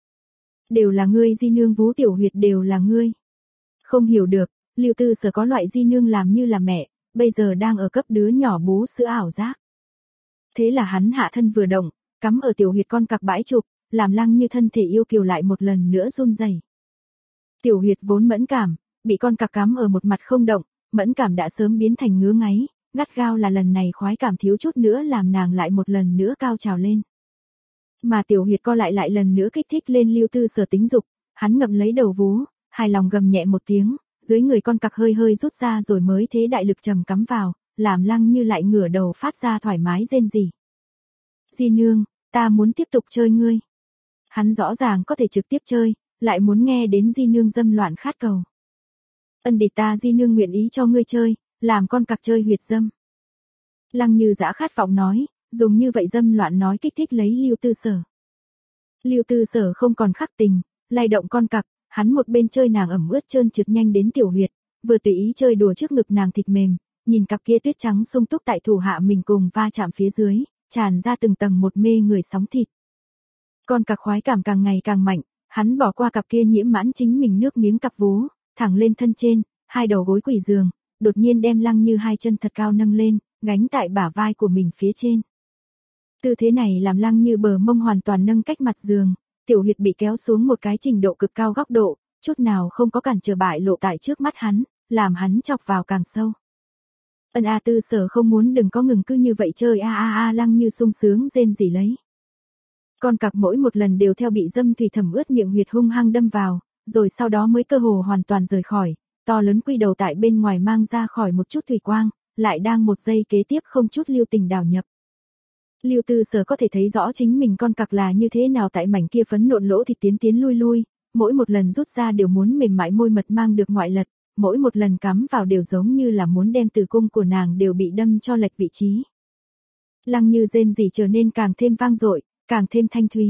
Đều là ngươi di nương vú tiểu huyệt đều là ngươi. Không hiểu được, Lưu Tư Sở có loại di nương làm như là mẹ, bây giờ đang ở cấp đứa nhỏ bú sữa ảo giác. Thế là hắn hạ thân vừa động, cắm ở tiểu huyệt con cặc bãi chụp, làm Lăng Như thân thể yêu kiều lại một lần nữa run rẩy. Tiểu huyệt vốn mẫn cảm, bị con cặc cắm ở một mặt không động, mẫn cảm đã sớm biến thành ngứa ngáy, gắt gao là lần này khoái cảm thiếu chút nữa làm nàng lại một lần nữa cao trào lên. Mà tiểu huyệt co lại lại lần nữa kích thích lên Lưu Tư Sở tính dục, hắn ngậm lấy đầu vú, hài lòng gầm nhẹ một tiếng, dưới người con cặc hơi hơi rút ra rồi mới thế đại lực trầm cắm vào, làm Lăng Như lại ngửa đầu phát ra thoải mái rên rỉ. Di nương, ta muốn tiếp tục chơi ngươi. Hắn rõ ràng có thể trực tiếp chơi, lại muốn nghe đến di nương dâm loạn khát cầu. Ân địch ta di nương nguyện ý cho ngươi chơi, làm con cặc chơi huyệt dâm. Lăng Như dã khát vọng nói, dùng như vậy dâm loạn nói kích thích lấy Lưu Tư Sở. Lưu Tư Sở không còn khắc tình, lay động con cặc, hắn một bên chơi nàng ẩm ướt trơn trượt nhanh đến tiểu huyệt, vừa tùy ý chơi đùa trước ngực nàng thịt mềm, nhìn cặp kia tuyết trắng sung túc tại thủ hạ mình cùng va chạm phía dưới, tràn ra từng tầng một mê người sóng thịt. Con cặc khoái cảm càng ngày càng mạnh, hắn bỏ qua cặp kia nhiễm mãn chính mình nước miếng cặp vú, thẳng lên thân trên, hai đầu gối quỳ giường, đột nhiên đem Lăng Như hai chân thật cao nâng lên, gánh tại bả vai của mình phía trên. Tư thế này làm Lăng Như bờ mông hoàn toàn nâng cách mặt giường, tiểu huyệt bị kéo xuống một cái trình độ cực cao góc độ, chút nào không có cản trở bại lộ tại trước mắt hắn, làm hắn chọc vào càng sâu. Ân a Tư Sở không muốn đừng có ngừng cứ như vậy chơi a a a Lăng Như sung sướng rên rỉ lấy. Con cặc mỗi một lần đều theo bị dâm thủy thẩm ướt miệng huyệt hung hăng đâm vào, rồi sau đó mới cơ hồ hoàn toàn rời khỏi, to lớn quy đầu tại bên ngoài mang ra khỏi một chút thủy quang, lại đang một giây kế tiếp không chút lưu tình đào nhập. Lưu Tư Sở có thể thấy rõ chính mình con cặc là như thế nào tại mảnh kia phấn nộn lỗ thịt tiến tiến lui lui, mỗi một lần rút ra đều muốn mềm mại môi mật mang được ngoại lật, mỗi một lần cắm vào đều giống như là muốn đem tử cung của nàng đều bị đâm cho lệch vị trí. Lăng Như rên rỉ trở nên càng thêm vang dội, càng thêm thanh thúy.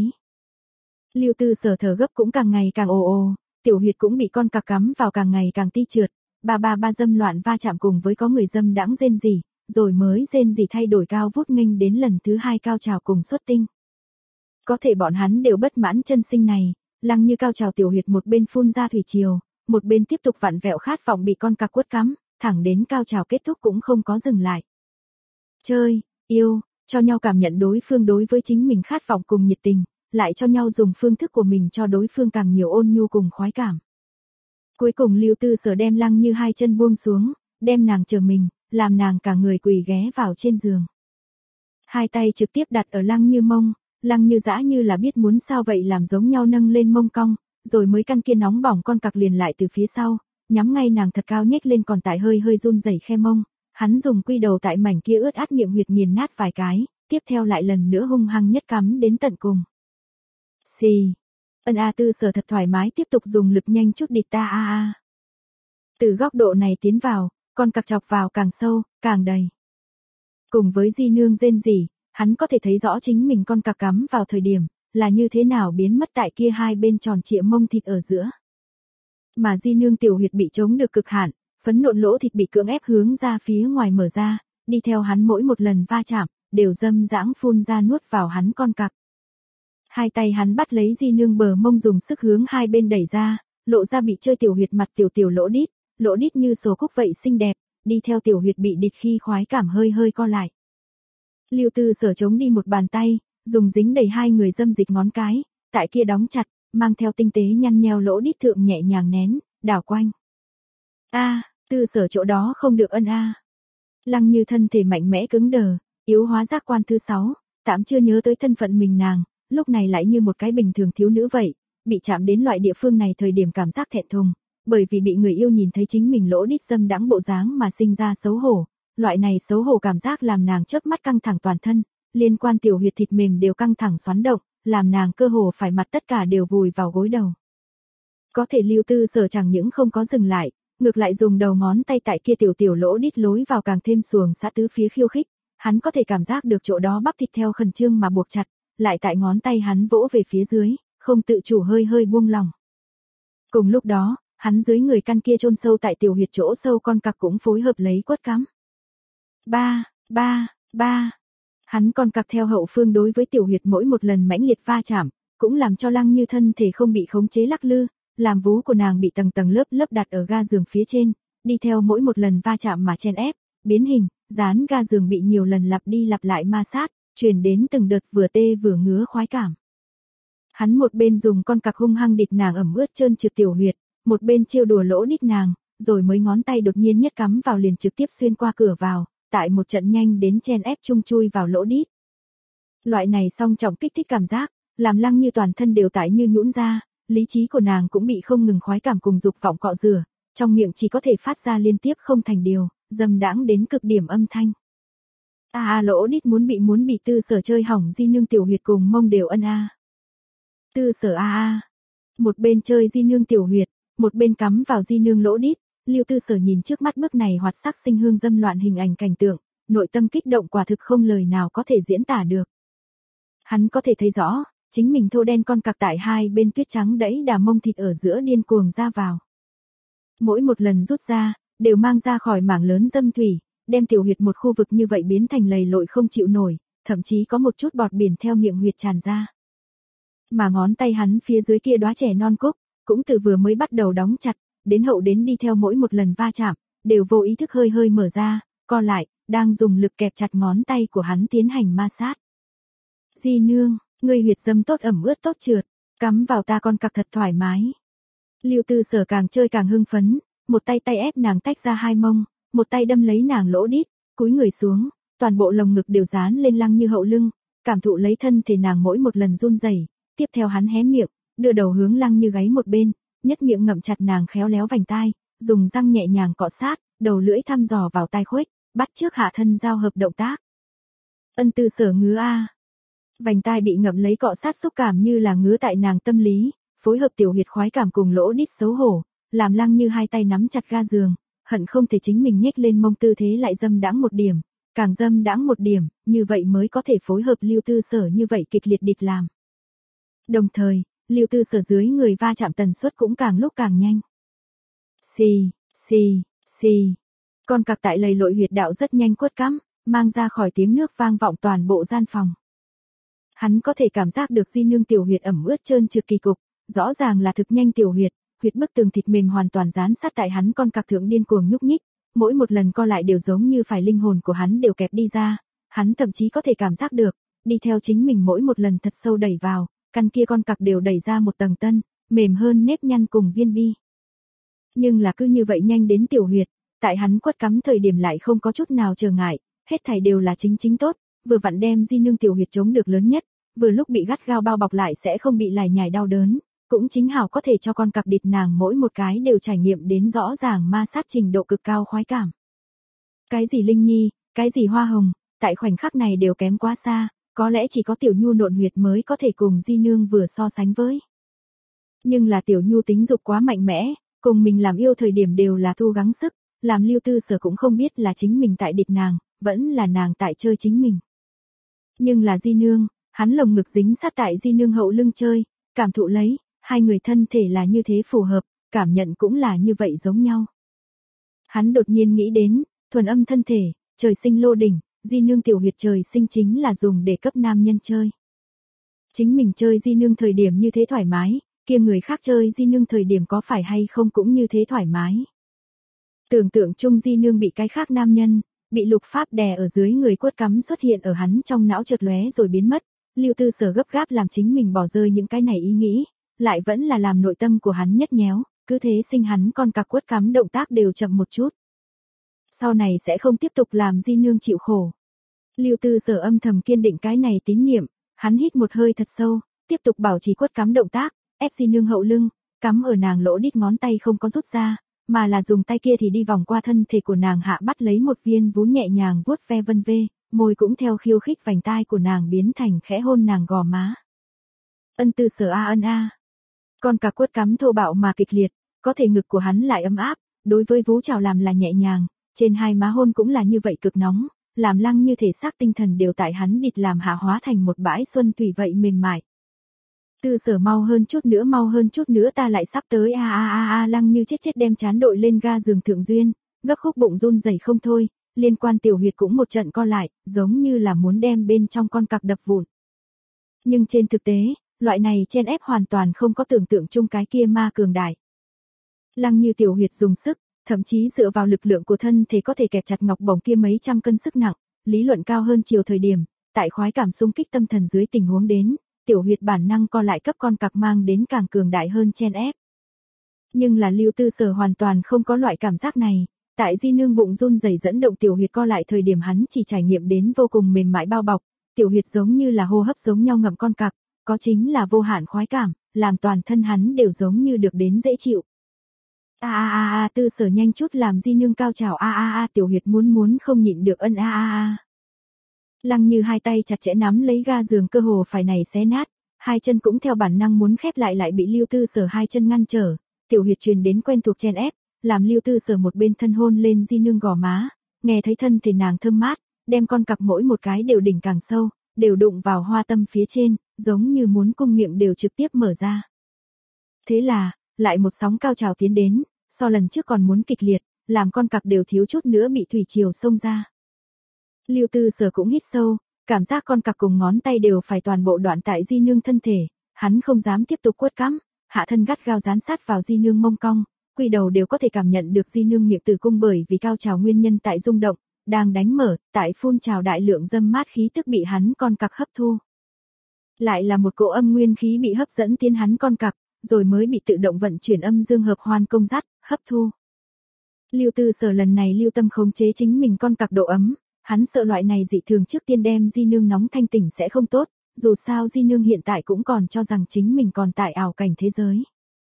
Lưu Tư Sở thở gấp cũng càng ngày càng ồ ồ, tiểu huyệt cũng bị con cặc cắm vào càng ngày càng ti trượt, ba ba ba dâm loạn va chạm cùng với có người dâm đãng rên rỉ, rồi mới rên rỉ thay đổi cao vút nghênh đến lần thứ hai cao trào cùng xuất tinh. Có thể bọn hắn đều bất mãn chân sinh này, Lăng Như cao trào tiểu huyệt một bên phun ra thủy triều, một bên tiếp tục vặn vẹo khát vọng bị con cặc quất cắm, thẳng đến cao trào kết thúc cũng không có dừng lại. Chơi, yêu, cho nhau cảm nhận đối phương đối với chính mình khát vọng cùng nhiệt tình, lại cho nhau dùng phương thức của mình cho đối phương càng nhiều ôn nhu cùng khoái cảm. Cuối cùng Lưu Tư Sở đem Lăng Như hai chân buông xuống, đem nàng chờ mình, làm nàng cả người quỳ ghé vào trên giường. Hai tay trực tiếp đặt ở Lăng Như mông, Lăng Như dã như là biết muốn sao vậy làm giống nhau nâng lên mông cong, rồi mới căn kia nóng bỏng con cặc liền lại từ phía sau, nhắm ngay nàng thật cao nhếch lên còn tại hơi hơi run rẩy khe mông, hắn dùng quy đầu tại mảnh kia ướt át miệng huyệt nghiền nát vài cái, tiếp theo lại lần nữa hung hăng nhất cắm đến tận cùng. Xì. Ân a Tư Sở thật thoải mái tiếp tục dùng lực nhanh chút địch ta a a. Từ góc độ này tiến vào, con cặc chọc vào càng sâu, càng đầy. Cùng với di nương rên rỉ, hắn có thể thấy rõ chính mình con cặc cắm vào thời điểm, là như thế nào biến mất tại kia hai bên tròn trịa mông thịt ở giữa. Mà di nương tiểu huyệt bị chống được cực hạn, phấn nộn lỗ thịt bị cưỡng ép hướng ra phía ngoài mở ra, đi theo hắn mỗi một lần va chạm, đều dâm dãng phun ra nuốt vào hắn con cặc. Hai tay hắn bắt lấy Di Nương bờ mông dùng sức hướng hai bên đẩy ra, lộ ra bị chơi tiểu huyệt mặt tiểu tiểu lỗ đít, lỗ đít như sổ cúc vậy xinh đẹp, đi theo tiểu huyệt bị địt khi khoái cảm hơi hơi co lại. Lưu Tư Sở chống đi một bàn tay, dùng dính đầy hai người dâm dịch ngón cái, tại kia đóng chặt, mang theo tinh tế nhăn nheo lỗ đít thượng nhẹ nhàng nén, đảo quanh. A, Tư Sở chỗ đó không được ân a. Lăng Như thân thể mạnh mẽ cứng đờ, yếu hóa giác quan thứ sáu, tạm chưa nhớ tới thân phận mình nàng, lúc này lại như một cái bình thường thiếu nữ vậy, bị chạm đến loại địa phương này thời điểm cảm giác thẹn thùng, bởi vì bị người yêu nhìn thấy chính mình lỗ đít dâm đãng bộ dáng mà sinh ra xấu hổ, loại này xấu hổ cảm giác làm nàng chớp mắt căng thẳng toàn thân, liên quan tiểu huyệt thịt mềm đều căng thẳng xoắn động, làm nàng cơ hồ phải mặt tất cả đều vùi vào gối đầu. Có thể Lưu Tư Sở chẳng những không có dừng lại, ngược lại dùng đầu ngón tay tại kia tiểu tiểu lỗ đít lối vào càng thêm xuồng xã tứ phía khiêu khích, hắn có thể cảm giác được chỗ đó bắp thịt theo khẩn trương mà buộc chặt, lại tại ngón tay hắn vỗ về phía dưới, không tự chủ hơi hơi buông lỏng. Cùng lúc đó, hắn dưới người căn kia chôn sâu tại tiểu huyệt chỗ sâu con cặc cũng phối hợp lấy quất cắm. Ba, ba, ba. Hắn con cặc theo hậu phương đối với tiểu huyệt mỗi một lần mãnh liệt va chạm, cũng làm cho Lăng Như thân thể không bị khống chế lắc lư, làm vú của nàng bị tầng tầng lớp lớp đặt ở ga giường phía trên, đi theo mỗi một lần va chạm mà chen ép, biến hình, dán ga giường bị nhiều lần lặp đi lặp lại ma sát, truyền đến từng đợt vừa tê vừa ngứa khoái cảm. Hắn một bên dùng con cặc hung hăng địt nàng ẩm ướt trơn trượt tiểu huyệt, một bên trêu đùa lỗ đít nàng, rồi mới ngón tay đột nhiên nhất cắm vào liền trực tiếp xuyên qua cửa vào, tại một trận nhanh đến chen ép chung chui vào lỗ đít. Loại này song trọng kích thích cảm giác, làm Lăng Như toàn thân đều tái như nhũn ra, lý trí của nàng cũng bị không ngừng khoái cảm cùng dục vọng cọ rửa, trong miệng chỉ có thể phát ra liên tiếp không thành điều, dâm đãng đến cực điểm âm thanh. A a lỗ đít muốn bị muốn bị Tư Sở chơi hỏng Di Nương tiểu huyệt cùng mông đều ân a. Tư Sở a a. Một bên chơi Di Nương tiểu huyệt, một bên cắm vào Di Nương lỗ đít, Lưu Tư Sở nhìn trước mắt bức này hoạt sắc sinh hương dâm loạn hình ảnh cảnh tượng, nội tâm kích động quả thực không lời nào có thể diễn tả được. Hắn có thể thấy rõ, chính mình thô đen con cặc tại hai bên tuyết trắng đẫy đà mông thịt ở giữa điên cuồng ra vào. Mỗi một lần rút ra, đều mang ra khỏi mảng lớn dâm thủy, đem tiểu huyệt một khu vực như vậy biến thành lầy lội không chịu nổi, thậm chí có một chút bọt biển theo miệng huyệt tràn ra. Mà ngón tay hắn phía dưới kia đóa trẻ non cúc, cũng từ vừa mới bắt đầu đóng chặt, đến hậu đến đi theo mỗi một lần va chạm, đều vô ý thức hơi hơi mở ra, co lại, đang dùng lực kẹp chặt ngón tay của hắn tiến hành ma sát. Di Nương, ngươi huyệt dâm tốt ẩm ướt tốt trượt, cắm vào ta con cặc thật thoải mái. Lưu Tư Sở càng chơi càng hưng phấn, một tay tay ép nàng tách ra hai mông, một tay đâm lấy nàng lỗ đít, cúi người xuống, toàn bộ lồng ngực đều dán lên Lăng Như hậu lưng, cảm thụ lấy thân thể nàng mỗi một lần run rẩy. Tiếp theo hắn hé miệng, đưa đầu hướng Lăng Như gáy một bên, nhất miệng ngậm chặt nàng khéo léo vành tai, dùng răng nhẹ nhàng cọ sát, đầu lưỡi thăm dò vào tai khuếch, bắt trước hạ thân giao hợp động tác. Ân Tư Sở ngứa a. Vành tai bị ngậm lấy cọ sát xúc cảm như là ngứa tại nàng tâm lý, phối hợp tiểu huyệt khoái cảm cùng lỗ đít xấu hổ, làm Lăng Như hai tay nắm chặt ga giường, hận không thể chính mình nhếch lên mông tư thế lại dâm đãng một điểm, càng dâm đãng một điểm, như vậy mới có thể phối hợp Lưu Tư Sở như vậy kịch liệt địt làm. Đồng thời, Lưu Tư Sở dưới người va chạm tần suất cũng càng lúc càng nhanh. Xì, xì, xì. Con cặc tại lầy lội huyệt đạo rất nhanh quất cắm, mang ra khỏi tiếng nước vang vọng toàn bộ gian phòng. Hắn có thể cảm giác được Di Nương tiểu huyệt ẩm ướt trơn trượt kỳ cục, rõ ràng là thực nhanh tiểu huyệt, huyệt bức tường thịt mềm hoàn toàn dán sát tại hắn con cặc thượng điên cuồng nhúc nhích, mỗi một lần co lại đều giống như phải linh hồn của hắn đều kẹp đi ra, hắn thậm chí có thể cảm giác được, đi theo chính mình mỗi một lần thật sâu đẩy vào, căn kia con cặc đều đẩy ra một tầng tân, mềm hơn nếp nhăn cùng viên bi. Nhưng là cứ như vậy nhanh đến tiểu huyệt, tại hắn quất cắm thời điểm lại không có chút nào trở ngại, hết thảy đều là chính chính tốt, vừa vặn đem Di Nương tiểu huyệt chống được lớn nhất, vừa lúc bị gắt gao bao bọc lại sẽ không bị lải nhải đau đớn, cũng chính hảo có thể cho con cặc địt nàng mỗi một cái đều trải nghiệm đến rõ ràng ma sát trình độ cực cao khoái cảm. Cái gì Linh Nhi, cái gì Hoa Hồng, tại khoảnh khắc này đều kém quá xa, có lẽ chỉ có Tiểu Nhu nộn huyệt mới có thể cùng Di Nương vừa so sánh với. Nhưng là Tiểu Nhu tính dục quá mạnh mẽ, cùng mình làm yêu thời điểm đều là thu gắng sức, làm Lưu Tư Sở cũng không biết là chính mình tại địt nàng, vẫn là nàng tại chơi chính mình. Nhưng là Di Nương, hắn lồng ngực dính sát tại Di Nương hậu lưng chơi, cảm thụ lấy, hai người thân thể là như thế phù hợp, cảm nhận cũng là như vậy giống nhau. Hắn đột nhiên nghĩ đến, thuần âm thân thể, trời sinh lô đỉnh, di nương tiểu huyệt trời sinh chính là dùng để cấp nam nhân chơi. Chính mình chơi di nương thời điểm như thế thoải mái, kia người khác chơi di nương thời điểm có phải hay không cũng như thế thoải mái. Tưởng tượng chung di nương bị cái khác nam nhân, bị lục pháp đè ở dưới người quất cắm xuất hiện ở hắn trong não chợt lóe rồi biến mất, Lưu Tư Sở gấp gáp làm chính mình bỏ rơi những cái này ý nghĩ, lại vẫn là làm nội tâm của hắn nhất nhéo, cứ thế sinh hắn con cặc quất cắm động tác đều chậm một chút. Sau này sẽ không tiếp tục làm di nương chịu khổ. Lưu Tư Sở âm thầm kiên định cái này tín niệm, hắn hít một hơi thật sâu, tiếp tục bảo trì quất cắm động tác, ép di nương hậu lưng, cắm ở nàng lỗ đít ngón tay không có rút ra, mà là dùng tay kia thì đi vòng qua thân thể của nàng hạ bắt lấy một viên vú nhẹ nhàng vuốt ve vân vê, môi cũng theo khiêu khích vành tai của nàng biến thành khẽ hôn nàng gò má. Ân Tư Sở a ân a. Con cặc quất cắm thô bạo mà kịch liệt, có thể ngực của hắn lại ấm áp, đối với vú trào làm là nhẹ nhàng, trên hai má hôn cũng là như vậy cực nóng, làm Lăng Như thể xác tinh thần đều tại hắn địt làm hạ hóa thành một bãi xuân thủy vậy mềm mại. Tư Sở mau hơn chút nữa mau hơn chút nữa ta lại sắp tới a a a a Lăng Như chết chết đem trán đội lên ga giường thượng duyên, gấp khúc bụng run rẩy không thôi, liên quan tiểu huyệt cũng một trận co lại, giống như là muốn đem bên trong con cặc đập vụn. Nhưng trên thực tế, loại này chen ép hoàn toàn không có tưởng tượng chung cái kia ma cường đại. Lăng Như tiểu huyệt dùng sức, thậm chí dựa vào lực lượng của thân thể có thể kẹp chặt ngọc bổng kia mấy trăm cân sức nặng, lý luận cao hơn chiều thời điểm, tại khoái cảm xung kích tâm thần dưới tình huống đến, tiểu huyệt bản năng co lại cấp con cặc mang đến càng cường đại hơn chen ép. Nhưng là Lưu Tư Sở hoàn toàn không có loại cảm giác này, tại di nương bụng run rẩy dẫn động tiểu huyệt co lại thời điểm hắn chỉ trải nghiệm đến vô cùng mềm mại bao bọc, tiểu huyệt giống như là hô hấp giống nhau ngậm con cặc, có chính là vô hạn khoái cảm, làm toàn thân hắn đều giống như được đến dễ chịu. A a a a Tư Sở nhanh chút làm di nương cao trào a a a tiểu huyệt muốn muốn không nhịn được ân a a a. Lăng Như hai tay chặt chẽ nắm lấy ga giường cơ hồ phải này xé nát, hai chân cũng theo bản năng muốn khép lại lại bị Lưu Tư Sở hai chân ngăn trở, tiểu huyệt truyền đến quen thuộc chen ép, làm Lưu Tư Sở một bên thân hôn lên di nương gò má, nghe thấy thân thể nàng thơm mát, đem con cặc mỗi một cái đều đỉnh càng sâu, đều đụng vào hoa tâm phía trên, giống như muốn cung miệng đều trực tiếp mở ra. Thế là, lại một sóng cao trào tiến đến, so lần trước còn muốn kịch liệt, làm con cặc đều thiếu chút nữa bị thủy triều xông ra. Lưu Tư Sở cũng hít sâu, cảm giác con cặc cùng ngón tay đều phải toàn bộ đoạn tại di nương thân thể, hắn không dám tiếp tục quất cắm, hạ thân gắt gao dán sát vào di nương mông cong, quy đầu đều có thể cảm nhận được di nương miệng tử cung bởi vì cao trào nguyên nhân tại rung động, đang đánh mở, tại phun trào đại lượng dâm mát khí tức bị hắn con cặc hấp thu. Lại là một cỗ âm nguyên khí bị hấp dẫn tiến hắn con cặc, rồi mới bị tự động vận chuyển âm dương hợp hoan công dắt, hấp thu. Lưu Tư Sở lần này lưu tâm khống chế chính mình con cặc độ ấm, hắn sợ loại này dị thường trước tiên đem di nương nóng thanh tỉnh sẽ không tốt, dù sao di nương hiện tại cũng còn cho rằng chính mình còn tại ảo cảnh thế giới.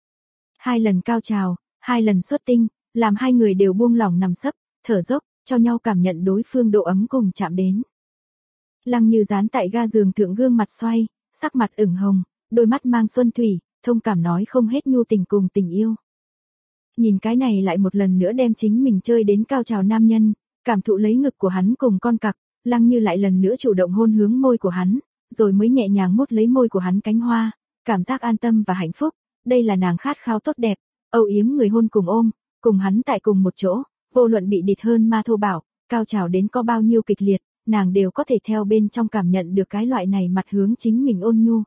Hai lần cao trào, hai lần xuất tinh, làm hai người đều buông lỏng nằm sấp, thở dốc, cho nhau cảm nhận đối phương độ ấm cùng chạm đến. Lăng Như dán tại ga giường thượng gương mặt xoay, sắc mặt ửng hồng, đôi mắt mang xuân thủy, thông cảm nói không hết nhu tình cùng tình yêu. Nhìn cái này lại một lần nữa đem chính mình chơi đến cao trào nam nhân, cảm thụ lấy ngực của hắn cùng con cặc, Lăng Như lại lần nữa chủ động hôn hướng môi của hắn, rồi mới nhẹ nhàng mút lấy môi của hắn cánh hoa, cảm giác an tâm và hạnh phúc, đây là nàng khát khao tốt đẹp, âu yếm người hôn cùng ôm, cùng hắn tại cùng một chỗ, vô luận bị địt hơn ma thô bảo, cao trào đến có bao nhiêu kịch liệt, nàng đều có thể theo bên trong cảm nhận được cái loại này mặt hướng chính mình ôn nhu.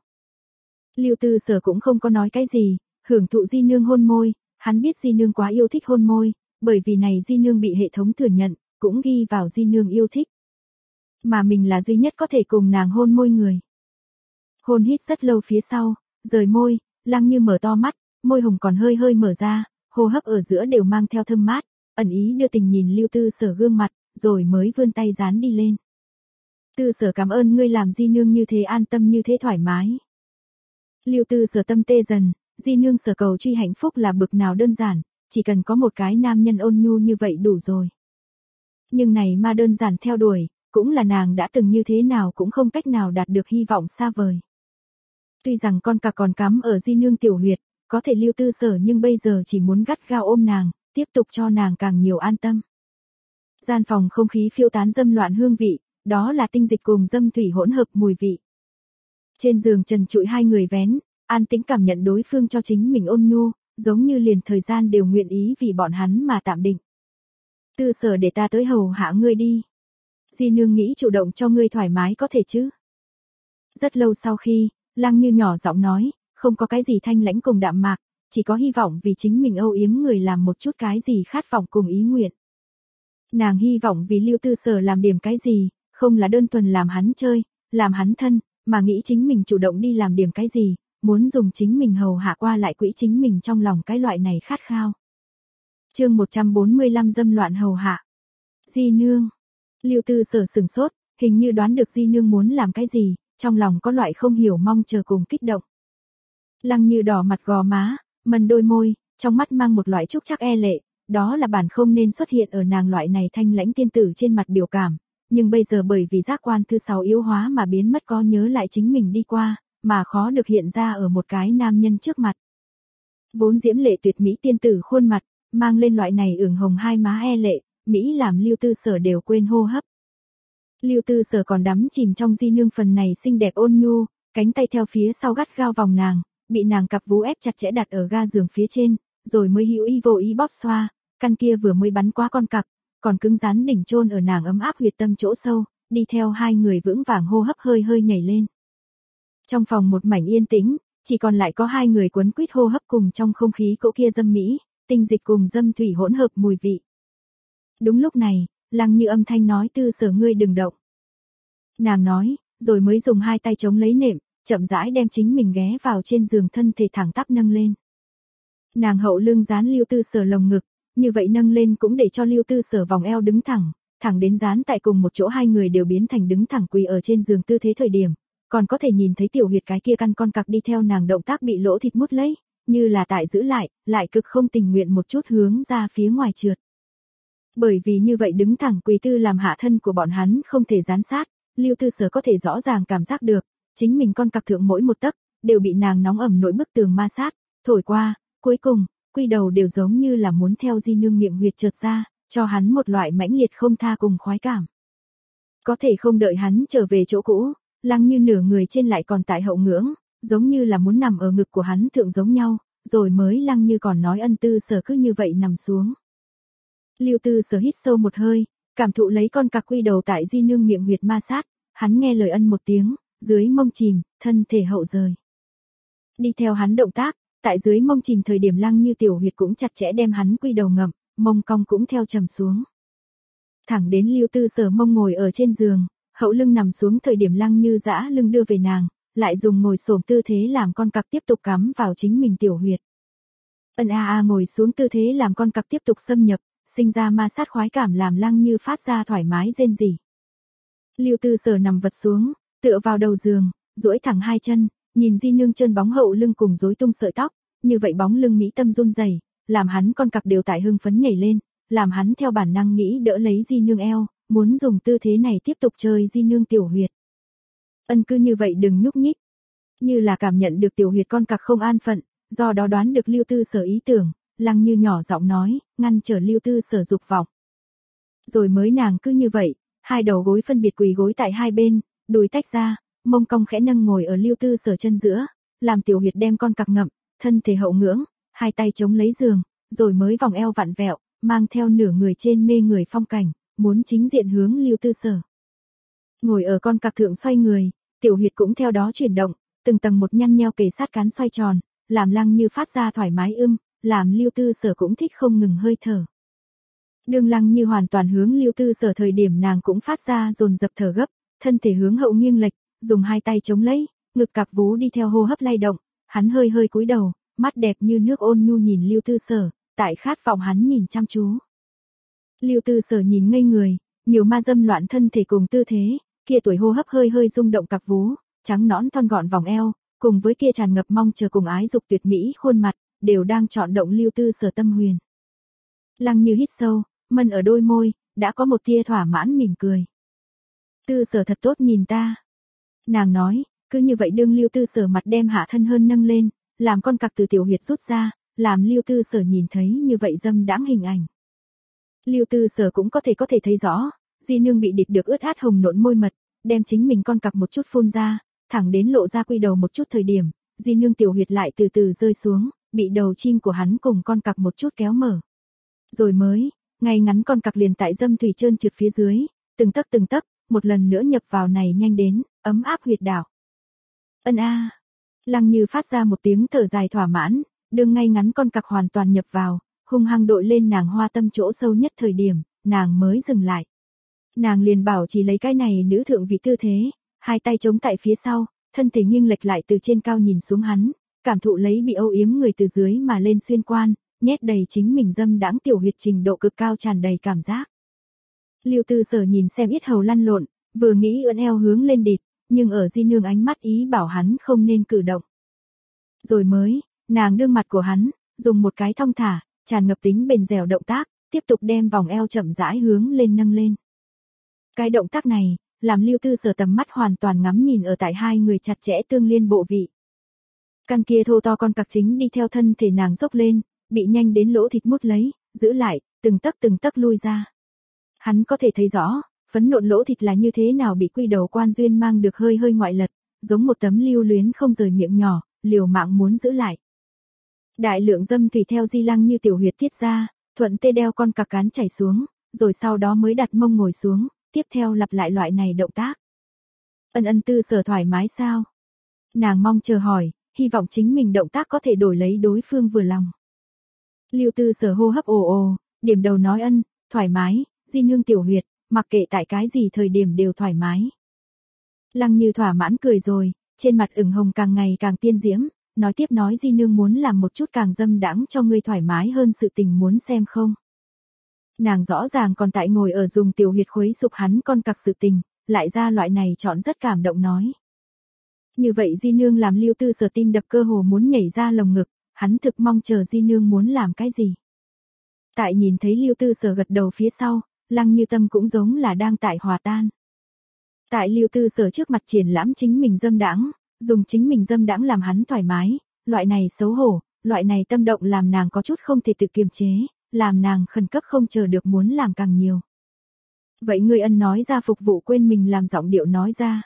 Lưu Tư Sở cũng không có nói cái gì, hưởng thụ di nương hôn môi, hắn biết di nương quá yêu thích hôn môi, bởi vì này di nương bị hệ thống thừa nhận, cũng ghi vào di nương yêu thích. Mà mình là duy nhất có thể cùng nàng hôn môi người. Hôn hít rất lâu phía sau, rời môi, Lăng Như mở to mắt, môi hồng còn hơi hơi mở ra, hô hấp ở giữa đều mang theo thơm mát, ẩn ý đưa tình nhìn Lưu Tư Sở gương mặt, rồi mới vươn tay dán đi lên. Tư Sở cảm ơn ngươi làm di nương như thế an tâm như thế thoải mái. Lưu Tư Sở tâm tê dần, di nương sở cầu truy hạnh phúc là bực nào đơn giản, chỉ cần có một cái nam nhân ôn nhu như vậy đủ rồi. Nhưng này mà đơn giản theo đuổi, cũng là nàng đã từng như thế nào cũng không cách nào đạt được hy vọng xa vời. Tuy rằng con cặc còn cắm ở di nương tiểu huyệt, có thể Lưu Tư Sở nhưng bây giờ chỉ muốn gắt gao ôm nàng, tiếp tục cho nàng càng nhiều an tâm. Gian phòng không khí phiêu tán dâm loạn hương vị, đó là tinh dịch cùng dâm thủy hỗn hợp mùi vị. Trên giường trần trụi hai người vén, an tĩnh cảm nhận đối phương cho chính mình ôn nhu, giống như liền thời gian đều nguyện ý vì bọn hắn mà tạm định. Tư Sở để ta tới hầu hạ ngươi đi. Di nương nghĩ chủ động cho ngươi thoải mái có thể chứ? Rất lâu sau khi, Lăng Như nhỏ giọng nói, không có cái gì thanh lãnh cùng đạm mạc, chỉ có hy vọng vì chính mình âu yếm người làm một chút cái gì khát vọng cùng ý nguyện. Nàng hy vọng vì Lưu Tư Sở làm điểm cái gì, không là đơn thuần làm hắn chơi, làm hắn thân, mà nghĩ chính mình chủ động đi làm điểm cái gì, muốn dùng chính mình hầu hạ qua lại quỹ chính mình trong lòng cái loại này khát khao. Chương một trăm bốn mươi lăm dâm loạn hầu hạ. Di nương. Lưu Tư Sở sửng sốt, hình như đoán được Di nương muốn làm cái gì, trong lòng có loại không hiểu mong chờ cùng kích động. Lăng Như đỏ mặt gò má, mân đôi môi, trong mắt mang một loại trúc chắc e lệ, đó là bản không nên xuất hiện ở nàng loại này thanh lãnh tiên tử trên mặt biểu cảm, nhưng bây giờ bởi vì giác quan thứ sáu yếu hóa mà biến mất có nhớ lại chính mình đi qua, mà khó được hiện ra ở một cái nam nhân trước mặt. Vốn diễm lệ tuyệt mỹ tiên tử khuôn mặt, mang lên loại này ửng hồng hai má e lệ, Mỹ làm Lưu Tư Sở đều quên hô hấp. Lưu Tư Sở còn đắm chìm trong Di nương phần này xinh đẹp ôn nhu, cánh tay theo phía sau gắt gao vòng nàng, bị nàng cặp vú ép chặt chẽ đặt ở ga giường phía trên, rồi mới hữu ý vô ý bóp xoa, căn kia vừa mới bắn qua con cặc, còn cứng rắn đỉnh chôn ở nàng ấm áp huyệt tâm chỗ sâu, đi theo hai người vững vàng hô hấp hơi hơi nhảy lên. Trong phòng một mảnh yên tĩnh, chỉ còn lại có hai người quấn quýt hô hấp cùng trong không khí cỗ kia dâm mỹ, tinh dịch cùng dâm thủy hỗn hợp mùi vị. Đúng lúc này, Lăng Như âm thanh nói Tư Sở ngươi đừng động. Nàng nói, rồi mới dùng hai tay chống lấy nệm, chậm rãi đem chính mình ghé vào trên giường thân thể thẳng tắp nâng lên. Nàng hậu lưng dán Lưu Tư Sở lồng ngực, như vậy nâng lên cũng để cho Lưu Tư Sở vòng eo đứng thẳng, thẳng đến dán tại cùng một chỗ hai người đều biến thành đứng thẳng quỳ ở trên giường tư thế thời điểm, còn có thể nhìn thấy tiểu huyệt cái kia căn con cặc đi theo nàng động tác bị lỗ thịt mút lấy, như là tại giữ lại, lại cực không tình nguyện một chút hướng ra phía ngoài trượt. Bởi vì như vậy đứng thẳng quỳ tư làm hạ thân của bọn hắn không thể gián sát, Lưu Tư Sở có thể rõ ràng cảm giác được, chính mình con cặc thượng mỗi một tấc đều bị nàng nóng ẩm nỗi bức tường ma sát, thổi qua, cuối cùng, quy đầu đều giống như là muốn theo Di nương miệng huyệt trượt ra, cho hắn một loại mãnh liệt không tha cùng khoái cảm. Có thể không đợi hắn trở về chỗ cũ, Lăng Như nửa người trên lại còn tại hậu ngưỡng, giống như là muốn nằm ở ngực của hắn thượng giống nhau, rồi mới Lăng Như còn nói ân Tư Sở cứ như vậy nằm xuống. Lưu Tư Sở hít sâu một hơi, cảm thụ lấy con cặc quy đầu tại Di nương miệng huyệt ma sát, hắn nghe lời ân một tiếng, dưới mông chìm, thân thể hậu rời. Đi theo hắn động tác, tại dưới mông chìm thời điểm Lăng Như tiểu huyệt cũng chặt chẽ đem hắn quy đầu ngậm, mông cong cũng theo trầm xuống. Thẳng đến Lưu Tư Sở mông ngồi ở trên giường, hậu lưng nằm xuống thời điểm Lăng Như giã lưng đưa về nàng, lại dùng ngồi xổm tư thế làm con cặc tiếp tục cắm vào chính mình tiểu huyệt. Ân a a ngồi xuống tư thế làm con cặc tiếp tục xâm nhập, sinh ra ma sát khoái cảm làm Lăng Như phát ra thoải mái rên rỉ. Lưu Tư Sở nằm vật xuống, tựa vào đầu giường, duỗi thẳng hai chân, nhìn Di nương trơn bóng hậu lưng cùng rối tung sợi tóc, như vậy bóng lưng mỹ tâm run rẩy, làm hắn con cặc đều tại hưng phấn nhảy lên, làm hắn theo bản năng nghĩ đỡ lấy Di nương eo, muốn dùng tư thế này tiếp tục chơi Di nương tiểu huyệt. Ân cứ như vậy đừng nhúc nhích. Như là cảm nhận được tiểu huyệt con cặc không an phận, do đó đoán được Lưu Tư Sở ý tưởng, Lăng Như nhỏ giọng nói, ngăn trở Lưu Tư Sở dục vọng. Rồi mới nàng cứ như vậy, hai đầu gối phân biệt quỳ gối tại hai bên, đùi tách ra, mông cong khẽ nâng ngồi ở Lưu Tư Sở chân giữa, làm tiểu huyệt đem con cặc ngậm, thân thể hậu ngưỡng, hai tay chống lấy giường, rồi mới vòng eo vặn vẹo, mang theo nửa người trên mê người phong cảnh, muốn chính diện hướng Lưu Tư Sở. Ngồi ở con cặc thượng xoay người, tiểu huyệt cũng theo đó chuyển động, từng tầng một nhăn nheo kề sát cán xoay tròn, làm Lăng Như phát ra thoải mái ưm, làm Lưu Tư Sở cũng thích không ngừng hơi thở. Đương Lăng Như hoàn toàn hướng Lưu Tư Sở thời điểm nàng cũng phát ra dồn dập thở gấp, thân thể hướng hậu nghiêng lệch, dùng hai tay chống lấy, ngực cặp vú đi theo hô hấp lay động, hắn hơi hơi cúi đầu, mắt đẹp như nước ôn nhu nhìn Lưu Tư Sở, tại khát vọng hắn nhìn chăm chú. Lưu Tư Sở nhìn ngây người, nhiều ma dâm loạn thân thể cùng tư thế, kia tuổi hô hấp hơi hơi rung động cặp vú, trắng nõn thon gọn vòng eo, cùng với kia tràn ngập mong chờ cùng ái dục tuyệt mỹ khuôn mặt, đều đang chọn động Lưu Tư Sở tâm huyền. Lăng Như hít sâu, mân ở đôi môi, đã có một tia thỏa mãn mỉm cười. Tư Sở thật tốt nhìn ta. Nàng nói, cứ như vậy đương Lưu Tư Sở mặt đem hạ thân hơn nâng lên, làm con cặc từ tiểu huyệt rút ra, làm Lưu Tư Sở nhìn thấy như vậy dâm đãng hình ảnh. Lưu Tư Sở cũng có thể có thể thấy rõ, Di nương bị địch được ướt át hồng nộn môi mật, đem chính mình con cặc một chút phun ra, thẳng đến lộ ra quy đầu một chút thời điểm, Di nương tiểu huyệt lại từ từ rơi xuống, bị đầu chim của hắn cùng con cặc một chút kéo mở. Rồi mới, ngay ngắn con cặc liền tại dâm thủy trơn trượt phía dưới, từng tấc từng tấc, một lần nữa nhập vào này nhanh đến, ấm áp huyệt đạo. Ân a. Lăng Như phát ra một tiếng thở dài thỏa mãn, đương ngay ngắn con cặc hoàn toàn nhập vào, hung hăng đội lên nàng hoa tâm chỗ sâu nhất thời điểm, nàng mới dừng lại. Nàng liền bảo chỉ lấy cái này nữ thượng vị tư thế, hai tay chống tại phía sau, thân thể nghiêng lệch lại từ trên cao nhìn xuống hắn, cảm thụ lấy bị âu yếm người từ dưới mà lên xuyên quan, nhét đầy chính mình dâm đãng tiểu huyệt trình độ cực cao tràn đầy cảm giác. Lưu Tư Sở nhìn xem yết hầu lăn lộn, vừa nghĩ ưỡn eo hướng lên địt, nhưng ở Di Nương ánh mắt ý bảo hắn không nên cử động. Rồi mới, nàng đương mặt của hắn, dùng một cái thong thả, tràn ngập tính bền dẻo động tác, tiếp tục đem vòng eo chậm rãi hướng lên nâng lên. Cái động tác này, làm Lưu Tư Sở tầm mắt hoàn toàn ngắm nhìn ở tại hai người chặt chẽ tương liên bộ vị. Căn kia thô to con cặc chính đi theo thân thể nàng dốc lên, bị nhanh đến lỗ thịt mút lấy, giữ lại, từng tấc từng tấc lui ra. Hắn có thể thấy rõ, phấn nộn lỗ thịt là như thế nào bị quy đầu quan duyên mang được hơi hơi ngoại lật, giống một tấm lưu luyến không rời miệng nhỏ, liều mạng muốn giữ lại. Đại lượng dâm thủy theo Di Lăng Như tiểu huyệt tiết ra, thuận tê đeo con cặc cán chảy xuống, rồi sau đó mới đặt mông ngồi xuống, tiếp theo lặp lại loại này động tác. Ân Ân Tư Sở thoải mái sao? Nàng mong chờ hỏi, hy vọng chính mình động tác có thể đổi lấy đối phương vừa lòng. Lưu Tư Sở hô hấp ồ ồ, điểm đầu nói ân, thoải mái, Di Nương tiểu huyệt, mặc kệ tại cái gì thời điểm đều thoải mái. Lăng Như thỏa mãn cười rồi, trên mặt ửng hồng càng ngày càng tiên diễm, nói tiếp nói Di Nương muốn làm một chút càng dâm đãng cho ngươi thoải mái hơn sự tình muốn xem không. Nàng rõ ràng còn tại ngồi ở dùng tiểu huyệt khuấy sụp hắn con cặc sự tình, lại ra loại này chọn rất cảm động nói. Như vậy Di Nương làm Lưu Tư Sở tim đập cơ hồ muốn nhảy ra lồng ngực, hắn thực mong chờ Di Nương muốn làm cái gì. Tại nhìn thấy Lưu Tư Sở gật đầu phía sau, Lăng Như tâm cũng giống là đang tại hòa tan. Tại Lưu Tư Sở trước mặt triển lãm chính mình dâm đãng, dùng chính mình dâm đãng làm hắn thoải mái, loại này xấu hổ, loại này tâm động làm nàng có chút không thể tự kiềm chế, làm nàng khẩn cấp không chờ được muốn làm càng nhiều. Vậy ngươi ân nói ra phục vụ quên mình làm giọng điệu nói ra.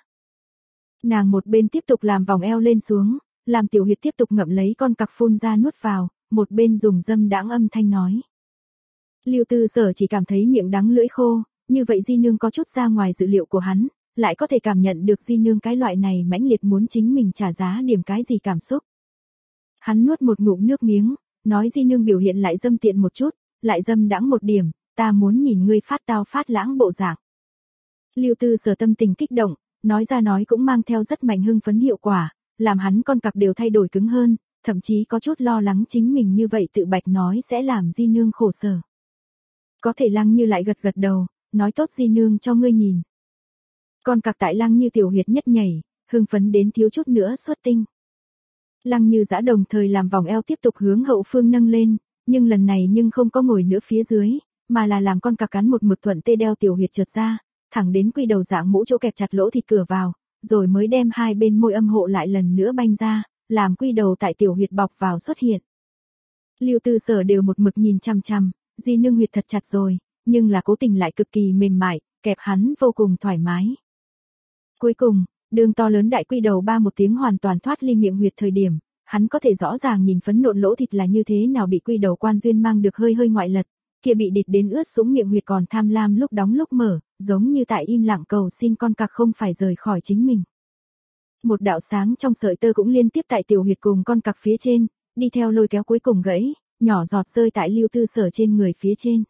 Nàng một bên tiếp tục làm vòng eo lên xuống, làm tiểu huyệt tiếp tục ngậm lấy con cặc phun ra nuốt vào, một bên dùng dâm đãng âm thanh nói. Lưu Tư Sở chỉ cảm thấy miệng đắng lưỡi khô, như vậy Di Nương có chút ra ngoài dự liệu của hắn, lại có thể cảm nhận được Di Nương cái loại này mãnh liệt muốn chính mình trả giá điểm cái gì cảm xúc. Hắn nuốt một ngụm nước miếng, nói Di Nương biểu hiện lại dâm tiện một chút, lại dâm đãng một điểm, ta muốn nhìn ngươi phát tao phát lãng bộ dạng. Lưu Tư Sở tâm tình kích động, nói ra nói cũng mang theo rất mạnh hưng phấn hiệu quả, làm hắn con cặc đều thay đổi cứng hơn, thậm chí có chút lo lắng chính mình như vậy tự bạch nói sẽ làm Di Nương khổ sở. Có thể Lăng Như lại gật gật đầu, nói tốt Di Nương cho ngươi nhìn. Con cặc tại Lăng Như tiểu huyệt nhất nhảy, hưng phấn đến thiếu chút nữa xuất tinh. Lăng Như giã đồng thời làm vòng eo tiếp tục hướng hậu phương nâng lên, nhưng lần này nhưng không có ngồi nữa phía dưới, mà là làm con cặc cắn một mực thuận tê đeo tiểu huyệt trượt ra, thẳng đến quy đầu dạng mũ chỗ kẹp chặt lỗ thịt cửa vào, rồi mới đem hai bên môi âm hộ lại lần nữa banh ra, làm quy đầu tại tiểu huyệt bọc vào xuất hiện. Lưu Tư Sở đều một mực nhìn chằm chằm, Di Nương huyệt thật chặt rồi, nhưng là cố tình lại cực kỳ mềm mại, kẹp hắn vô cùng thoải mái. Cuối cùng, đường to lớn đại quy đầu ba một tiếng hoàn toàn thoát ly miệng huyệt thời điểm, hắn có thể rõ ràng nhìn phấn nộn lỗ thịt là như thế nào bị quy đầu quan duyên mang được hơi hơi ngoại lật, kia bị địt đến ướt sũng miệng huyệt còn tham lam lúc đóng lúc mở, giống như tại im lặng cầu xin con cặc không phải rời khỏi chính mình. Một đạo sáng trong sợi tơ cũng liên tiếp tại tiểu huyệt cùng con cặc phía trên, đi theo lôi kéo cuối cùng gãy, nhỏ giọt rơi tại Lưu Tư Sở trên người phía trên.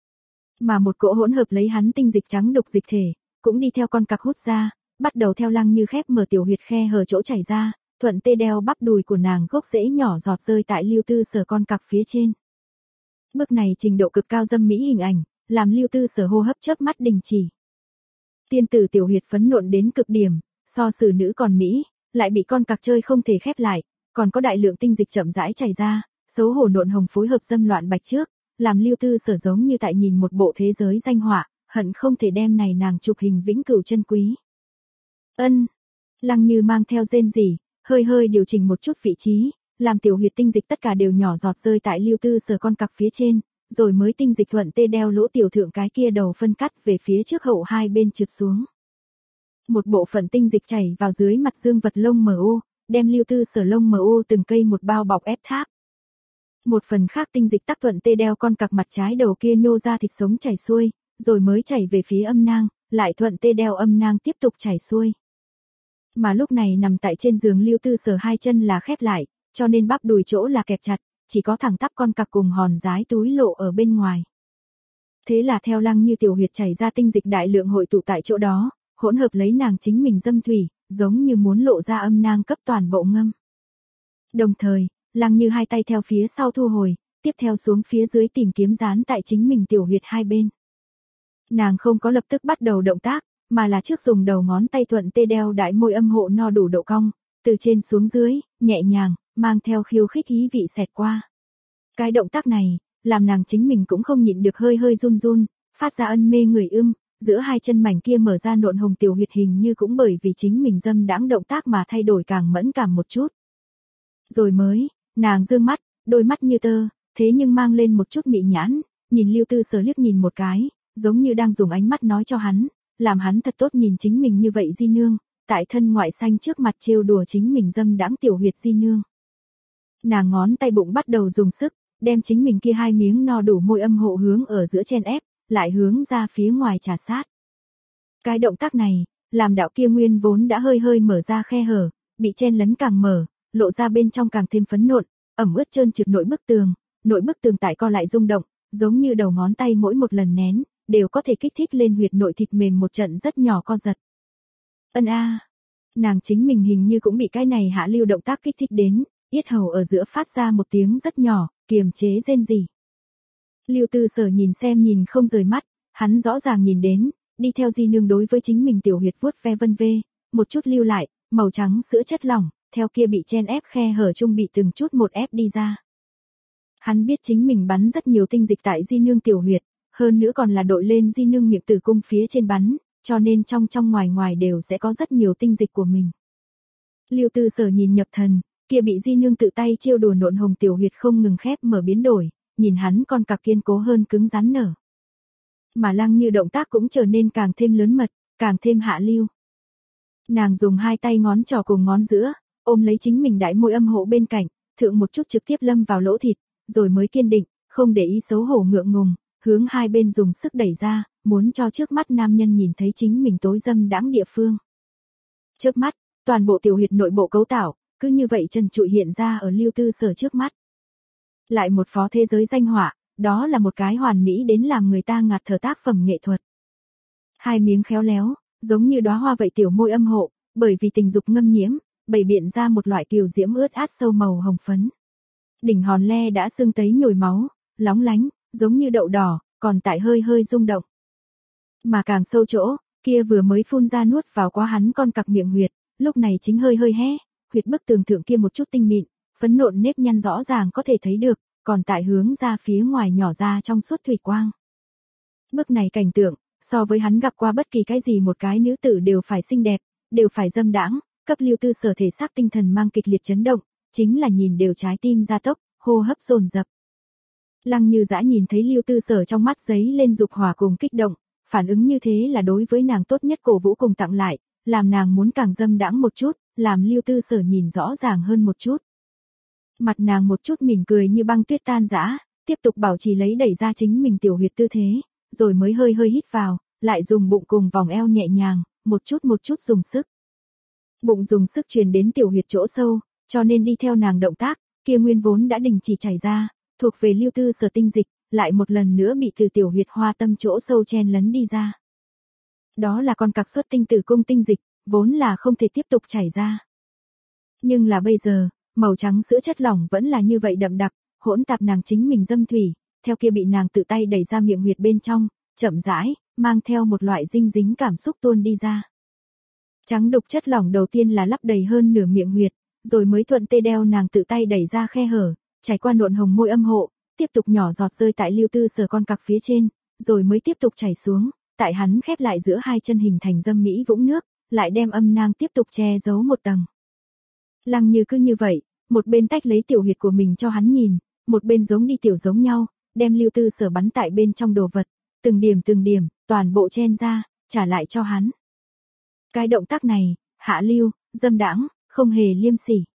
Mà một cỗ hỗn hợp lấy hắn tinh dịch trắng đục dịch thể, cũng đi theo con cặc hút ra, bắt đầu theo Lăng Như khép mở tiểu huyệt khe hở chỗ chảy ra, thuận tê đeo bắp đùi của nàng gốc rễ nhỏ giọt rơi tại Lưu Tư Sở con cặc phía trên. Bước này trình độ cực cao dâm mỹ hình ảnh, làm Lưu Tư Sở hô hấp chớp mắt đình chỉ. Tiên tử tiểu huyệt phấn nộn đến cực điểm, so xử nữ còn mỹ, lại bị con cặc chơi không thể khép lại, còn có đại lượng tinh dịch chậm rãi chảy ra, xấu hổ nộn hồng phối hợp dâm loạn bạch trước, làm Lưu Tư Sở giống như tại nhìn một bộ thế giới danh họa, hận không thể đem này nàng chụp hình vĩnh cửu chân quý. Ân, Lăng Như mang theo rên rỉ, hơi hơi điều chỉnh một chút vị trí, làm tiểu huyệt tinh dịch tất cả đều nhỏ giọt rơi tại Lưu Tư Sở con cặc phía trên, rồi mới tinh dịch thuận tê đeo lỗ tiểu thượng cái kia đầu phân cắt về phía trước hậu hai bên trượt xuống. Một bộ phận tinh dịch chảy vào dưới mặt dương vật lông mờ u, đem Lưu Tư Sở lông mờ u từng cây một bao bọc ép tháp. Một phần khác tinh dịch tắc thuận tê đeo con cặc mặt trái đầu kia nhô ra thịt sống chảy xuôi, rồi mới chảy về phía âm nang, lại thuận tê đeo âm nang tiếp tục chảy xuôi. Mà lúc này nằm tại trên giường Lưu Tư Sở hai chân là khép lại, cho nên bắp đùi chỗ là kẹp chặt, chỉ có thẳng tắp con cặc cùng hòn dái túi lộ ở bên ngoài. Thế là theo Lăng Như tiểu huyệt chảy ra tinh dịch đại lượng hội tụ tại chỗ đó, hỗn hợp lấy nàng chính mình dâm thủy, giống như muốn lộ ra âm nang cấp toàn bộ ngâm. Đồng thời, Lăng Như hai tay theo phía sau thu hồi, tiếp theo xuống phía dưới tìm kiếm dán tại chính mình tiểu huyệt hai bên. Nàng không có lập tức bắt đầu động tác, mà là trước dùng đầu ngón tay thuận tê đeo đại môi âm hộ no đủ độ cong, từ trên xuống dưới, nhẹ nhàng, mang theo khiêu khích ý vị xẹt qua. Cái động tác này, làm nàng chính mình cũng không nhịn được hơi hơi run run, phát ra ân mê người ưm, giữa hai chân mảnh kia mở ra nộn hồng tiểu huyệt hình như cũng bởi vì chính mình dâm đãng động tác mà thay đổi càng mẫn cảm một chút. Rồi mới, nàng dương mắt, đôi mắt như tơ, thế nhưng mang lên một chút mị nhãn, nhìn Lưu Tư Sở liếc nhìn một cái, giống như đang dùng ánh mắt nói cho hắn, làm hắn thật tốt nhìn chính mình như vậy di nương, tại thân ngoại xanh trước mặt trêu đùa chính mình dâm đãng tiểu huyệt di nương. Nàng ngón tay bụng bắt đầu dùng sức, đem chính mình kia hai miếng no đủ môi âm hộ hướng ở giữa chen ép, lại hướng ra phía ngoài trà sát. Cái động tác này, làm đạo kia nguyên vốn đã hơi hơi mở ra khe hở, bị chen lấn càng mở, lộ ra bên trong càng thêm phấn nộn, ẩm ướt trơn trượt nội bức tường, nội bức tường tại co lại rung động, giống như đầu ngón tay mỗi một lần nén, đều có thể kích thích lên huyệt nội thịt mềm một trận rất nhỏ co giật. Ân a, nàng chính mình hình như cũng bị cái này hạ lưu động tác kích thích đến, yết hầu ở giữa phát ra một tiếng rất nhỏ, kiềm chế rên rỉ. Lưu Tư Sở nhìn xem nhìn không rời mắt, hắn rõ ràng nhìn đến, đi theo di nương đối với chính mình tiểu huyệt vuốt ve vân vê, một chút lưu lại, màu trắng sữa chất lỏng, theo kia bị chen ép khe hở chung bị từng chút một ép đi ra. Hắn biết chính mình bắn rất nhiều tinh dịch tại di nương tiểu huyệt, hơn nữa còn là đội lên di nương miệng tử cung phía trên bắn, cho nên trong trong ngoài ngoài đều sẽ có rất nhiều tinh dịch của mình. Lưu Tư Sở nhìn nhập thần, kia bị di nương tự tay trêu đùa nộn hồng tiểu huyệt không ngừng khép mở biến đổi, nhìn hắn con cặc kiên cố hơn cứng rắn nở. Mà Lăng Như động tác cũng trở nên càng thêm lớn mật, càng thêm hạ lưu. Nàng dùng hai tay ngón trỏ cùng ngón giữa, ôm lấy chính mình đại môi âm hộ bên cạnh, thượng một chút trực tiếp lâm vào lỗ thịt, rồi mới kiên định, không để ý xấu hổ ngượng ngùng, hướng hai bên dùng sức đẩy ra, muốn cho trước mắt nam nhân nhìn thấy chính mình tối dâm đãng địa phương. Chớp mắt, toàn bộ tiểu huyệt nội bộ cấu tạo, cứ như vậy trần trụi hiện ra ở Lưu Tư Sở trước mắt. Lại một phó thế giới danh họa, đó là một cái hoàn mỹ đến làm người ta ngạt thở tác phẩm nghệ thuật. Hai miếng khéo léo, giống như đóa hoa vậy tiểu môi âm hộ, bởi vì tình dục ngâm nhiễm, bày biện ra một loại kiều diễm ướt át sâu màu hồng phấn. Đỉnh hòn le đã sưng tấy nhồi máu, lóng lánh, giống như đậu đỏ, còn tại hơi hơi rung động. Mà càng sâu chỗ, kia vừa mới phun ra nuốt vào quá hắn con cặc miệng huyệt, lúc này chính hơi hơi hé, huyệt bức tường thượng kia một chút tinh mịn, phấn nộn nếp nhăn rõ ràng có thể thấy được, còn tại hướng ra phía ngoài nhỏ ra trong suốt thủy quang. Bức này cảnh tượng, so với hắn gặp qua bất kỳ cái gì một cái nữ tử đều phải xinh đẹp, đều phải dâm đãng, cấp Lưu Tư Sở thể xác tinh thần mang kịch liệt chấn động, chính là nhìn đều trái tim gia tốc, hô hấp dồn dập. Lăng Như dã nhìn thấy Lưu Tư Sở trong mắt giấy lên dục hỏa cùng kích động, phản ứng như thế là đối với nàng tốt nhất cổ vũ cùng tặng lại, làm nàng muốn càng dâm đãng một chút, làm Lưu Tư Sở nhìn rõ ràng hơn một chút. Mặt nàng một chút mỉm cười như băng tuyết tan rã, tiếp tục bảo trì lấy đẩy ra chính mình tiểu huyệt tư thế, rồi mới hơi hơi hít vào, lại dùng bụng cùng vòng eo nhẹ nhàng, một chút một chút dùng sức. Bụng dùng sức truyền đến tiểu huyệt chỗ sâu, cho nên đi theo nàng động tác, kia nguyên vốn đã đình chỉ chảy ra, thuộc về Lưu Tư Sở tinh dịch, lại một lần nữa bị từ tiểu huyệt hoa tâm chỗ sâu chen lấn đi ra. Đó là con cặc xuất tinh tử cung tinh dịch, vốn là không thể tiếp tục chảy ra. Nhưng là bây giờ, màu trắng sữa chất lỏng vẫn là như vậy đậm đặc, hỗn tạp nàng chính mình dâm thủy, theo kia bị nàng tự tay đẩy ra miệng huyệt bên trong, chậm rãi, mang theo một loại dinh dính cảm xúc tuôn đi ra. Trắng đục chất lỏng đầu tiên là lấp đầy hơn nửa miệng huyệt, rồi mới thuận tê đeo nàng tự tay đẩy ra khe hở, trải qua nộn hồng môi âm hộ, tiếp tục nhỏ giọt rơi tại Lưu Tư Sở con cặc phía trên, rồi mới tiếp tục chảy xuống, tại hắn khép lại giữa hai chân hình thành dâm mỹ vũng nước, lại đem âm nang tiếp tục che giấu một tầng. Lăng Như cứ như vậy, một bên tách lấy tiểu huyệt của mình cho hắn nhìn, một bên giống đi tiểu giống nhau, đem Lưu Tư Sở bắn tại bên trong đồ vật, từng điểm từng điểm, toàn bộ chen ra, trả lại cho hắn. Cái động tác này, hạ lưu, dâm đãng, không hề liêm sỉ.